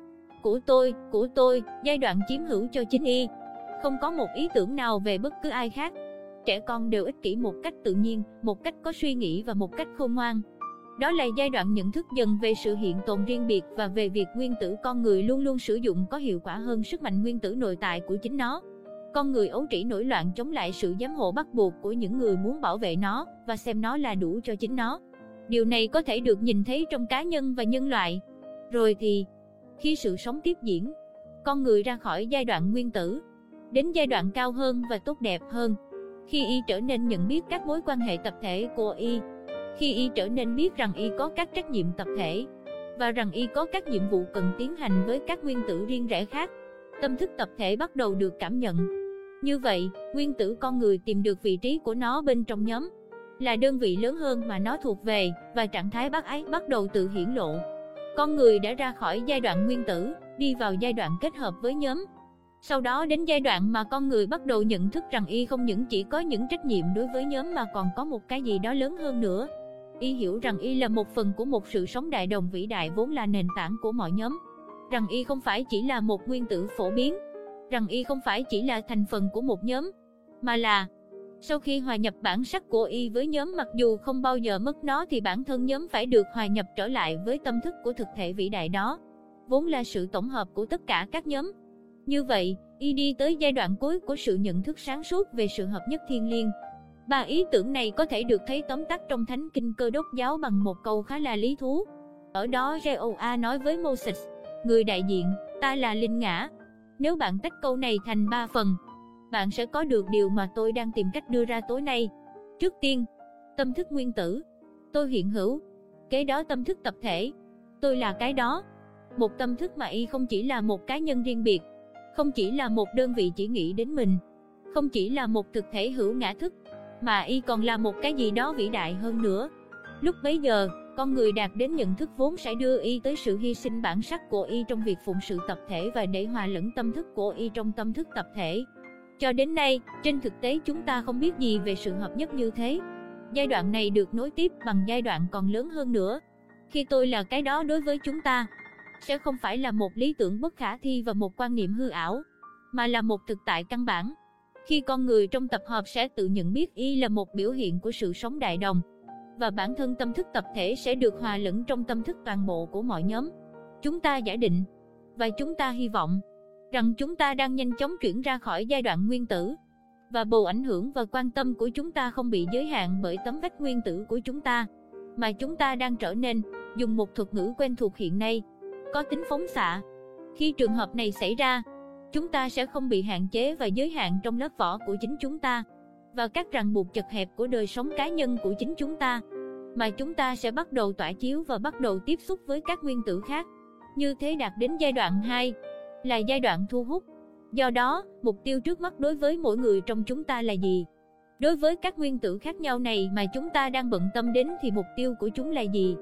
tôi, giai đoạn chiếm hữu cho chính y. Không có một ý tưởng nào về bất cứ ai khác. Trẻ con đều ích kỷ một cách tự nhiên, một cách có suy nghĩ và một cách khôn ngoan. Đó là giai đoạn nhận thức dần về sự hiện tồn riêng biệt và về việc nguyên tử con người luôn luôn sử dụng có hiệu quả hơn sức mạnh nguyên tử nội tại của chính nó. Con người ấu trĩ nổi loạn chống lại sự giám hộ bắt buộc của những người muốn bảo vệ nó và xem nó là đủ cho chính nó. Điều này có thể được nhìn thấy trong cá nhân và nhân loại. Rồi thì, khi sự sống tiếp diễn, con người ra khỏi giai đoạn nguyên tử, đến giai đoạn cao hơn và tốt đẹp hơn. Khi y trở nên nhận biết các mối quan hệ tập thể của y, khi y trở nên biết rằng y có các trách nhiệm tập thể, và rằng y có các nhiệm vụ cần tiến hành với các nguyên tử riêng rẽ khác, tâm thức tập thể bắt đầu được cảm nhận. Như vậy, nguyên tử con người tìm được vị trí của nó bên trong nhóm, là đơn vị lớn hơn mà nó thuộc về, và trạng thái bác ái bắt đầu tự hiển lộ. Con người đã ra khỏi giai đoạn nguyên tử, đi vào giai đoạn kết hợp với nhóm. Sau đó đến giai đoạn mà con người bắt đầu nhận thức rằng y không những chỉ có những trách nhiệm đối với nhóm mà còn có một cái gì đó lớn hơn nữa. Y hiểu rằng y là một phần của một sự sống đại đồng vĩ đại vốn là nền tảng của mọi nhóm. Rằng y không phải chỉ là một nguyên tử phổ biến. Rằng y không phải chỉ là thành phần của một nhóm, mà là, sau khi hòa nhập bản sắc của y với nhóm, mặc dù không bao giờ mất nó, thì bản thân nhóm phải được hòa nhập trở lại với tâm thức của thực thể vĩ đại đó, vốn là sự tổng hợp của tất cả các nhóm. Như vậy, y đi tới giai đoạn cuối của sự nhận thức sáng suốt về sự hợp nhất thiêng liêng. 3 ý tưởng này có thể được thấy tóm tắt trong Thánh Kinh Cơ Đốc giáo bằng một câu khá là lý thú. Ở đó Jehovah nói với Moses, người đại diện, ta là linh ngã. Nếu bạn tách câu này thành 3 phần, bạn sẽ có được điều mà tôi đang tìm cách đưa ra tối nay. Trước tiên, tâm thức nguyên tử, tôi hiện hữu. Kế đó tâm thức tập thể, tôi là cái đó. Một tâm thức mà y không chỉ là một cá nhân riêng biệt, không chỉ là một đơn vị chỉ nghĩ đến mình, không chỉ là một thực thể hữu ngã thức, mà y còn là một cái gì đó vĩ đại hơn nữa. Lúc bấy giờ, con người đạt đến nhận thức vốn sẽ đưa y tới sự hy sinh bản sắc của y trong việc phụng sự tập thể và để hòa lẫn tâm thức của y trong tâm thức tập thể. Cho đến nay, trên thực tế chúng ta không biết gì về sự hợp nhất như thế. Giai đoạn này được nối tiếp bằng giai đoạn còn lớn hơn nữa. Khi tôi là cái đó đối với chúng ta, sẽ không phải là một lý tưởng bất khả thi và một quan niệm hư ảo, mà là một thực tại căn bản. Khi con người trong tập hợp sẽ tự nhận biết y là một biểu hiện của sự sống đại đồng, và bản thân tâm thức tập thể sẽ được hòa lẫn trong tâm thức toàn bộ của mọi nhóm. Chúng ta giả định, và chúng ta hy vọng, rằng chúng ta đang nhanh chóng chuyển ra khỏi giai đoạn nguyên tử, và bầu ảnh hưởng và quan tâm của chúng ta không bị giới hạn bởi tấm vách nguyên tử của chúng ta, mà chúng ta đang trở nên, dùng một thuật ngữ quen thuộc hiện nay, có tính phóng xạ. Khi trường hợp này xảy ra, chúng ta sẽ không bị hạn chế và giới hạn trong lớp vỏ của chính chúng ta, và các ràng buộc chật hẹp của đời sống cá nhân của chính chúng ta, mà chúng ta sẽ bắt đầu tỏa chiếu và bắt đầu tiếp xúc với các nguyên tử khác. Như thế đạt đến giai đoạn 2, là giai đoạn thu hút. Do đó, mục tiêu trước mắt đối với mỗi người trong chúng ta là gì? Đối với các nguyên tử khác nhau này mà chúng ta đang bận tâm đến thì mục tiêu của chúng là gì?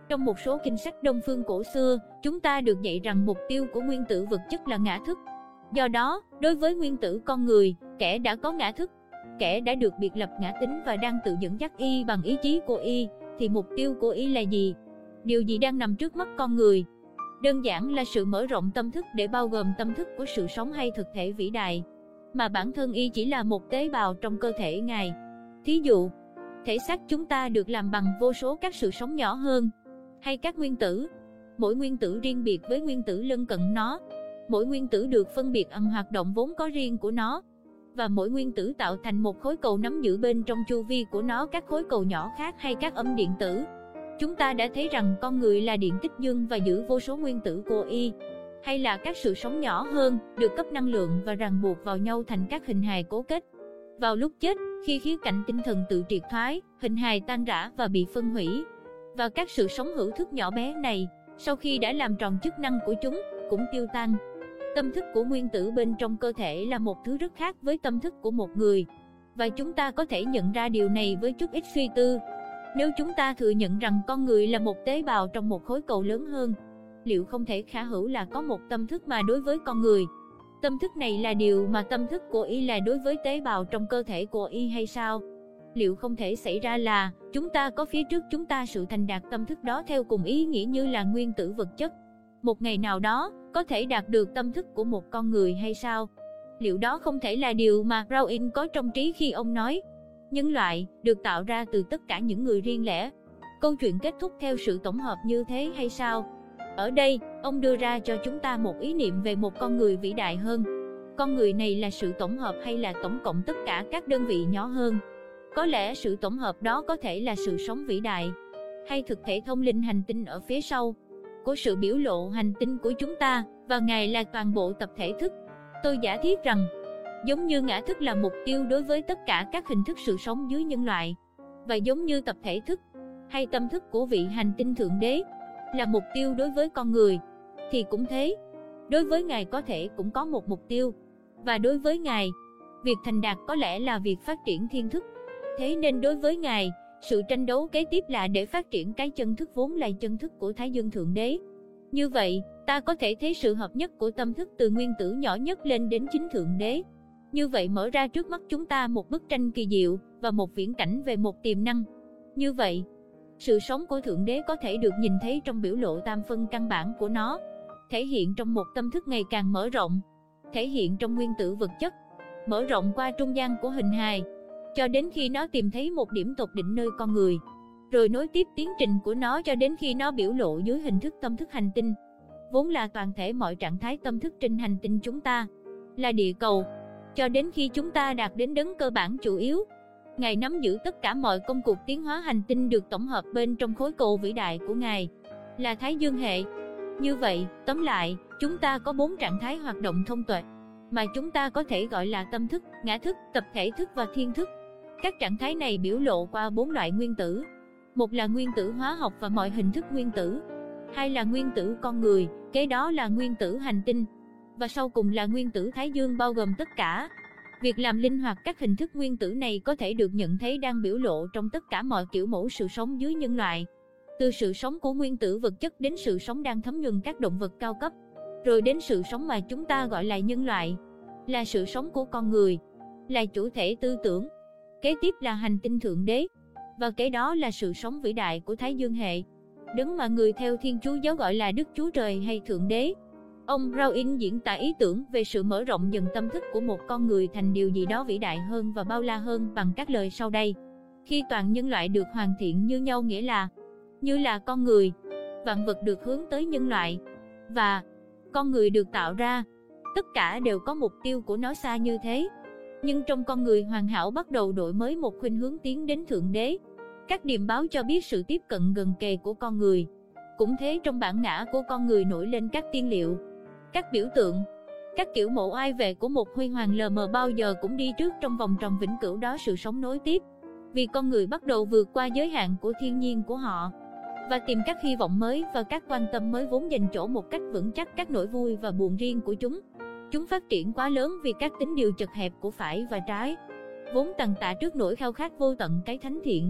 Trong một số kinh sách Đông phương cổ xưa, chúng ta được dạy rằng mục tiêu của nguyên tử vật chất là ngã thức. Do đó, đối với nguyên tử con người, kẻ đã có ngã thức, kẻ đã được biệt lập ngã tính và đang tự dẫn dắt y bằng ý chí của y, thì mục tiêu của y là gì? Điều gì đang nằm trước mắt con người? Đơn giản là sự mở rộng tâm thức để bao gồm tâm thức của sự sống hay thực thể vĩ đại, mà bản thân y chỉ là một tế bào trong cơ thể Ngài. Thí dụ, thể xác chúng ta được làm bằng vô số các sự sống nhỏ hơn, hay các nguyên tử. Mỗi nguyên tử riêng biệt với nguyên tử lân cận nó. Mỗi nguyên tử được phân biệt bằng hoạt động vốn có riêng của nó. Và mỗi nguyên tử tạo thành một khối cầu nắm giữ bên trong chu vi của nó các khối cầu nhỏ khác hay các âm điện tử. Chúng ta đã thấy rằng con người là điện tích dương và giữ vô số nguyên tử của y, hay là các sự sống nhỏ hơn, được cấp năng lượng và ràng buộc vào nhau thành các hình hài cố kết. Vào lúc chết, khi khía cạnh tinh thần tự triệt thoái, hình hài tan rã và bị phân hủy. Và các sự sống hữu thức nhỏ bé này, sau khi đã làm tròn chức năng của chúng, cũng tiêu tan. Tâm thức của nguyên tử bên trong cơ thể là một thứ rất khác với tâm thức của một người. Và chúng ta có thể nhận ra điều này với chút ít suy tư. Nếu chúng ta thừa nhận rằng con người là một tế bào trong một khối cầu lớn hơn, liệu không thể khả hữu là có một tâm thức mà đối với con người? Tâm thức này là điều mà tâm thức của y là đối với tế bào trong cơ thể của y hay sao? Liệu không thể xảy ra là chúng ta có phía trước chúng ta sự thành đạt tâm thức đó theo cùng ý nghĩa như là nguyên tử vật chất? Một ngày nào đó, có thể đạt được tâm thức của một con người hay sao? Liệu đó không thể là điều mà Browning có trong trí khi ông nói nhân loại được tạo ra từ tất cả những người riêng lẻ? Câu chuyện kết thúc theo sự tổng hợp như thế hay sao? Ở đây, ông đưa ra cho chúng ta một ý niệm về một con người vĩ đại hơn. Con người này là sự tổng hợp hay là tổng cộng tất cả các đơn vị nhỏ hơn? Có lẽ sự tổng hợp đó có thể là sự sống vĩ đại, hay thực thể thông linh hành tinh ở phía sau của sự biểu lộ hành tinh của chúng ta, và Ngài là toàn bộ tập thể thức. Tôi giả thiết rằng, giống như ngã thức là mục tiêu đối với tất cả các hình thức sự sống dưới nhân loại, và giống như tập thể thức, hay tâm thức của vị hành tinh Thượng Đế, là mục tiêu đối với con người, thì cũng thế. Đối với Ngài có thể cũng có một mục tiêu, và đối với Ngài, việc thành đạt có lẽ là việc phát triển thiên thức. Thế nên đối với Ngài, sự tranh đấu kế tiếp là để phát triển cái chân thức vốn là chân thức của Thái Dương Thượng Đế. Như vậy, ta có thể thấy sự hợp nhất của tâm thức từ nguyên tử nhỏ nhất lên đến chính Thượng Đế. Như vậy mở ra trước mắt chúng ta một bức tranh kỳ diệu và một viễn cảnh về một tiềm năng. Như vậy, sự sống của Thượng Đế có thể được nhìn thấy trong biểu lộ tam phân căn bản của nó, thể hiện trong một tâm thức ngày càng mở rộng, thể hiện trong nguyên tử vật chất, mở rộng qua trung gian của hình hài, cho đến khi nó tìm thấy một điểm tột đỉnh nơi con người, rồi nối tiếp tiến trình của nó cho đến khi nó biểu lộ dưới hình thức tâm thức hành tinh, vốn là toàn thể mọi trạng thái tâm thức trên hành tinh chúng ta, là địa cầu, cho đến khi chúng ta đạt đến đấng cơ bản chủ yếu. Ngài nắm giữ tất cả mọi công cuộc tiến hóa hành tinh được tổng hợp bên trong khối cầu vĩ đại của Ngài, là Thái Dương hệ. Như vậy, tóm lại, chúng ta có 4 trạng thái hoạt động thông tuệ, mà chúng ta có thể gọi là tâm thức, ngã thức, tập thể thức và thiên thức. Các trạng thái này biểu lộ qua 4 loại nguyên tử. Một là nguyên tử hóa học và mọi hình thức nguyên tử. Hai là nguyên tử con người, kế đó là nguyên tử hành tinh. Và sau cùng là nguyên tử Thái Dương bao gồm tất cả. Việc làm linh hoạt các hình thức nguyên tử này có thể được nhận thấy đang biểu lộ trong tất cả mọi kiểu mẫu sự sống dưới nhân loại. Từ sự sống của nguyên tử vật chất đến sự sống đang thấm nhuần các động vật cao cấp, rồi đến sự sống mà chúng ta gọi là nhân loại, là sự sống của con người, là chủ thể tư tưởng. Kế tiếp là hành tinh Thượng Đế, và kế đó là sự sống vĩ đại của Thái Dương hệ, đấng mà người theo Thiên Chúa giáo gọi là Đức Chúa Trời hay Thượng Đế. Ông Browning diễn tả ý tưởng về sự mở rộng dần tâm thức của một con người thành điều gì đó vĩ đại hơn và bao la hơn bằng các lời sau đây. Khi toàn nhân loại được hoàn thiện như nhau nghĩa là, như là con người, vạn vật được hướng tới nhân loại, và con người được tạo ra, tất cả đều có mục tiêu của nó xa như thế. Nhưng trong con người hoàn hảo bắt đầu đổi mới một khuynh hướng tiến đến Thượng Đế. Các điềm báo cho biết sự tiếp cận gần kề của con người. Cũng thế trong bản ngã của con người nổi lên các tiên liệu, các biểu tượng, các kiểu mẫu ai về của một huy hoàng lờ mờ bao giờ cũng đi trước trong vòng tròn vĩnh cửu đó sự sống nối tiếp. Vì con người bắt đầu vượt qua giới hạn của thiên nhiên của họ, và tìm các hy vọng mới và các quan tâm mới vốn dành chỗ một cách vững chắc các nỗi vui và buồn riêng của chúng. Chúng phát triển quá lớn vì các tính điều chật hẹp của phải và trái, vốn tàn tạ trước nỗi khao khát vô tận cái thánh thiện.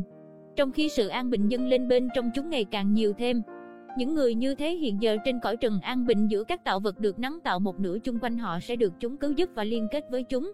trong khi sự an bình dâng lên bên trong chúng ngày càng nhiều thêm. Những người như thế hiện giờ trên cõi trần an bình giữa các tạo vật được nắng tạo một nửa chung quanh họ sẽ được chúng cứu giúp và liên kết với chúng.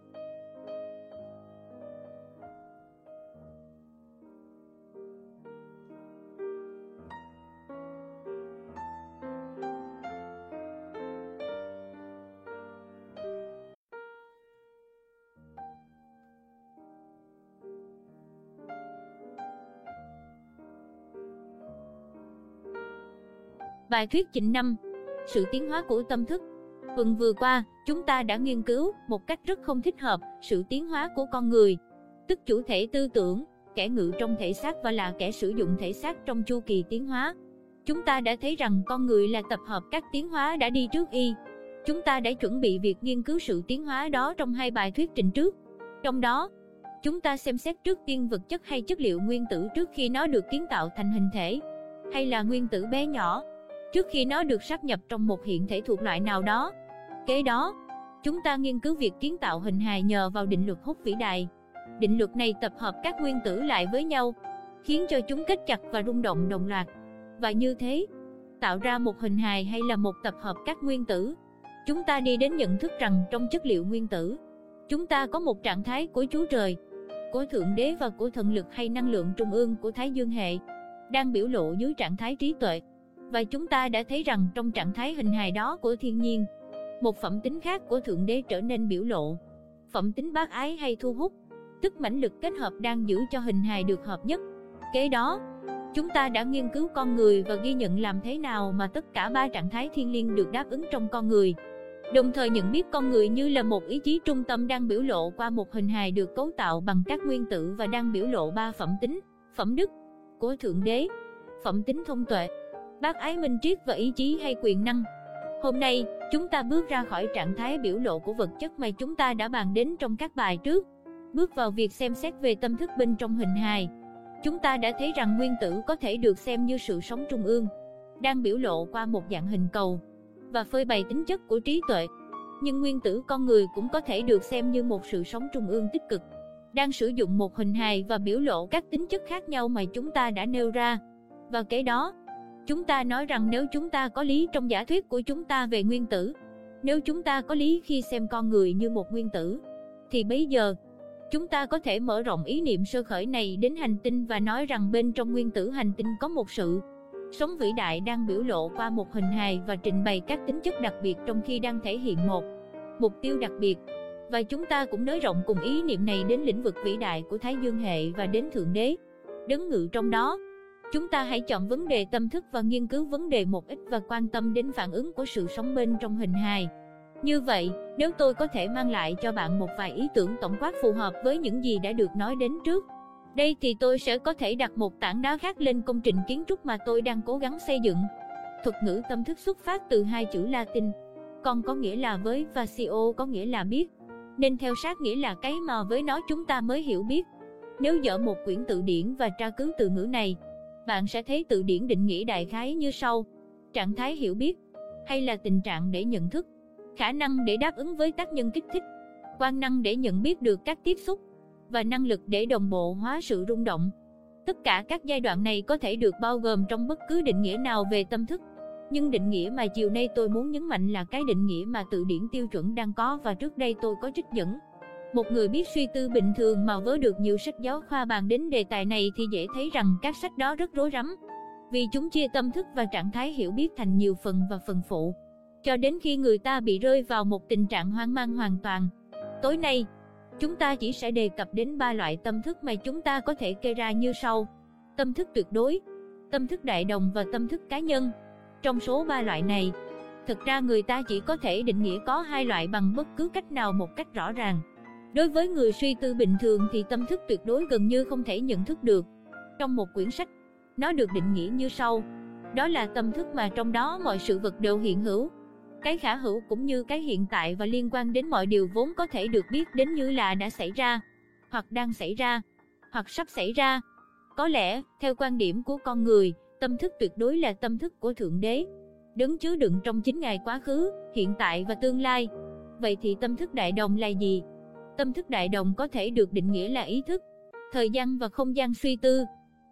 Bài thuyết trình 5. Sự tiến hóa của tâm thức. Tuần vừa qua, chúng ta đã nghiên cứu một cách rất không thích hợp sự tiến hóa của con người, tức chủ thể tư tưởng, kẻ ngự trong thể xác và là kẻ sử dụng thể xác trong chu kỳ tiến hóa. Chúng ta đã thấy rằng con người là tập hợp các tiến hóa đã đi trước y. Chúng ta đã chuẩn bị việc nghiên cứu sự tiến hóa đó trong 2 bài thuyết trình trước. Trong đó, chúng ta xem xét trước tiên vật chất hay chất liệu nguyên tử trước khi nó được kiến tạo thành hình thể, hay là nguyên tử bé nhỏ trước khi nó được sáp nhập trong một hiện thể thuộc loại nào đó. Kế đó, chúng ta nghiên cứu việc kiến tạo hình hài nhờ vào định luật hút vĩ đại. Định luật này tập hợp các nguyên tử lại với nhau, khiến cho chúng kết chặt và rung động đồng loạt. Và như thế, tạo ra một hình hài hay là một tập hợp các nguyên tử. Chúng ta đi đến nhận thức rằng trong chất liệu nguyên tử, chúng ta có một trạng thái của Chúa Trời, của Thượng Đế và của thần lực hay năng lượng trung ương của Thái Dương hệ, đang biểu lộ dưới trạng thái trí tuệ. Và chúng ta đã thấy rằng trong trạng thái hình hài đó của thiên nhiên, một phẩm tính khác của Thượng Đế trở nên biểu lộ. Phẩm tính bác ái hay thu hút, tức mãnh lực kết hợp đang giữ cho hình hài được hợp nhất. Kế đó, chúng ta đã nghiên cứu con người và ghi nhận làm thế nào mà tất cả 3 trạng thái thiêng liêng được đáp ứng trong con người. Đồng thời nhận biết con người như là một ý chí trung tâm đang biểu lộ qua một hình hài được cấu tạo bằng các nguyên tử và đang biểu lộ 3 phẩm tính, phẩm đức của Thượng Đế, phẩm tính thông tuệ, bác ái minh triết và ý chí hay quyền năng. Hôm nay, chúng ta bước ra khỏi trạng thái biểu lộ của vật chất mà chúng ta đã bàn đến trong các bài trước, bước vào việc xem xét về tâm thức bên trong hình hài. Chúng ta đã thấy rằng nguyên tử có thể được xem như sự sống trung ương, đang biểu lộ qua một dạng hình cầu và phơi bày tính chất của trí tuệ. Nhưng nguyên tử con người cũng có thể được xem như một sự sống trung ương tích cực, đang sử dụng một hình hài và biểu lộ các tính chất khác nhau mà chúng ta đã nêu ra. Và kế đó, chúng ta nói rằng nếu chúng ta có lý trong giả thuyết của chúng ta về nguyên tử, nếu chúng ta có lý khi xem con người như một nguyên tử, thì bây giờ, chúng ta có thể mở rộng ý niệm sơ khởi này đến hành tinh và nói rằng bên trong nguyên tử hành tinh có một sự sống vĩ đại đang biểu lộ qua một hình hài và trình bày các tính chất đặc biệt trong khi đang thể hiện một mục tiêu đặc biệt. Và chúng ta cũng nới rộng cùng ý niệm này đến lĩnh vực vĩ đại của Thái Dương hệ và đến Thượng Đế, đấng ngự trong đó. Chúng ta hãy chọn vấn đề tâm thức và nghiên cứu vấn đề một ít và quan tâm đến phản ứng của sự sống bên trong hình hài. Như vậy, nếu tôi có thể mang lại cho bạn một vài ý tưởng tổng quát phù hợp với những gì đã được nói đến trước đây thì tôi sẽ có thể đặt một tảng đá khác lên công trình kiến trúc mà tôi đang cố gắng xây dựng. Thuật ngữ tâm thức xuất phát từ 2 chữ Latin. Con có nghĩa là với và scio có nghĩa là biết, nên theo sát nghĩa là cái mà với nó chúng ta mới hiểu biết. Nếu dở một quyển từ điển và tra cứu từ ngữ này, bạn sẽ thấy từ điển định nghĩa đại khái như sau: trạng thái hiểu biết, hay là tình trạng để nhận thức, khả năng để đáp ứng với tác nhân kích thích, quan năng để nhận biết được các tiếp xúc, và năng lực để đồng bộ hóa sự rung động. Tất cả các giai đoạn này có thể được bao gồm trong bất cứ định nghĩa nào về tâm thức. Nhưng định nghĩa mà chiều nay tôi muốn nhấn mạnh là cái định nghĩa mà từ điển tiêu chuẩn đang có, và trước đây tôi có trích dẫn. Một người biết suy tư bình thường mà vớ được nhiều sách giáo khoa bàn đến đề tài này thì dễ thấy rằng các sách đó rất rối rắm, vì chúng chia tâm thức và trạng thái hiểu biết thành nhiều phần và phần phụ, cho đến khi người ta bị rơi vào một tình trạng hoang mang hoàn toàn. Tối nay, chúng ta chỉ sẽ đề cập đến 3 loại tâm thức mà chúng ta có thể kê ra như sau: tâm thức tuyệt đối, tâm thức đại đồng và tâm thức cá nhân. Trong số 3 loại này, thực ra người ta chỉ có thể định nghĩa có 2 loại bằng bất cứ cách nào một cách rõ ràng. Đối với người suy tư bình thường thì tâm thức tuyệt đối gần như không thể nhận thức được. Trong một quyển sách, nó được định nghĩa như sau: đó là tâm thức mà trong đó mọi sự vật đều hiện hữu, cái khả hữu cũng như cái hiện tại và liên quan đến mọi điều vốn có thể được biết đến như là đã xảy ra, hoặc đang xảy ra, hoặc sắp xảy ra. Có lẽ, theo quan điểm của con người, tâm thức tuyệt đối là tâm thức của Thượng Đế, đấng chứa đựng trong chính Ngài quá khứ, hiện tại và tương lai. Vậy thì tâm thức đại đồng là gì? Tâm thức đại đồng có thể được định nghĩa là ý thức, thời gian và không gian suy tư.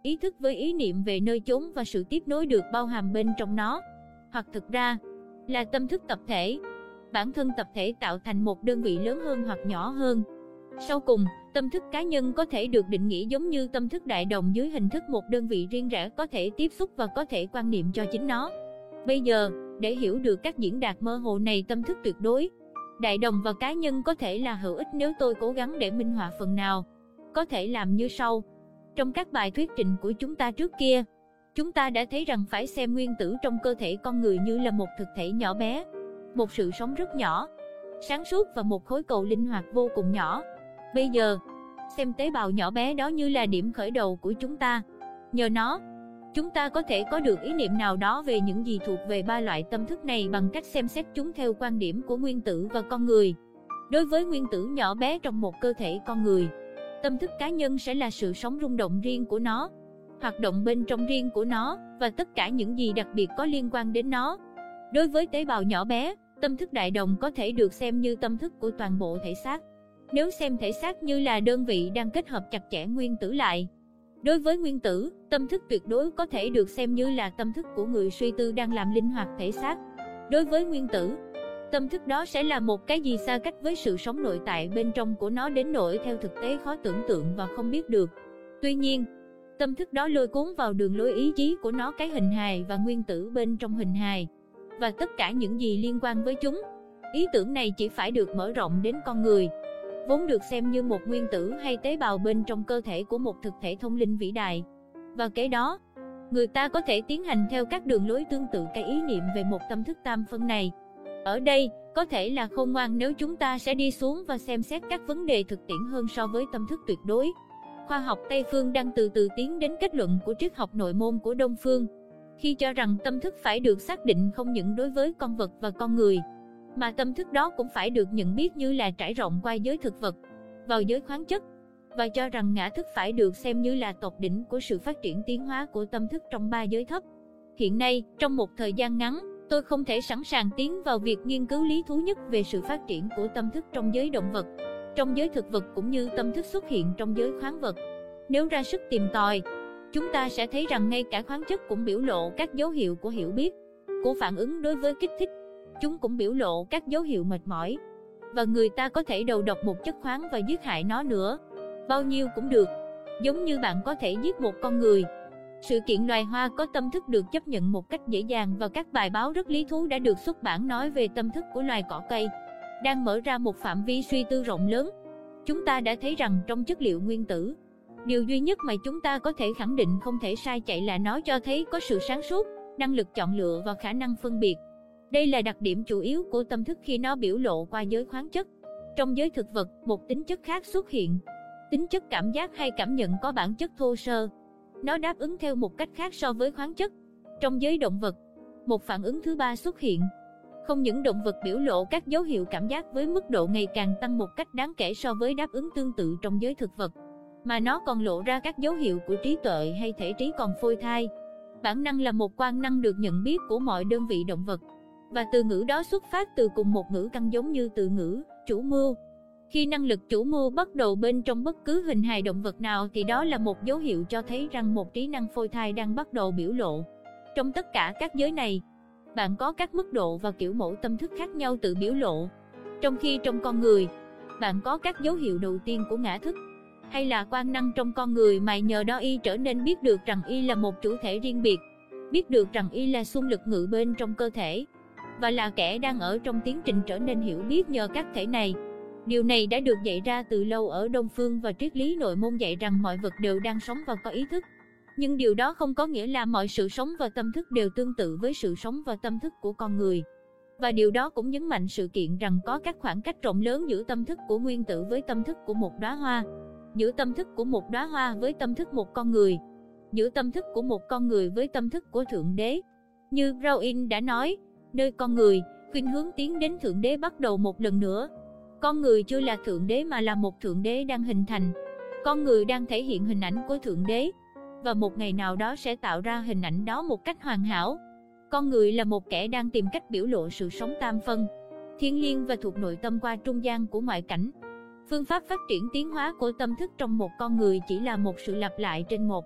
ý thức với ý niệm về nơi chốn và sự tiếp nối được bao hàm bên trong nó, hoặc thực ra là tâm thức tập thể. Bản thân tập thể tạo thành một đơn vị lớn hơn hoặc nhỏ hơn. Sau cùng, tâm thức cá nhân có thể được định nghĩa giống như tâm thức đại đồng dưới hình thức một đơn vị riêng rẽ có thể tiếp xúc và có thể quan niệm cho chính nó. Bây giờ, để hiểu được các diễn đạt mơ hồ này, tâm thức tuyệt đối, đại đồng và cá nhân có thể là hữu ích nếu tôi cố gắng để minh họa phần nào. Có thể làm như sau. Trong các bài thuyết trình của chúng ta trước kia, chúng ta đã thấy rằng phải xem nguyên tử trong cơ thể con người như là một thực thể nhỏ bé, một sự sống rất nhỏ, sáng suốt và một khối cầu linh hoạt vô cùng nhỏ. Bây giờ, xem tế bào nhỏ bé đó như là điểm khởi đầu của chúng ta. Nhờ nó, chúng ta có thể có được ý niệm nào đó về những gì thuộc về ba loại tâm thức này bằng cách xem xét chúng theo quan điểm của nguyên tử và con người. Đối với nguyên tử nhỏ bé trong một cơ thể con người, tâm thức cá nhân sẽ là sự sống rung động riêng của nó, hoạt động bên trong riêng của nó và tất cả những gì đặc biệt có liên quan đến nó. Đối với tế bào nhỏ bé, tâm thức đại đồng có thể được xem như tâm thức của toàn bộ thể xác, nếu xem thể xác như là đơn vị đang kết hợp chặt chẽ nguyên tử lại. Đối với nguyên tử, tâm thức tuyệt đối có thể được xem như là tâm thức của người suy tư đang làm linh hoạt thể xác. Đối với nguyên tử, tâm thức đó sẽ là một cái gì xa cách với sự sống nội tại bên trong của nó đến nỗi theo thực tế khó tưởng tượng và không biết được. Tuy nhiên, tâm thức đó lôi cuốn vào đường lối ý chí của nó cái hình hài và nguyên tử bên trong hình hài, và tất cả những gì liên quan với chúng. Ý tưởng này chỉ phải được mở rộng đến con người, vốn được xem như một nguyên tử hay tế bào bên trong cơ thể của một thực thể thông linh vĩ đại. Và kế đó, người ta có thể tiến hành theo các đường lối tương tự cái ý niệm về một tâm thức tam phân này. Ở đây, có thể là khôn ngoan nếu chúng ta sẽ đi xuống và xem xét các vấn đề thực tiễn hơn so với tâm thức tuyệt đối. Khoa học Tây phương đang từ từ tiến đến kết luận của triết học nội môn của Đông phương, khi cho rằng tâm thức phải được xác định không những đối với con vật và con người, mà tâm thức đó cũng phải được nhận biết như là trải rộng qua giới thực vật, vào giới khoáng chất, và cho rằng ngã thức phải được xem như là tột đỉnh của sự phát triển tiến hóa của tâm thức trong ba giới thấp. Hiện nay, trong một thời gian ngắn, tôi không thể sẵn sàng tiến vào việc nghiên cứu lý thú nhất về sự phát triển của tâm thức trong giới động vật, trong giới thực vật cũng như tâm thức xuất hiện trong giới khoáng vật. Nếu ra sức tìm tòi, chúng ta sẽ thấy rằng ngay cả khoáng chất cũng biểu lộ các dấu hiệu của hiểu biết, của phản ứng đối với kích thích. Chúng cũng biểu lộ các dấu hiệu mệt mỏi, và người ta có thể đầu độc một chất khoáng và giết hại nó nữa. Bao nhiêu cũng được, giống như bạn có thể giết một con người. Sự kiện loài hoa có tâm thức được chấp nhận một cách dễ dàng và các bài báo rất lý thú đã được xuất bản nói về tâm thức của loài cỏ cây, đang mở ra một phạm vi suy tư rộng lớn. Chúng ta đã thấy rằng trong chất liệu nguyên tử, điều duy nhất mà chúng ta có thể khẳng định không thể sai chạy là nó cho thấy có sự sáng suốt, năng lực chọn lựa và khả năng phân biệt. Đây là đặc điểm chủ yếu của tâm thức khi nó biểu lộ qua giới khoáng chất. Trong giới thực vật, một tính chất khác xuất hiện. Tính chất cảm giác hay cảm nhận có bản chất thô sơ. Nó đáp ứng theo một cách khác so với khoáng chất. Trong giới động vật, một phản ứng thứ ba xuất hiện. Không những động vật biểu lộ các dấu hiệu cảm giác với mức độ ngày càng tăng một cách đáng kể so với đáp ứng tương tự trong giới thực vật, mà nó còn lộ ra các dấu hiệu của trí tuệ hay thể trí còn phôi thai. Bản năng là một quan năng được nhận biết của mọi đơn vị động vật, và từ ngữ đó xuất phát từ cùng một ngữ căn giống như từ ngữ chủ mưu. Khi năng lực chủ mưu bắt đầu bên trong bất cứ hình hài động vật nào thì đó là một dấu hiệu cho thấy rằng một trí năng phôi thai đang bắt đầu biểu lộ. Trong tất cả các giới này, bạn có các mức độ và kiểu mẫu tâm thức khác nhau tự biểu lộ. Trong khi trong con người, bạn có các dấu hiệu đầu tiên của ngã thức, hay là quan năng trong con người mà nhờ đó y trở nên biết được rằng y là một chủ thể riêng biệt, biết được rằng y là xung lực ngự bên trong cơ thể, và là kẻ đang ở trong tiến trình trở nên hiểu biết nhờ các thể này. Điều này đã được dạy ra từ lâu ở Đông phương và triết lý nội môn dạy rằng mọi vật đều đang sống và có ý thức. Nhưng điều đó không có nghĩa là mọi sự sống và tâm thức đều tương tự với sự sống và tâm thức của con người. Và điều đó cũng nhấn mạnh sự kiện rằng có các khoảng cách rộng lớn giữa tâm thức của nguyên tử với tâm thức của một đóa hoa, giữa tâm thức của một đóa hoa với tâm thức một con người, giữa tâm thức của một con người với tâm thức của Thượng Đế. Như Rowan đã nói, nơi con người, khuynh hướng tiến đến Thượng Đế bắt đầu một lần nữa. Con người chưa là Thượng Đế mà là một Thượng Đế đang hình thành. Con người đang thể hiện hình ảnh của Thượng Đế, và một ngày nào đó sẽ tạo ra hình ảnh đó một cách hoàn hảo. Con người là một kẻ đang tìm cách biểu lộ sự sống tam phân, thiêng liêng và thuộc nội tâm qua trung gian của ngoại cảnh. Phương pháp phát triển tiến hóa của tâm thức trong một con người chỉ là một sự lặp lại trên một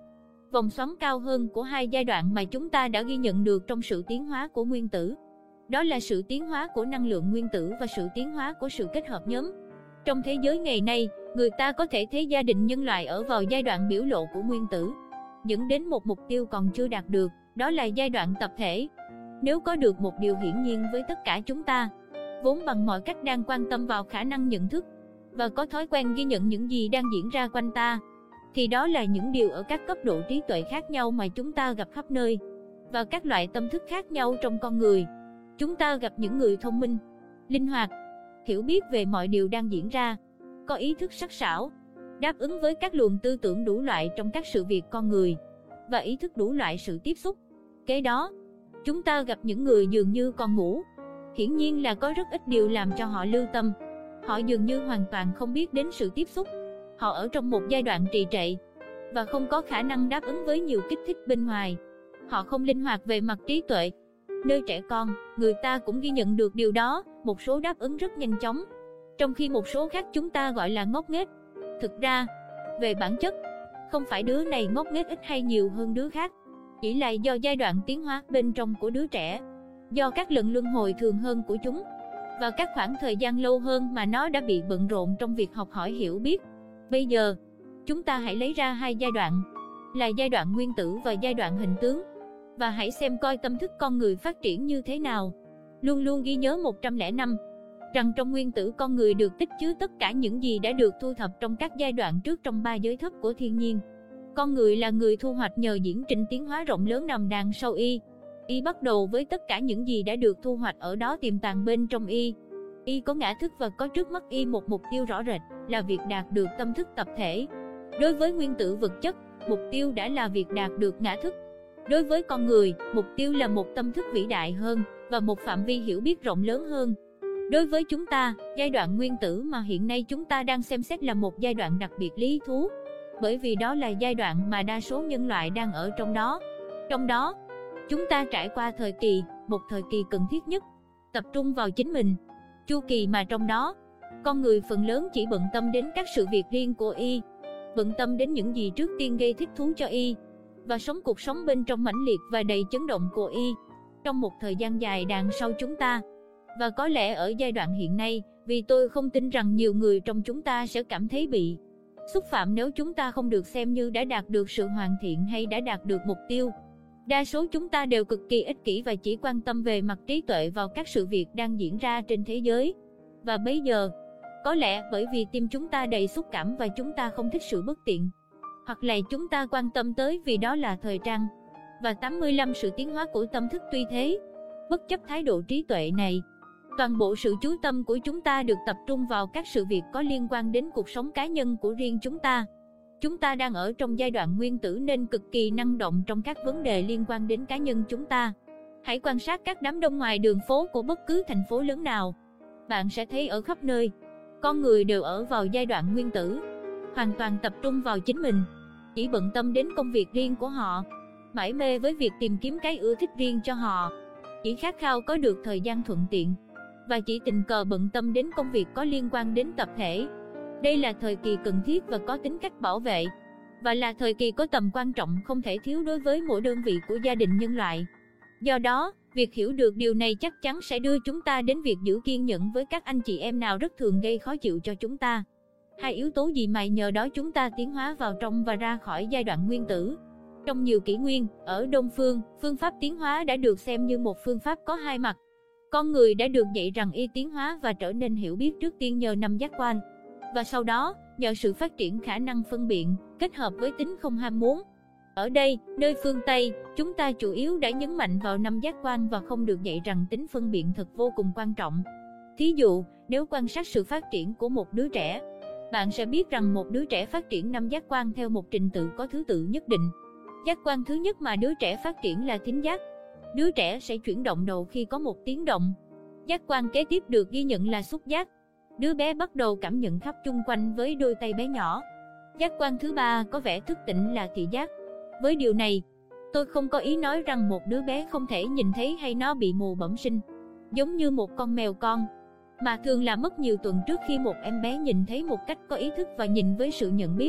Vòng xoắn cao hơn của hai giai đoạn mà chúng ta đã ghi nhận được trong sự tiến hóa của nguyên tử. Đó là sự tiến hóa của năng lượng nguyên tử và sự tiến hóa của sự kết hợp nhóm. Trong thế giới ngày nay, người ta có thể thấy gia đình nhân loại ở vào giai đoạn biểu lộ của nguyên tử, dẫn đến một mục tiêu còn chưa đạt được, đó là giai đoạn tập thể. Nếu có được một điều hiển nhiên với tất cả chúng ta, vốn bằng mọi cách đang quan tâm vào khả năng nhận thức, và có thói quen ghi nhận những gì đang diễn ra quanh ta, thì đó là những điều ở các cấp độ trí tuệ khác nhau mà chúng ta gặp khắp nơi, và các loại tâm thức khác nhau trong con người. Chúng ta gặp những người thông minh, linh hoạt, hiểu biết về mọi điều đang diễn ra, có ý thức sắc sảo, đáp ứng với các luồng tư tưởng đủ loại trong các sự việc con người, và ý thức đủ loại sự tiếp xúc. Kế đó, chúng ta gặp những người dường như còn ngủ. Hiển nhiên là có rất ít điều làm cho họ lưu tâm. Họ dường như hoàn toàn không biết đến sự tiếp xúc. Họ ở trong một giai đoạn trì trệ, và không có khả năng đáp ứng với nhiều kích thích bên ngoài. Họ không linh hoạt về mặt trí tuệ. Nơi trẻ con, người ta cũng ghi nhận được điều đó, một số đáp ứng rất nhanh chóng, trong khi một số khác chúng ta gọi là ngốc nghếch. Thực ra, về bản chất, không phải đứa này ngốc nghếch ít hay nhiều hơn đứa khác, chỉ là do giai đoạn tiến hóa bên trong của đứa trẻ, do các lần luân hồi thường hơn của chúng, và các khoảng thời gian lâu hơn mà nó đã bị bận rộn trong việc học hỏi hiểu biết. Bây giờ, chúng ta hãy lấy ra hai giai đoạn, là giai đoạn nguyên tử và giai đoạn hình tướng, và hãy xem coi tâm thức con người phát triển như thế nào. Luôn luôn ghi nhớ 105, rằng trong nguyên tử con người được tích chứa tất cả những gì đã được thu thập trong các giai đoạn trước trong ba giới thấp của thiên nhiên. Con người là người thu hoạch nhờ diễn trình tiến hóa rộng lớn nằm đằng sau y. Y bắt đầu với tất cả những gì đã được thu hoạch ở đó tiềm tàng bên trong y. Y có ngã thức và có trước mắt y một mục tiêu rõ rệt, là việc đạt được tâm thức tập thể. Đối với nguyên tử vật chất, mục tiêu đã là việc đạt được ngã thức. Đối với con người, mục tiêu là một tâm thức vĩ đại hơn, và một phạm vi hiểu biết rộng lớn hơn. Đối với chúng ta, giai đoạn nguyên tử mà hiện nay chúng ta đang xem xét là một giai đoạn đặc biệt lý thú, bởi vì đó là giai đoạn mà đa số nhân loại đang ở trong đó. Trong đó, chúng ta trải qua thời kỳ, một thời kỳ cần thiết nhất, tập trung vào chính mình. Chu kỳ mà trong đó, con người phần lớn chỉ bận tâm đến các sự việc riêng của y, bận tâm đến những gì trước tiên gây thích thú cho y, và sống cuộc sống bên trong mãnh liệt và đầy chấn động của y, trong một thời gian dài đằng sau chúng ta. Và có lẽ ở giai đoạn hiện nay, vì tôi không tin rằng nhiều người trong chúng ta sẽ cảm thấy bị xúc phạm nếu chúng ta không được xem như đã đạt được sự hoàn thiện hay đã đạt được mục tiêu. Đa số chúng ta đều cực kỳ ích kỷ và chỉ quan tâm về mặt trí tuệ vào các sự việc đang diễn ra trên thế giới. Và bây giờ, có lẽ bởi vì tim chúng ta đầy xúc cảm và chúng ta không thích sự bất tiện, hoặc là chúng ta quan tâm tới vì đó là thời trang. Và 85 sự tiến hóa của tâm thức tuy thế, bất chấp thái độ trí tuệ này, toàn bộ sự chú tâm của chúng ta được tập trung vào các sự việc có liên quan đến cuộc sống cá nhân của riêng chúng ta. Chúng ta đang ở trong giai đoạn nguyên tử nên cực kỳ năng động trong các vấn đề liên quan đến cá nhân chúng ta. Hãy quan sát các đám đông ngoài đường phố của bất cứ thành phố lớn nào. Bạn sẽ thấy ở khắp nơi, con người đều ở vào giai đoạn nguyên tử, hoàn toàn tập trung vào chính mình, chỉ bận tâm đến công việc riêng của họ, mải mê với việc tìm kiếm cái ưa thích riêng cho họ, chỉ khát khao có được thời gian thuận tiện, và chỉ tình cờ bận tâm đến công việc có liên quan đến tập thể. Đây là thời kỳ cần thiết và có tính cách bảo vệ, và là thời kỳ có tầm quan trọng không thể thiếu đối với mỗi đơn vị của gia đình nhân loại. Do đó, việc hiểu được điều này chắc chắn sẽ đưa chúng ta đến việc giữ kiên nhẫn với các anh chị em nào rất thường gây khó chịu cho chúng ta. Hai yếu tố gì mà nhờ đó chúng ta tiến hóa vào trong và ra khỏi giai đoạn nguyên tử. Trong nhiều kỷ nguyên, ở Đông Phương, phương pháp tiến hóa đã được xem như một phương pháp có hai mặt. Con người đã được dạy rằng y tiến hóa và trở nên hiểu biết trước tiên nhờ năm giác quan, và sau đó, nhờ sự phát triển khả năng phân biện, kết hợp với tính không ham muốn. Ở đây, nơi phương Tây, chúng ta chủ yếu đã nhấn mạnh vào năm giác quan và không được dạy rằng tính phân biện thật vô cùng quan trọng. Thí dụ, nếu quan sát sự phát triển của một đứa trẻ, bạn sẽ biết rằng một đứa trẻ phát triển năm giác quan theo một trình tự có thứ tự nhất định. Giác quan thứ nhất mà đứa trẻ phát triển là thính giác. Đứa trẻ sẽ chuyển động đầu khi có một tiếng động. Giác quan kế tiếp được ghi nhận là xúc giác. Đứa bé bắt đầu cảm nhận khắp chung quanh với đôi tay bé nhỏ. Giác quan thứ ba có vẻ thức tỉnh là thị giác. Với điều này, tôi không có ý nói rằng một đứa bé không thể nhìn thấy hay nó bị mù bẩm sinh, giống như một con mèo con, mà thường là mất nhiều tuần trước khi một em bé nhìn thấy một cách có ý thức và nhìn với sự nhận biết.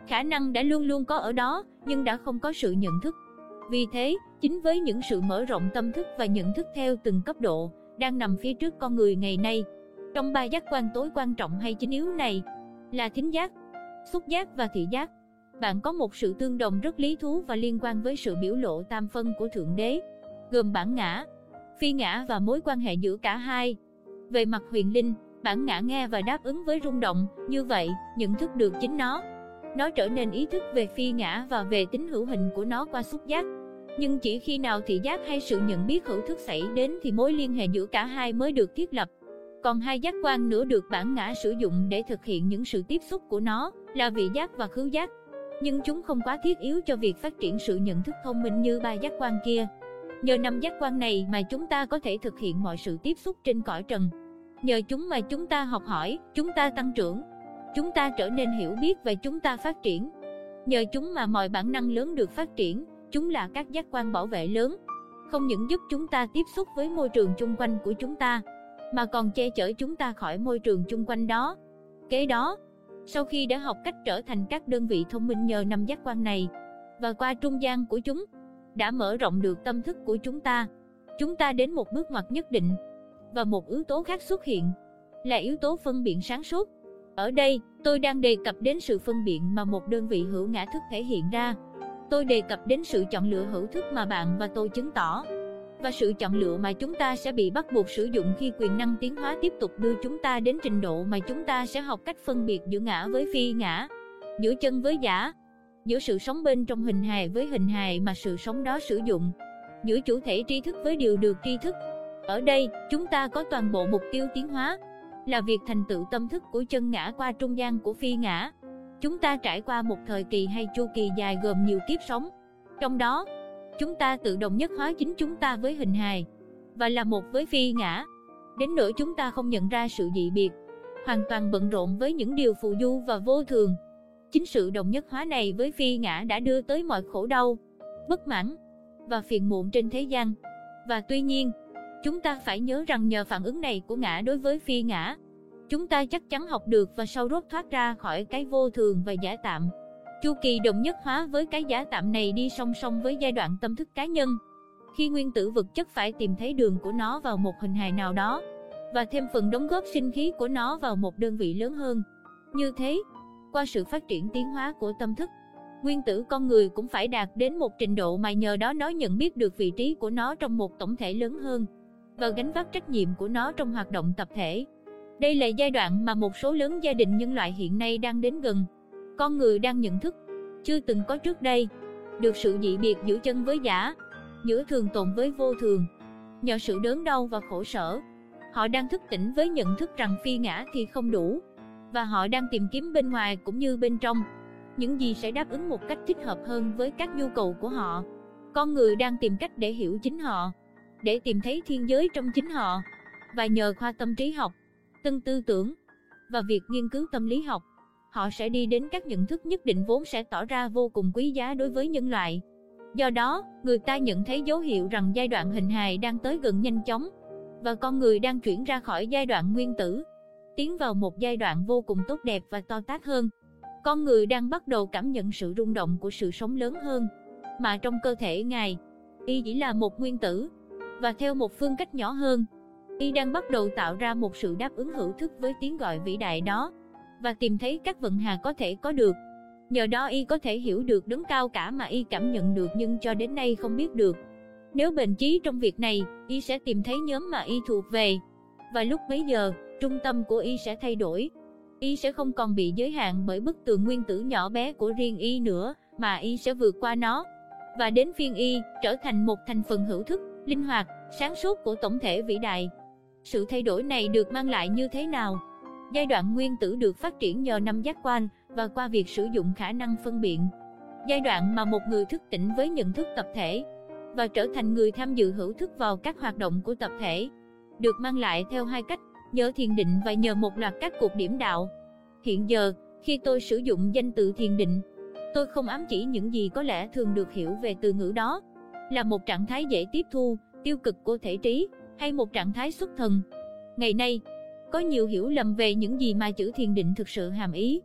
Khả năng đã luôn luôn có ở đó, nhưng đã không có sự nhận thức. Vì thế, chính với những sự mở rộng tâm thức và nhận thức theo từng cấp độ, đang nằm phía trước con người ngày nay. Trong ba giác quan tối quan trọng hay chính yếu này, là thính giác, xúc giác và thị giác, bạn có một sự tương đồng rất lý thú và liên quan với sự biểu lộ tam phân của Thượng Đế, gồm bản ngã, phi ngã và mối quan hệ giữa cả hai. Về mặt huyền linh, bản ngã nghe và đáp ứng với rung động, như vậy, nhận thức được chính nó. Nó trở nên ý thức về phi ngã và về tính hữu hình của nó qua xúc giác. Nhưng chỉ khi nào thị giác hay sự nhận biết hữu thức xảy đến thì mối liên hệ giữa cả hai mới được thiết lập. Còn hai giác quan nữa được bản ngã sử dụng để thực hiện những sự tiếp xúc của nó, là vị giác và khứu giác. Nhưng chúng không quá thiết yếu cho việc phát triển sự nhận thức thông minh như ba giác quan kia. Nhờ năm giác quan này mà chúng ta có thể thực hiện mọi sự tiếp xúc trên cõi trần. Nhờ chúng mà chúng ta học hỏi, chúng ta tăng trưởng, chúng ta trở nên hiểu biết và chúng ta phát triển. Nhờ chúng mà mọi bản năng lớn được phát triển, chúng là các giác quan bảo vệ lớn. Không những giúp chúng ta tiếp xúc với môi trường chung quanh của chúng ta, mà còn che chở chúng ta khỏi môi trường chung quanh đó. Kế đó, sau khi đã học cách trở thành các đơn vị thông minh nhờ năm giác quan này, và qua trung gian của chúng, đã mở rộng được tâm thức của chúng ta đến một bước ngoặt nhất định. Và một yếu tố khác xuất hiện, là yếu tố phân biện sáng suốt. Ở đây, tôi đang đề cập đến sự phân biện mà một đơn vị hữu ngã thức thể hiện ra. Tôi đề cập đến sự chọn lựa hữu thức mà bạn và tôi chứng tỏ, và sự chọn lựa mà chúng ta sẽ bị bắt buộc sử dụng khi quyền năng tiến hóa tiếp tục đưa chúng ta đến trình độ mà chúng ta sẽ học cách phân biệt giữa ngã với phi ngã, giữa chân với giả, giữa sự sống bên trong hình hài với hình hài mà sự sống đó sử dụng, giữa chủ thể tri thức với điều được tri thức. Ở đây, chúng ta có toàn bộ mục tiêu tiến hóa, là việc thành tựu tâm thức của chân ngã qua trung gian của phi ngã. Chúng ta trải qua một thời kỳ hay chu kỳ dài gồm nhiều kiếp sống. Trong đó, chúng ta tự động nhất hóa chính chúng ta với hình hài, và là một với phi ngã, đến nỗi chúng ta không nhận ra sự dị biệt, hoàn toàn bận rộn với những điều phù du và vô thường. Chính sự đồng nhất hóa này với phi ngã đã đưa tới mọi khổ đau, bất mãn và phiền muộn trên thế gian. Và tuy nhiên, chúng ta phải nhớ rằng nhờ phản ứng này của ngã đối với phi ngã, chúng ta chắc chắn học được và sâu rốt thoát ra khỏi cái vô thường và giả tạm. Chu kỳ đồng nhất hóa với cái giả tạm này đi song song với giai đoạn tâm thức cá nhân, khi nguyên tử vật chất phải tìm thấy đường của nó vào một hình hài nào đó, và thêm phần đóng góp sinh khí của nó vào một đơn vị lớn hơn. Như thế, qua sự phát triển tiến hóa của tâm thức, nguyên tử con người cũng phải đạt đến một trình độ mà nhờ đó nó nhận biết được vị trí của nó trong một tổng thể lớn hơn, và gánh vác trách nhiệm của nó trong hoạt động tập thể. Đây là giai đoạn mà một số lớn gia đình nhân loại hiện nay đang đến gần. Con người đang nhận thức, chưa từng có trước đây, được sự dị biệt giữa chân với giả, giữa thường tồn với vô thường. Nhờ sự đớn đau và khổ sở, họ đang thức tỉnh với nhận thức rằng phi ngã thì không đủ, và họ đang tìm kiếm bên ngoài cũng như bên trong những gì sẽ đáp ứng một cách thích hợp hơn với các nhu cầu của họ. Con người đang tìm cách để hiểu chính họ, để tìm thấy thiên giới trong chính họ, và nhờ khoa tâm trí học, tân tư tưởng và việc nghiên cứu tâm lý học, họ sẽ đi đến các nhận thức nhất định vốn sẽ tỏ ra vô cùng quý giá đối với nhân loại. Do đó, người ta nhận thấy dấu hiệu rằng giai đoạn hình hài đang tới gần nhanh chóng, và con người đang chuyển ra khỏi giai đoạn nguyên tử, tiến vào một giai đoạn vô cùng tốt đẹp và to tát hơn. Con người đang bắt đầu cảm nhận sự rung động của sự sống lớn hơn, mà trong cơ thể Ngài, y chỉ là một nguyên tử, và theo một phương cách nhỏ hơn, y đang bắt đầu tạo ra một sự đáp ứng hữu thức với tiếng gọi vĩ đại đó, và tìm thấy các vận hà có thể có được. Nhờ đó y có thể hiểu được đấng cao cả mà y cảm nhận được nhưng cho đến nay không biết được. Nếu bền chí trong việc này, y sẽ tìm thấy nhóm mà y thuộc về, và lúc bấy giờ, trung tâm của y sẽ thay đổi. Y sẽ không còn bị giới hạn bởi bức tường nguyên tử nhỏ bé của riêng y nữa, mà y sẽ vượt qua nó, và đến phiên y trở thành một thành phần hữu thức, linh hoạt, sáng suốt của tổng thể vĩ đại. Sự thay đổi này được mang lại như thế nào? Giai đoạn nguyên tử được phát triển nhờ năm giác quan và qua việc sử dụng khả năng phân biện. Giai đoạn mà một người thức tỉnh với nhận thức tập thể và trở thành người tham dự hữu thức vào các hoạt động của tập thể, được mang lại theo hai cách, nhờ thiền định và nhờ một loạt các cuộc điểm đạo. Hiện giờ, khi tôi sử dụng danh từ thiền định, tôi không ám chỉ những gì có lẽ thường được hiểu về từ ngữ đó, là một trạng thái dễ tiếp thu, tiêu cực của thể trí, hay một trạng thái xuất thần. Ngày nay, có nhiều hiểu lầm về những gì mà chữ thiền định thực sự hàm ý.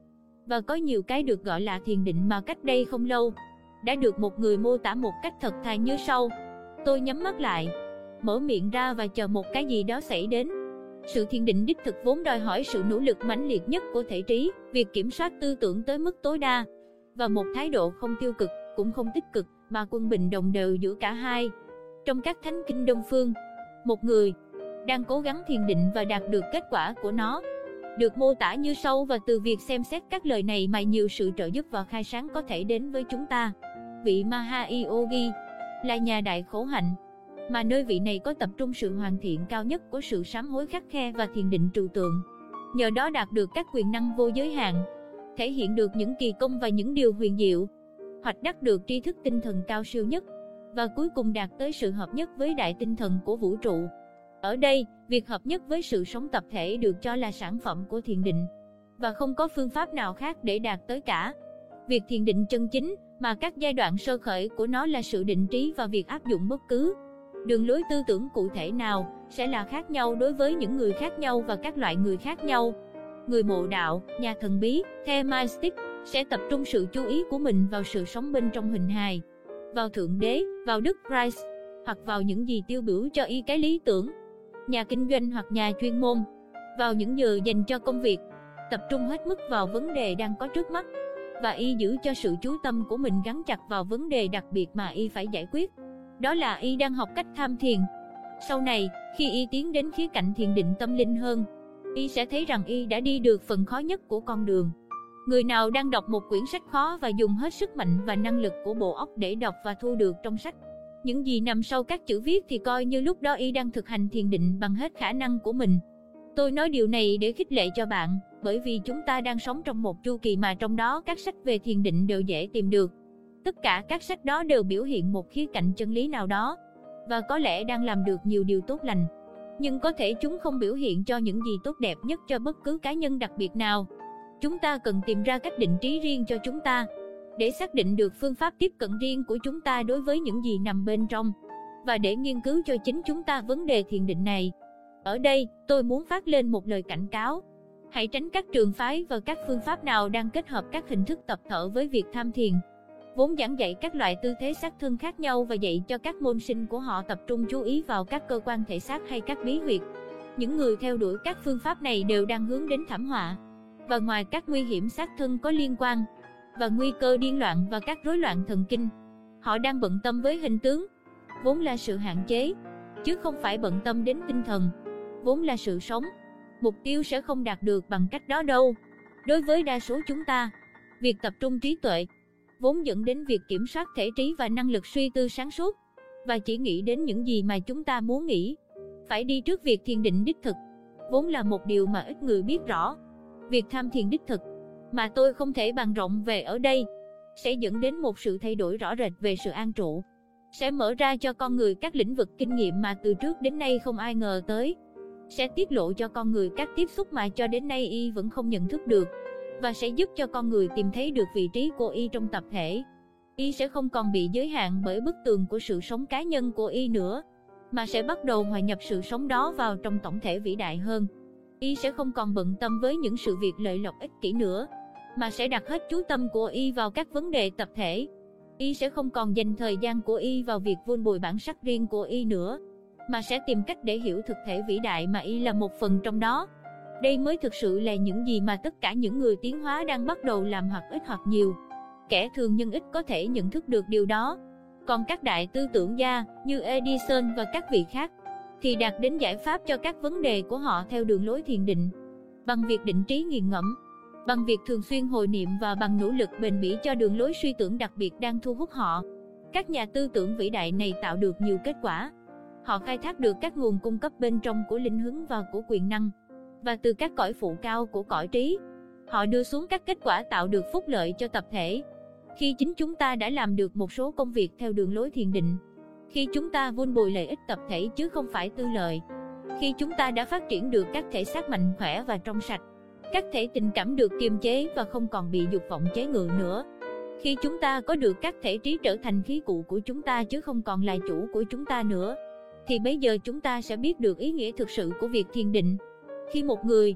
Và có nhiều cái được gọi là thiền định mà cách đây không lâu đã được một người mô tả một cách thật thà như sau. Tôi nhắm mắt lại, mở miệng ra và chờ một cái gì đó xảy đến. Sự thiền định đích thực vốn đòi hỏi sự nỗ lực mãnh liệt nhất của thể trí, việc kiểm soát tư tưởng tới mức tối đa, và một thái độ không tiêu cực, cũng không tích cực, mà quân bình đồng đều giữa cả hai. Trong các thánh kinh Đông phương, một người đang cố gắng thiền định và đạt được kết quả của nó được mô tả như sau, và từ việc xem xét các lời này mà nhiều sự trợ giúp và khai sáng có thể đến với chúng ta. Vị Mahayogi là nhà đại khổ hạnh, mà nơi vị này có tập trung sự hoàn thiện cao nhất của sự sám hối khắt khe và thiền định trừu tượng. Nhờ đó đạt được các quyền năng vô giới hạn, thể hiện được những kỳ công và những điều huyền diệu, hoạch đắc được tri thức tinh thần cao siêu nhất, và cuối cùng đạt tới sự hợp nhất với đại tinh thần của vũ trụ. Ở đây, việc hợp nhất với sự sống tập thể được cho là sản phẩm của thiền định, và không có phương pháp nào khác để đạt tới cả. Việc thiền định chân chính, mà các giai đoạn sơ khởi của nó là sự định trí và việc áp dụng bất cứ đường lối tư tưởng cụ thể nào, sẽ là khác nhau đối với những người khác nhau và các loại người khác nhau. Người mộ đạo, nhà thần bí, theistic, sẽ tập trung sự chú ý của mình vào sự sống bên trong hình hài, vào Thượng Đế, vào Đức Christ, hoặc vào những gì tiêu biểu cho y cái lý tưởng. Nhà kinh doanh hoặc nhà chuyên môn, vào những giờ dành cho công việc, tập trung hết mức vào vấn đề đang có trước mắt, và y giữ cho sự chú tâm của mình gắn chặt vào vấn đề đặc biệt mà y phải giải quyết. Đó là y đang học cách tham thiền. Sau này, khi y tiến đến khía cạnh thiền định tâm linh hơn, y sẽ thấy rằng y đã đi được phần khó nhất của con đường. Người nào đang đọc một quyển sách khó và dùng hết sức mạnh và năng lực của bộ óc để đọc và thu được trong sách những gì nằm sau các chữ viết, thì coi như lúc đó y đang thực hành thiền định bằng hết khả năng của mình. Tôi nói điều này để khích lệ cho bạn, bởi vì chúng ta đang sống trong một chu kỳ mà trong đó các sách về thiền định đều dễ tìm được. Tất cả các sách đó đều biểu hiện một khía cạnh chân lý nào đó, và có lẽ đang làm được nhiều điều tốt lành. Nhưng có thể chúng không biểu hiện cho những gì tốt đẹp nhất cho bất cứ cá nhân đặc biệt nào. Chúng ta cần tìm ra cách định trí riêng cho chúng ta, để xác định được phương pháp tiếp cận riêng của chúng ta đối với những gì nằm bên trong, và để nghiên cứu cho chính chúng ta vấn đề thiền định này. Ở đây, tôi muốn phát lên một lời cảnh cáo. Hãy tránh các trường phái và các phương pháp nào đang kết hợp các hình thức tập thở với việc tham thiền, vốn giảng dạy các loại tư thế sát thân khác nhau và dạy cho các môn sinh của họ tập trung chú ý vào các cơ quan thể xác hay các bí huyệt. Những người theo đuổi các phương pháp này đều đang hướng đến thảm họa. Và ngoài các nguy hiểm sát thân có liên quan, và nguy cơ điên loạn và các rối loạn thần kinh, họ đang bận tâm với hình tướng, vốn là sự hạn chế, chứ không phải bận tâm đến tinh thần, vốn là sự sống. Mục tiêu sẽ không đạt được bằng cách đó đâu. Đối với đa số chúng ta, việc tập trung trí tuệ, vốn dẫn đến việc kiểm soát thể trí và năng lực suy tư sáng suốt, và chỉ nghĩ đến những gì mà chúng ta muốn nghĩ, phải đi trước việc thiền định đích thực, vốn là một điều mà ít người biết rõ. Việc tham thiền đích thực, mà tôi không thể bàn rộng về ở đây, sẽ dẫn đến một sự thay đổi rõ rệt về sự an trụ, sẽ mở ra cho con người các lĩnh vực kinh nghiệm mà từ trước đến nay không ai ngờ tới, sẽ tiết lộ cho con người các tiếp xúc mà cho đến nay y vẫn không nhận thức được, và sẽ giúp cho con người tìm thấy được vị trí của y trong tập thể. Y sẽ không còn bị giới hạn bởi bức tường của sự sống cá nhân của y nữa, mà sẽ bắt đầu hòa nhập sự sống đó vào trong tổng thể vĩ đại hơn. Y sẽ không còn bận tâm với những sự việc lợi lộc ích kỷ nữa, mà sẽ đặt hết chú tâm của y vào các vấn đề tập thể. Y sẽ không còn dành thời gian của y vào việc vun bồi bản sắc riêng của y nữa, mà sẽ tìm cách để hiểu thực thể vĩ đại mà y là một phần trong đó. Đây mới thực sự là những gì mà tất cả những người tiến hóa đang bắt đầu làm, hoặc ít hoặc nhiều. Kẻ thường nhân ít có thể nhận thức được điều đó. Còn các đại tư tưởng gia như Edison và các vị khác thì đạt đến giải pháp cho các vấn đề của họ theo đường lối thiền định, bằng việc định trí nghiền ngẫm, bằng việc thường xuyên hồi niệm và bằng nỗ lực bền bỉ cho đường lối suy tưởng đặc biệt đang thu hút họ. Các nhà tư tưởng vĩ đại này tạo được nhiều kết quả. Họ khai thác được các nguồn cung cấp bên trong của linh hướng và của quyền năng, và từ các cõi phụ cao của cõi trí, họ đưa xuống các kết quả tạo được phúc lợi cho tập thể. Khi chính chúng ta đã làm được một số công việc theo đường lối thiền định, khi chúng ta vun bồi lợi ích tập thể chứ không phải tư lợi, khi chúng ta đã phát triển được các thể xác mạnh khỏe và trong sạch, các thể tình cảm được kiềm chế và không còn bị dục vọng chế ngự nữa, khi chúng ta có được các thể trí trở thành khí cụ của chúng ta chứ không còn là chủ của chúng ta nữa, thì bây giờ chúng ta sẽ biết được ý nghĩa thực sự của việc thiền định. Khi một người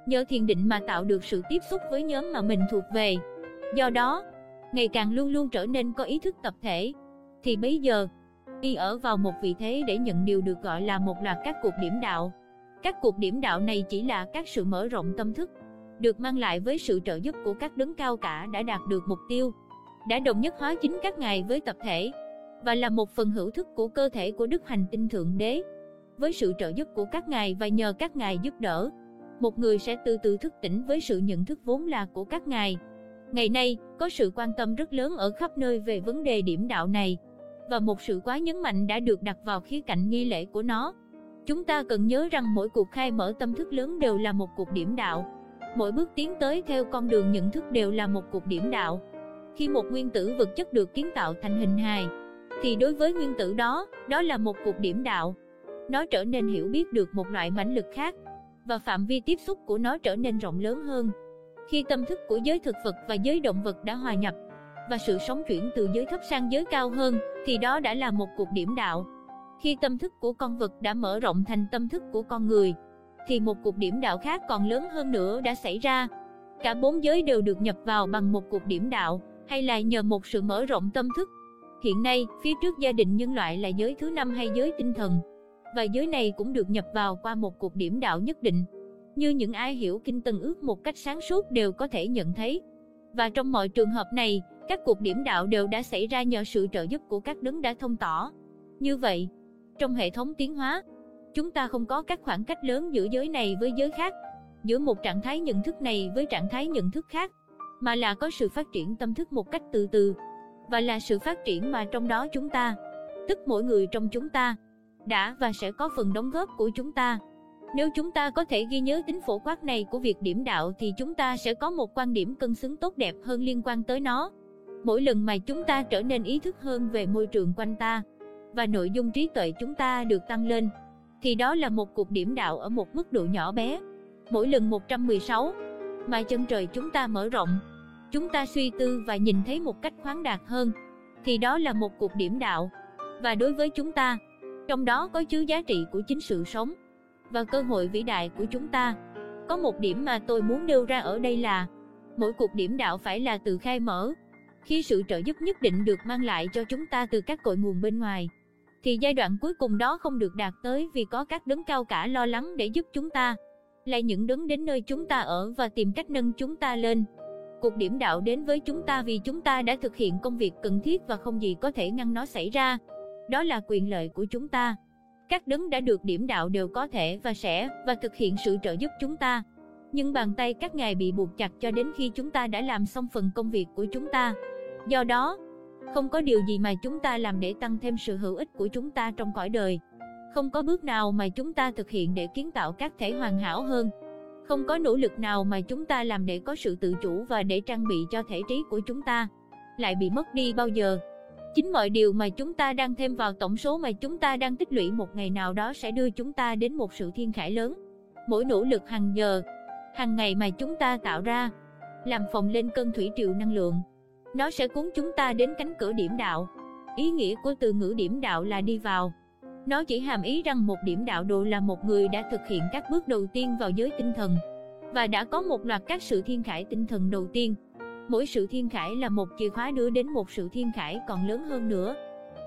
nhờ thiền định mà tạo được sự tiếp xúc với nhóm mà mình thuộc về. Do đó, ngày càng luôn luôn trở nên có ý thức tập thể, thì bấy giờ, y ở vào một vị thế để nhận điều được gọi là một loạt các cuộc điểm đạo. Các cuộc điểm đạo này chỉ là các sự mở rộng tâm thức, được mang lại với sự trợ giúp của các đấng cao cả đã đạt được mục tiêu, đã đồng nhất hóa chính các ngài với tập thể, và là một phần hữu thức của cơ thể của Đức Hành Tinh Thượng Đế. Với sự trợ giúp của các ngài và nhờ các ngài giúp đỡ, một người sẽ từ từ thức tỉnh với sự nhận thức vốn là của các ngài. Ngày nay, có sự quan tâm rất lớn ở khắp nơi về vấn đề điểm đạo này, và một sự quá nhấn mạnh đã được đặt vào khía cạnh nghi lễ của nó. Chúng ta cần nhớ rằng mỗi cuộc khai mở tâm thức lớn đều là một cuộc điểm đạo. Mỗi bước tiến tới theo con đường nhận thức đều là một cuộc điểm đạo. Khi một nguyên tử vật chất được kiến tạo thành hình hài, thì đối với nguyên tử đó, đó là một cuộc điểm đạo. Nó trở nên hiểu biết được một loại mãnh lực khác, và phạm vi tiếp xúc của nó trở nên rộng lớn hơn. Khi tâm thức của giới thực vật và giới động vật đã hòa nhập, và sự sống chuyển từ giới thấp sang giới cao hơn, thì đó đã là một cuộc điểm đạo. Khi tâm thức của con vật đã mở rộng thành tâm thức của con người, thì một cuộc điểm đạo khác còn lớn hơn nữa đã xảy ra. Cả bốn giới đều được nhập vào bằng một cuộc điểm đạo, hay là nhờ một sự mở rộng tâm thức. Hiện nay, phía trước gia đình nhân loại là giới thứ 5 hay giới tinh thần, và giới này cũng được nhập vào qua một cuộc điểm đạo nhất định. Như những ai hiểu Kinh Tân Ước một cách sáng suốt đều có thể nhận thấy. Và trong mọi trường hợp này, các cuộc điểm đạo đều đã xảy ra nhờ sự trợ giúp của các đấng đã thông tỏ. Như vậy, trong hệ thống tiến hóa, chúng ta không có các khoảng cách lớn giữa giới này với giới khác, giữa một trạng thái nhận thức này với trạng thái nhận thức khác, mà là có sự phát triển tâm thức một cách từ từ, và là sự phát triển mà trong đó chúng ta, tức mỗi người trong chúng ta, đã và sẽ có phần đóng góp của chúng ta. Nếu chúng ta có thể ghi nhớ tính phổ quát này của việc điểm đạo thì chúng ta sẽ có một quan điểm cân xứng tốt đẹp hơn liên quan tới nó. Mỗi lần mà chúng ta trở nên ý thức hơn về môi trường quanh ta, và nội dung trí tuệ chúng ta được tăng lên, thì đó là một cuộc điểm đạo ở một mức độ nhỏ bé. Mỗi lần 116 mà chân trời chúng ta mở rộng, chúng ta suy tư và nhìn thấy một cách khoáng đạt hơn, thì đó là một cuộc điểm đạo. Và đối với chúng ta, trong đó có chứa giá trị của chính sự sống và cơ hội vĩ đại của chúng ta. Có một điểm mà tôi muốn nêu ra ở đây là mỗi cuộc điểm đạo phải là từ khai mở. Khi sự trợ giúp nhất định được mang lại cho chúng ta từ các cội nguồn bên ngoài, thì giai đoạn cuối cùng đó không được đạt tới vì có các đấng cao cả lo lắng để giúp chúng ta, là những đấng đến nơi chúng ta ở và tìm cách nâng chúng ta lên. Cuộc điểm đạo đến với chúng ta vì chúng ta đã thực hiện công việc cần thiết và không gì có thể ngăn nó xảy ra. Đó là quyền lợi của chúng ta. Các đấng đã được điểm đạo đều có thể và sẽ và thực hiện sự trợ giúp chúng ta. Nhưng bàn tay các ngài bị buộc chặt cho đến khi chúng ta đã làm xong phần công việc của chúng ta. Do đó, không có điều gì mà chúng ta làm để tăng thêm sự hữu ích của chúng ta trong cõi đời. Không có bước nào mà chúng ta thực hiện để kiến tạo các thể hoàn hảo hơn. Không có nỗ lực nào mà chúng ta làm để có sự tự chủ và để trang bị cho thể trí của chúng ta lại bị mất đi bao giờ. Chính mọi điều mà chúng ta đang thêm vào tổng số mà chúng ta đang tích lũy một ngày nào đó sẽ đưa chúng ta đến một sự thiên khải lớn. Mỗi nỗ lực hàng giờ, hàng ngày mà chúng ta tạo ra, làm phồng lên cơn thủy triều năng lượng, nó sẽ cuốn chúng ta đến cánh cửa điểm đạo. Ý nghĩa của từ ngữ điểm đạo là đi vào. Nó chỉ hàm ý rằng một điểm đạo đồ là một người đã thực hiện các bước đầu tiên vào giới tinh thần, và đã có một loạt các sự thiên khải tinh thần đầu tiên. Mỗi sự thiên khải là một chìa khóa đưa đến một sự thiên khải còn lớn hơn nữa.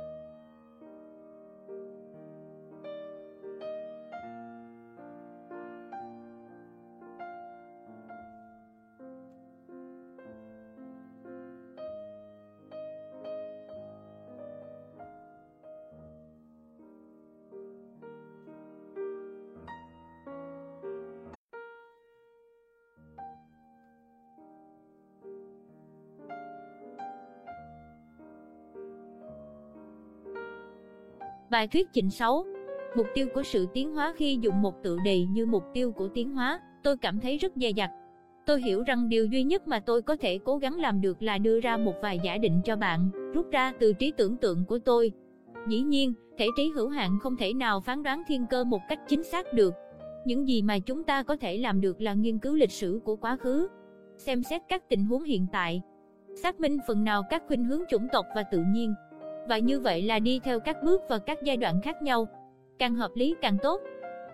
Bài thuyết trình 6. Mục tiêu của sự tiến hóa. Khi dùng một tựa đề như mục tiêu của tiến hóa, tôi cảm thấy rất dè dặt. Tôi hiểu rằng điều duy nhất mà tôi có thể cố gắng làm được là đưa ra một vài giả định cho bạn, rút ra từ trí tưởng tượng của tôi. Dĩ nhiên, thể trí hữu hạn không thể nào phán đoán thiên cơ một cách chính xác được. Những gì mà chúng ta có thể làm được là nghiên cứu lịch sử của quá khứ, xem xét các tình huống hiện tại, xác minh phần nào các khuynh hướng chủng tộc và tự nhiên. Và như vậy là đi theo các bước và các giai đoạn khác nhau. Càng hợp lý càng tốt.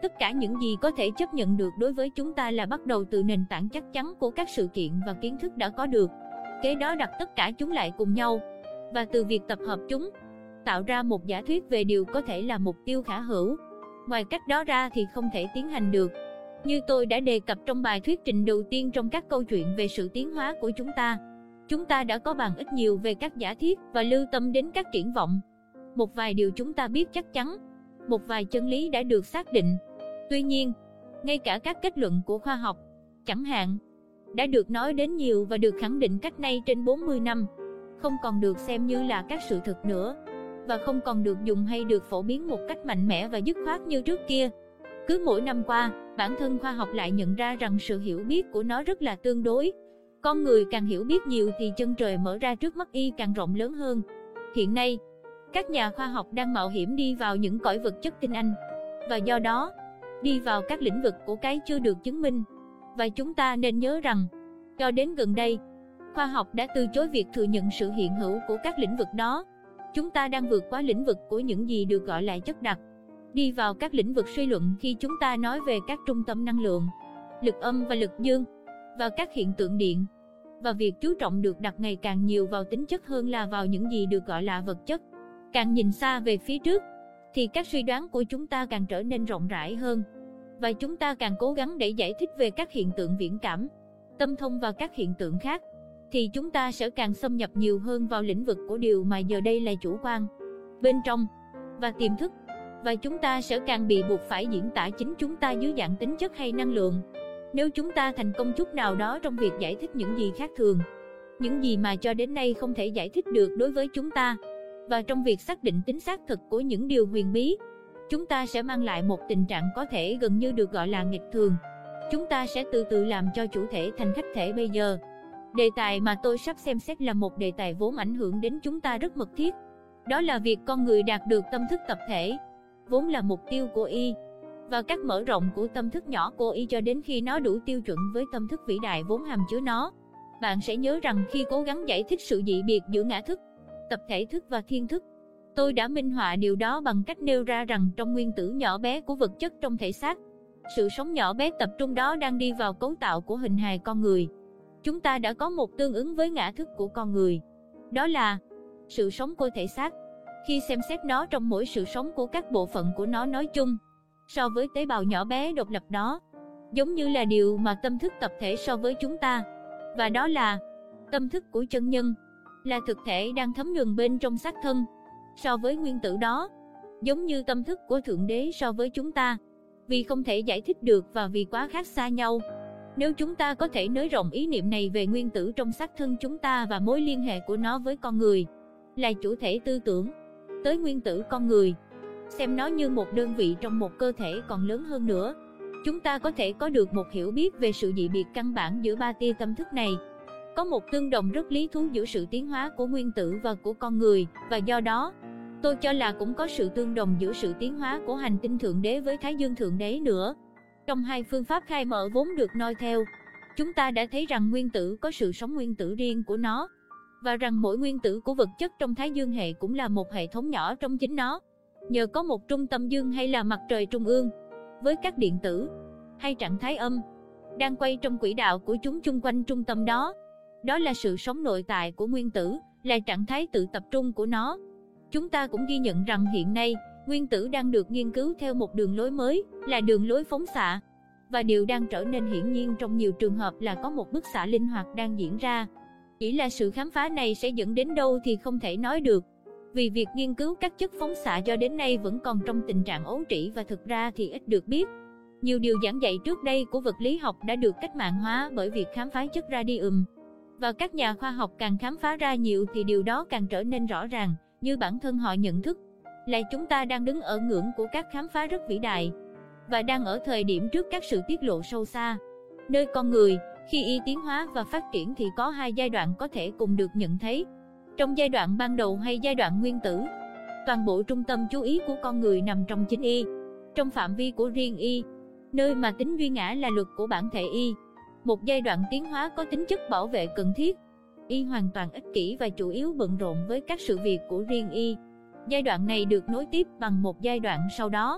tất cả những gì có thể chấp nhận được đối với chúng ta là bắt đầu từ nền tảng chắc chắn của các sự kiện và kiến thức đã có được. Kế đó đặt tất cả chúng lại cùng nhau, và từ việc tập hợp chúng, tạo ra một giả thuyết về điều có thể là mục tiêu khả hữu. Ngoài cách đó ra thì không thể tiến hành được. Như tôi đã đề cập trong bài thuyết trình đầu tiên trong các câu chuyện về sự tiến hóa của chúng ta đã có bàn ít nhiều về các giả thiết và lưu tâm đến các triển vọng. Một vài điều chúng ta biết chắc chắn, một vài chân lý đã được xác định. Tuy nhiên, ngay cả các kết luận của khoa học, chẳng hạn, đã được nói đến nhiều và được khẳng định cách nay trên 40 năm, không còn được xem như là các sự thực nữa, và không còn được dùng hay được phổ biến một cách mạnh mẽ và dứt khoát như trước kia. Cứ mỗi năm qua, bản thân khoa học lại nhận ra rằng sự hiểu biết của nó rất là tương đối. Con người càng hiểu biết nhiều thì chân trời mở ra trước mắt y càng rộng lớn hơn. Hiện nay, các nhà khoa học đang mạo hiểm đi vào những cõi vật chất tinh anh, và do đó, đi vào các lĩnh vực của cái chưa được chứng minh. Và chúng ta nên nhớ rằng, cho đến gần đây, khoa học đã từ chối việc thừa nhận sự hiện hữu của các lĩnh vực đó. Chúng ta đang vượt qua lĩnh vực của những gì được gọi là chất đặc, đi vào các lĩnh vực suy luận khi chúng ta nói về các trung tâm năng lượng, lực âm và lực dương, và các hiện tượng điện. Và việc chú trọng được đặt ngày càng nhiều vào tính chất hơn là vào những gì được gọi là vật chất. Càng nhìn xa về phía trước, thì các suy đoán của chúng ta càng trở nên rộng rãi hơn, và chúng ta càng cố gắng để giải thích về các hiện tượng viễn cảm, tâm thông và các hiện tượng khác, thì chúng ta sẽ càng xâm nhập nhiều hơn vào lĩnh vực của điều mà giờ đây là chủ quan, bên trong và tiềm thức, và chúng ta sẽ càng bị buộc phải diễn tả chính chúng ta dưới dạng tính chất hay năng lượng. Nếu chúng ta thành công chút nào đó trong việc giải thích những gì khác thường, những gì mà cho đến nay không thể giải thích được đối với chúng ta, và trong việc xác định tính xác thực của những điều huyền bí, chúng ta sẽ mang lại một tình trạng có thể gần như được gọi là nghịch thường. Chúng ta sẽ từ từ làm cho chủ thể thành khách thể bây giờ. Đề tài mà tôi sắp xem xét là một đề tài vốn ảnh hưởng đến chúng ta rất mật thiết. Đó là việc con người đạt được tâm thức tập thể, vốn là mục tiêu của y, và các mở rộng của tâm thức nhỏ của y cho đến khi nó đủ tiêu chuẩn với tâm thức vĩ đại vốn hàm chứa nó. Bạn sẽ nhớ rằng khi cố gắng giải thích sự dị biệt giữa ngã thức, tập thể thức và thiên thức, tôi đã minh họa điều đó bằng cách nêu ra rằng trong nguyên tử nhỏ bé của vật chất trong thể xác, sự sống nhỏ bé tập trung đó đang đi vào cấu tạo của hình hài con người. Chúng ta đã có một tương ứng với ngã thức của con người, đó là sự sống của thể xác. Khi xem xét nó trong mỗi sự sống của các bộ phận của nó nói chung, so với tế bào nhỏ bé độc lập đó, giống như là điều mà tâm thức tập thể so với chúng ta, và đó là tâm thức của chân nhân, là thực thể đang thấm nhuần bên trong xác thân, so với nguyên tử đó, giống như tâm thức của Thượng Đế so với chúng ta, vì không thể giải thích được và vì quá khác xa nhau. Nếu chúng ta có thể nới rộng ý niệm này về nguyên tử trong xác thân chúng ta và mối liên hệ của nó với con người, là chủ thể tư tưởng, tới nguyên tử con người, xem nó như một đơn vị trong một cơ thể còn lớn hơn nữa, chúng ta có thể có được một hiểu biết về sự dị biệt căn bản giữa ba tia tâm thức này. Có một tương đồng rất lý thú giữa sự tiến hóa của nguyên tử và của con người, và do đó, tôi cho là cũng có sự tương đồng giữa sự tiến hóa của hành tinh Thượng Đế với Thái Dương Thượng Đế nữa. Trong hai phương pháp khai mở vốn được noi theo, chúng ta đã thấy rằng nguyên tử có sự sống nguyên tử riêng của nó, và rằng mỗi nguyên tử của vật chất trong Thái Dương hệ cũng là một hệ thống nhỏ trong chính nó, nhờ có một trung tâm dương hay là mặt trời trung ương, với các điện tử, hay trạng thái âm, đang quay trong quỹ đạo của chúng chung quanh trung tâm đó. Đó là sự sống nội tại của nguyên tử, là trạng thái tự tập trung của nó. Chúng ta cũng ghi nhận rằng hiện nay, nguyên tử đang được nghiên cứu theo một đường lối mới, là đường lối phóng xạ. Và điều đang trở nên hiển nhiên trong nhiều trường hợp là có một bức xạ linh hoạt đang diễn ra. Chỉ là sự khám phá này sẽ dẫn đến đâu thì không thể nói được, vì việc nghiên cứu các chất phóng xạ cho đến nay vẫn còn trong tình trạng ấu trĩ và thực ra thì ít được biết. Nhiều điều giảng dạy trước đây của vật lý học đã được cách mạng hóa bởi việc khám phá chất radium. Và các nhà khoa học càng khám phá ra nhiều thì điều đó càng trở nên rõ ràng, như bản thân họ nhận thức, là chúng ta đang đứng ở ngưỡng của các khám phá rất vĩ đại, và đang ở thời điểm trước các sự tiết lộ sâu xa. Nơi con người, khi y tiến hóa và phát triển thì có hai giai đoạn có thể cùng được nhận thấy. Trong giai đoạn ban đầu hay giai đoạn nguyên tử, toàn bộ trung tâm chú ý của con người nằm trong chính y, trong phạm vi của riêng y, nơi mà tính duy ngã là luật của bản thể y. Một giai đoạn tiến hóa có tính chất bảo vệ cần thiết. Y hoàn toàn ích kỷ và chủ yếu bận rộn với các sự việc của riêng y. Giai đoạn này được nối tiếp bằng một giai đoạn sau đó,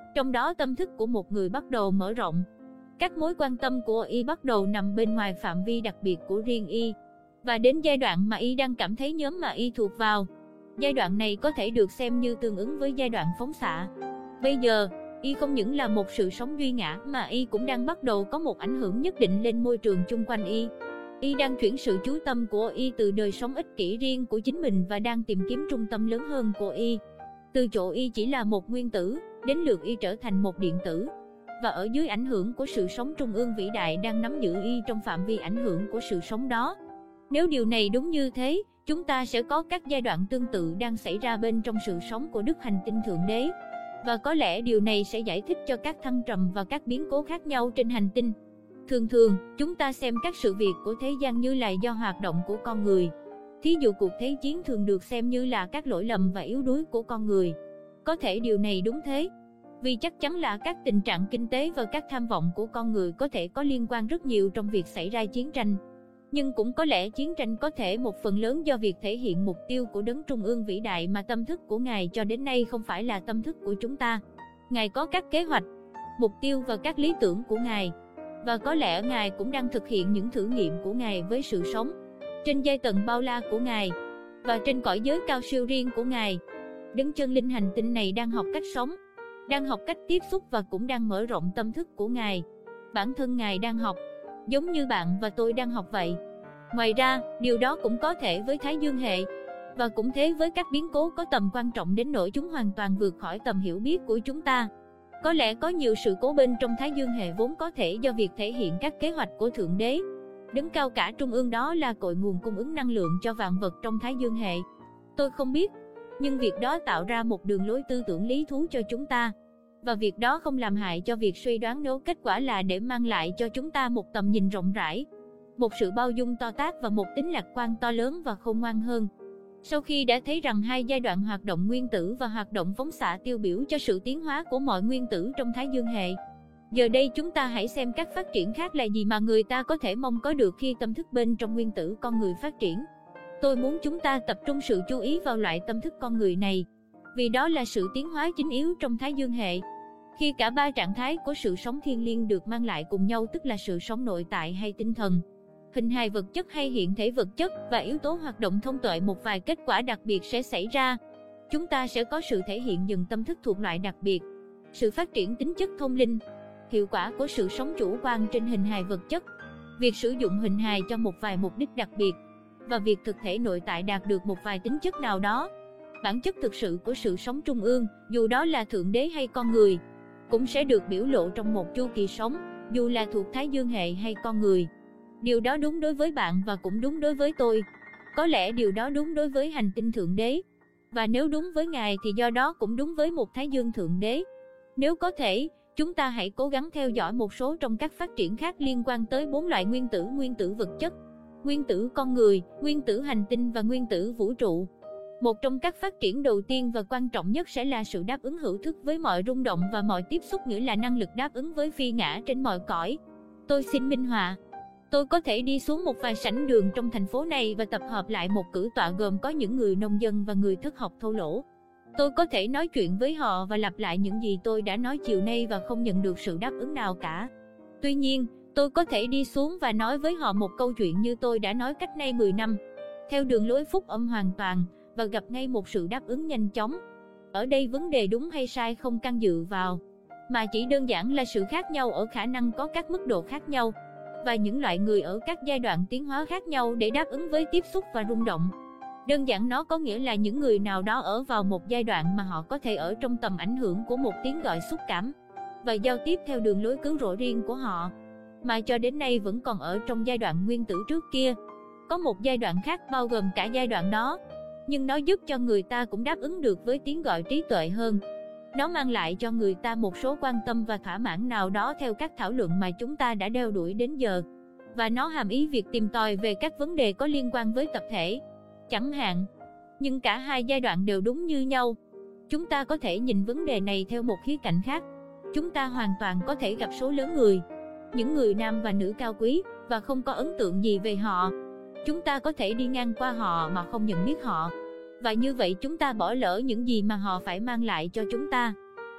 Trong đó tâm thức của một người bắt đầu mở rộng. Các mối quan tâm của y bắt đầu nằm bên ngoài phạm vi đặc biệt của riêng y. Và đến giai đoạn mà y đang cảm thấy nhóm mà y thuộc vào. Giai đoạn này có thể được xem như tương ứng với giai đoạn phóng xạ. Bây giờ, y không những là một sự sống duy ngã mà y cũng đang bắt đầu có một ảnh hưởng nhất định lên môi trường chung quanh y. Y đang chuyển sự chú tâm của y từ đời sống ích kỷ riêng của chính mình và đang tìm kiếm trung tâm lớn hơn của y. Từ chỗ y chỉ là một nguyên tử, đến lượt y trở thành một điện tử. Và ở dưới ảnh hưởng của sự sống trung ương vĩ đại đang nắm giữ y trong phạm vi ảnh hưởng của sự sống đó. Nếu điều này đúng như thế, chúng ta sẽ có các giai đoạn tương tự đang xảy ra bên trong sự sống của Đức Hành Tinh Thượng Đế. Và có lẽ điều này sẽ giải thích cho các thăng trầm và các biến cố khác nhau trên hành tinh. Thường thường, chúng ta xem các sự việc của thế gian như là do hoạt động của con người. Thí dụ cuộc thế chiến thường được xem như là các lỗi lầm và yếu đuối của con người. Có thể điều này đúng thế, vì chắc chắn là các tình trạng kinh tế và các tham vọng của con người có thể có liên quan rất nhiều trong việc xảy ra chiến tranh. Nhưng cũng có lẽ chiến tranh có thể một phần lớn do việc thể hiện mục tiêu của đấng trung ương vĩ đại mà tâm thức của Ngài cho đến nay không phải là tâm thức của chúng ta. Ngài có các kế hoạch, mục tiêu và các lý tưởng của Ngài. Và có lẽ Ngài cũng đang thực hiện những thử nghiệm của Ngài với sự sống. Trên giai tầng bao la của Ngài, và trên cõi giới cao siêu riêng của Ngài. Đấng chân linh hành tinh này đang học cách sống, đang học cách tiếp xúc và cũng đang mở rộng tâm thức của Ngài. Bản thân Ngài đang học, giống như bạn và tôi đang học vậy. Ngoài ra, điều đó cũng có thể với Thái Dương hệ, và cũng thế với các biến cố có tầm quan trọng đến nỗi chúng hoàn toàn vượt khỏi tầm hiểu biết của chúng ta. Có lẽ có nhiều sự cố bên trong Thái Dương hệ vốn có thể do việc thể hiện các kế hoạch của Thượng Đế. Đấng cao cả trung ương đó là cội nguồn cung ứng năng lượng cho vạn vật trong Thái Dương hệ. Tôi không biết, nhưng việc đó tạo ra một đường lối tư tưởng lý thú cho chúng ta. Và việc đó không làm hại cho việc suy đoán nếu kết quả là để mang lại cho chúng ta một tầm nhìn rộng rãi, một sự bao dung to tát và một tính lạc quan to lớn và khôn ngoan hơn. Sau khi đã thấy rằng hai giai đoạn hoạt động nguyên tử và hoạt động phóng xạ tiêu biểu cho sự tiến hóa của mọi nguyên tử trong Thái Dương hệ, giờ đây chúng ta hãy xem các phát triển khác là gì mà người ta có thể mong có được khi tâm thức bên trong nguyên tử con người phát triển. Tôi muốn chúng ta tập trung sự chú ý vào loại tâm thức con người này, vì đó là sự tiến hóa chính yếu trong Thái Dương hệ. Khi cả ba trạng thái của sự sống thiêng liêng được mang lại cùng nhau, tức là sự sống nội tại hay tinh thần, hình hài vật chất hay hiện thể vật chất, và yếu tố hoạt động thông tuệ, một vài kết quả đặc biệt sẽ xảy ra. Chúng ta sẽ có sự thể hiện dần tâm thức thuộc loại đặc biệt, sự phát triển tính chất thông linh, hiệu quả của sự sống chủ quan trên hình hài vật chất, việc sử dụng hình hài cho một vài mục đích đặc biệt, và việc thực thể nội tại đạt được một vài tính chất nào đó. Bản chất thực sự của sự sống trung ương, dù đó là Thượng Đế hay con người, cũng sẽ được biểu lộ trong một chu kỳ sống, dù là thuộc Thái Dương hệ hay con người. Điều đó đúng đối với bạn và cũng đúng đối với tôi. Có lẽ điều đó đúng đối với hành tinh Thượng Đế. Và nếu đúng với Ngài thì do đó cũng đúng với một Thái Dương Thượng Đế. Nếu có thể, chúng ta hãy cố gắng theo dõi một số trong các phát triển khác liên quan tới 4 loại nguyên tử vật chất, nguyên tử con người, nguyên tử hành tinh và nguyên tử vũ trụ. Một trong các phát triển đầu tiên và quan trọng nhất sẽ là sự đáp ứng hữu thức với mọi rung động và mọi tiếp xúc, nghĩa là năng lực đáp ứng với phi ngã trên mọi cõi. Tôi xin minh họa. Tôi có thể đi xuống một vài sảnh đường trong thành phố này và tập hợp lại một cử tọa gồm có những người nông dân và người thất học thô lỗ. Tôi có thể nói chuyện với họ và lặp lại những gì tôi đã nói chiều nay và không nhận được sự đáp ứng nào cả. Tuy nhiên, tôi có thể đi xuống và nói với họ một câu chuyện như tôi đã nói cách nay 10 năm, theo đường lối phúc âm hoàn toàn, và gặp ngay một sự đáp ứng nhanh chóng. Ở đây vấn đề đúng hay sai không can dự vào, mà chỉ đơn giản là sự khác nhau ở khả năng có các mức độ khác nhau, và những loại người ở các giai đoạn tiến hóa khác nhau để đáp ứng với tiếp xúc và rung động. Đơn giản nó có nghĩa là những người nào đó ở vào một giai đoạn mà họ có thể ở trong tầm ảnh hưởng của một tiếng gọi xúc cảm, và giao tiếp theo đường lối cứu rỗi riêng của họ, mà cho đến nay vẫn còn ở trong giai đoạn nguyên tử trước kia. Có một giai đoạn khác bao gồm cả giai đoạn đó, nhưng nó giúp cho người ta cũng đáp ứng được với tiếng gọi trí tuệ hơn. Nó mang lại cho người ta một số quan tâm và thỏa mãn nào đó theo các thảo luận mà chúng ta đã đeo đuổi đến giờ. Và nó hàm ý việc tìm tòi về các vấn đề có liên quan với tập thể, chẳng hạn. Nhưng cả hai giai đoạn đều đúng như nhau. Chúng ta có thể nhìn vấn đề này theo một khía cạnh khác. Chúng ta hoàn toàn có thể gặp số lớn người, những người nam và nữ cao quý, và không có ấn tượng gì về họ. Chúng ta có thể đi ngang qua họ mà không nhận biết họ. Và như vậy chúng ta bỏ lỡ những gì mà họ phải mang lại cho chúng ta.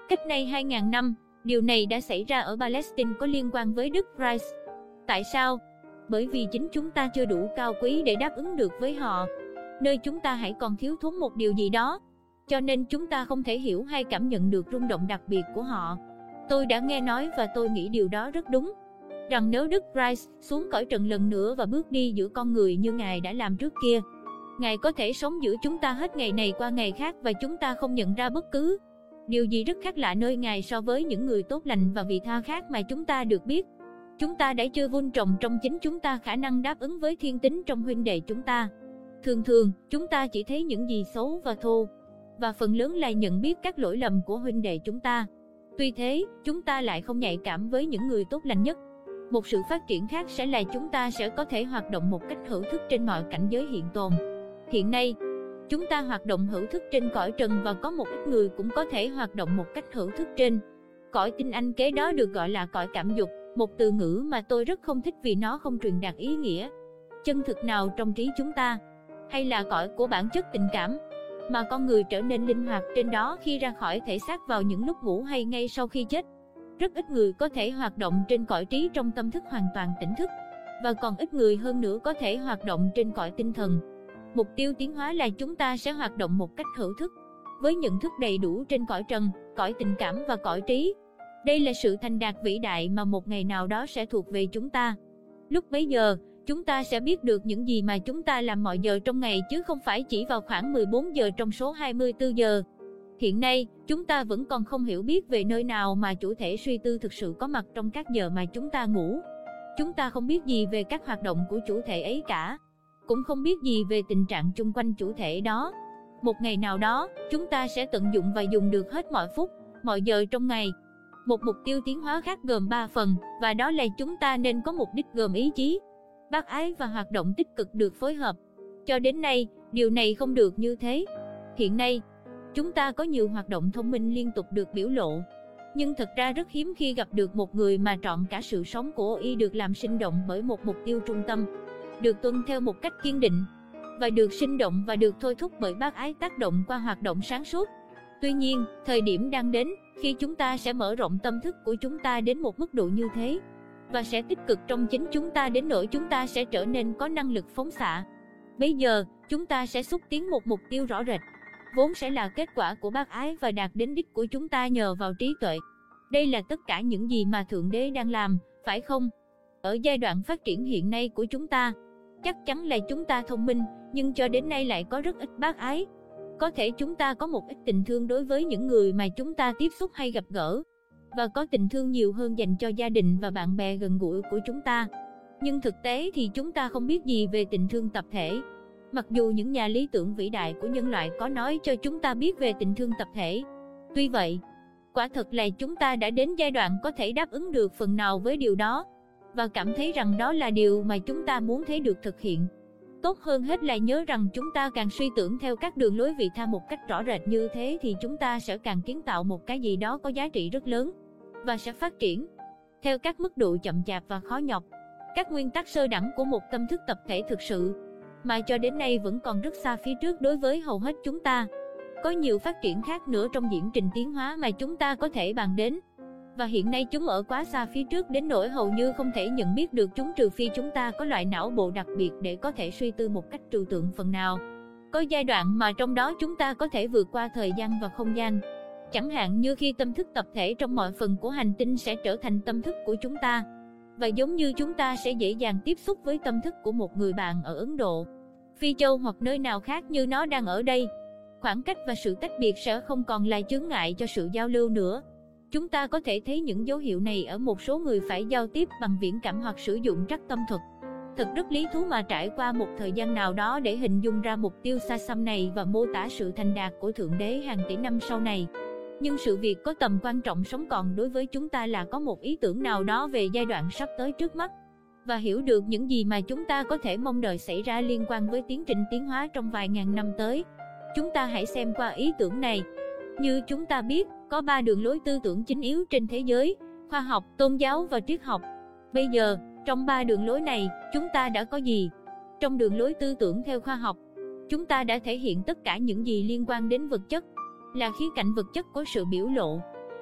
Cách nay 2.000 năm, điều này đã xảy ra ở Palestine có liên quan với Đức Christ. Tại sao? Bởi vì chính chúng ta chưa đủ cao quý để đáp ứng được với họ. Nơi chúng ta hãy còn thiếu thốn một điều gì đó. Cho nên chúng ta không thể hiểu hay cảm nhận được rung động đặc biệt của họ. Tôi đã nghe nói và tôi nghĩ điều đó rất đúng. Rằng nếu Đức Christ xuống cõi trần lần nữa và bước đi giữa con người như Ngài đã làm trước kia, Ngài có thể sống giữa chúng ta hết ngày này qua ngày khác và chúng ta không nhận ra bất cứ điều gì rất khác lạ nơi Ngài so với những người tốt lành và vị tha khác mà chúng ta được biết. Chúng ta đã chưa vun trồng trong chính chúng ta khả năng đáp ứng với thiên tính trong huynh đệ chúng ta. Thường thường, chúng ta chỉ thấy những gì xấu và thô, và phần lớn là nhận biết các lỗi lầm của huynh đệ chúng ta. Tuy thế, chúng ta lại không nhạy cảm với những người tốt lành nhất. Một sự phát triển khác sẽ là chúng ta sẽ có thể hoạt động một cách hữu thức trên mọi cảnh giới hiện tồn. Hiện nay, chúng ta hoạt động hữu thức trên cõi trần và có một ít người cũng có thể hoạt động một cách hữu thức trên cõi tinh anh, kế đó được gọi là cõi cảm dục, một từ ngữ mà tôi rất không thích vì nó không truyền đạt ý nghĩa chân thực nào trong trí chúng ta, hay là cõi của bản chất tình cảm, mà con người trở nên linh hoạt trên đó khi ra khỏi thể xác vào những lúc ngủ hay ngay sau khi chết. Rất ít người có thể hoạt động trên cõi trí trong tâm thức hoàn toàn tỉnh thức, và còn ít người hơn nữa có thể hoạt động trên cõi tinh thần. Mục tiêu tiến hóa là chúng ta sẽ hoạt động một cách hữu thức, với nhận thức đầy đủ trên cõi trần, cõi tình cảm và cõi trí. Đây là sự thành đạt vĩ đại mà một ngày nào đó sẽ thuộc về chúng ta. Lúc bấy giờ, chúng ta sẽ biết được những gì mà chúng ta làm mọi giờ trong ngày chứ không phải chỉ vào khoảng 14 giờ trong số 24 giờ. Hiện nay, chúng ta vẫn còn không hiểu biết về nơi nào mà chủ thể suy tư thực sự có mặt trong các giờ mà chúng ta ngủ. Chúng ta không biết gì về các hoạt động của chủ thể ấy cả, cũng không biết gì về tình trạng chung quanh chủ thể đó. Một ngày nào đó, chúng ta sẽ tận dụng và dùng được hết mọi phút, mọi giờ trong ngày. Một mục tiêu tiến hóa khác gồm 3 phần, và đó là chúng ta nên có mục đích gồm ý chí, bác ái và hoạt động tích cực được phối hợp. Cho đến nay, điều này không được như thế. Hiện nay, chúng ta có nhiều hoạt động thông minh liên tục được biểu lộ, nhưng thật ra rất hiếm khi gặp được một người mà trọn cả sự sống của y được làm sinh động bởi một mục tiêu trung tâm, được tuân theo một cách kiên định, và được sinh động và được thôi thúc bởi bác ái tác động qua hoạt động sáng suốt. Tuy nhiên, thời điểm đang đến khi chúng ta sẽ mở rộng tâm thức của chúng ta đến một mức độ như thế, và sẽ tích cực trong chính chúng ta đến nỗi chúng ta sẽ trở nên có năng lực phóng xạ. Bây giờ, chúng ta sẽ xúc tiến một mục tiêu rõ rệt, vốn sẽ là kết quả của bác ái và đạt đến đích của chúng ta nhờ vào trí tuệ. Đây là tất cả những gì mà Thượng Đế đang làm, phải không? Ở giai đoạn phát triển hiện nay của chúng ta, chắc chắn là chúng ta thông minh, nhưng cho đến nay lại có rất ít bác ái. Có thể chúng ta có một ít tình thương đối với những người mà chúng ta tiếp xúc hay gặp gỡ, và có tình thương nhiều hơn dành cho gia đình và bạn bè gần gũi của chúng ta. Nhưng thực tế thì chúng ta không biết gì về tình thương tập thể. Mặc dù những nhà lý tưởng vĩ đại của nhân loại có nói cho chúng ta biết về tình thương tập thể. Tuy vậy, quả thật là chúng ta đã đến giai đoạn có thể đáp ứng được phần nào với điều đó, và cảm thấy rằng đó là điều mà chúng ta muốn thấy được thực hiện. Tốt hơn hết là nhớ rằng chúng ta càng suy tưởng theo các đường lối vị tha một cách rõ rệt như thế thì chúng ta sẽ càng kiến tạo một cái gì đó có giá trị rất lớn, và sẽ phát triển theo các mức độ chậm chạp và khó nhọc. Các nguyên tắc sơ đẳng của một tâm thức tập thể thực sự, mà cho đến nay vẫn còn rất xa phía trước đối với hầu hết chúng ta. Có nhiều phát triển khác nữa trong diễn trình tiến hóa mà chúng ta có thể bàn đến, và hiện nay chúng ở quá xa phía trước đến nỗi hầu như không thể nhận biết được chúng trừ phi chúng ta có loại não bộ đặc biệt để có thể suy tư một cách trừu tượng phần nào. Có giai đoạn mà trong đó chúng ta có thể vượt qua thời gian và không gian. Chẳng hạn như khi tâm thức tập thể trong mọi phần của hành tinh sẽ trở thành tâm thức của chúng ta. Và giống như chúng ta sẽ dễ dàng tiếp xúc với tâm thức của một người bạn ở Ấn Độ, Phi Châu hoặc nơi nào khác như nó đang ở đây. Khoảng cách và sự tách biệt sẽ không còn là chướng ngại cho sự giao lưu nữa. Chúng ta có thể thấy những dấu hiệu này ở một số người phải giao tiếp bằng viễn cảm hoặc sử dụng trắc tâm thuật. Thật rất lý thú mà trải qua một thời gian nào đó để hình dung ra mục tiêu xa xăm này và mô tả sự thành đạt của Thượng Đế hàng tỷ năm sau này. Nhưng sự việc có tầm quan trọng sống còn đối với chúng ta là có một ý tưởng nào đó về giai đoạn sắp tới trước mắt, và hiểu được những gì mà chúng ta có thể mong đợi xảy ra liên quan với tiến trình tiến hóa trong vài ngàn năm tới. Chúng ta hãy xem qua ý tưởng này. Như chúng ta biết, có 3 đường lối tư tưởng chính yếu trên thế giới: khoa học, tôn giáo và triết học. Bây giờ, trong 3 đường lối này, chúng ta đã có gì? Trong đường lối tư tưởng theo khoa học, chúng ta đã thể hiện tất cả những gì liên quan đến vật chất, là khía cạnh vật chất của sự biểu lộ.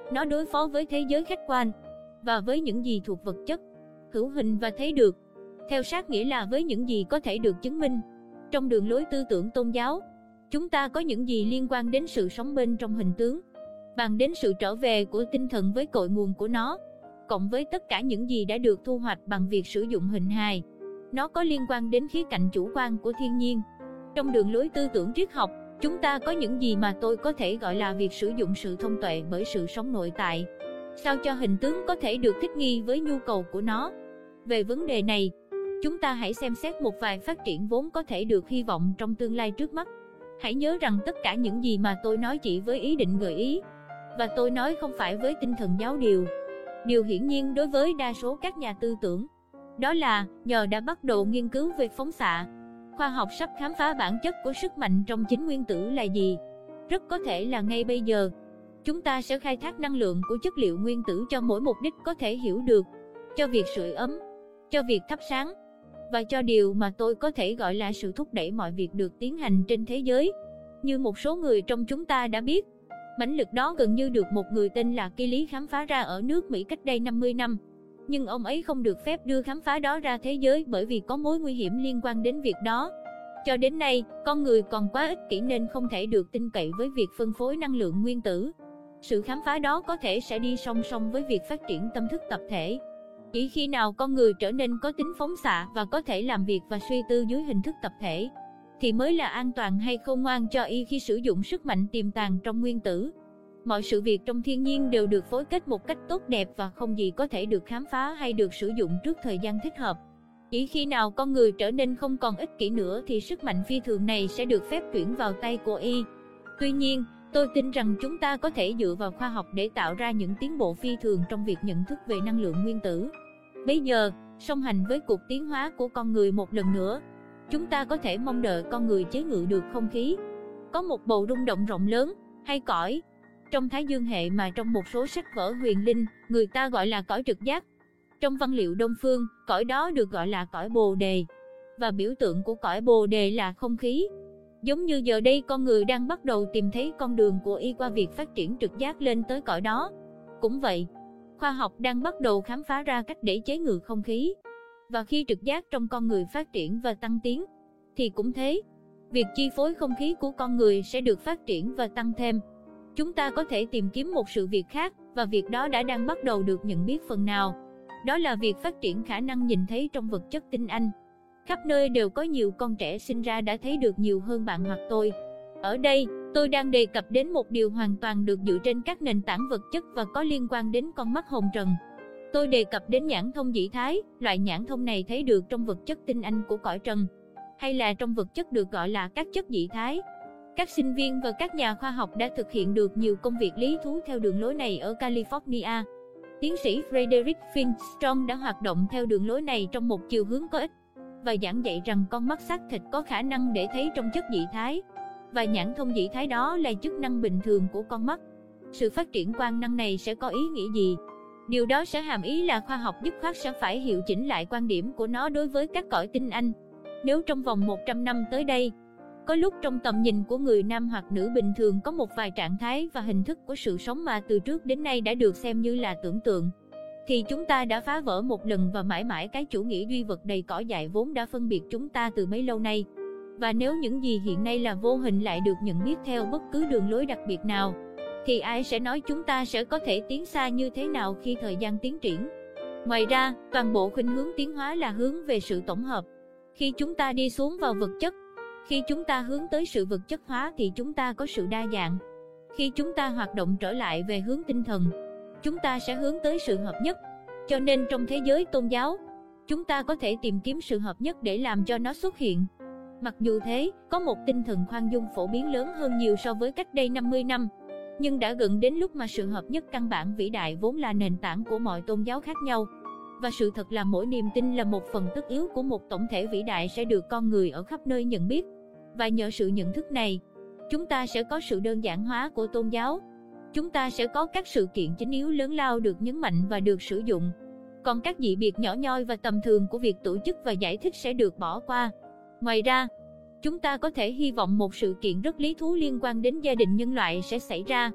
Nó đối phó với thế giới khách quan và với những gì thuộc vật chất, hữu hình và thấy được, theo sát nghĩa là với những gì có thể được chứng minh. Trong đường lối tư tưởng tôn giáo, chúng ta có những gì liên quan đến sự sống bên trong hình tướng, bàn đến sự trở về của tinh thần với cội nguồn của nó, cộng với tất cả những gì đã được thu hoạch bằng việc sử dụng hình hài. Nó có liên quan đến khía cạnh chủ quan của thiên nhiên. Trong đường lối tư tưởng triết học, chúng ta có những gì mà tôi có thể gọi là việc sử dụng sự thông tuệ bởi sự sống nội tại, sao cho hình tướng có thể được thích nghi với nhu cầu của nó. Về vấn đề này, chúng ta hãy xem xét một vài phát triển vốn có thể được hy vọng trong tương lai trước mắt. Hãy nhớ rằng tất cả những gì mà tôi nói chỉ với ý định gợi ý, và tôi nói không phải với tinh thần giáo điều. Điều hiển nhiên đối với đa số các nhà tư tưởng, đó là nhờ đã bắt đầu nghiên cứu về phóng xạ, khoa học sắp khám phá bản chất của sức mạnh trong chính nguyên tử là gì. Rất có thể là ngay bây giờ, chúng ta sẽ khai thác năng lượng của chất liệu nguyên tử cho mỗi mục đích có thể hiểu được, cho việc sưởi ấm, cho việc thắp sáng, và cho điều mà tôi có thể gọi là sự thúc đẩy mọi việc được tiến hành trên thế giới. Như một số người trong chúng ta đã biết, mãnh lực đó gần như được một người tên là Kỳ Lý khám phá ra ở nước Mỹ cách đây 50 năm. Nhưng ông ấy không được phép đưa khám phá đó ra thế giới bởi vì có mối nguy hiểm liên quan đến việc đó. Cho đến nay, con người còn quá ích kỷ nên không thể được tin cậy với việc phân phối năng lượng nguyên tử. Sự khám phá đó có thể sẽ đi song song với việc phát triển tâm thức tập thể. Chỉ khi nào con người trở nên có tính phóng xạ và có thể làm việc và suy tư dưới hình thức tập thể, thì mới là an toàn hay khôn ngoan cho y khi sử dụng sức mạnh tiềm tàng trong nguyên tử. Mọi sự việc trong thiên nhiên đều được phối kết một cách tốt đẹp và không gì có thể được khám phá hay được sử dụng trước thời gian thích hợp. Chỉ khi nào con người trở nên không còn ích kỷ nữa thì sức mạnh phi thường này sẽ được phép chuyển vào tay của y. Tuy nhiên, tôi tin rằng chúng ta có thể dựa vào khoa học để tạo ra những tiến bộ phi thường trong việc nhận thức về năng lượng nguyên tử. Bây giờ, song hành với cuộc tiến hóa của con người một lần nữa, chúng ta có thể mong đợi con người chế ngự được không khí, có một bầu rung động rộng lớn, hay cõi trong Thái Dương hệ mà trong một số sách vở huyền linh, người ta gọi là cõi trực giác. Trong văn liệu Đông phương, cõi đó được gọi là cõi Bồ Đề, và biểu tượng của cõi Bồ Đề là không khí. Giống như giờ đây con người đang bắt đầu tìm thấy con đường của y qua việc phát triển trực giác lên tới cõi đó. Cũng vậy, khoa học đang bắt đầu khám phá ra cách để chế ngự không khí. Và khi trực giác trong con người phát triển và tăng tiến, thì cũng thế, việc chi phối không khí của con người sẽ được phát triển và tăng thêm. Chúng ta có thể tìm kiếm một sự việc khác, và việc đó đã đang bắt đầu được nhận biết phần nào. Đó là việc phát triển khả năng nhìn thấy trong vật chất tinh anh. Khắp nơi đều có nhiều con trẻ sinh ra đã thấy được nhiều hơn bạn hoặc tôi. Ở đây, tôi đang đề cập đến một điều hoàn toàn được dựa trên các nền tảng vật chất và có liên quan đến con mắt hồng trần. Tôi đề cập đến nhãn thông dị thái, loại nhãn thông này thấy được trong vật chất tinh anh của cõi trần, hay là trong vật chất được gọi là các chất dị thái. Các sinh viên và các nhà khoa học đã thực hiện được nhiều công việc lý thú theo đường lối này ở California. Tiến sĩ Frederick Finstrom đã hoạt động theo đường lối này trong một chiều hướng có ích, và giảng dạy rằng con mắt xác thịt có khả năng để thấy trong chất dị thái, và nhãn thông dị thái đó là chức năng bình thường của con mắt. Sự phát triển quan năng này sẽ có ý nghĩa gì? Điều đó sẽ hàm ý là khoa học dứt khoát sẽ phải hiệu chỉnh lại quan điểm của nó đối với các cõi tinh anh. Nếu trong vòng 100 năm tới đây, có lúc trong tầm nhìn của người nam hoặc nữ bình thường có một vài trạng thái và hình thức của sự sống mà từ trước đến nay đã được xem như là tưởng tượng, thì chúng ta đã phá vỡ một lần và mãi mãi cái chủ nghĩa duy vật đầy cỏ dại vốn đã phân biệt chúng ta từ mấy lâu nay. Và nếu những gì hiện nay là vô hình lại được nhận biết theo bất cứ đường lối đặc biệt nào, thì ai sẽ nói chúng ta sẽ có thể tiến xa như thế nào khi thời gian tiến triển? Ngoài ra, toàn bộ khuynh hướng tiến hóa là hướng về sự tổng hợp. Khi chúng ta đi xuống vào vật chất, khi chúng ta hướng tới sự vật chất hóa thì chúng ta có sự đa dạng. Khi chúng ta hoạt động trở lại về hướng tinh thần, chúng ta sẽ hướng tới sự hợp nhất. Cho nên trong thế giới tôn giáo, chúng ta có thể tìm kiếm sự hợp nhất để làm cho nó xuất hiện. Mặc dù thế, có một tinh thần khoan dung phổ biến lớn hơn nhiều so với cách đây 50 năm. Nhưng đã gần đến lúc mà sự hợp nhất căn bản vĩ đại vốn là nền tảng của mọi tôn giáo khác nhau. Và sự thật là mỗi niềm tin là một phần tất yếu của một tổng thể vĩ đại sẽ được con người ở khắp nơi nhận biết. Và nhờ sự nhận thức này, chúng ta sẽ có sự đơn giản hóa của tôn giáo. Chúng ta sẽ có các sự kiện chính yếu lớn lao được nhấn mạnh và được sử dụng. Còn các dị biệt nhỏ nhoi và tầm thường của việc tổ chức và giải thích sẽ được bỏ qua. Ngoài ra, chúng ta có thể hy vọng một sự kiện rất lý thú liên quan đến gia đình nhân loại sẽ xảy ra.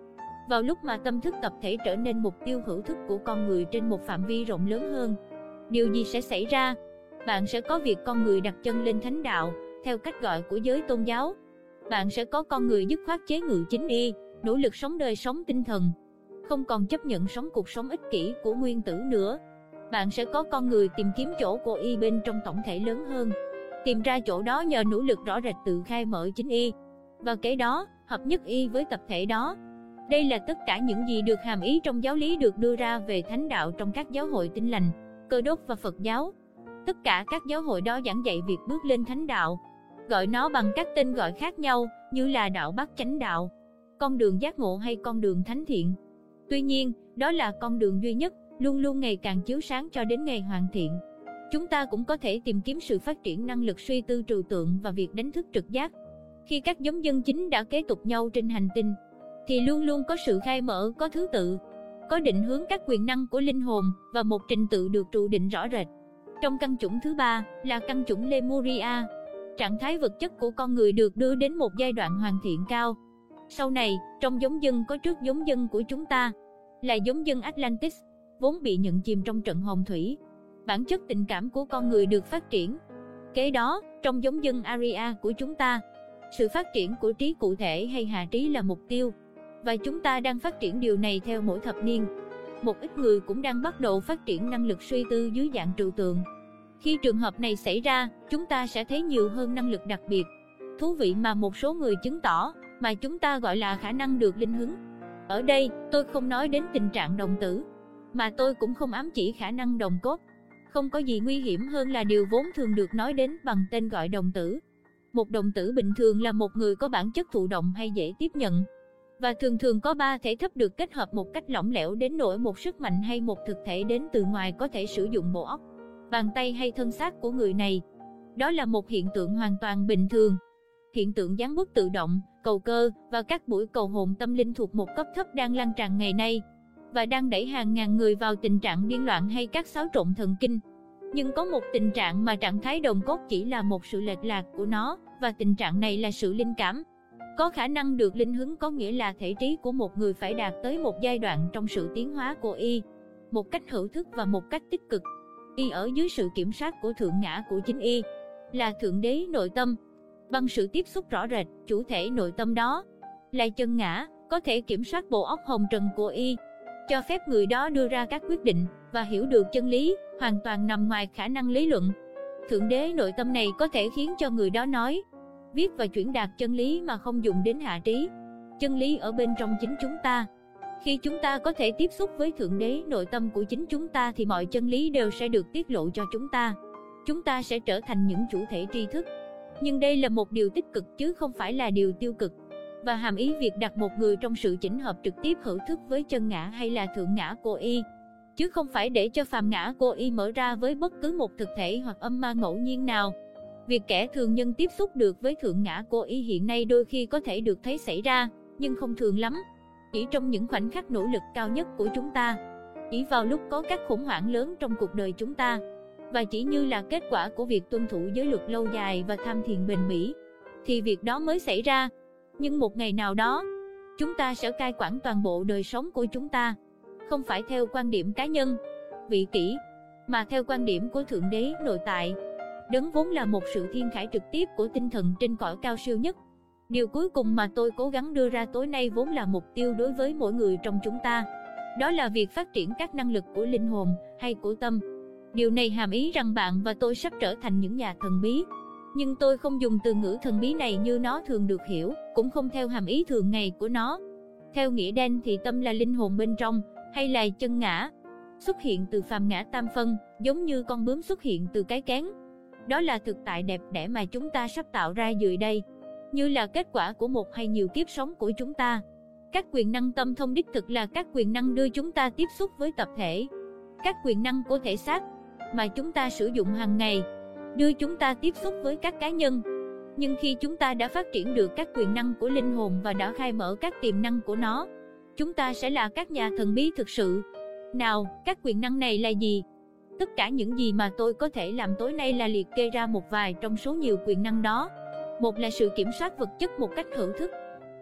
vào lúc mà tâm thức tập thể trở nên mục tiêu hữu thức của con người trên một phạm vi rộng lớn hơn. Điều gì sẽ xảy ra? Bạn sẽ có việc con người đặt chân lên thánh đạo, theo cách gọi của giới tôn giáo. Bạn sẽ có con người dứt khoát chế ngự chính y, nỗ lực sống đời sống tinh thần, không còn chấp nhận sống cuộc sống ích kỷ của nguyên tử nữa. Bạn sẽ có con người tìm kiếm chỗ của y bên trong tổng thể lớn hơn, tìm ra chỗ đó nhờ nỗ lực rõ rệt tự khai mở chính y, và kế đó, hợp nhất y với tập thể đó. Đây là tất cả những gì được hàm ý trong giáo lý được đưa ra về thánh đạo trong các giáo hội Tin Lành, Cơ Đốc và Phật giáo. Tất cả các giáo hội đó giảng dạy việc bước lên thánh đạo, gọi nó bằng các tên gọi khác nhau như là đạo Bát Chánh đạo, con đường giác ngộ hay con đường thánh thiện. Tuy nhiên, đó là con đường duy nhất, luôn luôn ngày càng chiếu sáng cho đến ngày hoàn thiện. Chúng ta cũng có thể tìm kiếm sự phát triển năng lực suy tư trừu tượng và việc đánh thức trực giác. Khi các giống dân chính đã kế tục nhau trên hành tinh, thì luôn luôn có sự khai mở, có thứ tự, có định hướng các quyền năng của linh hồn và một trình tự được trụ định rõ rệt. Trong căn chủng thứ ba là căn chủng Lemuria, trạng thái vật chất của con người được đưa đến một giai đoạn hoàn thiện cao. Sau này, trong giống dân có trước giống dân của chúng ta, là giống dân Atlantis, vốn bị nhận chìm trong trận hồng thủy. Bản chất tình cảm của con người được phát triển. Kế đó, trong giống dân Arya của chúng ta, sự phát triển của trí cụ thể hay hạ trí là mục tiêu. Và chúng ta đang phát triển điều này theo mỗi thập niên. Một ít người cũng đang bắt đầu phát triển năng lực suy tư dưới dạng trừu tượng. Khi trường hợp này xảy ra, chúng ta sẽ thấy nhiều hơn năng lực đặc biệt, thú vị mà một số người chứng tỏ, mà chúng ta gọi là khả năng được linh hướng. Ở đây, tôi không nói đến tình trạng đồng tử, mà tôi cũng không ám chỉ khả năng đồng cốt. Không có gì nguy hiểm hơn là điều vốn thường được nói đến bằng tên gọi đồng tử. Một đồng tử bình thường là một người có bản chất thụ động hay dễ tiếp nhận, và thường thường có ba thể thấp được kết hợp một cách lỏng lẻo đến nỗi một sức mạnh hay một thực thể đến từ ngoài có thể sử dụng bộ óc, bàn tay hay thân xác của người này. Đó là một hiện tượng hoàn toàn bình thường. Hiện tượng gián bút tự động, cầu cơ và các buổi cầu hồn tâm linh thuộc một cấp thấp đang lan tràn ngày nay, và đang đẩy hàng ngàn người vào tình trạng điên loạn hay các xáo trộn thần kinh. Nhưng có một tình trạng mà trạng thái đồng cốt chỉ là một sự lệch lạc của nó, và tình trạng này là sự linh cảm. Có khả năng được linh hướng có nghĩa là thể trí của một người phải đạt tới một giai đoạn trong sự tiến hóa của y, một cách hữu thức và một cách tích cực. Y ở dưới sự kiểm soát của thượng ngã của chính y, là thượng đế nội tâm. Bằng sự tiếp xúc rõ rệt, chủ thể nội tâm đó, là chân ngã, có thể kiểm soát bộ óc hồng trần của y, cho phép người đó đưa ra các quyết định và hiểu được chân lý, hoàn toàn nằm ngoài khả năng lý luận. Thượng đế nội tâm này có thể khiến cho người đó nói, viết và chuyển đạt chân lý mà không dùng đến hạ trí. Chân lý ở bên trong chính chúng ta. Khi chúng ta có thể tiếp xúc với thượng đế nội tâm của chính chúng ta thì mọi chân lý đều sẽ được tiết lộ cho chúng ta. Chúng ta sẽ trở thành những chủ thể tri thức. Nhưng đây là một điều tích cực chứ không phải là điều tiêu cực. Và hàm ý việc đặt một người trong sự chỉnh hợp trực tiếp hữu thức với chân ngã hay là thượng ngã của y, chứ không phải để cho phàm ngã của y mở ra với bất cứ một thực thể hoặc âm ma ngẫu nhiên nào. Việc kẻ thường nhân tiếp xúc được với thượng ngã của y hiện nay đôi khi có thể được thấy xảy ra, nhưng không thường lắm. Chỉ trong những khoảnh khắc nỗ lực cao nhất của chúng ta, chỉ vào lúc có các khủng hoảng lớn trong cuộc đời chúng ta, và chỉ như là kết quả của việc tuân thủ giới luật lâu dài và tham thiền bền bỉ, thì việc đó mới xảy ra. Nhưng một ngày nào đó, chúng ta sẽ cai quản toàn bộ đời sống của chúng ta, không phải theo quan điểm cá nhân, vị kỷ, mà theo quan điểm của Thượng Đế nội tại, đấng vốn là một sự thiên khải trực tiếp của tinh thần trên cõi cao siêu nhất. Điều cuối cùng mà tôi cố gắng đưa ra tối nay vốn là mục tiêu đối với mỗi người trong chúng ta. Đó là việc phát triển các năng lực của linh hồn hay của tâm. Điều này hàm ý rằng bạn và tôi sắp trở thành những nhà thần bí. Nhưng tôi không dùng từ ngữ thần bí này như nó thường được hiểu, cũng không theo hàm ý thường ngày của nó. Theo nghĩa đen thì tâm là linh hồn bên trong, hay là chân ngã, xuất hiện từ phàm ngã tam phân, giống như con bướm xuất hiện từ cái kén. Đó là thực tại đẹp đẽ mà chúng ta sắp tạo ra dưới đây, như là kết quả của một hay nhiều kiếp sống của chúng ta. Các quyền năng tâm thông đích thực là các quyền năng đưa chúng ta tiếp xúc với tập thể. Các quyền năng của thể xác mà chúng ta sử dụng hàng ngày đưa chúng ta tiếp xúc với các cá nhân. Nhưng khi chúng ta đã phát triển được các quyền năng của linh hồn và đã khai mở các tiềm năng của nó, chúng ta sẽ là các nhà thần bí thực sự. Nào, các quyền năng này là gì? Tất cả những gì mà tôi có thể làm tối nay là liệt kê ra một vài trong số nhiều quyền năng đó. Một là sự kiểm soát vật chất một cách hữu thức.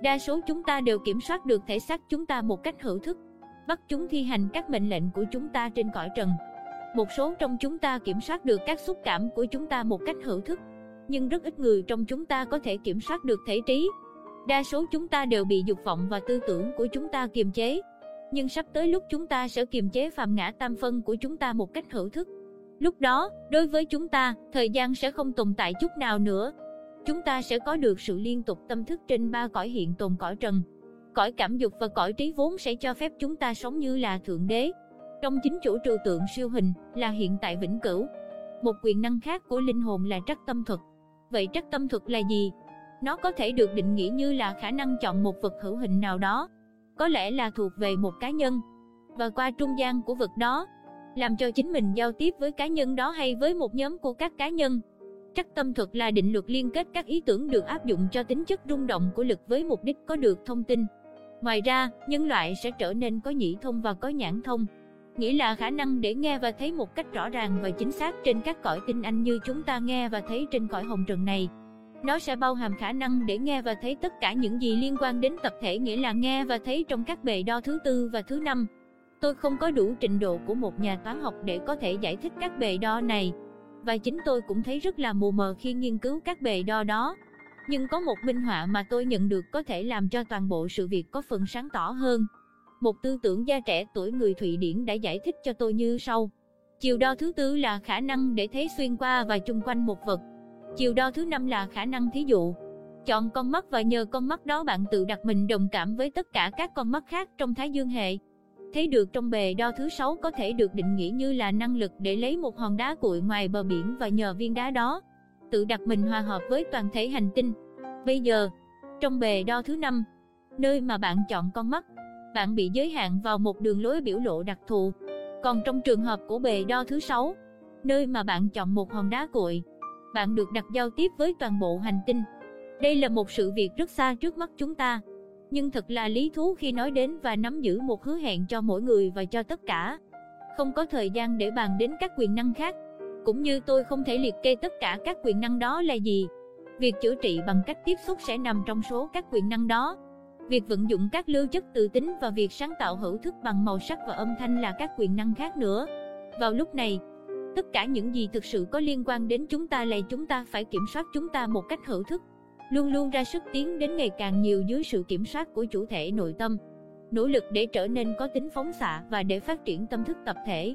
Đa số chúng ta đều kiểm soát được thể xác chúng ta một cách hữu thức, bắt chúng thi hành các mệnh lệnh của chúng ta trên cõi trần. Một số trong chúng ta kiểm soát được các xúc cảm của chúng ta một cách hữu thức, nhưng rất ít người trong chúng ta có thể kiểm soát được thể trí. Đa số chúng ta đều bị dục vọng và tư tưởng của chúng ta kiềm chế. Nhưng sắp tới lúc chúng ta sẽ kiềm chế phàm ngã tam phân của chúng ta một cách hữu thức. Lúc đó, đối với chúng ta, thời gian sẽ không tồn tại chút nào nữa. Chúng ta sẽ có được sự liên tục tâm thức trên ba cõi hiện tồn cõi trần. Cõi cảm dục và cõi trí vốn sẽ cho phép chúng ta sống như là Thượng Đế. Trong chính chủ trừu tượng siêu hình là hiện tại vĩnh cửu. Một quyền năng khác của linh hồn là trắc tâm thuật. Vậy trắc tâm thuật là gì? Nó có thể được định nghĩa như là khả năng chọn một vật hữu hình nào đó, có lẽ là thuộc về một cá nhân, và qua trung gian của vật đó, làm cho chính mình giao tiếp với cá nhân đó hay với một nhóm của các cá nhân. Trắc tâm thuật là định luật liên kết các ý tưởng được áp dụng cho tính chất rung động của lực với mục đích có được thông tin. Ngoài ra, nhân loại sẽ trở nên có nhĩ thông và có nhãn thông, nghĩa là khả năng để nghe và thấy một cách rõ ràng và chính xác trên các cõi tinh anh như chúng ta nghe và thấy trên cõi hồng trần này. Nó sẽ bao hàm khả năng để nghe và thấy tất cả những gì liên quan đến tập thể, nghĩa là nghe và thấy trong các bề đo thứ tư và thứ năm. Tôi không có đủ trình độ của một nhà toán học để có thể giải thích các bề đo này, và chính tôi cũng thấy rất là mù mờ khi nghiên cứu các bề đo đó. Nhưng có một minh họa mà tôi nhận được có thể làm cho toàn bộ sự việc có phần sáng tỏ hơn. Một tư tưởng gia trẻ tuổi người Thụy Điển đã giải thích cho tôi như sau. Chiều đo thứ tư là khả năng để thấy xuyên qua và chung quanh một vật. Chiều đo thứ năm là khả năng thí dụ. Chọn con mắt và nhờ con mắt đó bạn tự đặt mình đồng cảm với tất cả các con mắt khác trong Thái Dương hệ. Thấy được trong bề đo thứ 6 có thể được định nghĩa như là năng lực để lấy một hòn đá cuội ngoài bờ biển và nhờ viên đá đó tự đặt mình hòa hợp với toàn thể hành tinh. Bây giờ, trong bề đo thứ 5, nơi mà bạn chọn con mắt, bạn bị giới hạn vào một đường lối biểu lộ đặc thù. Còn trong trường hợp của bề đo thứ 6, nơi mà bạn chọn một hòn đá cuội, bạn được đặt giao tiếp với toàn bộ hành tinh. Đây là một sự việc rất xa trước mắt chúng ta, nhưng thật là lý thú khi nói đến và nắm giữ một hứa hẹn cho mỗi người và cho tất cả. Không có thời gian để bàn đến các quyền năng khác, cũng như tôi không thể liệt kê tất cả các quyền năng đó là gì. Việc chữa trị bằng cách tiếp xúc sẽ nằm trong số các quyền năng đó. Việc vận dụng các lưu chất tự tính và việc sáng tạo hữu thức bằng màu sắc và âm thanh là các quyền năng khác nữa. Vào lúc này, tất cả những gì thực sự có liên quan đến chúng ta là chúng ta phải kiểm soát chúng ta một cách hữu thức, luôn luôn ra sức tiến đến ngày càng nhiều dưới sự kiểm soát của chủ thể nội tâm, nỗ lực để trở nên có tính phóng xạ và để phát triển tâm thức tập thể.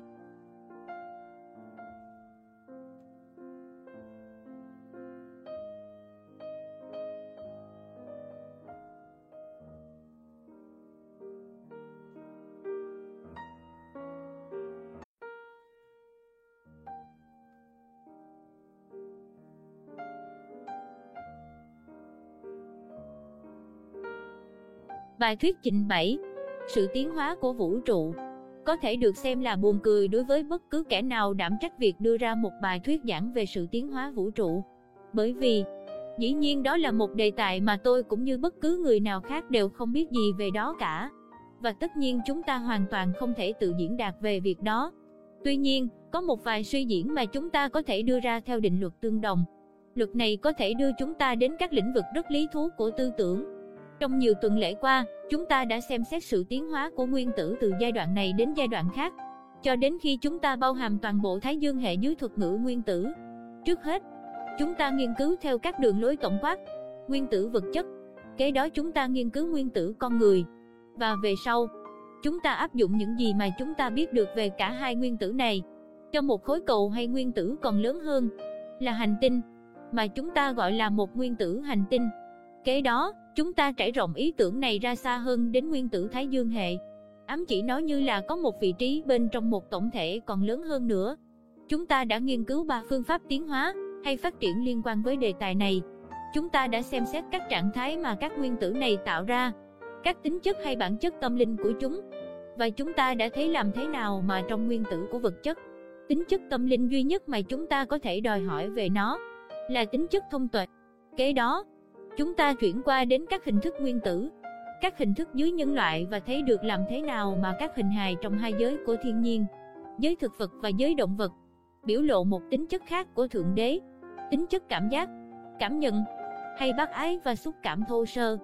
Bài thuyết trình bày sự tiến hóa của vũ trụ có thể được xem là buồn cười đối với bất cứ kẻ nào đảm trách việc đưa ra một bài thuyết giảng về sự tiến hóa vũ trụ. Bởi vì, dĩ nhiên đó là một đề tài mà tôi cũng như bất cứ người nào khác đều không biết gì về đó cả. Và tất nhiên chúng ta hoàn toàn không thể tự diễn đạt về việc đó. Tuy nhiên, có một vài suy diễn mà chúng ta có thể đưa ra theo định luật tương đồng. Luật này có thể đưa chúng ta đến các lĩnh vực rất lý thú của tư tưởng. Trong nhiều tuần lễ qua, chúng ta đã xem xét sự tiến hóa của nguyên tử từ giai đoạn này đến giai đoạn khác, cho đến khi chúng ta bao hàm toàn bộ Thái Dương hệ dưới thuật ngữ nguyên tử. Trước hết, chúng ta nghiên cứu theo các đường lối tổng quát, nguyên tử vật chất, kế đó chúng ta nghiên cứu nguyên tử con người, và về sau, chúng ta áp dụng những gì mà chúng ta biết được về cả hai nguyên tử này cho một khối cầu hay nguyên tử còn lớn hơn, là hành tinh, mà chúng ta gọi là một nguyên tử hành tinh. Kế đó, chúng ta trải rộng ý tưởng này ra xa hơn đến nguyên tử Thái Dương hệ, ám chỉ nó như là có một vị trí bên trong một tổng thể còn lớn hơn nữa. Chúng ta đã nghiên cứu 3 phương pháp tiến hóa hay phát triển liên quan với đề tài này. Chúng ta đã xem xét các trạng thái mà các nguyên tử này tạo ra, các tính chất hay bản chất tâm linh của chúng, và chúng ta đã thấy làm thế nào mà trong nguyên tử của vật chất, tính chất tâm linh duy nhất mà chúng ta có thể đòi hỏi về nó là tính chất thông tuệ. Kế đó, chúng ta chuyển qua đến các hình thức nguyên tử, các hình thức dưới nhân loại, và thấy được làm thế nào mà các hình hài trong hai giới của thiên nhiên, giới thực vật và giới động vật, biểu lộ một tính chất khác của Thượng Đế, tính chất cảm giác, cảm nhận, hay bác ái và xúc cảm thô sơ.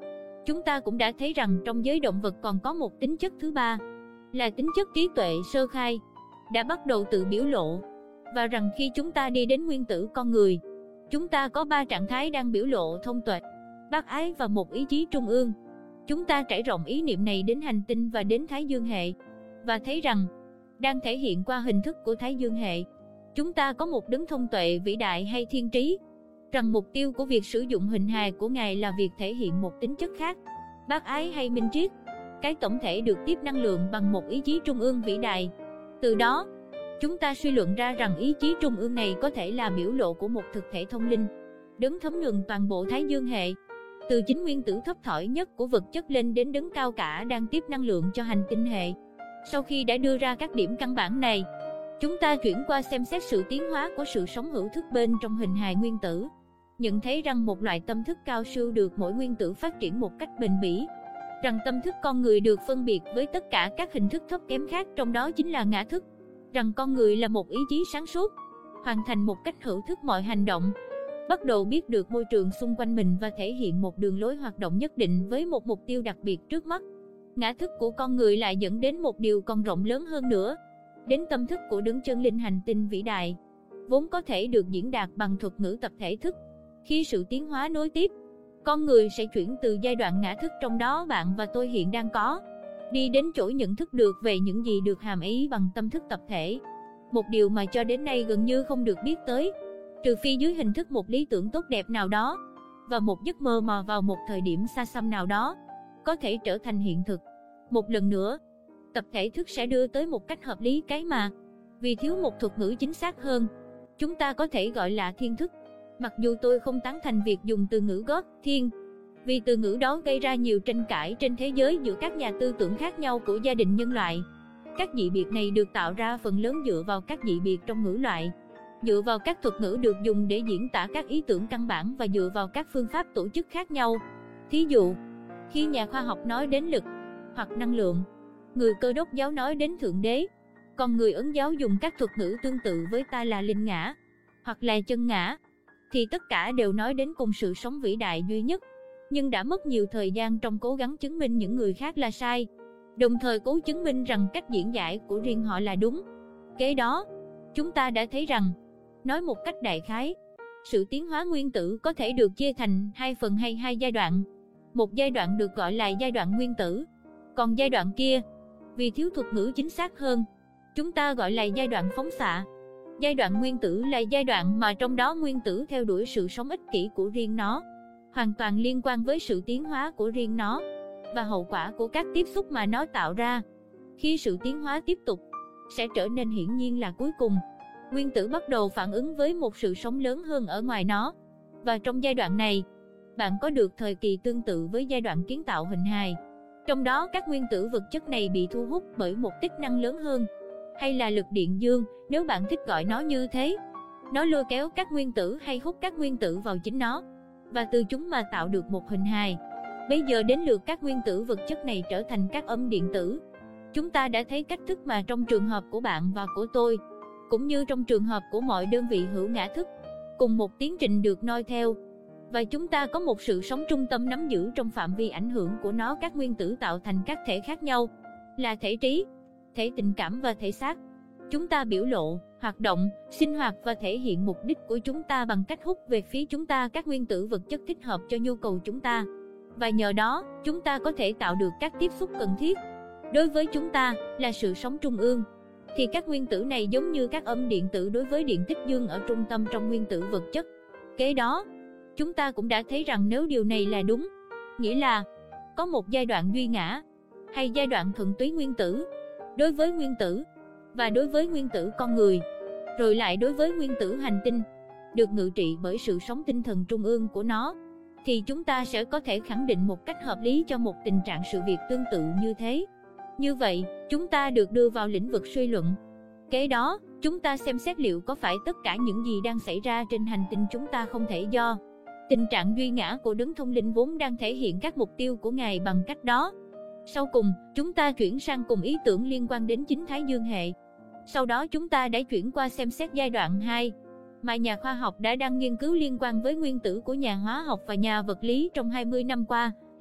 Chúng ta cũng đã thấy rằng trong giới động vật còn có một tính chất thứ ba, là tính chất trí tuệ sơ khai, đã bắt đầu tự biểu lộ, và rằng khi chúng ta đi đến nguyên tử con người, chúng ta có 3 trạng thái đang biểu lộ thông tuệ, bác ái và một ý chí trung ương. Chúng ta trải rộng ý niệm này đến hành tinh và đến Thái Dương hệ, và thấy rằng, đang thể hiện qua hình thức của Thái Dương hệ, chúng ta có một đấng thông tuệ vĩ đại hay thiên trí, rằng mục tiêu của việc sử dụng hình hài của Ngài là việc thể hiện một tính chất khác, bác ái hay minh triết. Cái tổng thể được tiếp năng lượng bằng một ý chí trung ương vĩ đại. Từ đó, chúng ta suy luận ra rằng ý chí trung ương này có thể là biểu lộ của một thực thể thông linh, đấng thấm nhuần toàn bộ Thái Dương hệ, từ chính nguyên tử thấp thỏi nhất của vật chất lên đến đấng cao cả đang tiếp năng lượng cho hành tinh hệ. Sau khi đã đưa ra các điểm căn bản này, chúng ta chuyển qua xem xét sự tiến hóa của sự sống hữu thức bên trong hình hài nguyên tử, nhận thấy rằng một loại tâm thức cao siêu được mỗi nguyên tử phát triển một cách bền bỉ, rằng tâm thức con người được phân biệt với tất cả các hình thức thấp kém khác, trong đó chính là ngã thức, rằng con người là một ý chí sáng suốt, hoàn thành một cách hữu thức mọi hành động, bắt đầu biết được môi trường xung quanh mình và thể hiện một đường lối hoạt động nhất định với một mục tiêu đặc biệt trước mắt. Ngã thức của con người lại dẫn đến một điều còn rộng lớn hơn nữa, đến tâm thức của đấng chân linh hành tinh vĩ đại, vốn có thể được diễn đạt bằng thuật ngữ tập thể thức. Khi sự tiến hóa nối tiếp, con người sẽ chuyển từ giai đoạn ngã thức trong đó bạn và tôi hiện đang có, đi đến chỗ nhận thức được về những gì được hàm ý bằng tâm thức tập thể, một điều mà cho đến nay gần như không được biết tới, trừ phi dưới hình thức một lý tưởng tốt đẹp nào đó, và một giấc mơ mà vào một thời điểm xa xăm nào đó, có thể trở thành hiện thực. Một lần nữa, tập thể thức sẽ đưa tới một cách hợp lý cái mà, vì thiếu một thuật ngữ chính xác hơn, chúng ta có thể gọi là thiên thức. Mặc dù tôi không tán thành việc dùng từ ngữ God, thiên, vì từ ngữ đó gây ra nhiều tranh cãi trên thế giới giữa các nhà tư tưởng khác nhau của gia đình nhân loại. Các dị biệt này được tạo ra phần lớn dựa vào các dị biệt trong ngữ loại, dựa vào các thuật ngữ được dùng để diễn tả các ý tưởng căn bản và dựa vào các phương pháp tổ chức khác nhau. Thí dụ, khi nhà khoa học nói đến lực hoặc năng lượng, người Cơ đốc giáo nói đến thượng đế, còn người Ấn giáo dùng các thuật ngữ tương tự với ta là linh ngã hoặc là chân ngã, thì tất cả đều nói đến cùng sự sống vĩ đại duy nhất, nhưng đã mất nhiều thời gian trong cố gắng chứng minh những người khác là sai, đồng thời cố chứng minh rằng cách diễn giải của riêng họ là đúng. Kế đó, chúng ta đã thấy rằng, nói một cách đại khái, sự tiến hóa nguyên tử có thể được chia thành 2 phần hay 2 giai đoạn. Một giai đoạn được gọi là giai đoạn nguyên tử, còn giai đoạn kia, vì thiếu thuật ngữ chính xác hơn, chúng ta gọi là giai đoạn phóng xạ. Giai đoạn nguyên tử là giai đoạn mà trong đó nguyên tử theo đuổi sự sống ích kỷ của riêng nó, hoàn toàn liên quan với sự tiến hóa của riêng nó, và hậu quả của các tiếp xúc mà nó tạo ra. Khi sự tiến hóa tiếp tục, sẽ trở nên hiển nhiên là cuối cùng, nguyên tử bắt đầu phản ứng với một sự sống lớn hơn ở ngoài nó. Và trong giai đoạn này, bạn có được thời kỳ tương tự với giai đoạn kiến tạo hình hài. Trong đó các nguyên tử vật chất này bị thu hút bởi một tích năng lớn hơn, hay là lực điện dương, nếu bạn thích gọi nó như thế. Nó lôi kéo các nguyên tử hay hút các nguyên tử vào chính nó, và từ chúng mà tạo được một hình hài. Bây giờ đến lượt các nguyên tử vật chất này trở thành các âm điện tử. Chúng ta đã thấy cách thức mà trong trường hợp của bạn và của tôi, cũng như trong trường hợp của mọi đơn vị hữu ngã thức, cùng một tiến trình được noi theo. Và chúng ta có một sự sống trung tâm nắm giữ trong phạm vi ảnh hưởng của nó. Các nguyên tử tạo thành các thể khác nhau, là thể trí, thể tình cảm và thể xác. Chúng ta biểu lộ, hoạt động, sinh hoạt và thể hiện mục đích của chúng ta bằng cách hút về phía chúng ta các nguyên tử vật chất thích hợp cho nhu cầu chúng ta. Và nhờ đó, chúng ta có thể tạo được các tiếp xúc cần thiết. Đối với chúng ta, là sự sống trung ương, thì các nguyên tử này giống như các âm điện tử đối với điện tích dương ở trung tâm trong nguyên tử vật chất. Kế đó, chúng ta cũng đã thấy rằng nếu điều này là đúng, nghĩa là có một giai đoạn duy ngã, hay giai đoạn thuần túy nguyên tử, đối với nguyên tử, và đối với nguyên tử con người, rồi lại đối với nguyên tử hành tinh, được ngự trị bởi sự sống tinh thần trung ương của nó, thì chúng ta sẽ có thể khẳng định một cách hợp lý cho một tình trạng sự việc tương tự như thế. Như vậy, chúng ta được đưa vào lĩnh vực suy luận. Kế đó, chúng ta xem xét liệu có phải tất cả những gì đang xảy ra trên hành tinh chúng ta không thể do tình trạng duy ngã của đấng thông linh vốn đang thể hiện các mục tiêu của Ngài bằng cách đó. Sau cùng, chúng ta chuyển sang cùng ý tưởng liên quan đến chính Thái Dương hệ. Sau đó chúng ta đã chuyển qua xem xét giai đoạn 2, mà nhà khoa học đã đang nghiên cứu liên quan với nguyên tử của nhà hóa học và nhà vật lý trong 20 năm qua,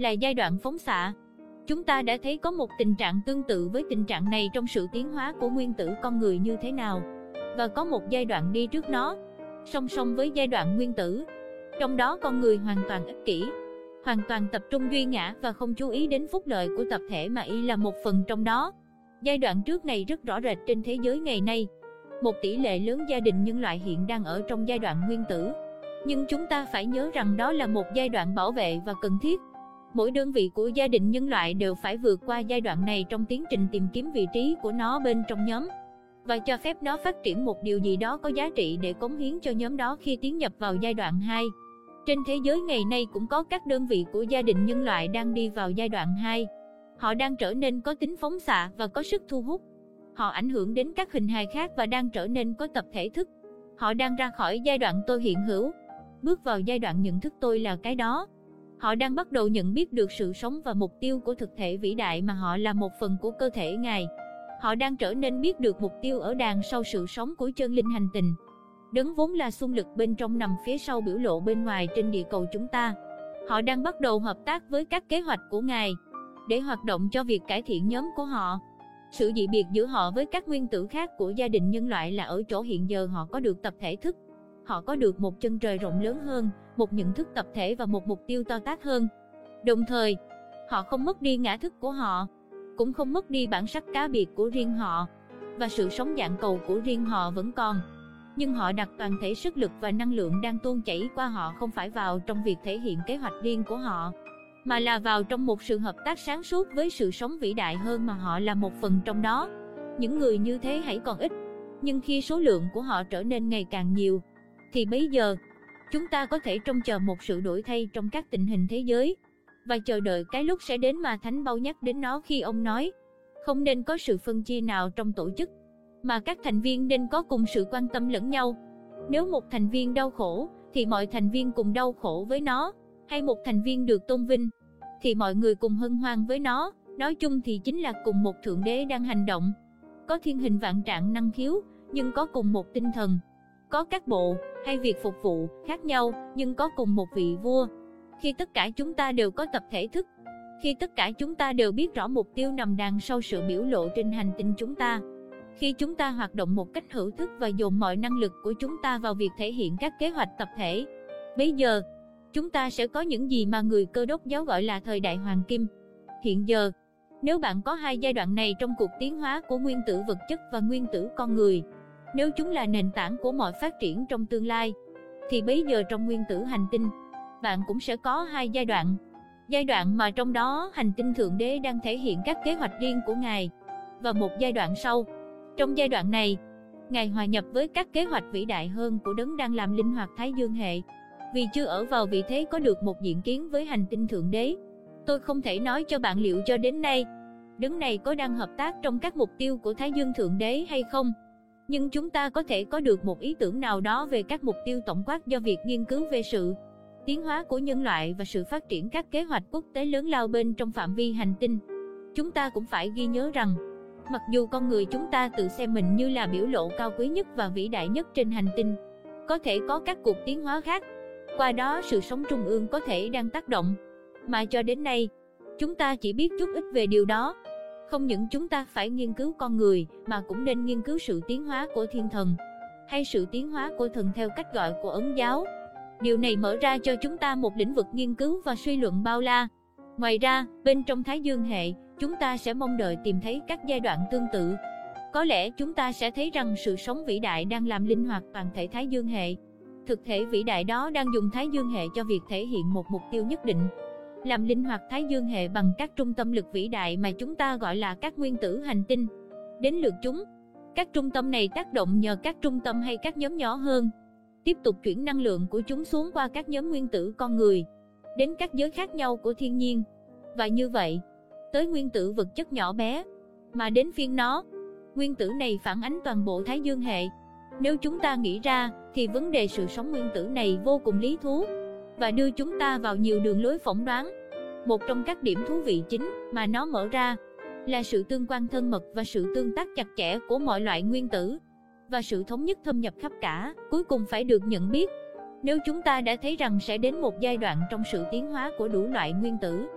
là giai đoạn phóng xạ. Chúng ta đã thấy có một tình trạng tương tự với tình trạng này trong sự tiến hóa của nguyên tử con người như thế nào, và có một giai đoạn đi trước nó, song song với giai đoạn nguyên tử. Trong đó con người hoàn toàn ích kỷ, hoàn toàn tập trung duy ngã và không chú ý đến phúc lợi của tập thể mà y là một phần trong đó. Giai đoạn trước này rất rõ rệt trên thế giới ngày nay. Một tỷ lệ lớn gia đình nhân loại hiện đang ở trong giai đoạn nguyên tử. Nhưng chúng ta phải nhớ rằng đó là một giai đoạn bảo vệ và cần thiết. Mỗi đơn vị của gia đình nhân loại đều phải vượt qua giai đoạn này trong tiến trình tìm kiếm vị trí của nó bên trong nhóm, và cho phép nó phát triển một điều gì đó có giá trị để cống hiến cho nhóm đó khi tiến nhập vào giai đoạn 2. Trên thế giới ngày nay cũng có các đơn vị của gia đình nhân loại đang đi vào giai đoạn 2. Họ đang trở nên có tính phóng xạ và có sức thu hút. Họ ảnh hưởng đến các hình hài khác và đang trở nên có tập thể thức. Họ đang ra khỏi giai đoạn tôi hiện hữu, bước vào giai đoạn nhận thức tôi là cái đó. Họ đang bắt đầu nhận biết được sự sống và mục tiêu của thực thể vĩ đại mà họ là một phần của cơ thể Ngài. Họ đang trở nên biết được mục tiêu ở đằng sau sự sống của chân linh hành tinh. Đấng vốn là xung lực bên trong nằm phía sau biểu lộ bên ngoài trên địa cầu chúng ta. Họ đang bắt đầu hợp tác với các kế hoạch của Ngài để hoạt động cho việc cải thiện nhóm của họ. Sự dị biệt giữa họ với các nguyên tử khác của gia đình nhân loại là ở chỗ hiện giờ họ có được tập thể thức. Họ có được một chân trời rộng lớn hơn, một nhận thức tập thể và một mục tiêu to tát hơn. Đồng thời, họ không mất đi ngã thức của họ, cũng không mất đi bản sắc cá biệt của riêng họ, và sự sống dạng cầu của riêng họ vẫn còn. Nhưng họ đặt toàn thể sức lực và năng lượng đang tuôn chảy qua họ không phải vào trong việc thể hiện kế hoạch riêng của họ, mà là vào trong một sự hợp tác sáng suốt với sự sống vĩ đại hơn mà họ là một phần trong đó. Những người như thế hãy còn ít, nhưng khi số lượng của họ trở nên ngày càng nhiều, thì bấy giờ, chúng ta có thể trông chờ một sự đổi thay trong các tình hình thế giới, và chờ đợi cái lúc sẽ đến mà Thánh Pâu nhắc đến nó khi ông nói, không nên có sự phân chia nào trong tổ chức, mà các thành viên nên có cùng sự quan tâm lẫn nhau. Nếu một thành viên đau khổ, thì mọi thành viên cùng đau khổ với nó, hay một thành viên được tôn vinh, thì mọi người cùng hân hoan với nó. Nói chung thì chính là cùng một Thượng Đế đang hành động. Có thiên hình vạn trạng năng khiếu, nhưng có cùng một tinh thần. Có các bộ, hay việc phục vụ, khác nhau, nhưng có cùng một vị vua. Khi tất cả chúng ta đều có tập thể thức, khi tất cả chúng ta đều biết rõ mục tiêu nằm đằng sau sự biểu lộ trên hành tinh chúng ta, khi chúng ta hoạt động một cách hữu thức và dồn mọi năng lực của chúng ta vào việc thể hiện các kế hoạch tập thể, bây giờ, chúng ta sẽ có những gì mà người Cơ Đốc giáo gọi là thời đại hoàng kim. Hiện giờ, nếu bạn có hai giai đoạn này trong cuộc tiến hóa của nguyên tử vật chất và nguyên tử con người, nếu chúng là nền tảng của mọi phát triển trong tương lai, thì bấy giờ trong nguyên tử hành tinh, bạn cũng sẽ có hai giai đoạn. Giai đoạn mà trong đó hành tinh Thượng Đế đang thể hiện các kế hoạch riêng của Ngài, và một giai đoạn sau. Trong giai đoạn này, Ngài hòa nhập với các kế hoạch vĩ đại hơn của Đấng đang làm linh hoạt Thái Dương hệ. Vì chưa ở vào vị thế có được một diện kiến với hành tinh Thượng Đế, tôi không thể nói cho bạn liệu cho đến nay, Đấng này có đang hợp tác trong các mục tiêu của Thái Dương Thượng Đế hay không. Nhưng chúng ta có thể có được một ý tưởng nào đó về các mục tiêu tổng quát do việc nghiên cứu về sự tiến hóa của nhân loại và sự phát triển các kế hoạch quốc tế lớn lao bên trong phạm vi hành tinh. Chúng ta cũng phải ghi nhớ rằng, mặc dù con người chúng ta tự xem mình như là biểu lộ cao quý nhất và vĩ đại nhất trên hành tinh, có thể có các cuộc tiến hóa khác, qua đó sự sống trung ương có thể đang tác động, mà cho đến nay, chúng ta chỉ biết chút ít về điều đó. Không những chúng ta phải nghiên cứu con người, mà cũng nên nghiên cứu sự tiến hóa của thiên thần, hay sự tiến hóa của thần theo cách gọi của Ấn giáo. Điều này mở ra cho chúng ta một lĩnh vực nghiên cứu và suy luận bao la. Ngoài ra, bên trong Thái Dương hệ, chúng ta sẽ mong đợi tìm thấy các giai đoạn tương tự. Có lẽ chúng ta sẽ thấy rằng sự sống vĩ đại đang làm linh hoạt toàn thể Thái Dương hệ. Thực thể vĩ đại đó đang dùng Thái Dương hệ cho việc thể hiện một mục tiêu nhất định. Làm linh hoạt Thái Dương hệ bằng các trung tâm lực vĩ đại mà chúng ta gọi là các nguyên tử hành tinh. Đến lượt chúng, các trung tâm này tác động nhờ các trung tâm hay các nhóm nhỏ hơn, tiếp tục chuyển năng lượng của chúng xuống qua các nhóm nguyên tử con người, đến các giới khác nhau của thiên nhiên. Và như vậy, tới nguyên tử vật chất nhỏ bé, mà đến phiên nó, nguyên tử này phản ánh toàn bộ Thái Dương hệ. Nếu chúng ta nghĩ ra, thì vấn đề sự sống nguyên tử này vô cùng lý thú, và đưa chúng ta vào nhiều đường lối phỏng đoán. Một trong các điểm thú vị chính mà nó mở ra là sự tương quan thân mật và sự tương tác chặt chẽ của mọi loại nguyên tử, và sự thống nhất thâm nhập khắp cả, cuối cùng phải được nhận biết. Nếu chúng ta đã thấy rằng sẽ đến một giai đoạn trong sự tiến hóa của đủ loại nguyên tử,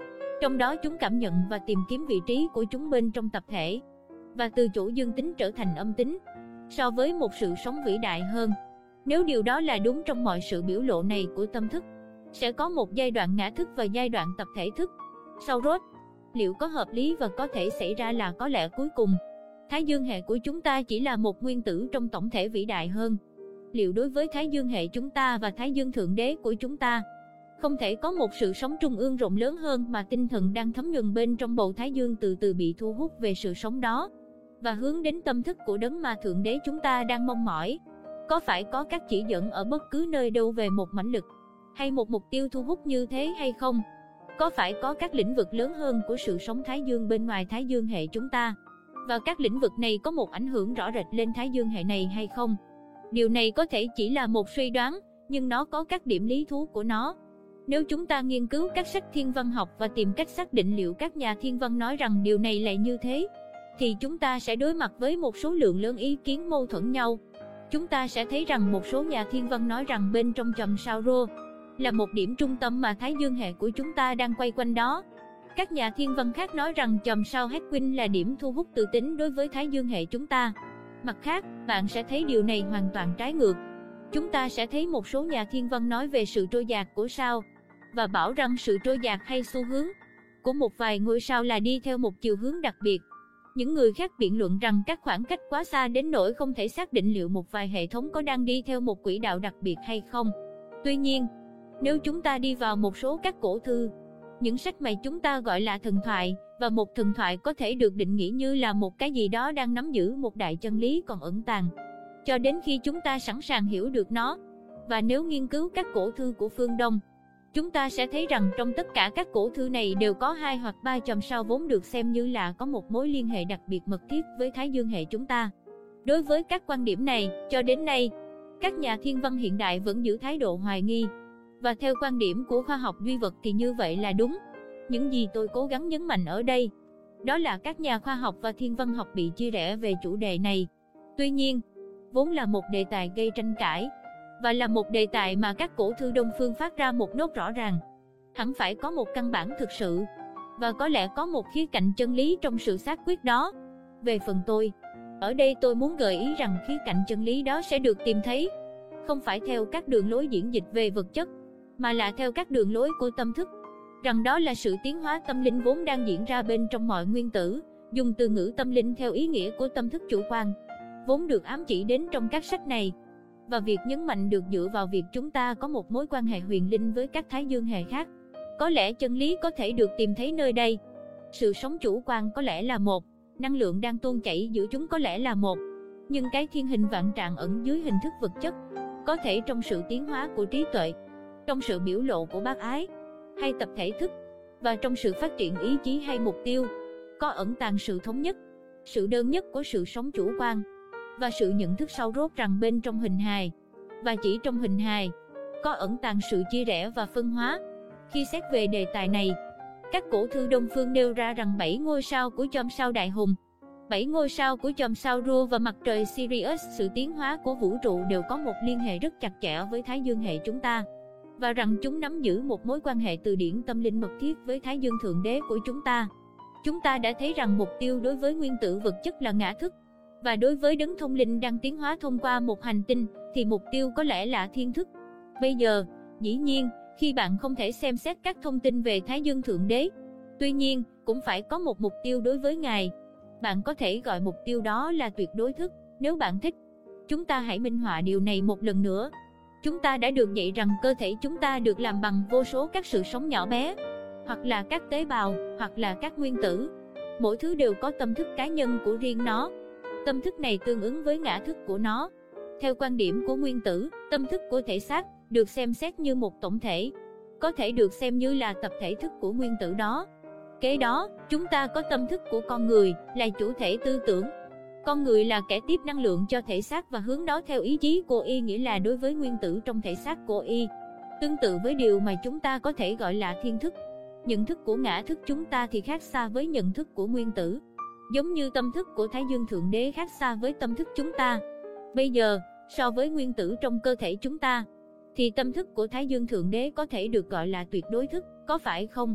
Trong đó chúng cảm nhận và tìm kiếm vị trí của chúng bên trong tập thể, và từ chỗ dương tính trở thành âm tính, so với một sự sống vĩ đại hơn. Nếu điều đó là đúng trong mọi sự biểu lộ này của tâm thức, sẽ có một giai đoạn ngã thức và giai đoạn tập thể thức. Sau rốt, liệu có hợp lý và có thể xảy ra là có lẽ cuối cùng, Thái dương hệ của chúng ta chỉ là một nguyên tử trong tổng thể vĩ đại hơn? Liệu đối với Thái dương hệ chúng ta và Thái dương thượng đế của chúng ta, không thể có một sự sống trung ương rộng lớn hơn mà tinh thần đang thấm nhuần bên trong bầu Thái dương từ từ bị thu hút về sự sống đó, và hướng đến tâm thức của đấng mà thượng đế chúng ta đang mong mỏi? Có phải có các chỉ dẫn ở bất cứ nơi đâu về một mãnh lực hay một mục tiêu thu hút như thế hay không? Có phải có các lĩnh vực lớn hơn của sự sống Thái dương bên ngoài Thái dương hệ chúng ta, và các lĩnh vực này có một ảnh hưởng rõ rệt lên Thái dương hệ này hay không? Điều này có thể chỉ là một suy đoán, nhưng nó có các điểm lý thú của nó. Nếu chúng ta nghiên cứu các sách thiên văn học và tìm cách xác định liệu các nhà thiên văn nói rằng điều này là như thế, thì chúng ta sẽ đối mặt với một số lượng lớn ý kiến mâu thuẫn nhau. Chúng ta sẽ thấy rằng một số nhà thiên văn nói rằng bên trong chòm sao Rô là một điểm trung tâm mà Thái dương hệ của chúng ta đang quay quanh đó. Các nhà thiên văn khác nói rằng chòm sao Hedwig là điểm thu hút tự tính đối với Thái dương hệ chúng ta. Mặt khác, bạn sẽ thấy điều này hoàn toàn trái ngược. Chúng ta sẽ thấy một số nhà thiên văn nói về sự trôi dạt của sao, và bảo rằng sự trôi dạt hay xu hướng của một vài ngôi sao là đi theo một chiều hướng đặc biệt. Những người khác biện luận rằng các khoảng cách quá xa đến nỗi không thể xác định liệu một vài hệ thống có đang đi theo một quỹ đạo đặc biệt hay không. Tuy nhiên, nếu chúng ta đi vào một số các cổ thư, những sách mà chúng ta gọi là thần thoại, và một thần thoại có thể được định nghĩa như là một cái gì đó đang nắm giữ một đại chân lý còn ẩn tàng, cho đến khi chúng ta sẵn sàng hiểu được nó. Và nếu nghiên cứu các cổ thư của phương Đông, chúng ta sẽ thấy rằng trong tất cả các cổ thư này đều có 2 hoặc 3 chòm sao vốn được xem như là có một mối liên hệ đặc biệt mật thiết với Thái dương hệ chúng ta. Đối với các quan điểm này, cho đến nay, các nhà thiên văn hiện đại vẫn giữ thái độ hoài nghi. Và theo quan điểm của khoa học duy vật thì như vậy là đúng. Những gì tôi cố gắng nhấn mạnh ở đây, đó là các nhà khoa học và thiên văn học bị chia rẽ về chủ đề này. Tuy nhiên, vốn là một đề tài gây tranh cãi, và là một đề tài mà các cổ thư Đông phương phát ra một nốt rõ ràng. Hẳn phải có một căn bản thực sự, và có lẽ có một khía cạnh chân lý trong sự xác quyết đó. Về phần tôi, ở đây tôi muốn gợi ý rằng khía cạnh chân lý đó sẽ được tìm thấy, không phải theo các đường lối diễn dịch về vật chất, mà là theo các đường lối của tâm thức, rằng đó là sự tiến hóa tâm linh vốn đang diễn ra bên trong mọi nguyên tử. Dùng từ ngữ tâm linh theo ý nghĩa của tâm thức chủ quan, vốn được ám chỉ đến trong các sách này, và việc nhấn mạnh được dựa vào việc chúng ta có một mối quan hệ huyền linh với các thái dương hệ khác. Có lẽ chân lý có thể được tìm thấy nơi đây. Sự sống chủ quan có lẽ là một, năng lượng đang tuôn chảy giữa chúng có lẽ là một, nhưng cái thiên hình vạn trạng ẩn dưới hình thức vật chất, có thể trong sự tiến hóa của trí tuệ, trong sự biểu lộ của bác ái hay tập thể thức, và trong sự phát triển ý chí hay mục tiêu, có ẩn tàng sự thống nhất, sự đơn nhất của sự sống chủ quan, và sự nhận thức sâu rốt rằng bên trong hình hài, và chỉ trong hình hài, có ẩn tàng sự chia rẽ và phân hóa. Khi xét về đề tài này, các cổ thư Đông phương nêu ra rằng 7 ngôi sao của chòm sao Đại Hùng, 7 ngôi sao của chòm sao Rô và mặt trời Sirius, sự tiến hóa của vũ trụ đều có một liên hệ rất chặt chẽ với Thái dương hệ chúng ta, và rằng chúng nắm giữ một mối quan hệ từ điển tâm linh mật thiết với Thái dương thượng đế của chúng ta. Chúng ta đã thấy rằng mục tiêu đối với nguyên tử vật chất là ngã thức, và đối với đấng thông linh đang tiến hóa thông qua một hành tinh, thì mục tiêu có lẽ là thiên thức. Bây giờ, dĩ nhiên, khi bạn không thể xem xét các thông tin về Thái dương thượng đế, tuy nhiên, cũng phải có một mục tiêu đối với Ngài. Bạn có thể gọi mục tiêu đó là tuyệt đối thức, nếu bạn thích. Chúng ta hãy minh họa điều này một lần nữa. Chúng ta đã được dạy rằng cơ thể chúng ta được làm bằng vô số các sự sống nhỏ bé, hoặc là các tế bào, hoặc là các nguyên tử. Mỗi thứ đều có tâm thức cá nhân của riêng nó. Tâm thức này tương ứng với ngã thức của nó. Theo quan điểm của nguyên tử, tâm thức của thể xác được xem xét như một tổng thể, có thể được xem như là tập thể thức của nguyên tử đó. Kế đó, chúng ta có tâm thức của con người, là chủ thể tư tưởng. Con người là kẻ tiếp năng lượng cho thể xác và hướng nó theo ý chí của y, nghĩa là đối với nguyên tử trong thể xác của y. Tương tự với điều mà chúng ta có thể gọi là thiên thức, nhận thức của ngã thức chúng ta thì khác xa với nhận thức của nguyên tử. Giống như tâm thức của Thái dương thượng đế khác xa với tâm thức chúng ta. Bây giờ, so với nguyên tử trong cơ thể chúng ta, thì tâm thức của Thái dương thượng đế có thể được gọi là tuyệt đối thức, có phải không?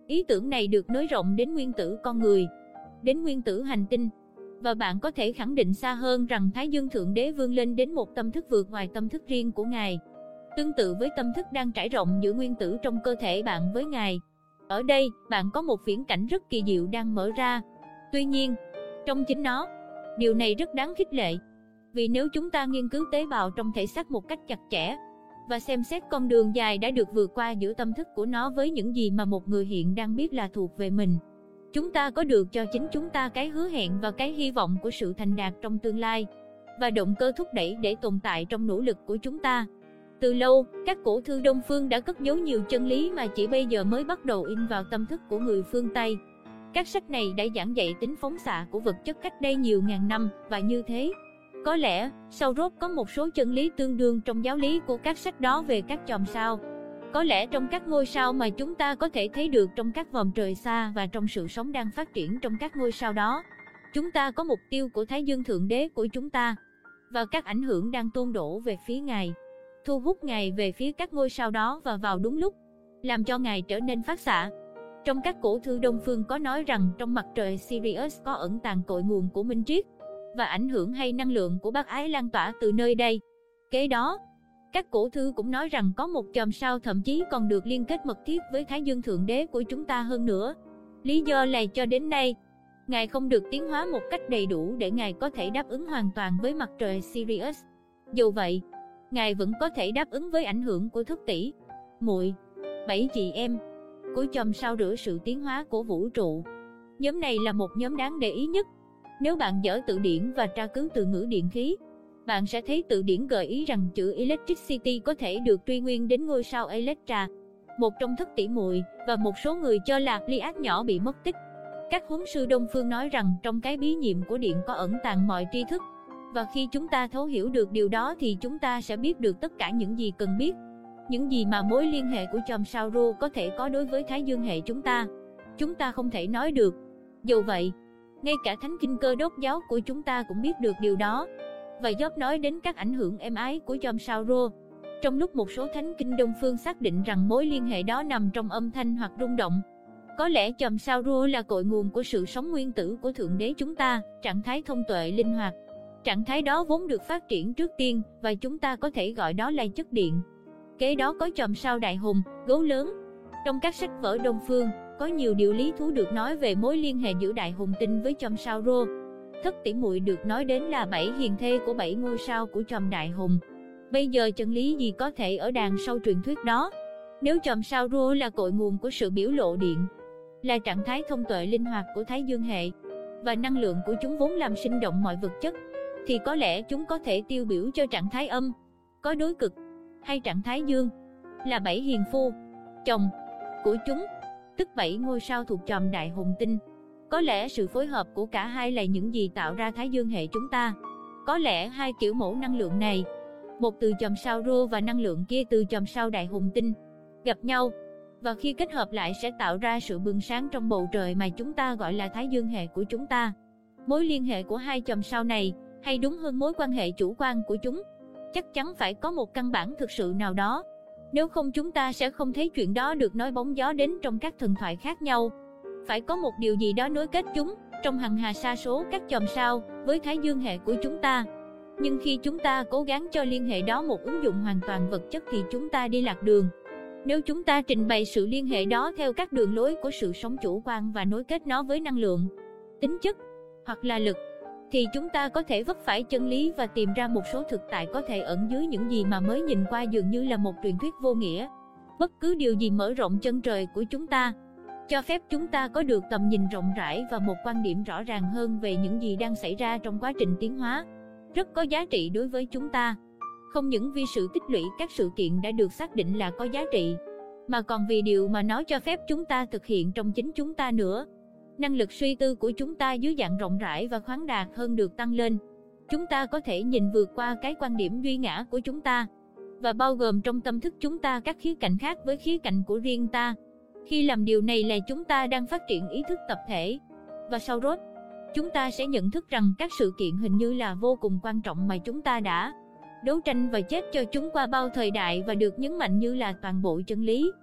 Ý tưởng này được nới rộng đến nguyên tử con người, đến nguyên tử hành tinh, và bạn có thể khẳng định xa hơn rằng Thái Dương Thượng Đế vươn lên đến một tâm thức vượt ngoài tâm thức riêng của Ngài, tương tự với tâm thức đang trải rộng giữa nguyên tử trong cơ thể bạn với Ngài. Ở đây, bạn có một viễn cảnh rất kỳ diệu đang mở ra. Tuy nhiên, trong chính nó, điều này rất đáng khích lệ. Vì nếu chúng ta nghiên cứu tế bào trong thể xác một cách chặt chẽ, và xem xét con đường dài đã được vượt qua giữa tâm thức của nó với những gì mà một người hiện đang biết là thuộc về mình, chúng ta có được cho chính chúng ta cái hứa hẹn và cái hy vọng của sự thành đạt trong tương lai, và động cơ thúc đẩy để tồn tại trong nỗ lực của chúng ta. Từ lâu, các cổ thư Đông phương đã cất giấu nhiều chân lý mà chỉ bây giờ mới bắt đầu in vào tâm thức của người phương Tây. Các sách này đã giảng dạy tính phóng xạ của vật chất cách đây nhiều ngàn năm, và như thế, có lẽ, sau rốt có một số chân lý tương đương trong giáo lý của các sách đó về các chòm sao. Có lẽ trong các ngôi sao mà chúng ta có thể thấy được trong các vòm trời xa và trong sự sống đang phát triển trong các ngôi sao đó, chúng ta có mục tiêu của Thái Dương Thượng Đế của chúng ta, và các ảnh hưởng đang tuôn đổ về phía Ngài, thu hút Ngài về phía các ngôi sao đó và vào đúng lúc, làm cho Ngài trở nên phát xạ. Trong các cổ thư Đông phương có nói rằng trong mặt trời Sirius có ẩn tàng cội nguồn của minh triết, và ảnh hưởng hay năng lượng của bác ái lan tỏa từ nơi đây. Kế đó, các cổ thư cũng nói rằng có một chòm sao thậm chí còn được liên kết mật thiết với Thái Dương Thượng Đế của chúng ta hơn nữa. Lý do là cho đến nay, Ngài không được tiến hóa một cách đầy đủ để Ngài có thể đáp ứng hoàn toàn với mặt trời Sirius. Dù vậy, Ngài vẫn có thể đáp ứng với ảnh hưởng của thức tỷ, muội, 7 chị em của chòm sao rửa sự tiến hóa của vũ trụ. Nhóm này là một nhóm đáng để ý nhất. Nếu bạn dở từ điển và tra cứu từ ngữ điện khí, bạn sẽ thấy từ điển gợi ý rằng chữ Electricity có thể được truy nguyên đến ngôi sao Electra, một trong thức tỷ muội, và một số người cho là Pleiad nhỏ bị mất tích. Các huấn sư Đông phương nói rằng trong cái bí nhiệm của điện có ẩn tàng mọi tri thức, và khi chúng ta thấu hiểu được điều đó thì chúng ta sẽ biết được tất cả những gì cần biết, những gì mà mối liên hệ của chòm sao Ro có thể có đối với Thái Dương hệ chúng ta không thể nói được. Dù vậy, ngay cả thánh kinh Cơ Đốc giáo của chúng ta cũng biết được điều đó, và Job nói đến các ảnh hưởng êm ái của chòm sao Ro. Trong lúc một số thánh kinh Đông phương xác định rằng mối liên hệ đó nằm trong âm thanh hoặc rung động, có lẽ chòm sao Ro là cội nguồn của sự sống nguyên tử của Thượng Đế chúng ta, trạng thái thông tuệ linh hoạt. Trạng thái đó vốn được phát triển trước tiên, và chúng ta có thể gọi đó là chất điện. Kế đó có chòm sao Đại Hùng, gấu lớn. Trong các sách vở Đông phương, có nhiều điều lý thú được nói về mối liên hệ giữa Đại Hùng tinh với chòm sao Ro. Thất tỷ muội được nói đến là 7 hiền thê của 7 ngôi sao của chòm Đại Hùng. Bây giờ chân lý gì có thể ở đằng sau truyền thuyết đó? Nếu chòm sao Ro là cội nguồn của sự biểu lộ điện, là trạng thái thông tuệ linh hoạt của Thái Dương hệ, và năng lượng của chúng vốn làm sinh động mọi vật chất, thì có lẽ chúng có thể tiêu biểu cho trạng thái âm, có đối cực, hay trạng thái dương, là 7 hiền phu, chồng của chúng, tức 7 ngôi sao thuộc chòm Đại Hùng tinh. Có lẽ sự phối hợp của cả hai là những gì tạo ra Thái Dương hệ chúng ta. Có lẽ hai kiểu mẫu năng lượng này, một từ chòm sao Ro và năng lượng kia từ chòm sao Đại Hùng tinh, gặp nhau, và khi kết hợp lại sẽ tạo ra sự bừng sáng trong bầu trời mà chúng ta gọi là Thái Dương hệ của chúng ta. Mối liên hệ của hai chòm sao này, hay đúng hơn mối quan hệ chủ quan của chúng, chắc chắn phải có một căn bản thực sự nào đó. Nếu không chúng ta sẽ không thấy chuyện đó được nói bóng gió đến trong các thần thoại khác nhau. Phải có một điều gì đó nối kết chúng, trong hằng hà sa số các chòm sao, với Thái Dương hệ của chúng ta. Nhưng khi chúng ta cố gắng cho liên hệ đó một ứng dụng hoàn toàn vật chất thì chúng ta đi lạc đường. Nếu chúng ta trình bày sự liên hệ đó theo các đường lối của sự sống chủ quan và nối kết nó với năng lượng, tính chất, hoặc là lực, thì chúng ta có thể vấp phải chân lý và tìm ra một số thực tại có thể ẩn dưới những gì mà mới nhìn qua dường như là một truyền thuyết vô nghĩa. Bất cứ điều gì mở rộng chân trời của chúng ta, cho phép chúng ta có được tầm nhìn rộng rãi và một quan điểm rõ ràng hơn về những gì đang xảy ra trong quá trình tiến hóa, rất có giá trị đối với chúng ta. Không những vì sự tích lũy các sự kiện đã được xác định là có giá trị, mà còn vì điều mà nó cho phép chúng ta thực hiện trong chính chúng ta nữa. Năng lực suy tư của chúng ta dưới dạng rộng rãi và khoáng đạt hơn được tăng lên. Chúng ta có thể nhìn vượt qua cái quan điểm duy ngã của chúng ta, và bao gồm trong tâm thức chúng ta các khía cạnh khác với khía cạnh của riêng ta. Khi làm điều này là chúng ta đang phát triển ý thức tập thể. Và sau rốt, chúng ta sẽ nhận thức rằng các sự kiện hình như là vô cùng quan trọng mà chúng ta đã đấu tranh và chết cho chúng qua bao thời đại và được nhấn mạnh như là toàn bộ chân lý.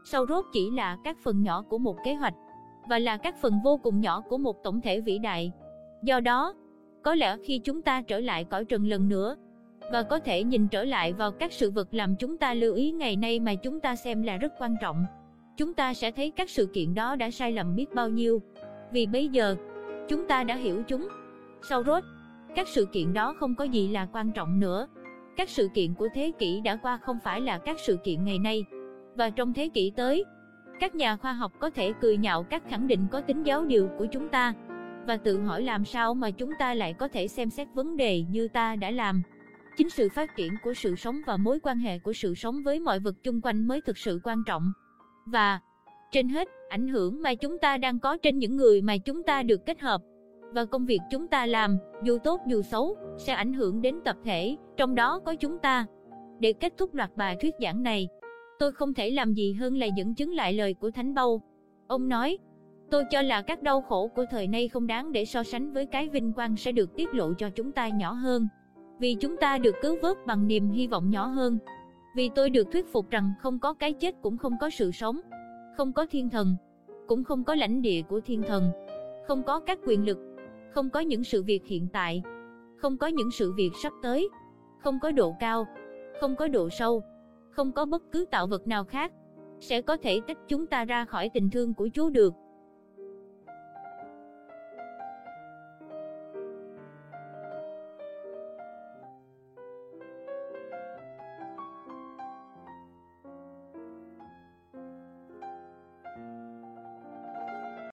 sau rốt chỉ là các phần nhỏ của một kế hoạch, và là các phần vô cùng nhỏ của một tổng thể vĩ đại. Do đó, có lẽ khi chúng ta trở lại cõi trần lần nữa, và có thể nhìn trở lại vào các sự vật làm chúng ta lưu ý ngày nay mà chúng ta xem là rất quan trọng, chúng ta sẽ thấy các sự kiện đó đã sai lầm biết bao nhiêu. Vì bây giờ, chúng ta đã hiểu chúng. Sau rốt, các sự kiện đó không có gì là quan trọng nữa. Các sự kiện của thế kỷ đã qua không phải là các sự kiện ngày nay. Và trong thế kỷ tới, các nhà khoa học có thể cười nhạo các khẳng định có tính giáo điều của chúng ta, và tự hỏi làm sao mà chúng ta lại có thể xem xét vấn đề như ta đã làm. Chính sự phát triển của sự sống và mối quan hệ của sự sống với mọi vật chung quanh mới thực sự quan trọng. Và, trên hết, ảnh hưởng mà chúng ta đang có trên những người mà chúng ta được kết hợp, và công việc chúng ta làm, dù tốt dù xấu, sẽ ảnh hưởng đến tập thể, trong đó có chúng ta. Để kết thúc loạt bài thuyết giảng này, tôi không thể làm gì hơn là dẫn chứng lại lời của Thánh Pâu. Ông nói, tôi cho là các đau khổ của thời nay không đáng để so sánh với cái vinh quang sẽ được tiết lộ cho chúng ta nhỏ hơn, vì chúng ta được cứu vớt bằng niềm hy vọng nhỏ hơn. Vì tôi được thuyết phục rằng không có cái chết cũng không có sự sống, không có thiên thần, cũng không có lãnh địa của thiên thần, không có các quyền lực, không có những sự việc hiện tại, không có những sự việc sắp tới, không có độ cao, không có độ sâu, không có bất cứ tạo vật nào khác sẽ có thể tách chúng ta ra khỏi tình thương của Chúa được.